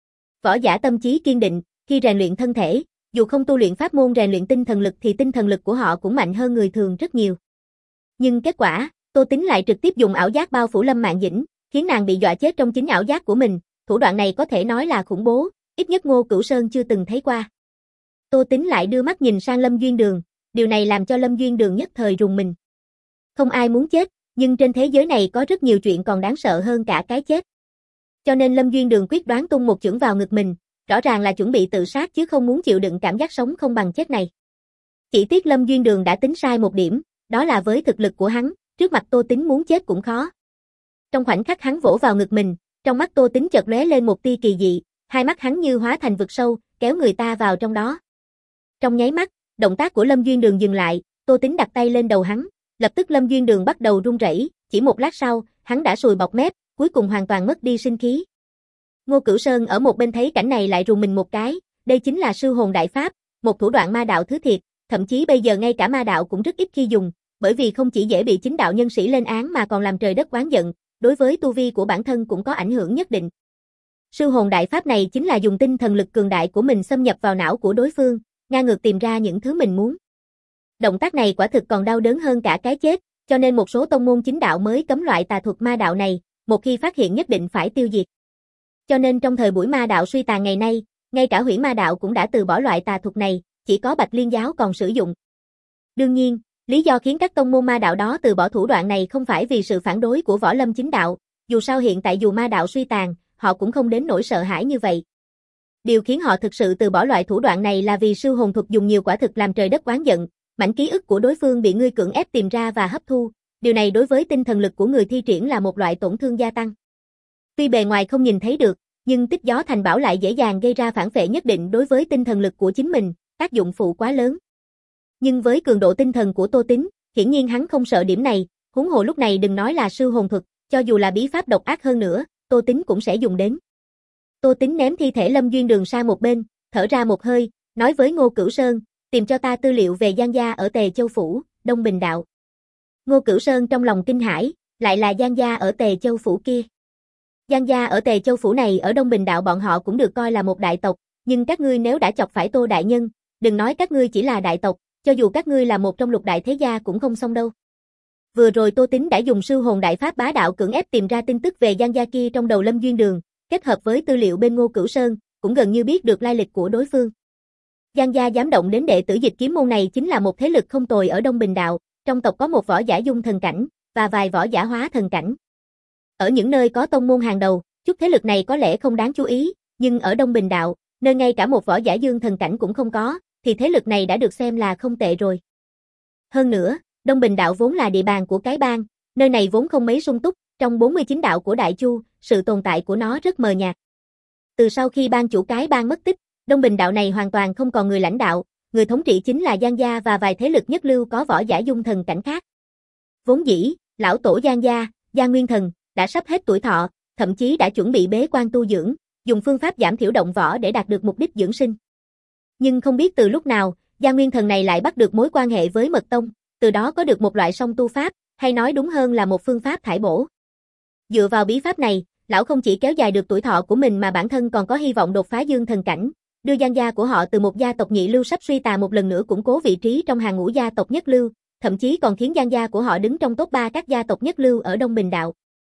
Võ giả tâm trí kiên định, khi rèn luyện thân thể, dù không tu luyện pháp môn rèn luyện tinh thần lực thì tinh thần lực của họ cũng mạnh hơn người thường rất nhiều. Nhưng kết quả, Tô Tính lại trực tiếp dùng ảo giác bao phủ Lâm Mạn Dĩnh, khiến nàng bị dọa chết trong chính ảo giác của mình, thủ đoạn này có thể nói là khủng bố, ít nhất Ngô Cửu Sơn chưa từng thấy qua. Tô Tính lại đưa mắt nhìn sang Lâm Duyên Đường, điều này làm cho Lâm Duyên Đường nhất thời rùng mình. Không ai muốn chết, nhưng trên thế giới này có rất nhiều chuyện còn đáng sợ hơn cả cái chết. Cho nên Lâm Duyên Đường quyết đoán tung một chưởng vào ngực mình, rõ ràng là chuẩn bị tự sát chứ không muốn chịu đựng cảm giác sống không bằng chết này. Chỉ tiếc Lâm Duyên Đường đã tính sai một điểm, đó là với thực lực của hắn, trước mặt Tô Tính muốn chết cũng khó. Trong khoảnh khắc hắn vỗ vào ngực mình, trong Trong mắt Tô Tính chợt lóe lên một tia kỳ dị, hai mắt hắn như hóa thành vực sâu, kéo người ta vào trong đó. Trong nháy mắt, động tác của Lâm Duyên Đường dừng lại, Tô Tính đặt tay lên đầu hắn, lập tức Lâm Duyên Đường bắt đầu run rẩy, chỉ một lát sau, hắn đã sùi bọt mép, cuối cùng hoàn toàn mất đi sinh khí. Ngô Cửu Sơn ở một bên thấy cảnh này lại rùng mình một cái, đây chính là sư hồn đại pháp, một thủ đoạn ma đạo thứ thiệt, thậm chí bây giờ ngay cả ma đạo cũng rất ít khi dùng, bởi vì không chỉ dễ bị chính đạo nhân sĩ lên án mà còn làm trời đất oán giận, đối với tu vi của bản thân cũng có ảnh hưởng nhất định. Sư hồn đại pháp này chính là dùng tinh thần lực cường đại của mình xâm nhập vào não của đối phương, ngang ngược tìm ra những thứ mình muốn. Động tác này quả thực còn đau đớn hơn cả cái chết, cho nên một số tông môn chính đạo mới cấm loại tà thuật ma đạo này, một khi phát hiện nhất định phải tiêu diệt. Cho nên trong thời buổi ma đạo suy tàn ngày nay, ngay cả Hủy Ma đạo cũng đã từ bỏ loại tà thuật này, chỉ có Bạch Liên giáo còn sử dụng. Đương nhiên, lý do khiến các tông môn ma đạo đó từ bỏ thủ đoạn này không phải vì sự phản đối của Võ Lâm chính đạo, dù sao hiện tại dù ma đạo suy tàn, họ cũng không đến nỗi sợ hãi như vậy. Điều khiến họ thực sự từ bỏ loại thủ đoạn này là vì sư hồn thuật dùng nhiều quả thực làm trời đất oán giận, mảnh ký ức của đối phương bị ngươi cưỡng ép tìm ra và hấp thu, điều này đối với tinh thần lực của người thi triển là một loại tổn thương gia tăng. Tuy bề ngoài không nhìn thấy được, nhưng tích gió thành bão lại dễ dàng gây ra phản phệ nhất định đối với tinh thần lực của chính mình, tác dụng phụ quá lớn. Nhưng với cường độ tinh thần của Tô Tính, hiển nhiên hắn không sợ điểm này, huống hồ lúc này đừng nói là sư hồn thuật, cho dù là bí pháp độc ác hơn nữa, Tô Tính cũng sẽ dùng đến. Tô Tính ném thi thể Lâm Duyên Đường sang một bên, thở ra một hơi, nói với Ngô Cửu Sơn, tìm cho ta tư liệu về Giang gia ở Tề Châu Phủ, Đông Bình đạo. Ngô Cửu Sơn trong lòng kinh hãi, lại là Giang gia ở Tề Châu Phủ kia. Giang gia ở Tề Châu Phủ này ở Đông Bình đạo bọn họ cũng được coi là một đại tộc, nhưng các ngươi nếu đã chọc phải Tô đại nhân, đừng nói các ngươi chỉ là đại tộc, cho dù các ngươi là một trong lục đại thế gia cũng không xong đâu. Vừa rồi Tô Tính đã dùng sư hồn đại pháp bá đạo cưỡng ép tìm ra tin tức về Giang gia kia trong đầu Lâm Duyên Đường, kết hợp với tư liệu bên Ngô Cửu Sơn, cũng gần như biết được lai lịch của đối phương. Giang gia dám động đến đệ tử Dịch Kiếm môn này chính là một thế lực không tồi ở Đông Bình đạo, trong tộc có một võ giả dung thần cảnh và vài võ giả hóa thần cảnh. Ở những nơi có tông môn hàng đầu, chút thế lực này có lẽ không đáng chú ý, nhưng ở Đông Bình đạo, nơi ngay cả một võ giả dương thần cảnh cũng không có, thì thế lực này đã được xem là không tệ rồi. Hơn nữa, Đông Bình đạo vốn là địa bàn của cái bang, nơi này vốn không mấy sung túc, trong bốn mươi chín đạo của Đại Chu, sự tồn tại của nó rất mờ nhạt. Từ sau khi bang chủ cái bang mất tích, Đông Bình đạo này hoàn toàn không còn người lãnh đạo, người thống trị chính là Giang gia và vài thế lực nhất lưu có võ giả dung thần cảnh khác. Vốn dĩ, lão tổ Giang gia, Giang Nguyên Thần, đã sắp hết tuổi thọ, thậm chí đã chuẩn bị bế quan tu dưỡng, dùng phương pháp giảm thiểu động võ để đạt được mục đích dưỡng sinh. Nhưng không biết từ lúc nào, Giang Nguyên Thần này lại bắt được mối quan hệ với Mật Tông, từ đó có được một loại song tu pháp, hay nói đúng hơn là một phương pháp thải bổ. Dựa vào bí pháp này, lão không chỉ kéo dài được tuổi thọ của mình mà bản thân còn có hy vọng đột phá dương thần cảnh, đưa Giang gia của họ từ một gia tộc nhị lưu sắp suy tàn một lần nữa củng cố vị trí trong hàng ngũ gia tộc nhất lưu, thậm chí còn khiến Giang gia của họ đứng trong top ba các gia tộc nhất lưu ở Đông Bình đạo.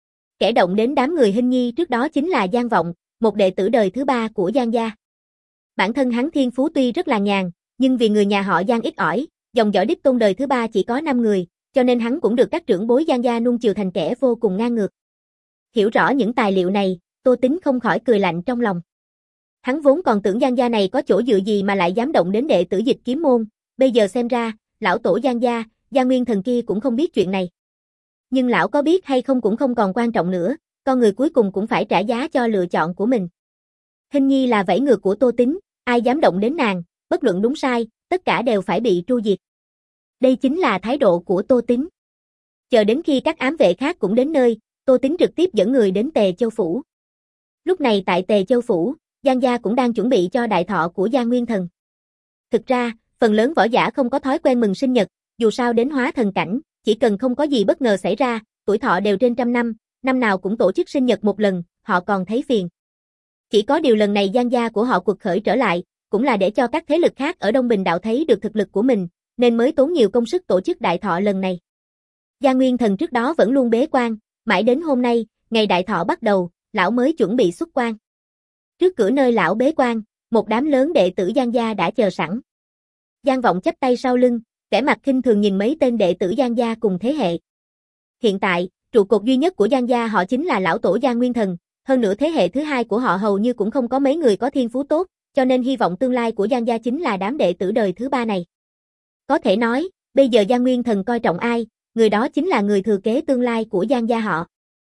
Kẻ động đến đám người Hinh Nhi trước đó chính là Giang Vọng, một đệ tử đời thứ ba của Giang gia. Bản thân hắn thiên phú tuy rất là nhàn, nhưng vì người nhà họ Giang ít ỏi, dòng dõi đích tôn đời thứ ba chỉ có năm người, cho nên hắn cũng được các trưởng bối Giang gia nuông chiều thành kẻ vô cùng ngang ngược. Hiểu rõ những tài liệu này, Tô Tính không khỏi cười lạnh trong lòng. Hắn vốn còn tưởng Giang gia này có chỗ dựa gì mà lại dám động đến đệ tử Dịch Kiếm môn, bây giờ xem ra, lão tổ Giang gia, Giang Nguyên Thần kia cũng không biết chuyện này. Nhưng lão có biết hay không cũng không còn quan trọng nữa, con người cuối cùng cũng phải trả giá cho lựa chọn của mình. Hinh Nhi là vảy ngược của Tô Tính, ai dám động đến nàng, bất luận đúng sai, tất cả đều phải bị tru diệt. Đây chính là thái độ của Tô Tính. Chờ đến khi các ám vệ khác cũng đến nơi, Tô Tính trực tiếp dẫn người đến Tề Châu Phủ. Lúc này tại Tề Châu Phủ, Giang gia cũng đang chuẩn bị cho đại thọ của Giang Nguyên Thần. Thực ra, phần lớn võ giả không có thói quen mừng sinh nhật, dù sao đến hóa thần cảnh, chỉ cần không có gì bất ngờ xảy ra, tuổi thọ đều trên trăm năm, năm nào cũng tổ chức sinh nhật một lần, họ còn thấy phiền. Chỉ có điều lần này Giang gia của họ quật khởi trở lại, cũng là để cho các thế lực khác ở Đông Bình đạo thấy được thực lực của mình, nên mới tốn nhiều công sức tổ chức đại thọ lần này. Giang Nguyên Thần trước đó vẫn luôn bế quan, mãi đến hôm nay, ngày đại thọ bắt đầu, lão mới chuẩn bị xuất quan. Trước cửa nơi lão bế quan, một đám lớn đệ tử Giang gia đã chờ sẵn. Giang Vọng chắp tay sau lưng, vẻ mặt khinh thường nhìn mấy tên đệ tử Giang gia cùng thế hệ. Hiện tại, trụ cột duy nhất của Giang gia họ chính là lão tổ Giang Nguyên Thần, hơn nữa thế hệ thứ hai của họ hầu như cũng không có mấy người có thiên phú tốt, cho nên hy vọng tương lai của Giang gia chính là đám đệ tử đời thứ ba này. Có thể nói, bây giờ Giang Nguyên Thần coi trọng ai, người đó chính là người thừa kế tương lai của Giang gia họ.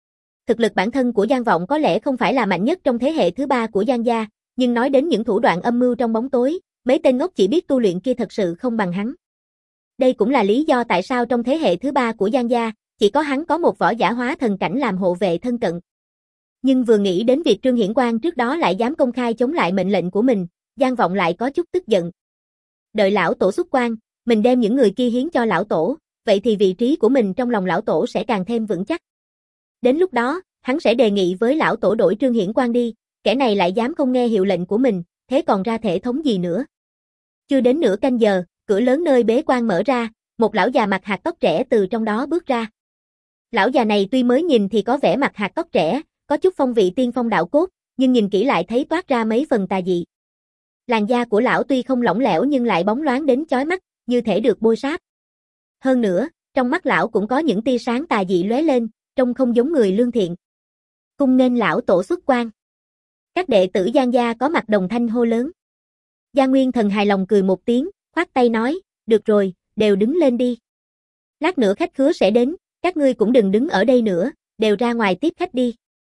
Thực lực bản thân của Giang Vọng có lẽ không phải là mạnh nhất trong thế hệ thứ ba của Giang gia, nhưng nói đến những thủ đoạn âm mưu trong bóng tối, mấy tên ngốc chỉ biết tu luyện kia thật sự không bằng hắn. Đây cũng là lý do tại sao trong thế hệ thứ ba của Giang gia, chỉ có hắn có một võ giả hóa thần cảnh làm hộ vệ thân cận. Nhưng vừa nghĩ đến việc Trương Hiển Quang trước đó lại dám công khai chống lại mệnh lệnh của mình, Giang Vọng lại có chút tức giận. Đợi lão tổ xuất quan, mình đem những người kia hiến cho lão tổ, vậy thì vị trí của mình trong lòng lão tổ sẽ càng thêm vững chắc. Đến lúc đó, hắn sẽ đề nghị với lão tổ đổi Trương Hiển Quang đi, kẻ này lại dám không nghe hiệu lệnh của mình, thế còn ra thể thống gì nữa. Chưa đến nửa canh giờ, cửa lớn nơi bế quan mở ra, một lão già mặc hạt tóc trẻ từ trong đó bước ra. Lão già này tuy mới nhìn thì có vẻ mặt hạt tóc trẻ, có chút phong vị tiên phong đạo cốt, nhưng nhìn kỹ lại thấy toát ra mấy phần tà dị. Làn da của lão tuy không lỏng lẻo nhưng lại bóng loáng đến chói mắt, như thể được bôi sáp. Hơn nữa, trong mắt lão cũng có những tia sáng tà dị lóe lên, trông không giống người lương thiện. Cung nên lão tổ xuất quan. Các đệ tử Giang gia có mặt đồng thanh hô lớn. Giang Nguyên Thần hài lòng cười một tiếng, khoát tay nói, được rồi, đều đứng lên đi. Lát nữa khách khứa sẽ đến, các ngươi cũng đừng đứng ở đây nữa, đều ra ngoài tiếp khách đi.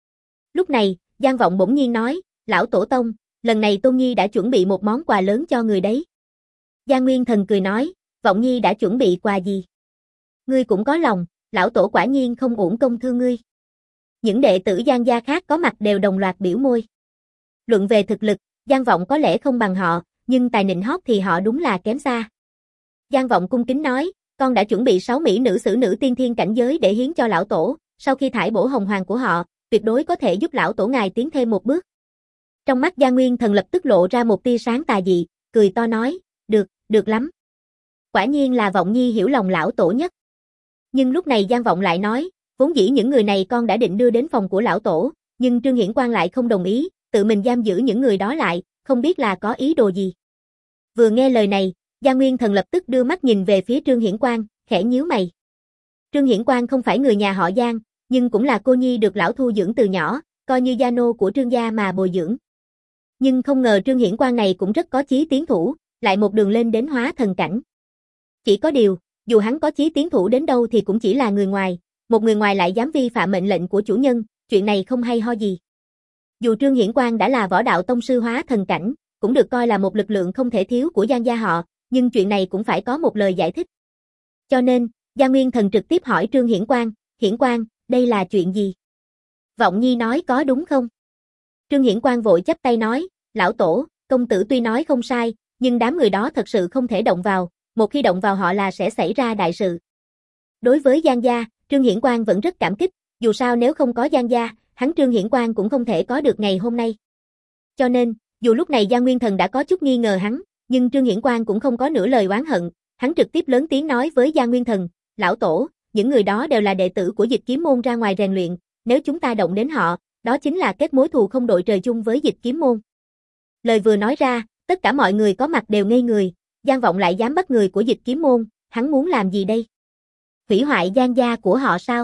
Lúc này, Giang Vọng bỗng nhiên nói, lão tổ tông, lần này Tôn Nhi đã chuẩn bị một món quà lớn cho người đấy. Giang Nguyên Thần cười nói, Vọng Nhi đã chuẩn bị quà gì? Ngươi cũng có lòng, lão tổ quả nhiên không uổng công thương ngươi. Những đệ tử Giang gia khác có mặt đều đồng loạt biểu môi. Luận về thực lực, Giang Vọng có lẽ không bằng họ, nhưng tài nịnh hót thì họ đúng là kém xa. Giang Vọng cung kính nói, con đã chuẩn bị sáu mỹ nữ xử nữ tiên thiên cảnh giới để hiến cho lão tổ, sau khi thải bổ hồng hoàng của họ, tuyệt đối có thể giúp lão tổ ngài tiến thêm một bước. Trong mắt Giang Nguyên Thần lập tức lộ ra một tia sáng tà dị, cười to nói, được, được lắm. Quả nhiên là Vọng Nhi hiểu lòng lão tổ nhất. Nhưng lúc này Giang Vọng lại nói, vốn dĩ những người này con đã định đưa đến phòng của lão tổ, nhưng Trương Hiển Quang lại không đồng ý, tự mình giam giữ những người đó lại, không biết là có ý đồ gì. Vừa nghe lời này, Giang Nguyên Thần lập tức đưa mắt nhìn về phía Trương Hiển Quang, khẽ nhíu mày. Trương Hiển Quang không phải người nhà họ Giang, nhưng cũng là cô nhi được lão thu dưỡng từ nhỏ, coi như gia nô của Trương gia mà bồi dưỡng. Nhưng không ngờ Trương Hiển Quang này cũng rất có chí tiến thủ, lại một đường lên đến hóa thần cảnh. Chỉ có điều, dù hắn có chí tiến thủ đến đâu thì cũng chỉ là người ngoài, một người ngoài lại dám vi phạm mệnh lệnh của chủ nhân, chuyện này không hay ho gì. Dù Trương Hiển Quang đã là võ đạo tông sư hóa thần cảnh, cũng được coi là một lực lượng không thể thiếu của Giang gia họ, nhưng chuyện này cũng phải có một lời giải thích. Cho nên, Giang Nguyên Thần trực tiếp hỏi Trương Hiển Quang, Hiển Quang, đây là chuyện gì? Vọng Nhi nói có đúng không? Trương Hiển Quang vội chắp tay nói, lão tổ, công tử tuy nói không sai, nhưng đám người đó thật sự không thể động vào, một khi động vào họ là sẽ xảy ra đại sự. Đối với Giang gia, Trương Hiển Quang vẫn rất cảm kích, dù sao nếu không có Giang gia, hắn Trương Hiển Quang cũng không thể có được ngày hôm nay. Cho nên, dù lúc này Giang Nguyên Thần đã có chút nghi ngờ hắn, nhưng Trương Hiển Quang cũng không có nửa lời oán hận, hắn trực tiếp lớn tiếng nói với Giang Nguyên Thần, lão tổ, những người đó đều là đệ tử của Dịch Kiếm môn ra ngoài rèn luyện, nếu chúng ta động đến họ, đó chính là kết mối thù không đội trời chung với Dịch Kiếm môn. Lời vừa nói ra, tất cả mọi người có mặt đều ngây người, Giang Vọng lại dám bắt người của Dịch Kiếm môn, hắn muốn làm gì đây? Hủy hoại Giang gia của họ sao?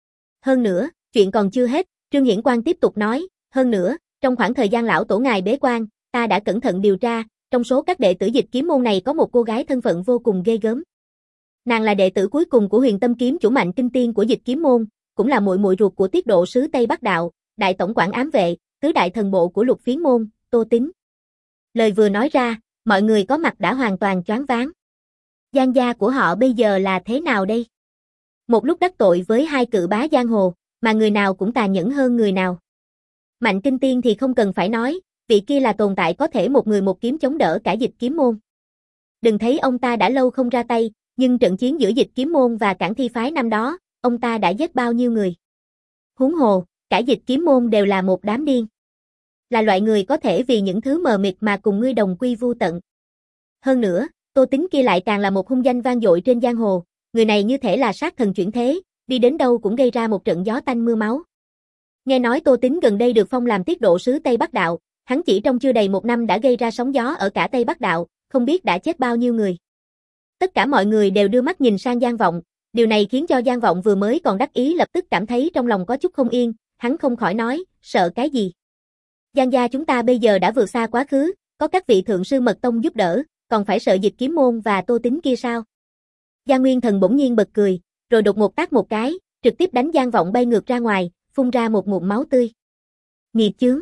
Hơn nữa, chuyện còn chưa hết, Trương Hiển Quang tiếp tục nói, hơn nữa, trong khoảng thời gian lão tổ ngài bế quan, ta đã cẩn thận điều tra, trong số các đệ tử Dịch Kiếm môn này có một cô gái thân phận vô cùng ghê gớm. Nàng là đệ tử cuối cùng của Huyền Tâm kiếm chủ mạnh kinh tiên của Dịch Kiếm môn, cũng là muội muội ruột của Tiết Độ sứ Tây Bắc đạo, đại tổng quản ám vệ, tứ đại thần bộ của Lục Phiến môn, Tô Tín. Lời vừa nói ra, mọi người có mặt đã hoàn toàn choáng váng. Giang gia của họ bây giờ là thế nào đây? Một lúc đắc tội với hai cự bá giang hồ, mà người nào cũng tàn nhẫn hơn người nào. Mạnh kinh tiên thì không cần phải nói, vị kia là tồn tại có thể một người một kiếm chống đỡ cả Dịch Kiếm môn. Đừng thấy ông ta đã lâu không ra tay, nhưng trận chiến giữa Dịch Kiếm môn và Cảng Thi phái năm đó, ông ta đã giết bao nhiêu người. Huống hồ, cả Dịch Kiếm môn đều là một đám điên. Là loại người có thể vì những thứ mờ mịt mà cùng ngươi đồng quy vu tận. Hơn nữa, Tô Tín kia lại càng là một hung danh vang dội trên giang hồ, người này như thể là sát thần chuyển thế, đi đến đâu cũng gây ra một trận gió tanh mưa máu. Nghe nói Tô Tín gần đây được phong làm Tiết Độ sứ Tây Bắc đạo, hắn chỉ trong chưa đầy một năm đã gây ra sóng gió ở cả Tây Bắc đạo, không biết đã chết bao nhiêu người. Tất cả mọi người đều đưa mắt nhìn sang Giang Vọng, điều này khiến cho Giang Vọng vừa mới còn đắc ý lập tức cảm thấy trong lòng có chút không yên, hắn không khỏi nói, sợ cái gì? Giang gia chúng ta bây giờ đã vượt xa quá khứ, có các vị thượng sư mật tông giúp đỡ, còn phải sợ Dịch Kiếm môn và Tô Tín kia sao? Giang Nguyên Thần bỗng nhiên bật cười, rồi đột ngột tát một cái, trực tiếp đánh Giang Vọng bay ngược ra ngoài, phun ra một ngụm máu tươi. Nghiệt chướng!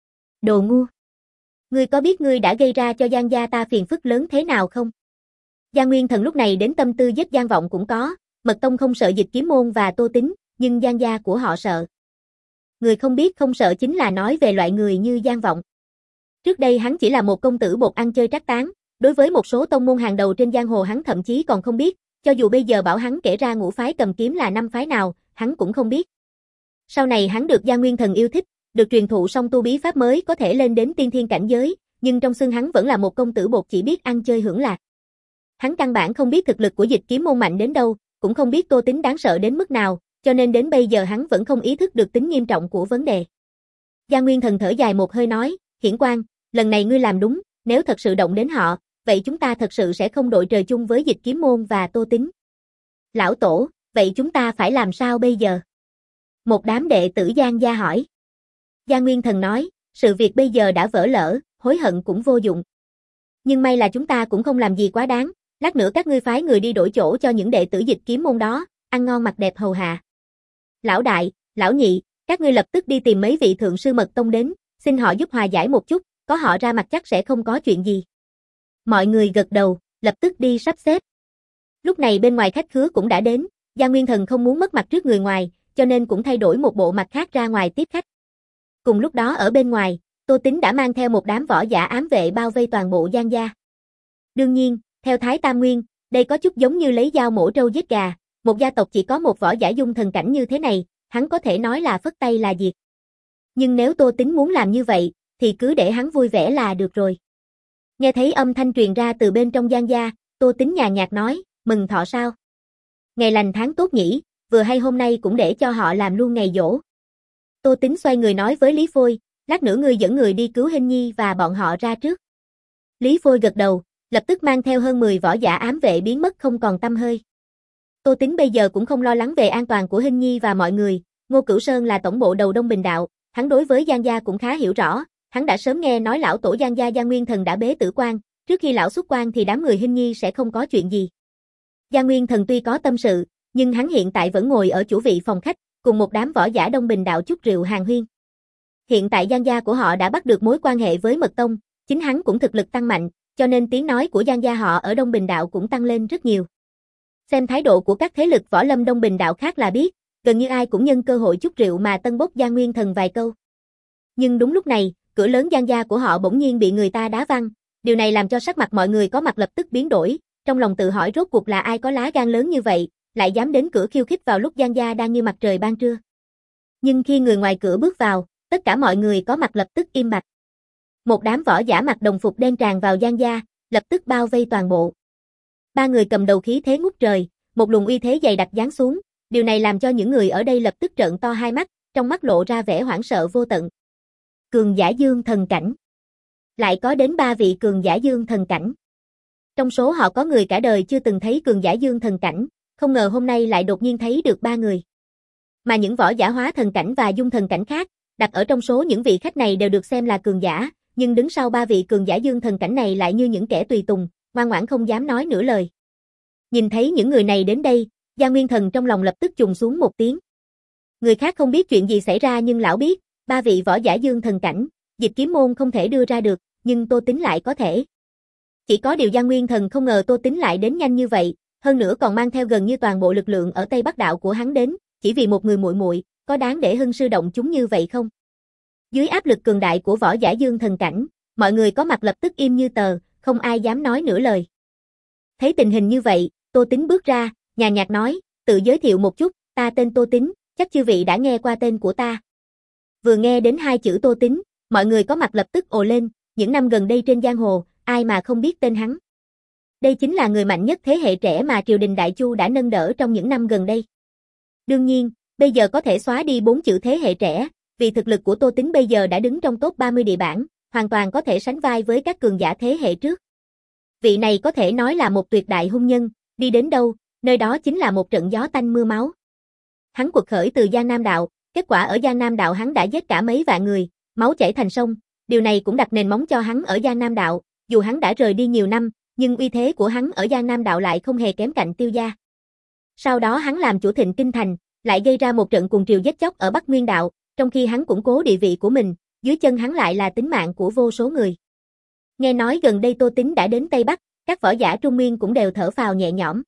Đồ ngu! Ngươi có biết ngươi đã gây ra cho Giang gia ta phiền phức lớn thế nào không? Giang Nguyên Thần lúc này đến tâm tư giết Giang Vọng cũng có, Mật Tông không sợ Dịch Kiếm Môn và Tô Tín, nhưng Giang gia của họ sợ. Người không biết không sợ chính là nói về loại người như Giang Vọng. Trước đây hắn chỉ là một công tử bột ăn chơi trác táng, đối với một số tông môn hàng đầu trên giang hồ hắn thậm chí còn không biết, cho dù bây giờ bảo hắn kể ra ngũ phái cầm kiếm là năm phái nào, hắn cũng không biết. Sau này hắn được Giang Nguyên Thần yêu thích, được truyền thụ song tu bí pháp mới có thể lên đến tiên thiên cảnh giới, nhưng trong xương hắn vẫn là một công tử bột chỉ biết ăn chơi hưởng lạc. Hắn căn bản không biết thực lực của Dịch Kiếm Môn mạnh đến đâu, cũng không biết Tô Tín đáng sợ đến mức nào, cho nên đến bây giờ hắn vẫn không ý thức được tính nghiêm trọng của vấn đề. Giang Nguyên Thần thở dài một hơi nói, Hiển Quang, lần này ngươi làm đúng, nếu thật sự động đến họ, vậy chúng ta thật sự sẽ không đội trời chung với Dịch Kiếm Môn và Tô Tín. Lão Tổ, vậy chúng ta phải làm sao bây giờ? Một đám đệ tử Giang gia hỏi. Giang Nguyên Thần nói, sự việc bây giờ đã vỡ lỡ, hối hận cũng vô dụng. Nhưng may là chúng ta cũng không làm gì quá đáng, lát nữa các ngươi phái người đi đổi chỗ cho những đệ tử Dịch Kiếm Môn đó, ăn ngon mặc đẹp hầu hạ. Lão đại, lão nhị, các ngươi lập tức đi tìm mấy vị thượng sư Mật Tông đến, xin họ giúp hòa giải một chút, có họ ra mặt chắc sẽ không có chuyện gì. Mọi người gật đầu, lập tức đi sắp xếp. Lúc này bên ngoài khách khứa cũng đã đến, Giang Nguyên Thần không muốn mất mặt trước người ngoài, cho nên cũng thay đổi một bộ mặt khác ra ngoài tiếp khách. Cùng lúc đó ở bên ngoài, Tô Tín đã mang theo một đám võ giả ám vệ bao vây toàn bộ Giang gia. Đương nhiên, theo Thái Tam Nguyên, đây có chút giống như lấy dao mổ trâu giết gà, một gia tộc chỉ có một võ giả dung thần cảnh như thế này, hắn có thể nói là phất tay là diệt. Nhưng nếu Tô Tín muốn làm như vậy, thì cứ để hắn vui vẻ là được rồi. Nghe thấy âm thanh truyền ra từ bên trong Giang gia, Tô Tín nhàn nhạt nói, mừng thọ sao? Ngày lành tháng tốt nhỉ, vừa hay hôm nay cũng để cho họ làm luôn ngày giỗ. Tô Tín xoay người nói với Lý Phôi, lát nữa ngươi dẫn người đi cứu Hinh Nhi và bọn họ ra trước. Lý Phôi gật đầu, lập tức mang theo hơn mười võ giả ám vệ biến mất không còn tăm hơi. Tô Tín bây giờ cũng không lo lắng về an toàn của Hinh Nhi và mọi người, Ngô Cửu Sơn là tổng bộ đầu Đông Bình Đạo, hắn đối với Giang gia cũng khá hiểu rõ, hắn đã sớm nghe nói lão tổ Giang gia Giang Nguyên Thần đã bế tử quan, trước khi lão xuất quan thì đám người Hinh Nhi sẽ không có chuyện gì. Giang Nguyên Thần tuy có tâm sự, nhưng hắn hiện tại vẫn ngồi ở chủ vị phòng khách, cùng một đám võ giả Đông Bình Đạo chút rượu hàng huyên. Hiện tại Giang gia của họ đã bắt được mối quan hệ với Mật Tông, chính hắn cũng thực lực tăng mạnh, cho nên tiếng nói của Giang gia họ ở Đông Bình Đạo cũng tăng lên rất nhiều. Xem thái độ của các thế lực võ lâm Đông Bình Đạo khác là biết, gần như ai cũng nhân cơ hội chút rượu mà tân bốc Giang Nguyên Thần vài câu. Nhưng đúng lúc này, cửa lớn Giang gia của họ bỗng nhiên bị người ta đá văng, điều này làm cho sắc mặt mọi người có mặt lập tức biến đổi, trong lòng tự hỏi rốt cuộc là ai có lá gan lớn như vậy, lại dám đến cửa khiêu khích vào lúc Giang gia đang như mặt trời ban trưa. Nhưng khi người ngoài cửa bước vào, tất cả mọi người có mặt lập tức im bặt. Một đám võ giả mặc đồng phục đen tràn vào Giang gia, lập tức bao vây toàn bộ. Ba người cầm đầu khí thế ngút trời, một luồng uy thế dày đặc giáng xuống, điều này làm cho những người ở đây lập tức trợn to hai mắt, trong mắt lộ ra vẻ hoảng sợ vô tận. Cường giả dương thần cảnh. Lại có đến ba vị cường giả dương thần cảnh. Trong số họ có người cả đời chưa từng thấy cường giả dương thần cảnh, không ngờ hôm nay lại đột nhiên thấy được ba người. Mà những võ giả hóa thần cảnh và dung thần cảnh khác, đặt ở trong số những vị khách này đều được xem là cường giả, nhưng đứng sau ba vị cường giả dương thần cảnh này lại như những kẻ tùy tùng, ngoan ngoãn không dám nói nửa lời. Nhìn thấy những người này đến đây, Giang Nguyên Thần trong lòng lập tức trùng xuống một tiếng. Người khác không biết chuyện gì xảy ra nhưng lão biết, ba vị võ giả dương thần cảnh, Dịch Kiếm Môn không thể đưa ra được, nhưng Tô Tín lại có thể. Chỉ có điều Giang Nguyên Thần không ngờ Tô Tín lại đến nhanh như vậy, hơn nữa còn mang theo gần như toàn bộ lực lượng ở Tây Bắc Đạo của hắn đến, chỉ vì một người muội muội, có đáng để hưng sư động chúng như vậy không? Dưới áp lực cường đại của võ giả dương thần cảnh, mọi người có mặt lập tức im như tờ, không ai dám nói nửa lời. Thấy tình hình như vậy, Tô Tín bước ra, nhàn nhạt nói, tự giới thiệu một chút, ta tên Tô Tín, chắc chư vị đã nghe qua tên của ta. Vừa nghe đến hai chữ Tô Tín, mọi người có mặt lập tức ồ lên, những năm gần đây trên giang hồ, ai mà không biết tên hắn. Đây chính là người mạnh nhất thế hệ trẻ mà triều đình Đại Chu đã nâng đỡ trong những năm gần đây. Đương nhiên, bây giờ có thể xóa đi bốn chữ thế hệ trẻ, vì thực lực của Tô Tín bây giờ đã đứng trong top ba mươi địa bảng, hoàn toàn có thể sánh vai với các cường giả thế hệ trước. Vị này có thể nói là một tuyệt đại hung nhân, đi đến đâu, nơi đó chính là một trận gió tanh mưa máu. Hắn quật khởi từ Giang Nam Đạo, kết quả ở Giang Nam Đạo hắn đã giết cả mấy vạn người, máu chảy thành sông, điều này cũng đặt nền móng cho hắn ở Giang Nam Đạo, dù hắn đã rời đi nhiều năm, nhưng uy thế của hắn ở Giang Nam Đạo lại không hề kém cạnh Tiêu gia. Sau đó hắn làm chủ Thịnh Kinh Thành, lại gây ra một trận cuồng triều giết chóc ở Bắc Nguyên Đạo, trong khi hắn củng cố địa vị của mình, dưới chân hắn lại là tính mạng của vô số người. Nghe nói gần đây Tô Tín đã đến Tây Bắc, các võ giả Trung Nguyên cũng đều thở phào nhẹ nhõm.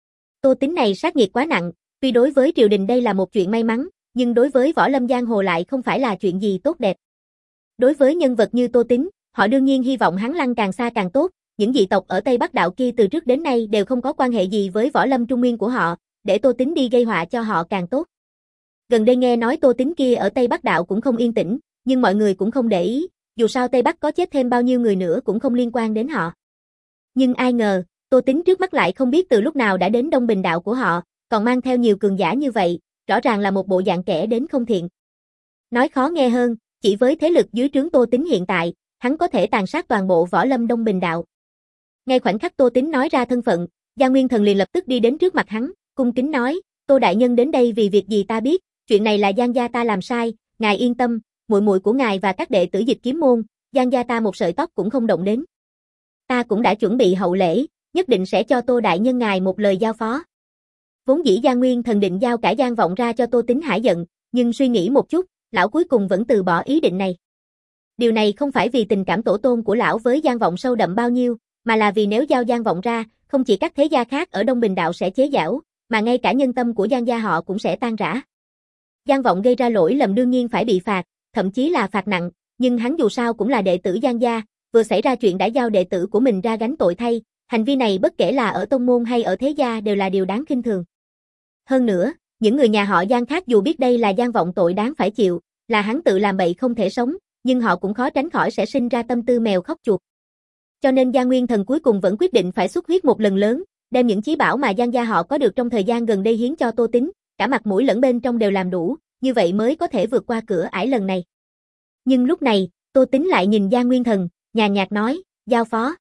Tô Tín này sát nghiệt quá nặng, tuy đối với triều đình đây là một chuyện may mắn, nhưng đối với võ lâm giang hồ lại không phải là chuyện gì tốt đẹp. Đối với nhân vật như Tô Tín, họ đương nhiên hy vọng hắn lăn càng xa càng tốt, những dị tộc ở Tây Bắc Đạo kia từ trước đến nay đều không có quan hệ gì với võ lâm Trung Nguyên của họ, để Tô Tín đi gây họa cho họ càng tốt. Gần đây nghe nói Tô Tín kia ở Tây Bắc Đạo cũng không yên tĩnh, nhưng mọi người cũng không để ý, dù sao Tây Bắc có chết thêm bao nhiêu người nữa cũng không liên quan đến họ. Nhưng ai ngờ, Tô Tín trước mắt lại không biết từ lúc nào đã đến Đông Bình Đạo của họ, còn mang theo nhiều cường giả như vậy, rõ ràng là một bộ dạng kẻ đến không thiện. Nói khó nghe hơn, chỉ với thế lực dưới trướng Tô Tín hiện tại, hắn có thể tàn sát toàn bộ võ lâm Đông Bình Đạo. Ngay khoảnh khắc Tô Tín nói ra thân phận, Giang Nguyên Thần liền lập tức đi đến trước mặt hắn, cung kính nói, Tô đại nhân đến đây vì việc gì ta biết, chuyện này là Giang gia ta làm sai, ngài yên tâm, muội muội của ngài và các đệ tử Dịch Kiếm môn, Giang gia ta một sợi tóc cũng không động đến. Ta cũng đã chuẩn bị hậu lễ, nhất định sẽ cho Tô đại nhân ngài một lời giao phó. Vốn dĩ Giang Nguyên Thần định giao cả Giang Vọng ra cho Tô Tín hả giận, nhưng suy nghĩ một chút, lão cuối cùng vẫn từ bỏ ý định này. Điều này không phải vì tình cảm tổ tôn của lão với Giang Vọng sâu đậm bao nhiêu, mà là vì nếu giao Giang Vọng ra, không chỉ các thế gia khác ở Đông Bình Đạo sẽ chế giễu, mà ngay cả nhân tâm của Giang gia họ cũng sẽ tan rã. Giang Vọng gây ra lỗi lầm đương nhiên phải bị phạt, thậm chí là phạt nặng, nhưng hắn dù sao cũng là đệ tử Giang gia, vừa xảy ra chuyện đã giao đệ tử của mình ra gánh tội thay, hành vi này bất kể là ở tông môn hay ở thế gia đều là điều đáng khinh thường. Hơn nữa, những người nhà họ Giang khác dù biết đây là Giang Vọng tội đáng phải chịu, là hắn tự làm bậy không thể sống, nhưng họ cũng khó tránh khỏi sẽ sinh ra tâm tư mèo khóc chuột. Cho nên Giang Nguyên Thần cuối cùng vẫn quyết định phải xuất huyết một lần lớn, đem những chí bảo mà Giang gia họ có được trong thời gian gần đây hiến cho Tô Tín, cả mặt mũi lẫn bên trong đều làm đủ, như vậy mới có thể vượt qua cửa ải lần này. Nhưng lúc này, Tô Tín lại nhìn Giang Nguyên Thần, nhàn nhạt nói, giao phó.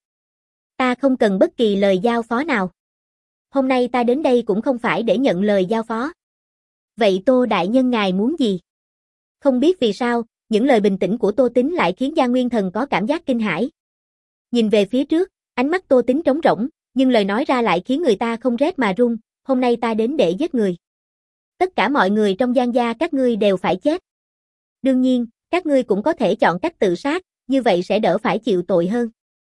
Ta không cần bất kỳ lời giao phó nào. Hôm nay ta đến đây cũng không phải để nhận lời giao phó. Vậy Tô đại nhân ngài muốn gì? Không biết vì sao, những lời bình tĩnh của Tô Tín lại khiến Giang Nguyên Thần có cảm giác kinh hãi. Nhìn về phía trước, ánh mắt Tô Tín trống rỗng, nhưng lời nói ra lại khiến người ta không rét mà run, hôm nay ta đến để giết người. Tất cả mọi người trong Giang gia các ngươi đều phải chết. Đương nhiên, các ngươi cũng có thể chọn cách tự sát, như vậy sẽ đỡ phải chịu tội hơn.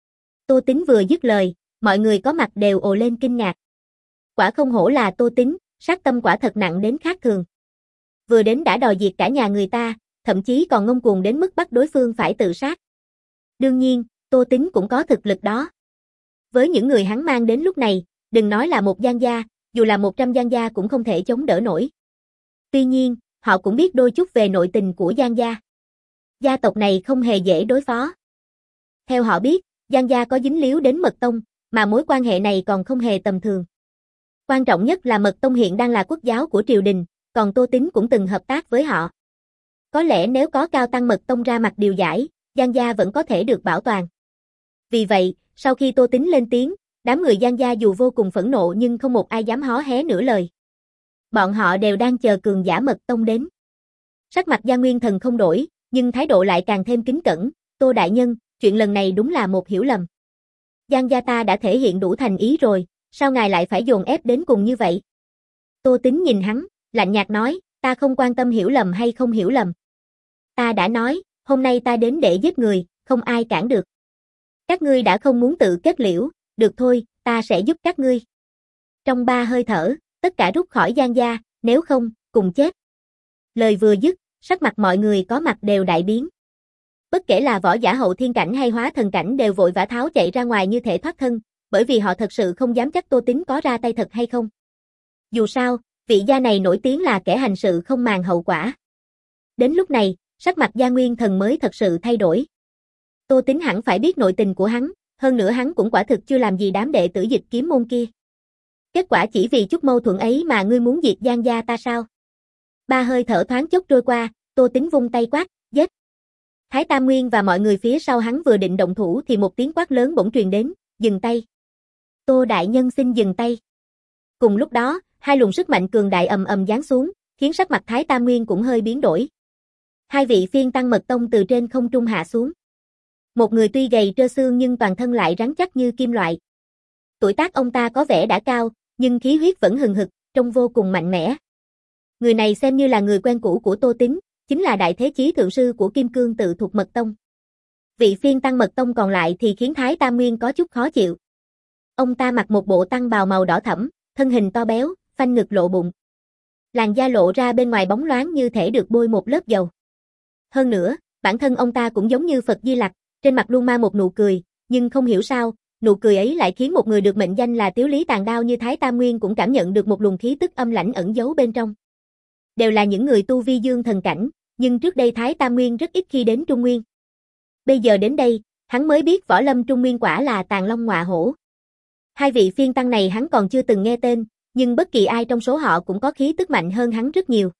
Tô Tín vừa dứt lời, mọi người có mặt đều ồ lên kinh ngạc. Quả không hổ là Tô Tín, sát tâm quả thật nặng đến khác thường. Vừa đến đã đòi diệt cả nhà người ta, thậm chí còn ngông cuồng đến mức bắt đối phương phải tự sát. Đương nhiên, Tô Tín cũng có thực lực đó. Với những người hắn mang đến lúc này, đừng nói là một Giang gia, dù là một trăm Giang gia cũng không thể chống đỡ nổi. Tuy nhiên, họ cũng biết đôi chút về nội tình của Giang gia. Gia tộc này không hề dễ đối phó. Theo họ biết, Giang gia có dính líu đến Mật Tông, mà mối quan hệ này còn không hề tầm thường. Quan trọng nhất là Mật Tông hiện đang là quốc giáo của triều đình, còn Tô Tín cũng từng hợp tác với họ. Có lẽ nếu có cao tăng Mật Tông ra mặt điều giải, Giang gia vẫn có thể được bảo toàn. Vì vậy, sau khi Tô Tín lên tiếng, đám người Giang gia dù vô cùng phẫn nộ nhưng không một ai dám hó hé nửa lời. Bọn họ đều đang chờ cường giả Mật Tông đến. Sắc mặt Giang Nguyên Thần không đổi, nhưng thái độ lại càng thêm kính cẩn, Tô đại nhân, chuyện lần này đúng là một hiểu lầm. Giang gia ta đã thể hiện đủ thành ý rồi, sao ngài lại phải dồn ép đến cùng như vậy? Tô Tín nhìn hắn, lạnh nhạt nói, ta không quan tâm hiểu lầm hay không hiểu lầm. Ta đã nói, hôm nay ta đến để giết người, không ai cản được. Các ngươi đã không muốn tự kết liễu, được thôi, ta sẽ giúp các ngươi. Trong ba hơi thở, tất cả rút khỏi Giang gia, nếu không, cùng chết. Lời vừa dứt, sắc mặt mọi người có mặt đều đại biến. Bất kể là võ giả hậu thiên cảnh hay hóa thần cảnh đều vội vã tháo chạy ra ngoài như thể thoát thân, bởi vì họ thật sự không dám chắc Tô Tín có ra tay thật hay không. Dù sao, vị gia này nổi tiếng là kẻ hành sự không màng hậu quả. Đến lúc này, sắc mặt Giang Nguyên Thần mới thật sự thay đổi. Tô Tín hẳn phải biết nội tình của hắn, hơn nữa hắn cũng quả thực chưa làm gì đám đệ tử Dịch Kiếm môn kia. Kết quả chỉ vì chút mâu thuẫn ấy mà ngươi muốn diệt Giang gia ta sao? Ba hơi thở thoáng chốc trôi qua, Tô Tín vung tay quát, giết. Thái Tam Nguyên và mọi người phía sau hắn vừa định động thủ thì một tiếng quát lớn bỗng truyền đến, dừng tay. Tô đại nhân xin dừng tay. Cùng lúc đó, hai luồng sức mạnh cường đại ầm ầm giáng xuống, khiến sắc mặt Thái Tam Nguyên cũng hơi biến đổi. Hai vị phiên tăng Mật Tông từ trên không trung hạ xuống. Một người tuy gầy trơ xương nhưng toàn thân lại rắn chắc như kim loại. Tuổi tác ông ta có vẻ đã cao, nhưng khí huyết vẫn hừng hực, trông vô cùng mạnh mẽ. Người này xem như là người quen cũ của Tô Tín, chính là đại thế chí thượng sư của Kim Cương Tự Thục Mật Tông. Vị phiên tăng Mật Tông còn lại thì khiến Thái Tam Nguyên có chút khó chịu. Ông ta mặc một bộ tăng bào màu đỏ thẫm, thân hình to béo, phanh ngực lộ bụng. Làn da lộ ra bên ngoài bóng loáng như thể được bôi một lớp dầu. Hơn nữa, bản thân ông ta cũng giống như Phật Di Lặc, trên mặt luôn mang một nụ cười, nhưng không hiểu sao, nụ cười ấy lại khiến một người được mệnh danh là Tiếu Lý Tàn Đao như Thái Tam Nguyên cũng cảm nhận được một luồng khí tức âm lãnh ẩn giấu bên trong. Đều là những người tu vi dương thần cảnh, nhưng trước đây Thái Tam Nguyên rất ít khi đến Trung Nguyên. Bây giờ đến đây, hắn mới biết võ lâm Trung Nguyên quả là tàng long ngọa hổ. Hai vị phiên tăng này hắn còn chưa từng nghe tên, nhưng bất kỳ ai trong số họ cũng có khí tức mạnh hơn hắn rất nhiều.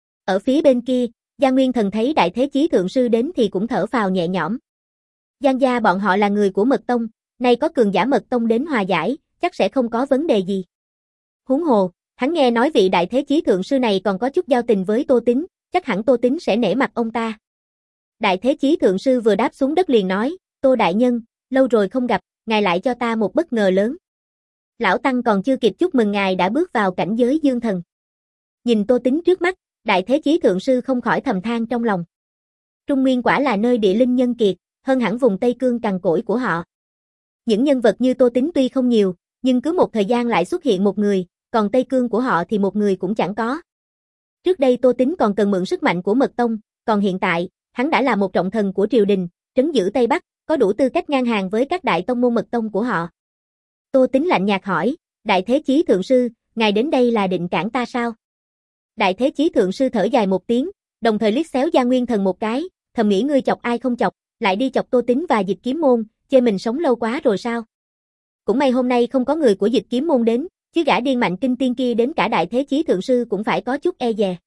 Ở phía bên kia, Giang Nguyên Thần thấy đại thế chí thượng sư đến thì cũng thở phào nhẹ nhõm. Giang gia bọn họ là người của Mật Tông, nay có cường giả Mật Tông đến hòa giải, chắc sẽ không có vấn đề gì. Huống hồ, hắn nghe nói vị đại thế chí thượng sư này còn có chút giao tình với Tô Tín, chắc hẳn Tô Tín sẽ nể mặt ông ta. Đại thế chí thượng sư vừa đáp xuống đất liền nói, Tô đại nhân, lâu rồi không gặp, ngài lại cho ta một bất ngờ lớn. Lão Tăng còn chưa kịp chúc mừng ngài đã bước vào cảnh giới dương thần. Nhìn Tô Tín trước mắt, đại thế chí thượng sư không khỏi thầm than trong lòng. Trung Nguyên quả là nơi địa linh nhân kiệt, hơn hẳn vùng Tây Cương cằn cỗi của họ. Những nhân vật như Tô Tín tuy không nhiều, nhưng cứ một thời gian lại xuất hiện một người, còn Tây Cương của họ thì một người cũng chẳng có. Trước đây Tô Tín còn cần mượn sức mạnh của Mật Tông, còn hiện tại, hắn đã là một trọng thần của triều đình, trấn giữ Tây Bắc, có đủ tư cách ngang hàng với các đại tông môn Mật Tông của họ. Tô Tín lạnh nhạt hỏi, đại thế chí thượng sư, ngài đến đây là định cản ta sao? Đại thế chí thượng sư thở dài một tiếng, đồng thời liếc xéo Giang Nguyên Thần một cái, thầm nghĩ ngươi chọc ai không chọc, lại đi chọc Tô Tín và Dịch Kiếm Môn, chê mình sống lâu quá rồi sao? Cũng may hôm nay không có người của Dịch Kiếm Môn đến, chứ gã điên Mạnh Kinh Tiên kia đến cả đại thế chí thượng sư cũng phải có chút e dè.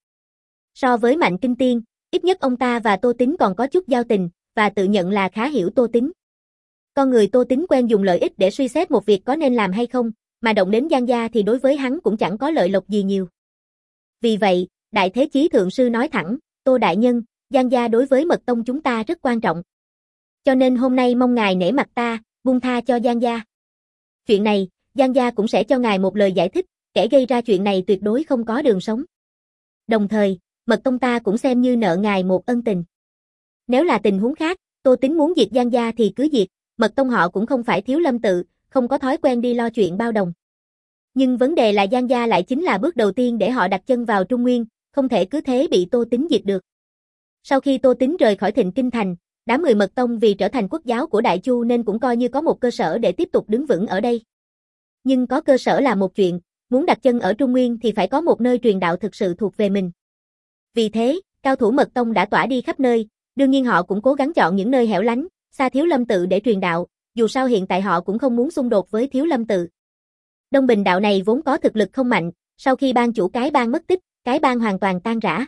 So với Mạnh Kinh Tiên, ít nhất ông ta và Tô Tín còn có chút giao tình, và tự nhận là khá hiểu Tô Tín. Con người Tô Tín quen dùng lợi ích để suy xét một việc có nên làm hay không, mà động đến Giang gia thì đối với hắn cũng chẳng có lợi lộc gì nhiều. Vì vậy, đại thế chí thượng sư nói thẳng, Tô đại nhân, Giang gia đối với Mật Tông chúng ta rất quan trọng. Cho nên hôm nay mong ngài nể mặt ta, buông tha cho Giang gia. Chuyện này, Giang gia cũng sẽ cho ngài một lời giải thích, kẻ gây ra chuyện này tuyệt đối không có đường sống. Đồng thời, Mật Tông ta cũng xem như nợ ngài một ân tình. Nếu là tình huống khác, Tô Tín muốn diệt Giang gia thì cứ diệt, Mật Tông họ cũng không phải thiếu lâm tự, không có thói quen đi lo chuyện bao đồng. Nhưng vấn đề là Giang gia lại chính là bước đầu tiên để họ đặt chân vào Trung Nguyên, không thể cứ thế bị Tô Tín diệt được. Sau khi Tô Tín rời khỏi Thịnh Kinh Thành, đám người Mật Tông vì trở thành quốc giáo của Đại Chu nên cũng coi như có một cơ sở để tiếp tục đứng vững ở đây. Nhưng có cơ sở là một chuyện, muốn đặt chân ở Trung Nguyên thì phải có một nơi truyền đạo thực sự thuộc về mình. Vì thế, cao thủ Mật Tông đã tỏa đi khắp nơi, đương nhiên họ cũng cố gắng chọn những nơi hẻo lánh, xa thiếu lâm tự để truyền đạo, dù sao hiện tại họ cũng không muốn xung đột với thiếu lâm tự. Đông Bình đạo này vốn có thực lực không mạnh, sau khi ban chủ cái bang mất tích, cái bang hoàn toàn tan rã.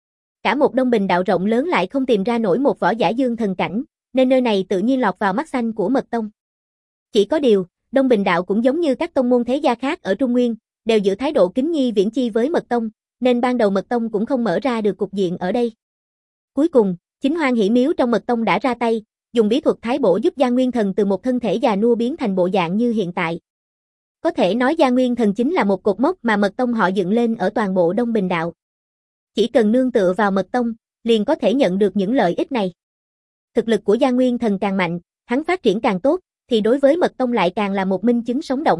Cả một Đông Bình đạo rộng lớn lại không tìm ra nổi một võ giả dương thần cảnh, nên nơi này tự nhiên lọt vào mắt xanh của Mật Tông. Chỉ có điều, Đông Bình đạo cũng giống như các tông môn thế gia khác ở Trung Nguyên, đều giữ thái độ kính nhi viễn chi với Mật Tông, nên ban đầu Mật Tông cũng không mở ra được cục diện ở đây. Cuối cùng, chính Hoan Hỷ Miếu trong Mật Tông đã ra tay, dùng bí thuật thái bổ giúp Giang Nguyên Thần từ một thân thể già nua biến thành bộ dạng như hiện tại. Có thể nói Giang Nguyên Thần chính là một cột mốc mà Mật Tông họ dựng lên ở toàn bộ Đông Bình đạo. Chỉ cần nương tựa vào Mật Tông, liền có thể nhận được những lợi ích này. Thực lực của Giang Nguyên Thần càng mạnh, hắn phát triển càng tốt, thì đối với Mật Tông lại càng là một minh chứng sống động.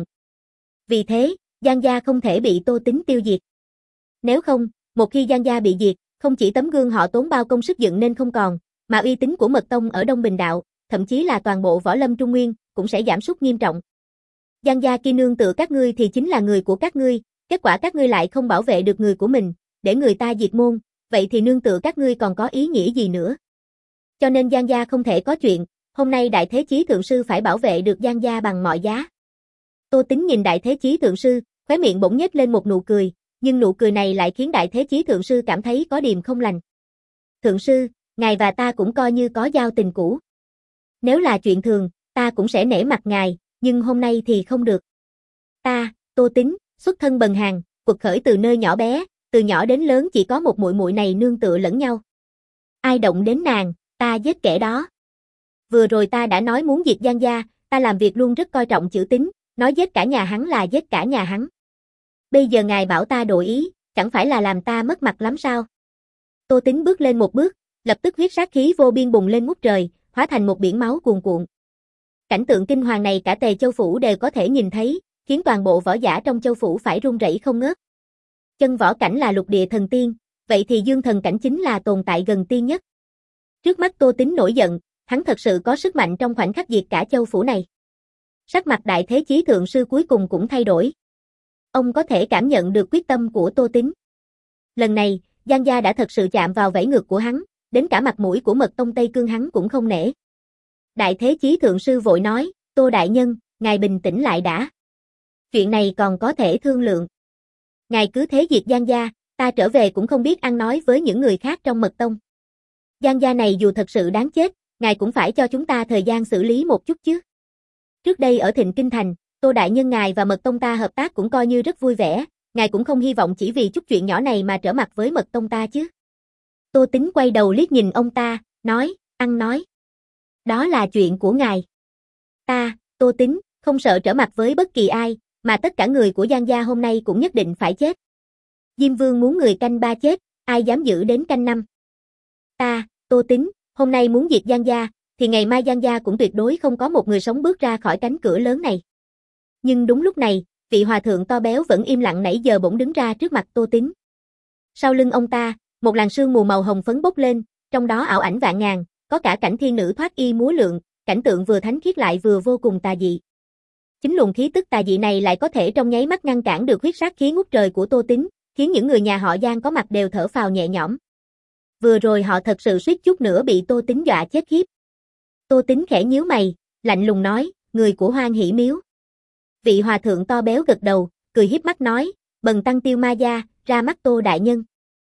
Vì thế, Giang gia không thể bị Tô Tín tiêu diệt. Nếu không, một khi Giang gia bị diệt, không chỉ tấm gương họ tốn bao công sức dựng nên không còn, mà uy tín của Mật Tông ở Đông Bình đạo, thậm chí là toàn bộ võ lâm Trung Nguyên, cũng sẽ giảm sút nghiêm trọng. Giang gia kia nương tựa các ngươi thì chính là người của các ngươi, kết quả các ngươi lại không bảo vệ được người của mình, để người ta diệt môn, vậy thì nương tựa các ngươi còn có ý nghĩa gì nữa? Cho nên Giang gia không thể có chuyện, hôm nay đại thế chí thượng sư phải bảo vệ được Giang gia bằng mọi giá. Tô Tín nhìn đại thế chí thượng sư, khóe miệng bỗng nhếch lên một nụ cười, nhưng nụ cười này lại khiến đại thế chí thượng sư cảm thấy có điềm không lành. Thượng sư, ngài và ta cũng coi như có giao tình cũ. Nếu là chuyện thường, ta cũng sẽ nể mặt ngài, nhưng hôm nay thì không được. Ta, Tô Tín, xuất thân bần hàn, quật khởi từ nơi nhỏ bé, từ nhỏ đến lớn chỉ có một muội muội này nương tựa lẫn nhau. Ai động đến nàng, ta giết kẻ đó. Vừa rồi ta đã nói muốn diệt Giang gia, ta làm việc luôn rất coi trọng chữ tín, nói giết cả nhà hắn là giết cả nhà hắn. Bây giờ ngài bảo ta đổi ý, chẳng phải là làm ta mất mặt lắm sao? Tô Tính bước lên một bước, lập tức huyết sát khí vô biên bùng lên ngút trời, hóa thành một biển máu cuồn cuộn. Cảnh tượng kinh hoàng này cả Tề Châu phủ đều có thể nhìn thấy, khiến toàn bộ võ giả trong Châu phủ phải run rẩy không ngớt. Chân võ cảnh là lục địa thần tiên, vậy thì dương thần cảnh chính là tồn tại gần tiên nhất. Trước mắt Tô Tính nổi giận, hắn thật sự có sức mạnh trong khoảnh khắc diệt cả Châu phủ này. Sắc mặt Đại Thế Chí Thượng Sư cuối cùng cũng thay đổi. Ông có thể cảm nhận được quyết tâm của Tô Tính. Lần này, Giang gia đã thật sự chạm vào vảy ngược của hắn, đến cả mặt mũi của Mật Tông Tây Cương hắn cũng không nể. Đại Thế Chí Thượng Sư vội nói, Tô Đại Nhân, ngài bình tĩnh lại đã. Chuyện này còn có thể thương lượng. Ngài cứ thế diệt Giang gia, ta trở về cũng không biết ăn nói với những người khác trong Mật Tông. Giang gia này dù thật sự đáng chết, ngài cũng phải cho chúng ta thời gian xử lý một chút chứ. Trước đây ở Thịnh Kinh Thành, Tô Đại Nhân ngài và Mật Tông ta hợp tác cũng coi như rất vui vẻ, ngài cũng không hy vọng chỉ vì chút chuyện nhỏ này mà trở mặt với Mật Tông ta chứ. Tô Tính quay đầu liếc nhìn ông ta, nói, ăn nói. Đó là chuyện của ngài. Ta, Tô Tính, không sợ trở mặt với bất kỳ ai, mà tất cả người của Giang gia hôm nay cũng nhất định phải chết. Diêm Vương muốn người canh ba chết, ai dám giữ đến canh năm. Ta, Tô Tính, hôm nay muốn diệt Giang gia, thì ngày mai Giang gia cũng tuyệt đối không có một người sống bước ra khỏi cánh cửa lớn này. Nhưng đúng lúc này, vị hòa thượng to béo vẫn im lặng nãy giờ bỗng đứng ra trước mặt Tô Tính. Sau lưng ông ta, một làn sương mù màu hồng phấn bốc lên, trong đó ảo ảnh vạn ngàn, có cả cảnh thiên nữ thoát y múa lượn, cảnh tượng vừa thánh khiết lại vừa vô cùng tà dị. Chính luồng khí tức tà dị này lại có thể trong nháy mắt ngăn cản được huyết sát khí ngút trời của Tô Tính, khiến những người nhà họ Giang có mặt đều thở phào nhẹ nhõm. Vừa rồi họ thật sự suýt chút nữa bị Tô Tính dọa chết khiếp. Tô Tính khẽ nhíu mày, lạnh lùng nói, người của Hoan Hỷ Miếu. Vị hòa thượng to béo gật đầu, cười hiếp mắt nói, bần tăng Tiêu Ma Gia, ra mắt Tô Đại Nhân.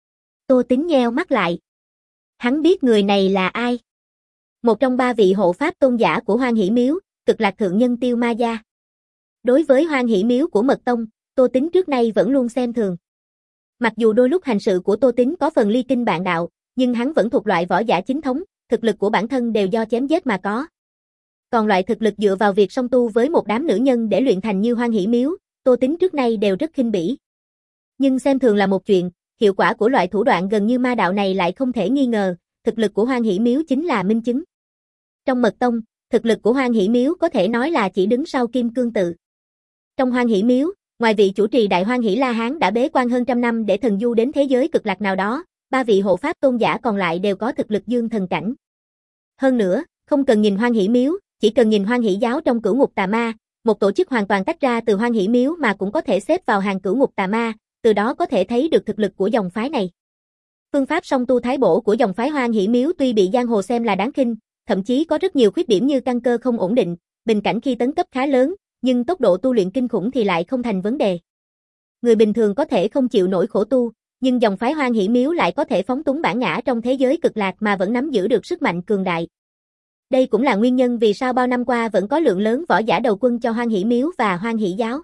Tô Tính nheo mắt lại. Hắn biết người này là ai? Một trong ba vị hộ pháp tôn giả của Hoan Hỷ Miếu, Cực Lạc Thượng Nhân Tiêu Ma Gia. Đối với Hoan Hỷ Miếu của Mật Tông, Tô Tính trước nay vẫn luôn xem thường. Mặc dù đôi lúc hành sự của Tô Tính có phần ly kinh bạn đạo, nhưng hắn vẫn thuộc loại võ giả chính thống, thực lực của bản thân đều do chém giết mà có. Còn loại thực lực dựa vào việc song tu với một đám nữ nhân để luyện thành như Hoan Hỷ Miếu, Tô Tính trước nay đều rất khinh bỉ. Nhưng xem thường là một chuyện, hiệu quả của loại thủ đoạn gần như ma đạo này lại không thể nghi ngờ, thực lực của Hoan Hỷ Miếu chính là minh chứng. Trong Mật Tông, thực lực của Hoan Hỷ Miếu có thể nói là chỉ đứng sau Kim Cương Tự. Trong Hoan Hỷ Miếu, ngoài vị chủ trì Đại Hoan Hỷ La Hán đã bế quan hơn trăm năm để thần du đến thế giới cực lạc nào đó, ba vị hộ pháp tôn giả còn lại đều có thực lực dương thần cảnh. Hơn nữa, không cần nhìn Hoan Hỷ Miếu, chỉ cần nhìn Hoan Hỷ giáo trong Cửu Ngục Tà Ma, một tổ chức hoàn toàn tách ra từ Hoan Hỷ Miếu mà cũng có thể xếp vào hàng Cửu Ngục Tà Ma, từ đó có thể thấy được thực lực của dòng phái này. Phương pháp song tu thái bổ của dòng phái Hoan Hỷ Miếu tuy bị giang hồ xem là đáng khinh, thậm chí có rất nhiều khuyết điểm như căn cơ không ổn định, bình cảnh khi tấn cấp khá lớn, nhưng tốc độ tu luyện kinh khủng thì lại không thành vấn đề. Người bình thường có thể không chịu nổi khổ tu, nhưng dòng phái Hoan Hỷ Miếu lại có thể phóng túng bản ngã trong thế giới cực lạc mà vẫn nắm giữ được sức mạnh cường đại. Đây cũng là nguyên nhân vì sao bao năm qua vẫn có lượng lớn võ giả đầu quân cho Hoan Hỷ Miếu và Hoan Hỷ giáo.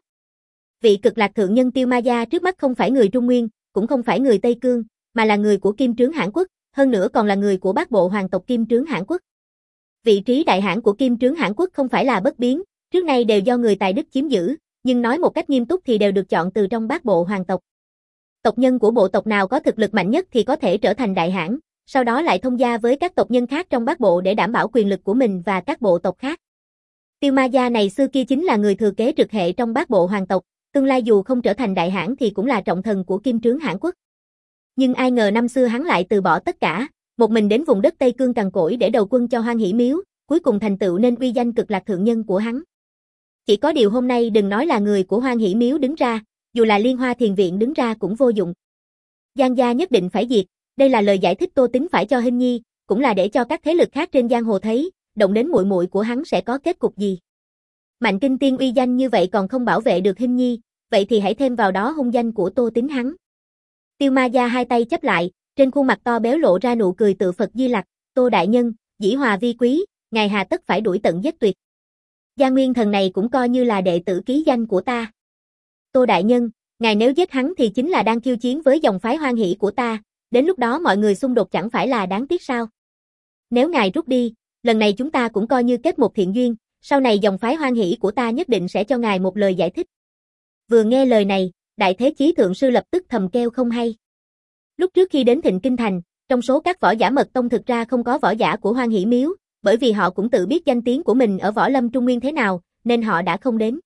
Vị Cực Lạc Thượng Nhân Tiêu Ma Gia trước mắt không phải người Trung Nguyên, cũng không phải người Tây Cương, mà là người của Kim Trướng Hãn Quốc, hơn nữa còn là người của Bát Bộ hoàng tộc Kim Trướng Hãn Quốc. Vị trí đại hãn của Kim Trướng Hãn Quốc không phải là bất biến, trước nay đều do người tài đức chiếm giữ, nhưng nói một cách nghiêm túc thì đều được chọn từ trong Bát Bộ hoàng tộc. Tộc nhân của bộ tộc nào có thực lực mạnh nhất thì có thể trở thành đại hãn, sau đó lại thông gia với các tộc nhân khác trong Bát Bộ để đảm bảo quyền lực của mình và các bộ tộc khác. Tiêu Ma Gia này xưa kia chính là người thừa kế trực hệ trong Bát Bộ hoàng tộc, tương lai dù không trở thành đại hãn thì cũng là trọng thần của Kim Trướng Hãn Quốc. Nhưng ai ngờ năm xưa hắn lại từ bỏ tất cả, một mình đến vùng đất Tây Cương cằn cỗi để đầu quân cho Hoan Hỷ Miếu, cuối cùng thành tựu nên uy danh Cực Lạc Thượng Nhân của hắn. Chỉ có điều hôm nay đừng nói là người của Hoan Hỷ Miếu đứng ra, dù là Liên Hoa Thiền Viện đứng ra cũng vô dụng. Giang gia nhất định phải diệt, đây là lời giải thích Tô Tính phải cho Hinh Nhi, cũng là để cho các thế lực khác trên giang hồ thấy, động đến muội muội của hắn sẽ có kết cục gì. Mạnh Kinh Tiên uy danh như vậy còn không bảo vệ được Hinh Nhi, vậy thì hãy thêm vào đó hung danh của Tô Tính hắn. Tiêu Ma Gia hai tay chắp lại, trên khuôn mặt to béo lộ ra nụ cười tự Phật Di Lặc, Tô Đại Nhân, dĩ hòa vi quý, ngài hà tất phải đuổi tận giết tuyệt. Gia Nguyên Thần này cũng coi như là đệ tử ký danh của ta. Tô Đại Nhân, ngài nếu giết hắn thì chính là đang khiêu chiến với dòng phái Hoan Hỷ của ta, đến lúc đó mọi người xung đột chẳng phải là đáng tiếc sao? Nếu ngài rút đi, lần này chúng ta cũng coi như kết một thiện duyên, sau này dòng phái Hoan Hỷ của ta nhất định sẽ cho ngài một lời giải thích. Vừa nghe lời này, Đại Thế Chí Thượng Sư lập tức thầm kêu không hay. Lúc trước khi đến Thịnh Kinh Thành, trong số các võ giả Mật Tông thực ra không có võ giả của Hoan Hỷ Miếu, bởi vì họ cũng tự biết danh tiếng của mình ở Võ Lâm Trung Nguyên thế nào, nên họ đã không đến.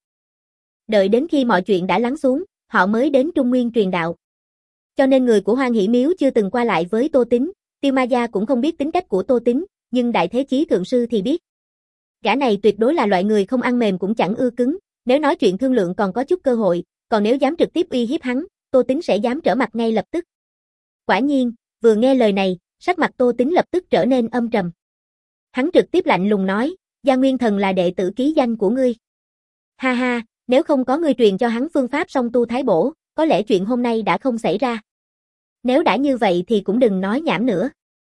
Đợi đến khi mọi chuyện đã lắng xuống, họ mới đến Trung Nguyên truyền đạo. Cho nên người của Hoan Hỷ Miếu chưa từng qua lại với Tô Tín, Tiêu Ma Gia cũng không biết tính cách của Tô Tín, nhưng Đại Thế Chí Thượng Sư thì biết. Gã này tuyệt đối là loại người không ăn mềm cũng chẳng ưa cứng, nếu nói chuyện thương lượng còn có chút cơ hội, còn nếu dám trực tiếp uy hiếp hắn, Tô Tín sẽ dám trở mặt ngay lập tức. Quả nhiên, vừa nghe lời này, sắc mặt Tô Tín lập tức trở nên âm trầm. Hắn trực tiếp lạnh lùng nói, Gia Nguyên Thần là đệ tử ký danh của ngươi. Ha ha, nếu không có ngươi truyền cho hắn phương pháp song tu thái bổ, có lẽ chuyện hôm nay đã không xảy ra. Nếu đã như vậy thì cũng đừng nói nhảm nữa.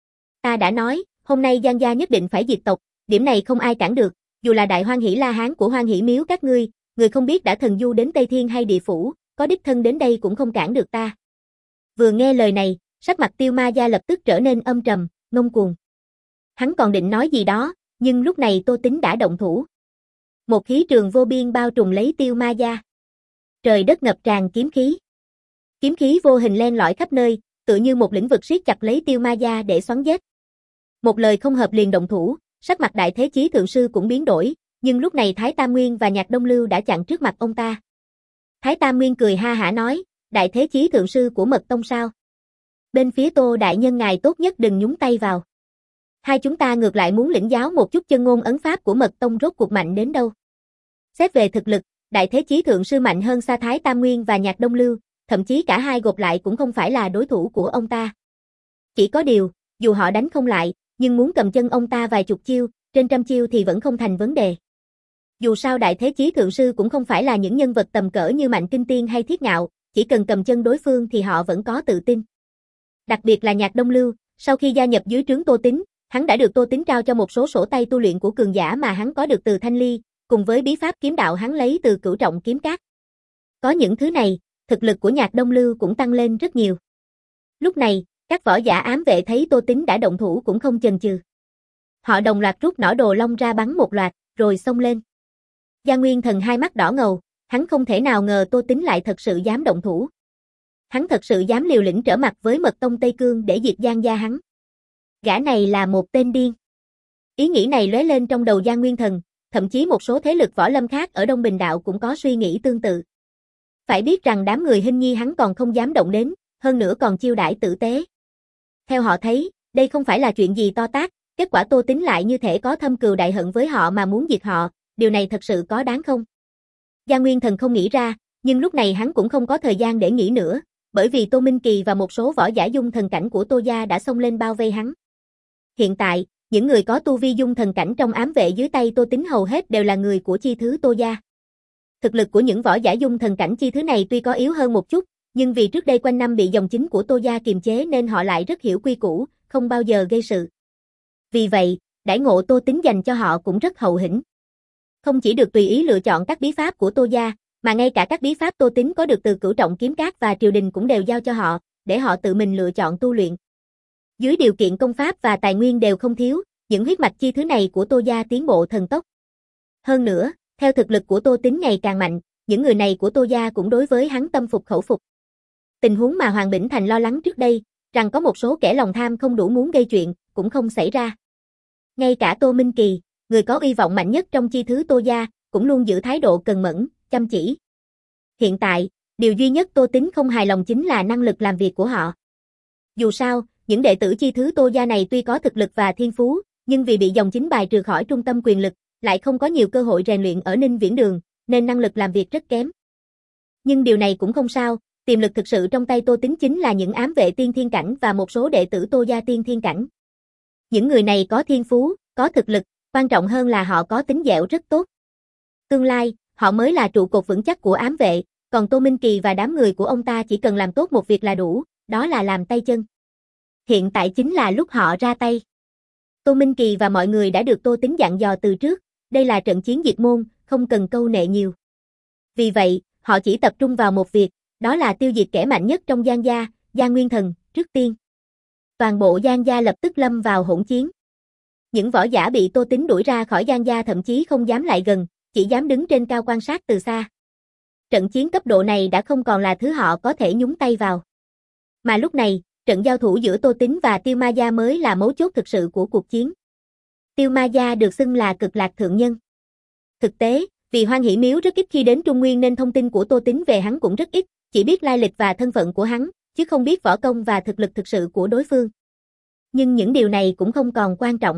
Ta đã nói, hôm nay Giang gia nhất định phải diệt tộc, điểm này không ai cản được, dù là đại Hoan Hỷ La Hán của Hoan Hỷ Miếu các ngươi, người không biết đã thần du đến Tây Thiên hay địa phủ, có đích thân đến đây cũng không cản được ta. Vừa nghe lời này, sắc mặt Tiêu Ma Gia lập tức trở nên âm trầm, ngông cuồng. Hắn còn định nói gì đó, nhưng lúc này Tô Tín đã động thủ. Một khí trường vô biên bao trùm lấy Tiêu Ma Gia. Trời đất ngập tràn kiếm khí. Kiếm khí vô hình len lỏi khắp nơi, tựa như một lĩnh vực siết chặt lấy Tiêu Ma Gia để xoắn giết. Một lời không hợp liền động thủ, sắc mặt Đại Thế Chí Thượng Sư cũng biến đổi, nhưng lúc này Thái Tam Nguyên và Nhạc Đông Lưu đã chặn trước mặt ông ta. Thái Tam Nguyên cười ha hả nói, Đại Thế Chí Thượng Sư của Mật Tông sao? Bên phía Tô đại nhân ngài tốt nhất đừng nhúng tay vào. Hai chúng ta ngược lại muốn lĩnh giáo một chút chân ngôn ấn pháp của Mật Tông rốt cuộc mạnh đến đâu. Xét về thực lực, Đại Thế Chí Thượng Sư mạnh hơn xa Thái Tam Nguyên và Nhạc Đông Lưu, thậm chí cả hai gộp lại cũng không phải là đối thủ của ông ta. Chỉ có điều, dù họ đánh không lại, nhưng muốn cầm chân ông ta vài chục chiêu, trên trăm chiêu thì vẫn không thành vấn đề. Dù sao Đại Thế Chí Thượng Sư cũng không phải là những nhân vật tầm cỡ như Mạnh Kinh Tiên hay Thiết Ngạo, chỉ cần cầm chân đối phương thì họ vẫn có tự tin. Đặc biệt là Nhạc Đông Lưu, sau khi gia nhập dưới trướng Tô Tín, hắn đã được Tô Tín trao cho một số sổ tay tu luyện của cường giả mà hắn có được từ Thanh Ly, cùng với bí pháp kiếm đạo hắn lấy từ Cửu Trọng Kiếm Cát. Có những thứ này, thực lực của Nhạc Đông Lưu cũng tăng lên rất nhiều. Lúc này, các võ giả ám vệ thấy Tô Tín đã động thủ cũng không chần chừ. Họ đồng loạt rút nỏ đồ long ra bắn một loạt, rồi xông lên. Gia Nguyên Thần hai mắt đỏ ngầu, hắn không thể nào ngờ Tô Tín lại thật sự dám động thủ. Hắn thật sự dám liều lĩnh trở mặt với Mật Tông Tây Cương để diệt Giang gia hắn. Gã này là một tên điên. Ý nghĩ này lóe lên trong đầu Gia Nguyên Thần, thậm chí một số thế lực võ lâm khác ở Đông Bình Đạo cũng có suy nghĩ tương tự. Phải biết rằng đám người Hinh Nhi hắn còn không dám động đến, hơn nữa còn chiêu đãi tử tế. Theo họ thấy, đây không phải là chuyện gì to tát, kết quả Tô Tín lại như thể có thâm cừu đại hận với họ mà muốn diệt họ, điều này thật sự có đáng không? Gia Nguyên Thần không nghĩ ra, nhưng lúc này hắn cũng không có thời gian để nghĩ nữa, bởi vì Tô Minh Kỳ và một số võ giả dung thần cảnh của Tô gia đã xông lên bao vây hắn. Hiện tại, những người có tu vi dung thần cảnh trong ám vệ dưới tay Tô Tín hầu hết đều là người của chi thứ Tô gia. Thực lực của những võ giả dung thần cảnh chi thứ này tuy có yếu hơn một chút, nhưng vì trước đây quanh năm bị dòng chính của Tô gia kiềm chế nên họ lại rất hiểu quy củ, không bao giờ gây sự. Vì vậy, đãi ngộ Tô Tín dành cho họ cũng rất hậu hĩnh. Không chỉ được tùy ý lựa chọn các bí pháp của Tô gia, mà ngay cả các bí pháp Tô Tín có được từ Cửu Trọng Kiếm Cát và triều đình cũng đều giao cho họ, để họ tự mình lựa chọn tu luyện. Dưới điều kiện công pháp và tài nguyên đều không thiếu, những huyết mạch chi thứ này của Tô gia tiến bộ thần tốc. Hơn nữa, theo thực lực của Tô Tín ngày càng mạnh, những người này của Tô gia cũng đối với hắn tâm phục khẩu phục. Tình huống mà Hoàng Bỉnh Thành lo lắng trước đây, rằng có một số kẻ lòng tham không đủ muốn gây chuyện, cũng không xảy ra. Ngay cả Tô Minh Kỳ, người có uy vọng mạnh nhất trong chi thứ Tô gia, cũng luôn giữ thái độ cần mẫn, chăm chỉ. Hiện tại, điều duy nhất Tô Tín không hài lòng chính là năng lực làm việc của họ. Dù sao, những đệ tử chi thứ Tô gia này tuy có thực lực và thiên phú, nhưng vì bị dòng chính bài trừ khỏi trung tâm quyền lực, lại không có nhiều cơ hội rèn luyện ở Ninh Viễn Đường, nên năng lực làm việc rất kém. Nhưng điều này cũng không sao, tiềm lực thực sự trong tay Tô Tín chính là những ám vệ tiên thiên cảnh và một số đệ tử Tô gia tiên thiên cảnh. Những người này có thiên phú, có thực lực, quan trọng hơn là họ có tính dẻo rất tốt. Tương lai, họ mới là trụ cột vững chắc của ám vệ, còn Tô Minh Kỳ và đám người của ông ta chỉ cần làm tốt một việc là đủ, đó là làm tay chân. Hiện tại chính là lúc họ ra tay. Tô Minh Kỳ và mọi người đã được Tô Tín dặn dò từ trước, đây là trận chiến diệt môn, không cần câu nệ nhiều. Vì vậy, họ chỉ tập trung vào một việc, đó là tiêu diệt kẻ mạnh nhất trong Giang gia, Gia Nguyên Thần, trước tiên. Toàn bộ Giang gia lập tức lâm vào hỗn chiến. Những võ giả bị Tô Tín đuổi ra khỏi Giang gia thậm chí không dám lại gần, chỉ dám đứng trên cao quan sát từ xa. trận chiến cấp độ này đã không còn là thứ họ có thể nhúng tay vào. Mà lúc này, trận giao thủ giữa Tô Tín và Tiêu Ma Gia mới là mấu chốt thực sự của cuộc chiến. Tiêu Ma Gia được xưng là cực lạc thượng nhân. Thực tế, vì Hoan Hỷ Miếu rất ít khi đến Trung Nguyên nên thông tin của Tô Tín về hắn cũng rất ít, chỉ biết lai lịch và thân phận của hắn, chứ không biết võ công và thực lực thực sự của đối phương. Nhưng những điều này cũng không còn quan trọng.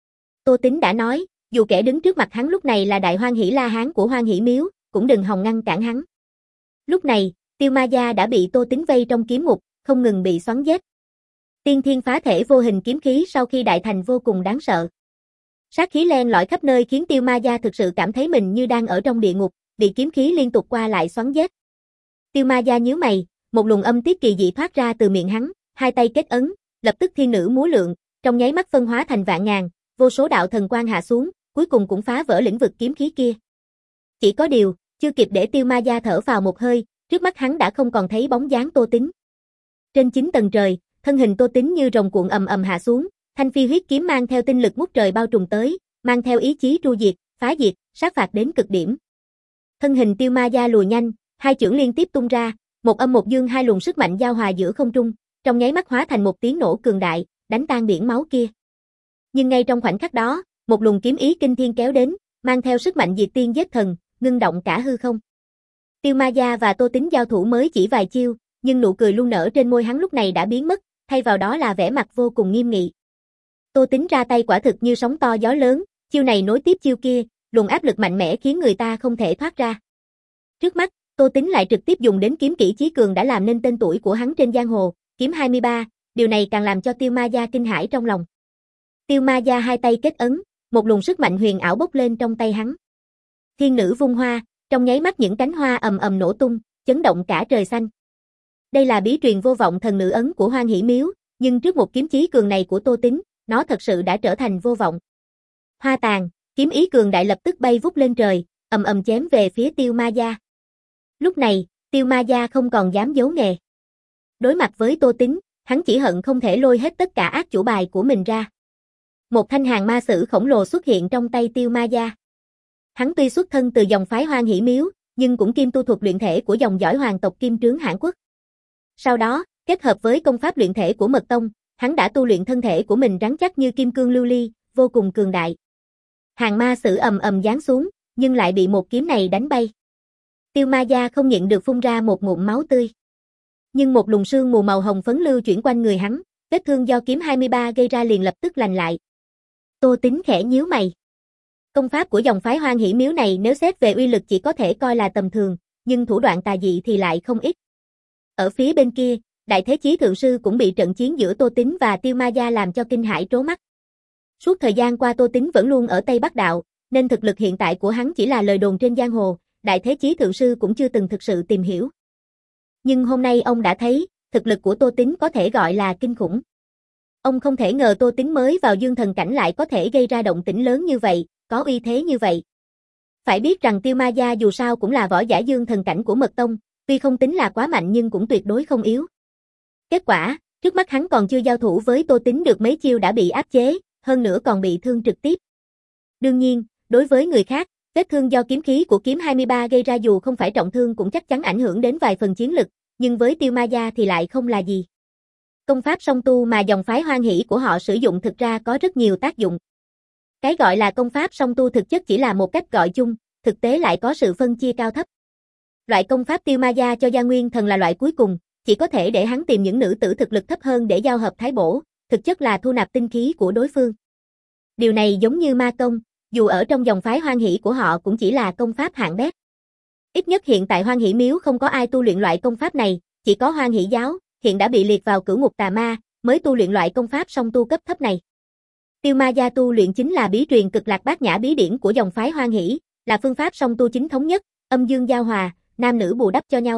Tô Tín đã nói, dù kẻ đứng trước mặt hắn lúc này là Đại Hoan Hỷ La Hán của Hoan Hỷ Miếu, cũng đừng hòng ngăn cản hắn. Lúc này, Tiêu Ma Gia đã bị Tô Tín vây trong kiếm ngục, không ngừng bị xoắn giết. Tiên thiên phá thể vô hình kiếm khí sau khi đại thành vô cùng đáng sợ. Sát khí len lỏi khắp nơi khiến Tiêu Ma Gia thực sự cảm thấy mình như đang ở trong địa ngục, bị kiếm khí liên tục qua lại xoắn giết. Tiêu Ma Gia nhíu mày, một luồng âm tiết kỳ dị thoát ra từ miệng hắn, hai tay kết ấn, lập tức thiên nữ múa lượng, trong nháy mắt phân hóa thành vạn ngàn, vô số đạo thần quang hạ xuống, cuối cùng cũng phá vỡ lĩnh vực kiếm khí kia. Chỉ có điều, chưa kịp để Tiêu Ma Gia thở vào một hơi, trước mắt hắn đã không còn thấy bóng dáng Tô Tín. Trên chín tầng trời, thân hình Tô Tín như rồng cuộn ầm ầm hạ xuống, thanh phi huyết kiếm mang theo tinh lực ngút trời bao trùm tới, mang theo ý chí tru diệt, phá diệt, sát phạt đến cực điểm. Thân hình Tiêu Ma Gia lùa nhanh, hai chưởng liên tiếp tung ra, một âm một dương hai luồng sức mạnh giao hòa giữa không trung, trong nháy mắt hóa thành một tiếng nổ cường đại, đánh tan biển máu kia. Nhưng ngay trong khoảnh khắc đó, một luồng kiếm ý kinh thiên kéo đến, mang theo sức mạnh diệt tiên giết thần, ngưng động cả hư không. Tiêu Ma Gia và Tô Tín giao thủ mới chỉ vài chiêu, nhưng nụ cười luôn nở trên môi hắn lúc này đã biến mất, thay vào đó là vẻ mặt vô cùng nghiêm nghị. Tô Tín ra tay quả thực như sóng to gió lớn, chiêu này nối tiếp chiêu kia, luồng áp lực mạnh mẽ khiến người ta không thể thoát ra. Trước mắt, Tô Tín lại trực tiếp dùng đến kiếm kỹ chí cường đã làm nên tên tuổi của hắn trên giang hồ, kiếm hai mươi ba, điều này càng làm cho Tiêu Ma Gia kinh hãi trong lòng. Tiêu Ma Gia hai tay kết ấn, một luồng sức mạnh huyền ảo bốc lên trong tay hắn. Thiên nữ vung hoa, trong nháy mắt những cánh hoa ầm ầm nổ tung, chấn động cả trời xanh. Đây là bí truyền vô vọng thần nữ ấn của Hoan Hỷ Miếu, nhưng trước một kiếm chí cường này của Tô Tín, nó thật sự đã trở thành vô vọng. Hoa tàn, kiếm ý cường đại lập tức bay vút lên trời, ầm ầm chém về phía Tiêu Ma Gia. Lúc này, Tiêu Ma Gia không còn dám giấu nghề. Đối mặt với Tô Tín, hắn chỉ hận không thể lôi hết tất cả ác chủ bài của mình ra. Một thanh hàng ma sử khổng lồ xuất hiện trong tay Tiêu Ma Gia. Hắn tuy xuất thân từ dòng phái Hoan Hỷ Miếu, nhưng cũng kiêm tu thuật luyện thể của dòng dõi hoàng tộc Kim Trướng Hãn Quốc. Sau đó, kết hợp với công pháp luyện thể của Mật Tông, hắn đã tu luyện thân thể của mình rắn chắc như kim cương lưu ly, vô cùng cường đại. Hàng ma sử ầm ầm giáng xuống, nhưng lại bị một kiếm này đánh bay. Tiêu Ma Gia không nhịn được phun ra một ngụm máu tươi. Nhưng một luồng sương mù màu hồng phấn lưu chuyển quanh người hắn, vết thương do kiếm hai mươi ba gây ra liền lập tức lành lại. Tô Tín khẽ nhíu mày. Công pháp của dòng phái Hoan Hỷ Miếu này nếu xét về uy lực chỉ có thể coi là tầm thường, nhưng thủ đoạn tà dị thì lại không ít. Ở phía bên kia, Đại Thế Chí Thượng Sư cũng bị trận chiến giữa Tô Tín và Tiêu Ma Gia làm cho kinh hãi trố mắt. Suốt thời gian qua Tô Tín vẫn luôn ở Tây Bắc Đạo, nên thực lực hiện tại của hắn chỉ là lời đồn trên giang hồ, Đại Thế Chí Thượng Sư cũng chưa từng thực sự tìm hiểu. Nhưng hôm nay ông đã thấy, thực lực của Tô Tín có thể gọi là kinh khủng. Ông không thể ngờ Tô Tín mới vào dương thần cảnh lại có thể gây ra động tĩnh lớn như vậy, có uy thế như vậy. Phải biết rằng Tiêu Ma Gia dù sao cũng là võ giả dương thần cảnh của Mật Tông, tuy không tính là quá mạnh nhưng cũng tuyệt đối không yếu. Kết quả, trước mắt hắn còn chưa giao thủ với Tô Tín được mấy chiêu đã bị áp chế, hơn nữa còn bị thương trực tiếp. Đương nhiên, đối với người khác, vết thương do kiếm khí của kiếm hai mươi ba gây ra dù không phải trọng thương cũng chắc chắn ảnh hưởng đến vài phần chiến lực, nhưng với Tiêu Ma Gia thì lại không là gì. Công pháp song tu mà dòng phái Hoan Hỷ của họ sử dụng thực ra có rất nhiều tác dụng. Cái gọi là công pháp song tu thực chất chỉ là một cách gọi chung, thực tế lại có sự phân chia cao thấp. Loại công pháp Tiêu Ma Gia cho Gia Nguyên Thần là loại cuối cùng, chỉ có thể để hắn tìm những nữ tử thực lực thấp hơn để giao hợp thái bổ, thực chất là thu nạp tinh khí của đối phương. Điều này giống như ma công, dù ở trong dòng phái Hoan Hỷ của họ cũng chỉ là công pháp hạng bét. Ít nhất hiện tại Hoan Hỷ Miếu không có ai tu luyện loại công pháp này, chỉ có Hoan Hỷ giáo, hiện đã bị liệt vào cửu ngục tà ma, mới tu luyện loại công pháp song tu cấp thấp này. Tiêu Ma Gia tu luyện chính là bí truyền cực lạc bát nhã bí điển của dòng phái Hoan Hỷ, là phương pháp song tu chính thống nhất, âm dương giao hòa, nam nữ bù đắp cho nhau.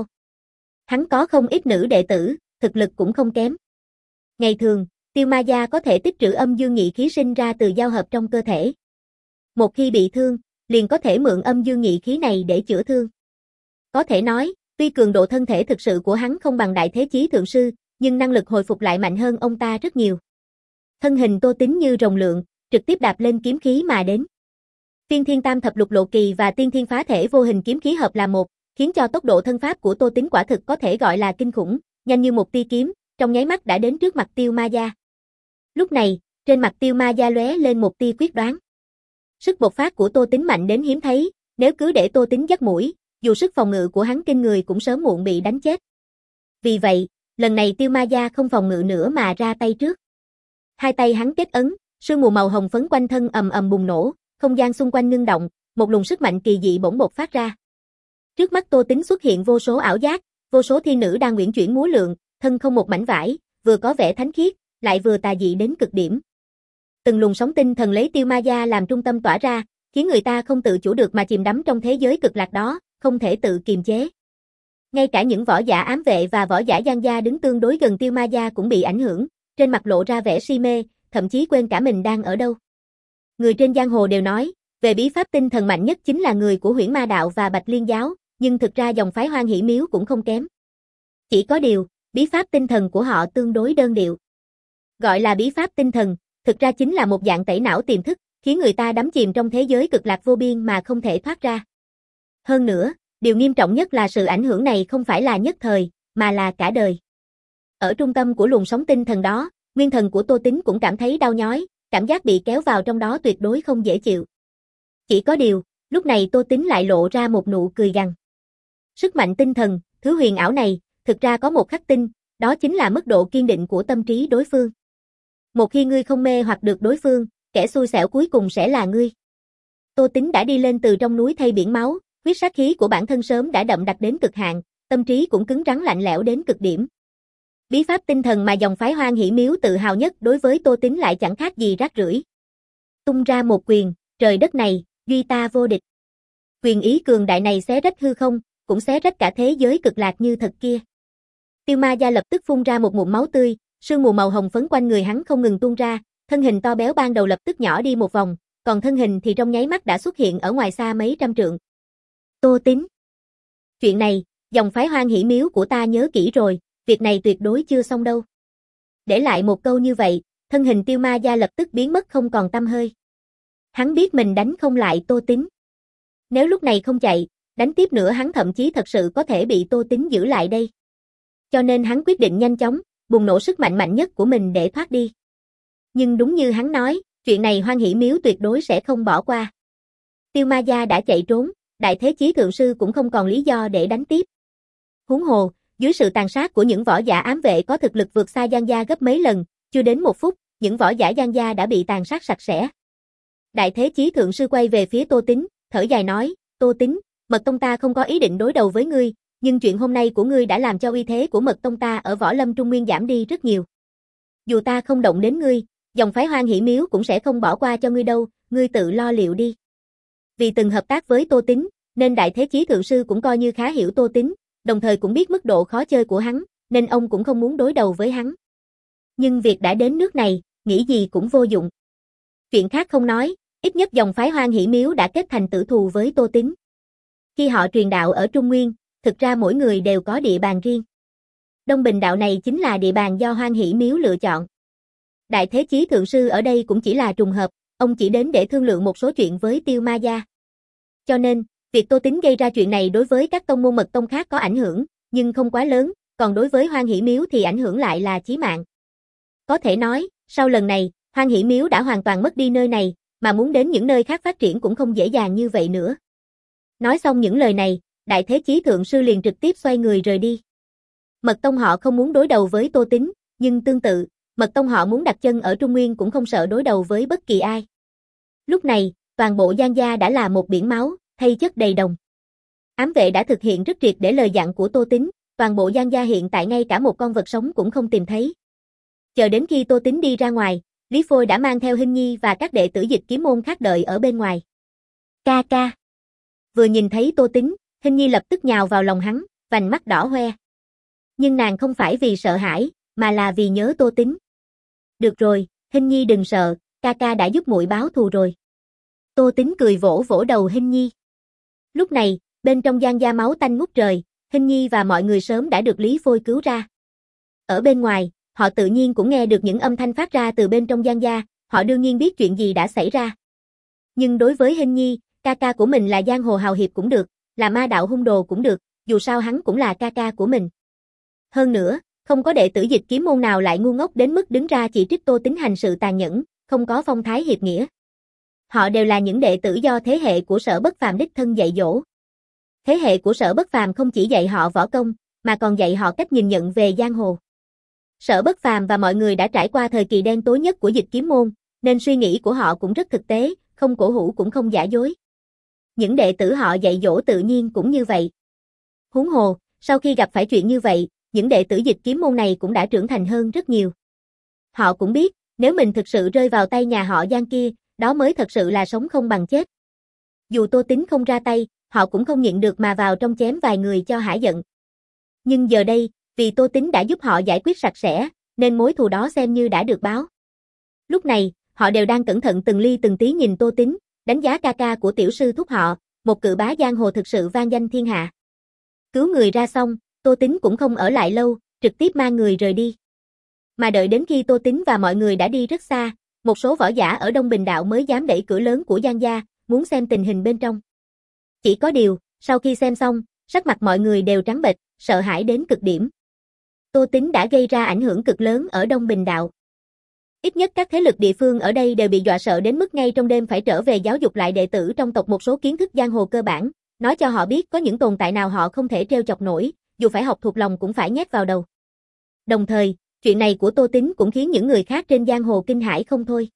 Hắn có không ít nữ đệ tử, thực lực cũng không kém. Ngày thường, Tiêu Ma Gia có thể tích trữ âm dương nhị khí sinh ra từ giao hợp trong cơ thể. Một khi bị thương, liền có thể mượn âm dương nhị khí này để chữa thương. Có thể nói, tuy cường độ thân thể thực sự của hắn không bằng Đại Thế Chí Thượng Sư, nhưng năng lực hồi phục lại mạnh hơn ông ta rất nhiều. Thân hình Tô Tín như rồng lượn, trực tiếp đạp lên kiếm khí mà đến. Tiên Thiên Tam Thập Lục Lộ Kỳ và Tiên Thiên Phá Thể vô hình kiếm khí hợp là một, khiến cho tốc độ thân pháp của Tô Tính quả thực có thể gọi là kinh khủng, nhanh như một tia kiếm, trong nháy mắt đã đến trước mặt Tiêu Ma Gia. Lúc này, trên mặt Tiêu Ma Gia lóe lên một tia quyết đoán. Sức bộc phát của Tô Tính mạnh đến hiếm thấy, nếu cứ để Tô Tính dắt mũi, dù sức phòng ngự của hắn kinh người cũng sớm muộn bị đánh chết. Vì vậy, lần này Tiêu Ma Gia không phòng ngự nữa mà ra tay trước. Hai tay hắn kết ấn, sương mù màu hồng phấn quanh thân ầm ầm bùng nổ, không gian xung quanh ngưng động, một luồng sức mạnh kỳ dị bỗng bộc phát ra. Trước mắt Tô Tính xuất hiện vô số ảo giác, vô số thiên nữ đang uyển chuyển múa lượn, thân không một mảnh vải, vừa có vẻ thánh khiết, lại vừa tà dị đến cực điểm. Từng luồng sóng tinh thần lấy Tiêu Ma Gia làm trung tâm tỏa ra, khiến người ta không tự chủ được mà chìm đắm trong thế giới cực lạc đó, không thể tự kiềm chế. Ngay cả những võ giả ám vệ và võ giả Giang gia đứng tương đối gần Tiêu Ma Gia cũng bị ảnh hưởng, trên mặt lộ ra vẻ si mê, thậm chí quên cả mình đang ở đâu. Người trên giang hồ đều nói, về bí pháp tinh thần mạnh nhất chính là người của Huyễn Ma đạo và Bạch Liên giáo, nhưng thực ra dòng phái Hoan Hỷ Miếu cũng không kém. Chỉ có điều, bí pháp tinh thần của họ tương đối đơn điệu. Gọi là bí pháp tinh thần, thực ra chính là một dạng tẩy não tiềm thức, khiến người ta đắm chìm trong thế giới cực lạc vô biên mà không thể thoát ra. Hơn nữa, điều nghiêm trọng nhất là sự ảnh hưởng này không phải là nhất thời, mà là cả đời. Ở trung tâm của luồng sóng tinh thần đó, nguyên thần của Tô Tính cũng cảm thấy đau nhói, cảm giác bị kéo vào trong đó tuyệt đối không dễ chịu. Chỉ có điều, lúc này Tô Tính lại lộ ra một nụ cười gằn. Sức mạnh tinh thần, thứ huyền ảo này, thực ra có một khắc tinh, đó chính là mức độ kiên định của tâm trí đối phương. Một khi ngươi không mê hoặc được đối phương, kẻ xui xẻo cuối cùng sẽ là ngươi. Tô Tính đã đi lên từ trong núi thay biển máu, huyết sát khí của bản thân sớm đã đậm đặc đến cực hạn, tâm trí cũng cứng rắn lạnh lẽo đến cực điểm. Bí pháp tinh thần mà dòng phái Hoan Hỷ Miếu tự hào nhất đối với Tô Tính lại chẳng khác gì rác rưởi. Tung ra một quyền, trời đất này, duy ta vô địch. Quyền ý cường đại này xé rách hư không, cũng xé rách cả thế giới cực lạc như thật kia. Tiêu Ma Gia lập tức phun ra một ngụm máu tươi, sương mù màu hồng phấn quanh người hắn không ngừng tuôn ra, thân hình to béo ban đầu lập tức nhỏ đi một vòng, còn thân hình thì trong nháy mắt đã xuất hiện ở ngoài xa mấy trăm trượng. Tô Tính. Chuyện này, dòng phái Hoan Hỷ Miếu của ta nhớ kỹ rồi, việc này tuyệt đối chưa xong đâu. Để lại một câu như vậy, thân hình Tiêu Ma Gia lập tức biến mất không còn tăm hơi. Hắn biết mình đánh không lại Tô Tính. Nếu lúc này không chạy, đánh tiếp nữa hắn thậm chí thật sự có thể bị Tô Tính giữ lại đây. Cho nên hắn quyết định nhanh chóng, bùng nổ sức mạnh mạnh nhất của mình để thoát đi. Nhưng đúng như hắn nói, chuyện này Hoan Hỷ Miếu tuyệt đối sẽ không bỏ qua. Tiêu Ma Gia đã chạy trốn, Đại Thế Chí Thượng Sư cũng không còn lý do để đánh tiếp. Huống hồ, dưới sự tàn sát của những võ giả ám vệ có thực lực vượt xa Giang gia gấp mấy lần, chưa đến một phút, những võ giả Giang gia đã bị tàn sát sạch sẽ. Đại Thế Chí Thượng Sư quay về phía Tô Tính, thở dài nói, Tô Tính, Mật Tông ta không có ý định đối đầu với ngươi, nhưng chuyện hôm nay của ngươi đã làm cho uy thế của Mật Tông ta ở Võ Lâm Trung Nguyên giảm đi rất nhiều. Dù ta không động đến ngươi, dòng phái Hoan Hỷ Miếu cũng sẽ không bỏ qua cho ngươi đâu, ngươi tự lo liệu đi. Vì từng hợp tác với Tô Tính, nên Đại Thế Chí Thượng Sư cũng coi như khá hiểu Tô Tính, đồng thời cũng biết mức độ khó chơi của hắn, nên ông cũng không muốn đối đầu với hắn. Nhưng việc đã đến nước này, nghĩ gì cũng vô dụng. Chuyện khác không nói, ít nhất dòng phái Hoan Hỷ Miếu đã kết thành tử thù với Tô Tính. Khi họ truyền đạo ở Trung Nguyên, thực ra mỗi người đều có địa bàn riêng. Đông Bình đạo này chính là địa bàn do Hoan Hỷ Miếu lựa chọn. Đại Thế Chí Thượng Sư ở đây cũng chỉ là trùng hợp, ông chỉ đến để thương lượng một số chuyện với Tiêu Ma Gia. Cho nên, việc Tô Tính gây ra chuyện này đối với các tông môn Mật Tông khác có ảnh hưởng, nhưng không quá lớn, còn đối với Hoan Hỷ Miếu thì ảnh hưởng lại là chí mạng. Có thể nói, sau lần này, Hoan Hỷ Miếu đã hoàn toàn mất đi nơi này, mà muốn đến những nơi khác phát triển cũng không dễ dàng như vậy nữa. Nói xong những lời này, Đại Thế Chí Thượng Sư liền trực tiếp xoay người rời đi. Mật Tông họ không muốn đối đầu với Tô Tính, nhưng tương tự, Mật Tông họ muốn đặt chân ở Trung Nguyên cũng không sợ đối đầu với bất kỳ ai. Lúc này, toàn bộ Giang gia đã là một biển máu, thay chất đầy đồng. Ám vệ đã thực hiện rất triệt để lời dặn của Tô Tính, toàn bộ Giang gia hiện tại ngay cả một con vật sống cũng không tìm thấy. Chờ đến khi Tô Tính đi ra ngoài, Lý Phôi đã mang theo Hinh Nhi và các đệ tử Dịch Kiếm môn khác đợi ở bên ngoài. Ca ca. Vừa nhìn thấy Tô Tính, Hinh Nhi lập tức nhào vào lòng hắn, vành mắt đỏ hoe. Nhưng nàng không phải vì sợ hãi, mà là vì nhớ Tô Tính. Được rồi, Hinh Nhi đừng sợ, ca ca đã giúp muội báo thù rồi. Tô Tính cười vỗ vỗ đầu Hinh Nhi. Lúc này, bên trong Giang gia máu tanh ngút trời, Hinh Nhi và mọi người sớm đã được Lý Phôi cứu ra. Ở bên ngoài, họ tự nhiên cũng nghe được những âm thanh phát ra từ bên trong Giang gia, họ đương nhiên biết chuyện gì đã xảy ra. Nhưng đối với Hinh Nhi, ca ca của mình là giang hồ hào hiệp cũng được, Là ma đạo hung đồ cũng được, dù sao hắn cũng là ca ca của mình. Hơn nữa, không có đệ tử Dịch Kiếm môn nào lại ngu ngốc đến mức đứng ra chỉ trích Tô Tín hành sự tàn nhẫn, không có phong thái hiệp nghĩa. Họ đều là những đệ tử do thế hệ của Sở Bất Phàm đích thân dạy dỗ. Thế hệ của Sở Bất Phàm không chỉ dạy họ võ công, mà còn dạy họ cách nhìn nhận về giang hồ. Sở Bất Phàm và mọi người đã trải qua thời kỳ đen tối nhất của Dịch Kiếm môn, nên suy nghĩ của họ cũng rất thực tế, không cổ hủ cũng không giả dối. Những đệ tử họ dạy dỗ tự nhiên cũng như vậy. Huống hồ, sau khi gặp phải chuyện như vậy, những đệ tử Dịch Kiếm môn này cũng đã trưởng thành hơn rất nhiều. Họ cũng biết, nếu mình thực sự rơi vào tay nhà họ Giang kia, đó mới thật sự là sống không bằng chết. Dù Tô Tín không ra tay, họ cũng không nhịn được mà vào trong chém vài người cho hả giận. Nhưng giờ đây, vì Tô Tín đã giúp họ giải quyết sạch sẽ, nên mối thù đó xem như đã được báo. Lúc này, họ đều đang cẩn thận từng ly từng tí nhìn Tô Tín, đánh giá ca ca của tiểu sư thúc họ, một cự bá giang hồ thực sự vang danh thiên hạ. Cứu người ra xong, Tô Tín cũng không ở lại lâu, trực tiếp mang người rời đi. Mà đợi đến khi Tô Tín và mọi người đã đi rất xa, một số võ giả ở Đông Bình Đạo mới dám đẩy cửa lớn của Giang gia, muốn xem tình hình bên trong. Chỉ có điều, sau khi xem xong, sắc mặt mọi người đều trắng bệch, sợ hãi đến cực điểm. Tô Tín đã gây ra ảnh hưởng cực lớn ở Đông Bình Đạo. Ít nhất các thế lực địa phương ở đây đều bị dọa sợ đến mức ngay trong đêm phải trở về giáo dục lại đệ tử trong tộc một số kiến thức giang hồ cơ bản, nói cho họ biết có những tồn tại nào họ không thể trêu chọc nổi, dù phải học thuộc lòng cũng phải nhét vào đầu. Đồng thời, chuyện này của Tô Tín cũng khiến những người khác trên giang hồ kinh hãi không thôi.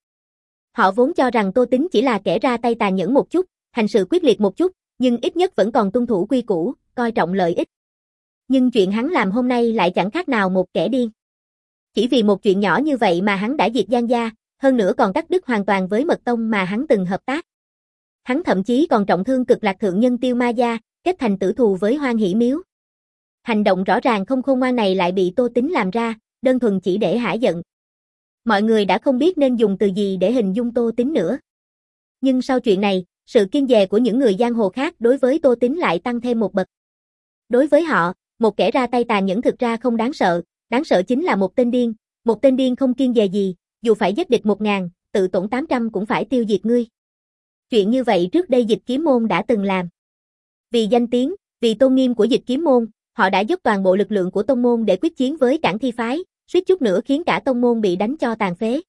Họ vốn cho rằng Tô Tín chỉ là kẻ ra tay tàn nhẫn một chút, hành sự quyết liệt một chút, nhưng ít nhất vẫn còn tuân thủ quy củ, coi trọng lợi ích. Nhưng chuyện hắn làm hôm nay lại chẳng khác nào một kẻ điên. Chỉ vì một chuyện nhỏ như vậy mà hắn đã diệt Giang gia, hơn nữa còn cắt đứt hoàn toàn với mật tông mà hắn từng hợp tác. Hắn thậm chí còn trọng thương Cực Lạc thượng nhân Tiêu Ma gia, kết thành tử thù với Hoan Hỷ Miếu. Hành động rõ ràng không khôn ngoan này lại bị Tô Tín làm ra, đơn thuần chỉ để hả giận. Mọi người đã không biết nên dùng từ gì để hình dung Tô Tín nữa. Nhưng sau chuyện này, sự kiêng dè của những người giang hồ khác đối với Tô Tín lại tăng thêm một bậc. Đối với họ, một kẻ ra tay tàn nhẫn thực ra không đáng sợ, đáng sợ chính là một tên điên, một tên điên không kiêng dè gì, dù phải giết địch một ngàn, tự tổn tám trăm cũng phải tiêu diệt ngươi. Chuyện như vậy trước đây Dịch Kiếm môn đã từng làm. Vì danh tiếng, vì tôn nghiêm của Dịch Kiếm môn, họ đã dốc toàn bộ lực lượng của tông môn để quyết chiến với Cảng Thi phái, suýt chút nữa khiến cả tông môn bị đánh cho tàn phế.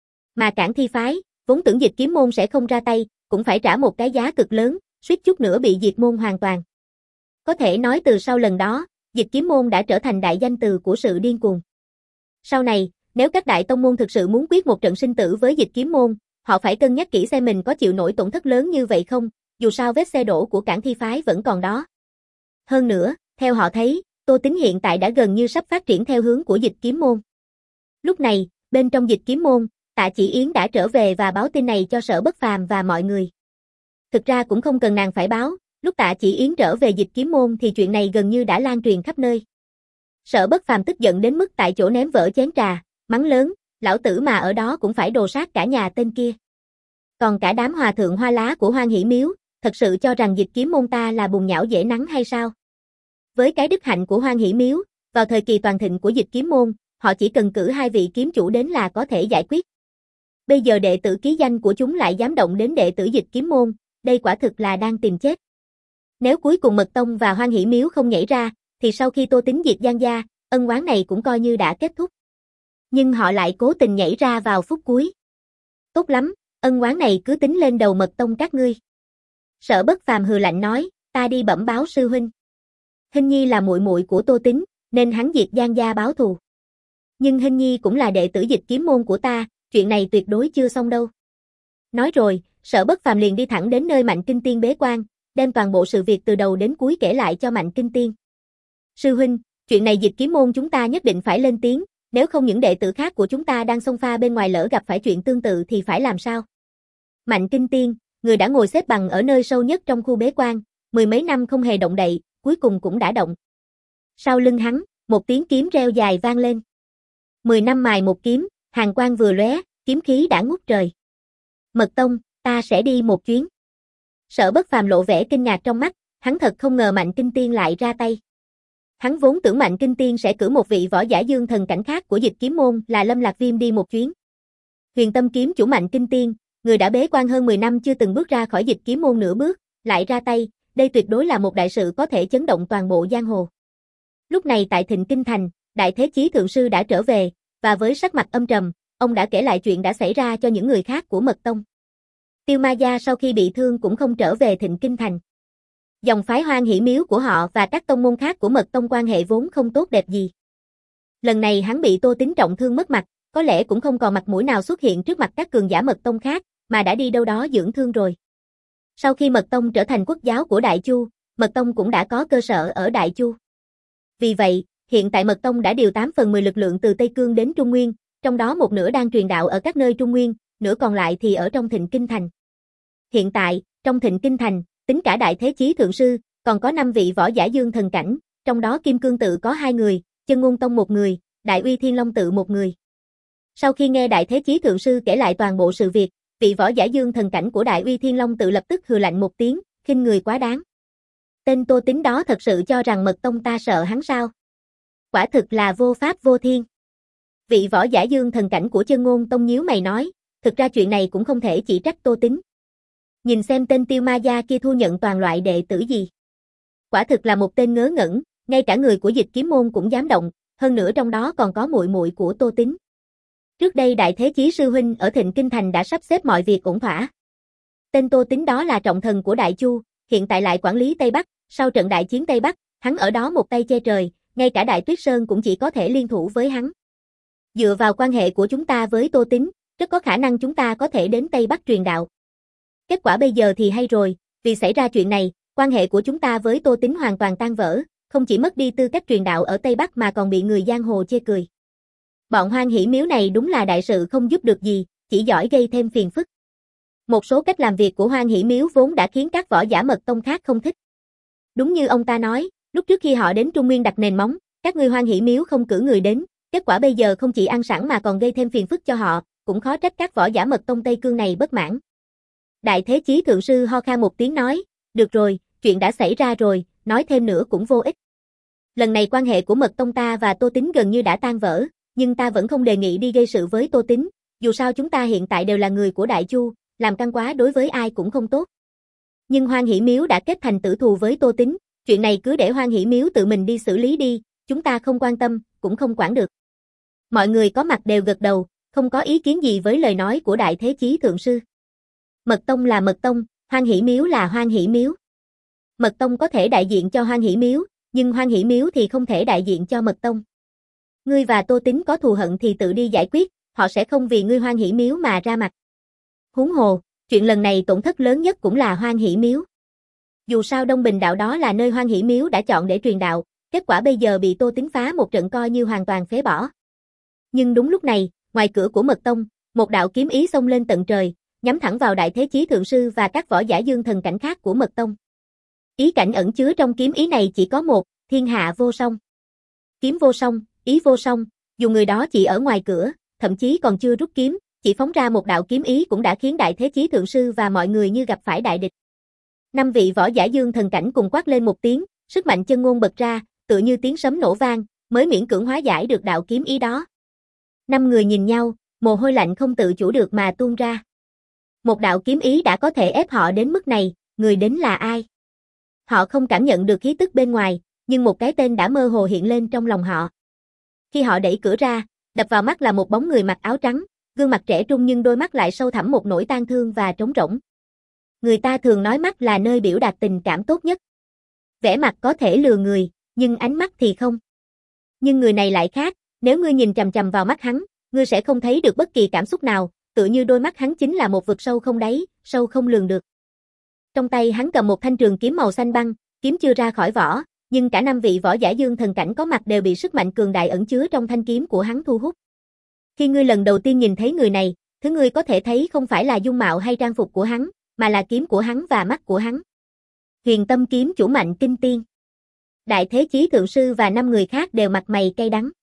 Mà Cảng Thi phái, vốn tưởng Dịch Kiếm môn sẽ không ra tay, cũng phải trả một cái giá cực lớn, suýt chút nữa bị diệt môn hoàn toàn. Có thể nói từ sau lần đó, Dịch Kiếm môn đã trở thành đại danh từ của sự điên cuồng. Sau này, nếu các đại tông môn thực sự muốn quyết một trận sinh tử với Dịch Kiếm môn, họ phải cân nhắc kỹ xem mình có chịu nổi tổn thất lớn như vậy không, dù sao vết xe đổ của Cảng Thi phái vẫn còn đó. Hơn nữa, theo họ thấy, Tô Tín hiện tại đã gần như sắp phát triển theo hướng của Dịch Kiếm môn. Lúc này, bên trong Dịch Kiếm môn, Tạ Chỉ Yến đã trở về và báo tin này cho Sở Bất Phàm và mọi người. Thực ra cũng không cần nàng phải báo, lúc Tạ Chỉ Yến trở về Dịch Kiếm môn thì chuyện này gần như đã lan truyền khắp nơi. Sở Bất Phàm tức giận đến mức tại chỗ ném vỡ chén trà, mắng lớn, lão tử mà ở đó cũng phải đồ sát cả nhà tên kia. Còn cả đám hòa thượng hoa lá của Hoan Hỷ Miếu, thật sự cho rằng Dịch Kiếm môn ta là bùn nhão dễ nắng hay sao? Với cái đức hạnh của Hoan Hỷ Miếu, vào thời kỳ toàn thịnh của Dịch Kiếm môn, họ chỉ cần cử hai vị kiếm chủ đến là có thể giải quyết. Bây giờ đệ tử ký danh của chúng lại dám động đến đệ tử Dịch Kiếm môn, đây quả thực là đang tìm chết. Nếu cuối cùng Mật Tông và Hoan Hỷ Miếu không nhảy ra, thì sau khi Tô Tín diệt Giang gia, ân oán này cũng coi như đã kết thúc. Nhưng họ lại cố tình nhảy ra vào phút cuối. Tốt lắm, ân oán này cứ tính lên đầu Mật Tông các ngươi. Sở Bất Phàm hừ lạnh nói, ta đi bẩm báo sư huynh. Hình Nhi là muội muội của Tô Tín, nên hắn diệt Giang gia báo thù. Nhưng Hình Nhi cũng là đệ tử Dịch Kiếm môn của ta, chuyện này tuyệt đối chưa xong đâu. Nói rồi, Sở Bất Phàm liền đi thẳng đến nơi Mạnh Kinh Tiên bế quan, đem toàn bộ sự việc từ đầu đến cuối kể lại cho Mạnh Kinh Tiên. Sư huynh, chuyện này Dịch Kiếm môn chúng ta nhất định phải lên tiếng, nếu không những đệ tử khác của chúng ta đang xông pha bên ngoài lỡ gặp phải chuyện tương tự thì phải làm sao? Mạnh Kinh Tiên, người đã ngồi xếp bằng ở nơi sâu nhất trong khu bế quan, mười mấy năm không hề động đậy, cuối cùng cũng đã động. Sau lưng hắn, một tiếng kiếm reo dài vang lên. Mười năm mài một kiếm, hàn quang vừa lóe, kiếm khí đã ngút trời. Mật Tông, ta sẽ đi một chuyến. Sở Bất Phàm lộ vẻ kinh ngạc trong mắt, hắn thật không ngờ Mạnh Kinh Tiên lại ra tay. Hắn vốn tưởng Mạnh Kinh Tiên sẽ cử một vị võ giả dương thần cảnh khác của Dịch Kiếm môn là Lâm Lạc Viêm đi một chuyến. Huyền Tâm kiếm chủ Mạnh Kinh Tiên, người đã bế quan hơn mười năm chưa từng bước ra khỏi Dịch Kiếm môn nửa bước, lại ra tay, đây tuyệt đối là một đại sự có thể chấn động toàn bộ giang hồ. Lúc này tại Thịnh Kinh Thành, Đại Thế Chí Thượng Sư đã trở về, và với sắc mặt âm trầm, ông đã kể lại chuyện đã xảy ra cho những người khác của Mật Tông. Tiêu Ma Gia sau khi bị thương cũng không trở về Thịnh Kinh Thành. Dòng phái Hoan Hỷ Miếu của họ và các tông môn khác của Mật Tông quan hệ vốn không tốt đẹp gì. Lần này hắn bị Tô Tín trọng thương mất mặt, có lẽ cũng không còn mặt mũi nào xuất hiện trước mặt các cường giả Mật Tông khác, mà đã đi đâu đó dưỡng thương rồi. Sau khi Mật Tông trở thành quốc giáo của Đại Chu, Mật Tông cũng đã có cơ sở ở Đại Chu. Vì vậy, hiện tại Mật Tông đã điều tám phần mười lực lượng từ Tây Cương đến Trung Nguyên, trong đó một nửa đang truyền đạo ở các nơi Trung Nguyên, nửa còn lại thì ở trong Thịnh Kinh Thành. Hiện tại, trong Thịnh Kinh Thành, tính cả Đại Thế Chí Thượng Sư, còn có năm vị võ giả dương thần cảnh, trong đó Kim Cương Tự có hai người, Chân Ngôn Tông một người, Đại Uy Thiên Long Tự một người. Sau khi nghe Đại Thế Chí Thượng Sư kể lại toàn bộ sự việc, vị võ giả dương thần cảnh của Đại Uy Thiên Long Tự lập tức hừ lạnh một tiếng, khinh người quá đáng. Tên Tô Tín đó thật sự cho rằng Mật Tông ta sợ hắn sao? Quả thực là vô pháp vô thiên. Vị võ giả dương thần cảnh của Chân Ngôn Tông nhíu mày nói, thực ra chuyện này cũng không thể chỉ trách Tô Tín. Nhìn xem tên Tiêu Ma Gia kia thu nhận toàn loại đệ tử gì. Quả thực là một tên ngớ ngẩn, ngay cả người của Dịch Kiếm Môn cũng dám động, hơn nữa trong đó còn có muội muội của Tô Tín. Trước đây Đại Thế Chí sư huynh ở Thịnh Kinh Thành đã sắp xếp mọi việc ổn thỏa. Tên Tô Tín đó là trọng thần của Đại Chu, hiện tại lại quản lý Tây Bắc, sau trận đại chiến Tây Bắc, hắn ở đó một tay che trời, ngay cả Đại Tuyết Sơn cũng chỉ có thể liên thủ với hắn. Dựa vào quan hệ của chúng ta với Tô Tín, rất có khả năng chúng ta có thể đến Tây Bắc truyền đạo. Kết quả bây giờ thì hay rồi, vì xảy ra chuyện này, quan hệ của chúng ta với Tô Tín hoàn toàn tan vỡ, không chỉ mất đi tư cách truyền đạo ở Tây Bắc mà còn bị người giang hồ chê cười. Bọn Hoan Hỷ Miếu này đúng là đại sự không giúp được gì, chỉ giỏi gây thêm phiền phức. Một số cách làm việc của Hoan Hỷ Miếu vốn đã khiến các võ giả Mật Tông khác không thích. Đúng như ông ta nói, lúc trước khi họ đến Trung Nguyên đặt nền móng, các ngươi Hoan Hỷ Miếu không cử người đến, kết quả bây giờ không chỉ ăn sẵn mà còn gây thêm phiền phức cho họ, cũng khó trách các võ giả Mật Tông Tây Cương này bất mãn. Đại Thế Chí Thượng Sư ho khan một tiếng nói, được rồi, chuyện đã xảy ra rồi, nói thêm nữa cũng vô ích. Lần này quan hệ của Mật Tông ta và Tô Tín gần như đã tan vỡ, nhưng ta vẫn không đề nghị đi gây sự với Tô Tín, dù sao chúng ta hiện tại đều là người của Đại Chu, làm căng quá đối với ai cũng không tốt. Nhưng Hoan Hỷ Miếu đã kết thành tử thù với Tô Tín, chuyện này cứ để Hoan Hỷ Miếu tự mình đi xử lý đi, chúng ta không quan tâm, cũng không quản được. Mọi người có mặt đều gật đầu, không có ý kiến gì với lời nói của Đại Thế Chí Thượng Sư. Mật Tông là Mật Tông, Hoan Hỷ Miếu là Hoan Hỷ Miếu. Mật Tông có thể đại diện cho Hoan Hỷ Miếu, nhưng Hoan Hỷ Miếu thì không thể đại diện cho Mật Tông. Ngươi và Tô Tín có thù hận thì tự đi giải quyết, họ sẽ không vì ngươi Hoan Hỷ Miếu mà ra mặt. Huống hồ, chuyện lần này tổn thất lớn nhất cũng là Hoan Hỷ Miếu. Dù sao Đông Bình đạo đó là nơi Hoan Hỷ Miếu đã chọn để truyền đạo, kết quả bây giờ bị Tô Tín phá một trận coi như hoàn toàn phế bỏ. Nhưng đúng lúc này, ngoài cửa của Mật Tông, một đạo kiếm ý xông lên tận trời, nhắm thẳng vào Đại Thế Chí Thượng Sư và các võ giả dương thần cảnh khác của Mật Tông. Ý cảnh ẩn chứa trong kiếm ý này chỉ có một, thiên hạ vô song. Kiếm vô song, ý vô song, dù người đó chỉ ở ngoài cửa, thậm chí còn chưa rút kiếm, chỉ phóng ra một đạo kiếm ý cũng đã khiến Đại Thế Chí Thượng Sư và mọi người như gặp phải đại địch. Năm vị võ giả dương thần cảnh cùng quát lên một tiếng, sức mạnh chân ngôn bật ra, tựa như tiếng sấm nổ vang, mới miễn cưỡng hóa giải được đạo kiếm ý đó. Năm người nhìn nhau, mồ hôi lạnh không tự chủ được mà tuôn ra. Một đạo kiếm ý đã có thể ép họ đến mức này, người đến là ai? Họ không cảm nhận được khí tức bên ngoài, nhưng một cái tên đã mơ hồ hiện lên trong lòng họ. Khi họ đẩy cửa ra, đập vào mắt là một bóng người mặc áo trắng, gương mặt trẻ trung nhưng đôi mắt lại sâu thẳm một nỗi tang thương và trống rỗng. Người ta thường nói mắt là nơi biểu đạt tình cảm tốt nhất. Vẻ mặt có thể lừa người, nhưng ánh mắt thì không. Nhưng người này lại khác, nếu ngươi nhìn chằm chằm vào mắt hắn, ngươi sẽ không thấy được bất kỳ cảm xúc nào, tựa như đôi mắt hắn chính là một vực sâu không đáy, sâu không lường được. Trong tay hắn cầm một thanh trường kiếm màu xanh băng, kiếm chưa ra khỏi vỏ, nhưng cả năm vị võ giả dương thần cảnh có mặt đều bị sức mạnh cường đại ẩn chứa trong thanh kiếm của hắn thu hút. Khi ngươi lần đầu tiên nhìn thấy người này, thứ ngươi có thể thấy không phải là dung mạo hay trang phục của hắn, mà là kiếm của hắn và mắt của hắn. Huyền Tâm kiếm chủ Mạnh Kinh Tiên. Đại Thế Chí Thượng Sư và năm người khác đều mặt mày cay đắng.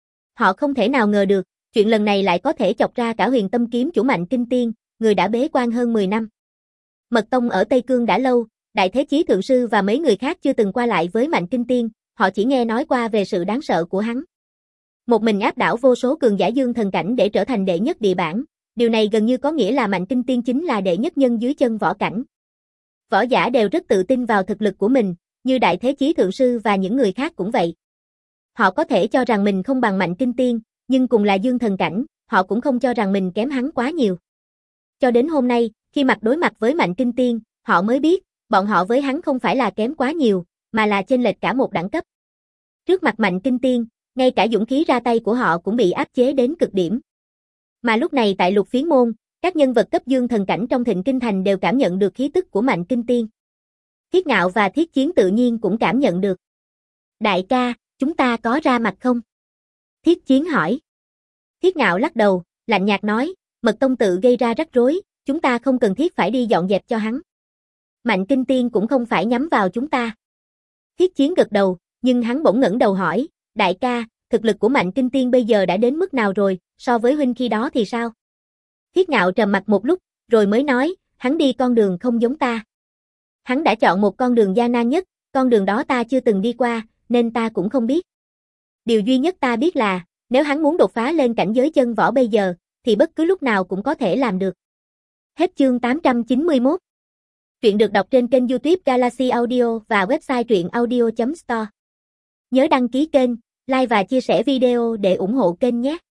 Họ không thể nào ngờ được, chuyện lần này lại có thể chọc ra cả Huyền Tâm kiếm chủ Mạnh Kinh Tiên, người đã bế quan hơn mười năm. Mật Tông ở Tây Cương đã lâu, Đại Thế Chí Thượng Sư và mấy người khác chưa từng qua lại với Mạnh Kinh Tiên, họ chỉ nghe nói qua về sự đáng sợ của hắn. Một mình áp đảo vô số cường giả dương thần cảnh để trở thành đệ nhất địa bảng, điều này gần như có nghĩa là Mạnh Kinh Tiên chính là đệ nhất nhân dưới chân võ cảnh. Võ giả đều rất tự tin vào thực lực của mình, như Đại Thế Chí Thượng Sư và những người khác cũng vậy. Họ có thể cho rằng mình không bằng Mạnh Kinh Tiên, nhưng cùng là dương thần cảnh, họ cũng không cho rằng mình kém hắn quá nhiều. Cho đến hôm nay, khi mặt đối mặt với Mạnh Kinh Tiên, họ mới biết, bọn họ với hắn không phải là kém quá nhiều, mà là chênh lệch cả một đẳng cấp. Trước mặt Mạnh Kinh Tiên, ngay cả dũng khí ra tay của họ cũng bị áp chế đến cực điểm. Mà lúc này tại Lục Phiến Môn, các nhân vật cấp dương thần cảnh trong Thịnh Kinh Thành đều cảm nhận được khí tức của Mạnh Kinh Tiên. Thiết Ngạo và Thiết Chiến tự nhiên cũng cảm nhận được. Đại ca, chúng ta có ra mặt không? Thiết Chiến hỏi. Thiết Ngạo lắc đầu, lạnh nhạt nói, Mật Tông tự gây ra rắc rối, chúng ta không cần thiết phải đi dọn dẹp cho hắn. Mạnh Kinh Tiên cũng không phải nhắm vào chúng ta. Thiết Chiến gật đầu, nhưng hắn bỗng ngẩng đầu hỏi, đại ca, thực lực của Mạnh Kinh Tiên bây giờ đã đến mức nào rồi, so với huynh khi đó thì sao? Thiết Ngạo trầm mặt một lúc, rồi mới nói, hắn đi con đường không giống ta. Hắn đã chọn một con đường gian nan nhất, con đường đó ta chưa từng đi qua, nên ta cũng không biết. Điều duy nhất ta biết là, nếu hắn muốn đột phá lên cảnh giới chân võ bây giờ, thì bất cứ lúc nào cũng có thể làm được. Hết chương tám trăm chín mươi mốt. Truyện được đọc trên kênh YouTube Galaxy Audio và website truyện audio chấm store. Nhớ đăng ký kênh, like và chia sẻ video để ủng hộ kênh nhé.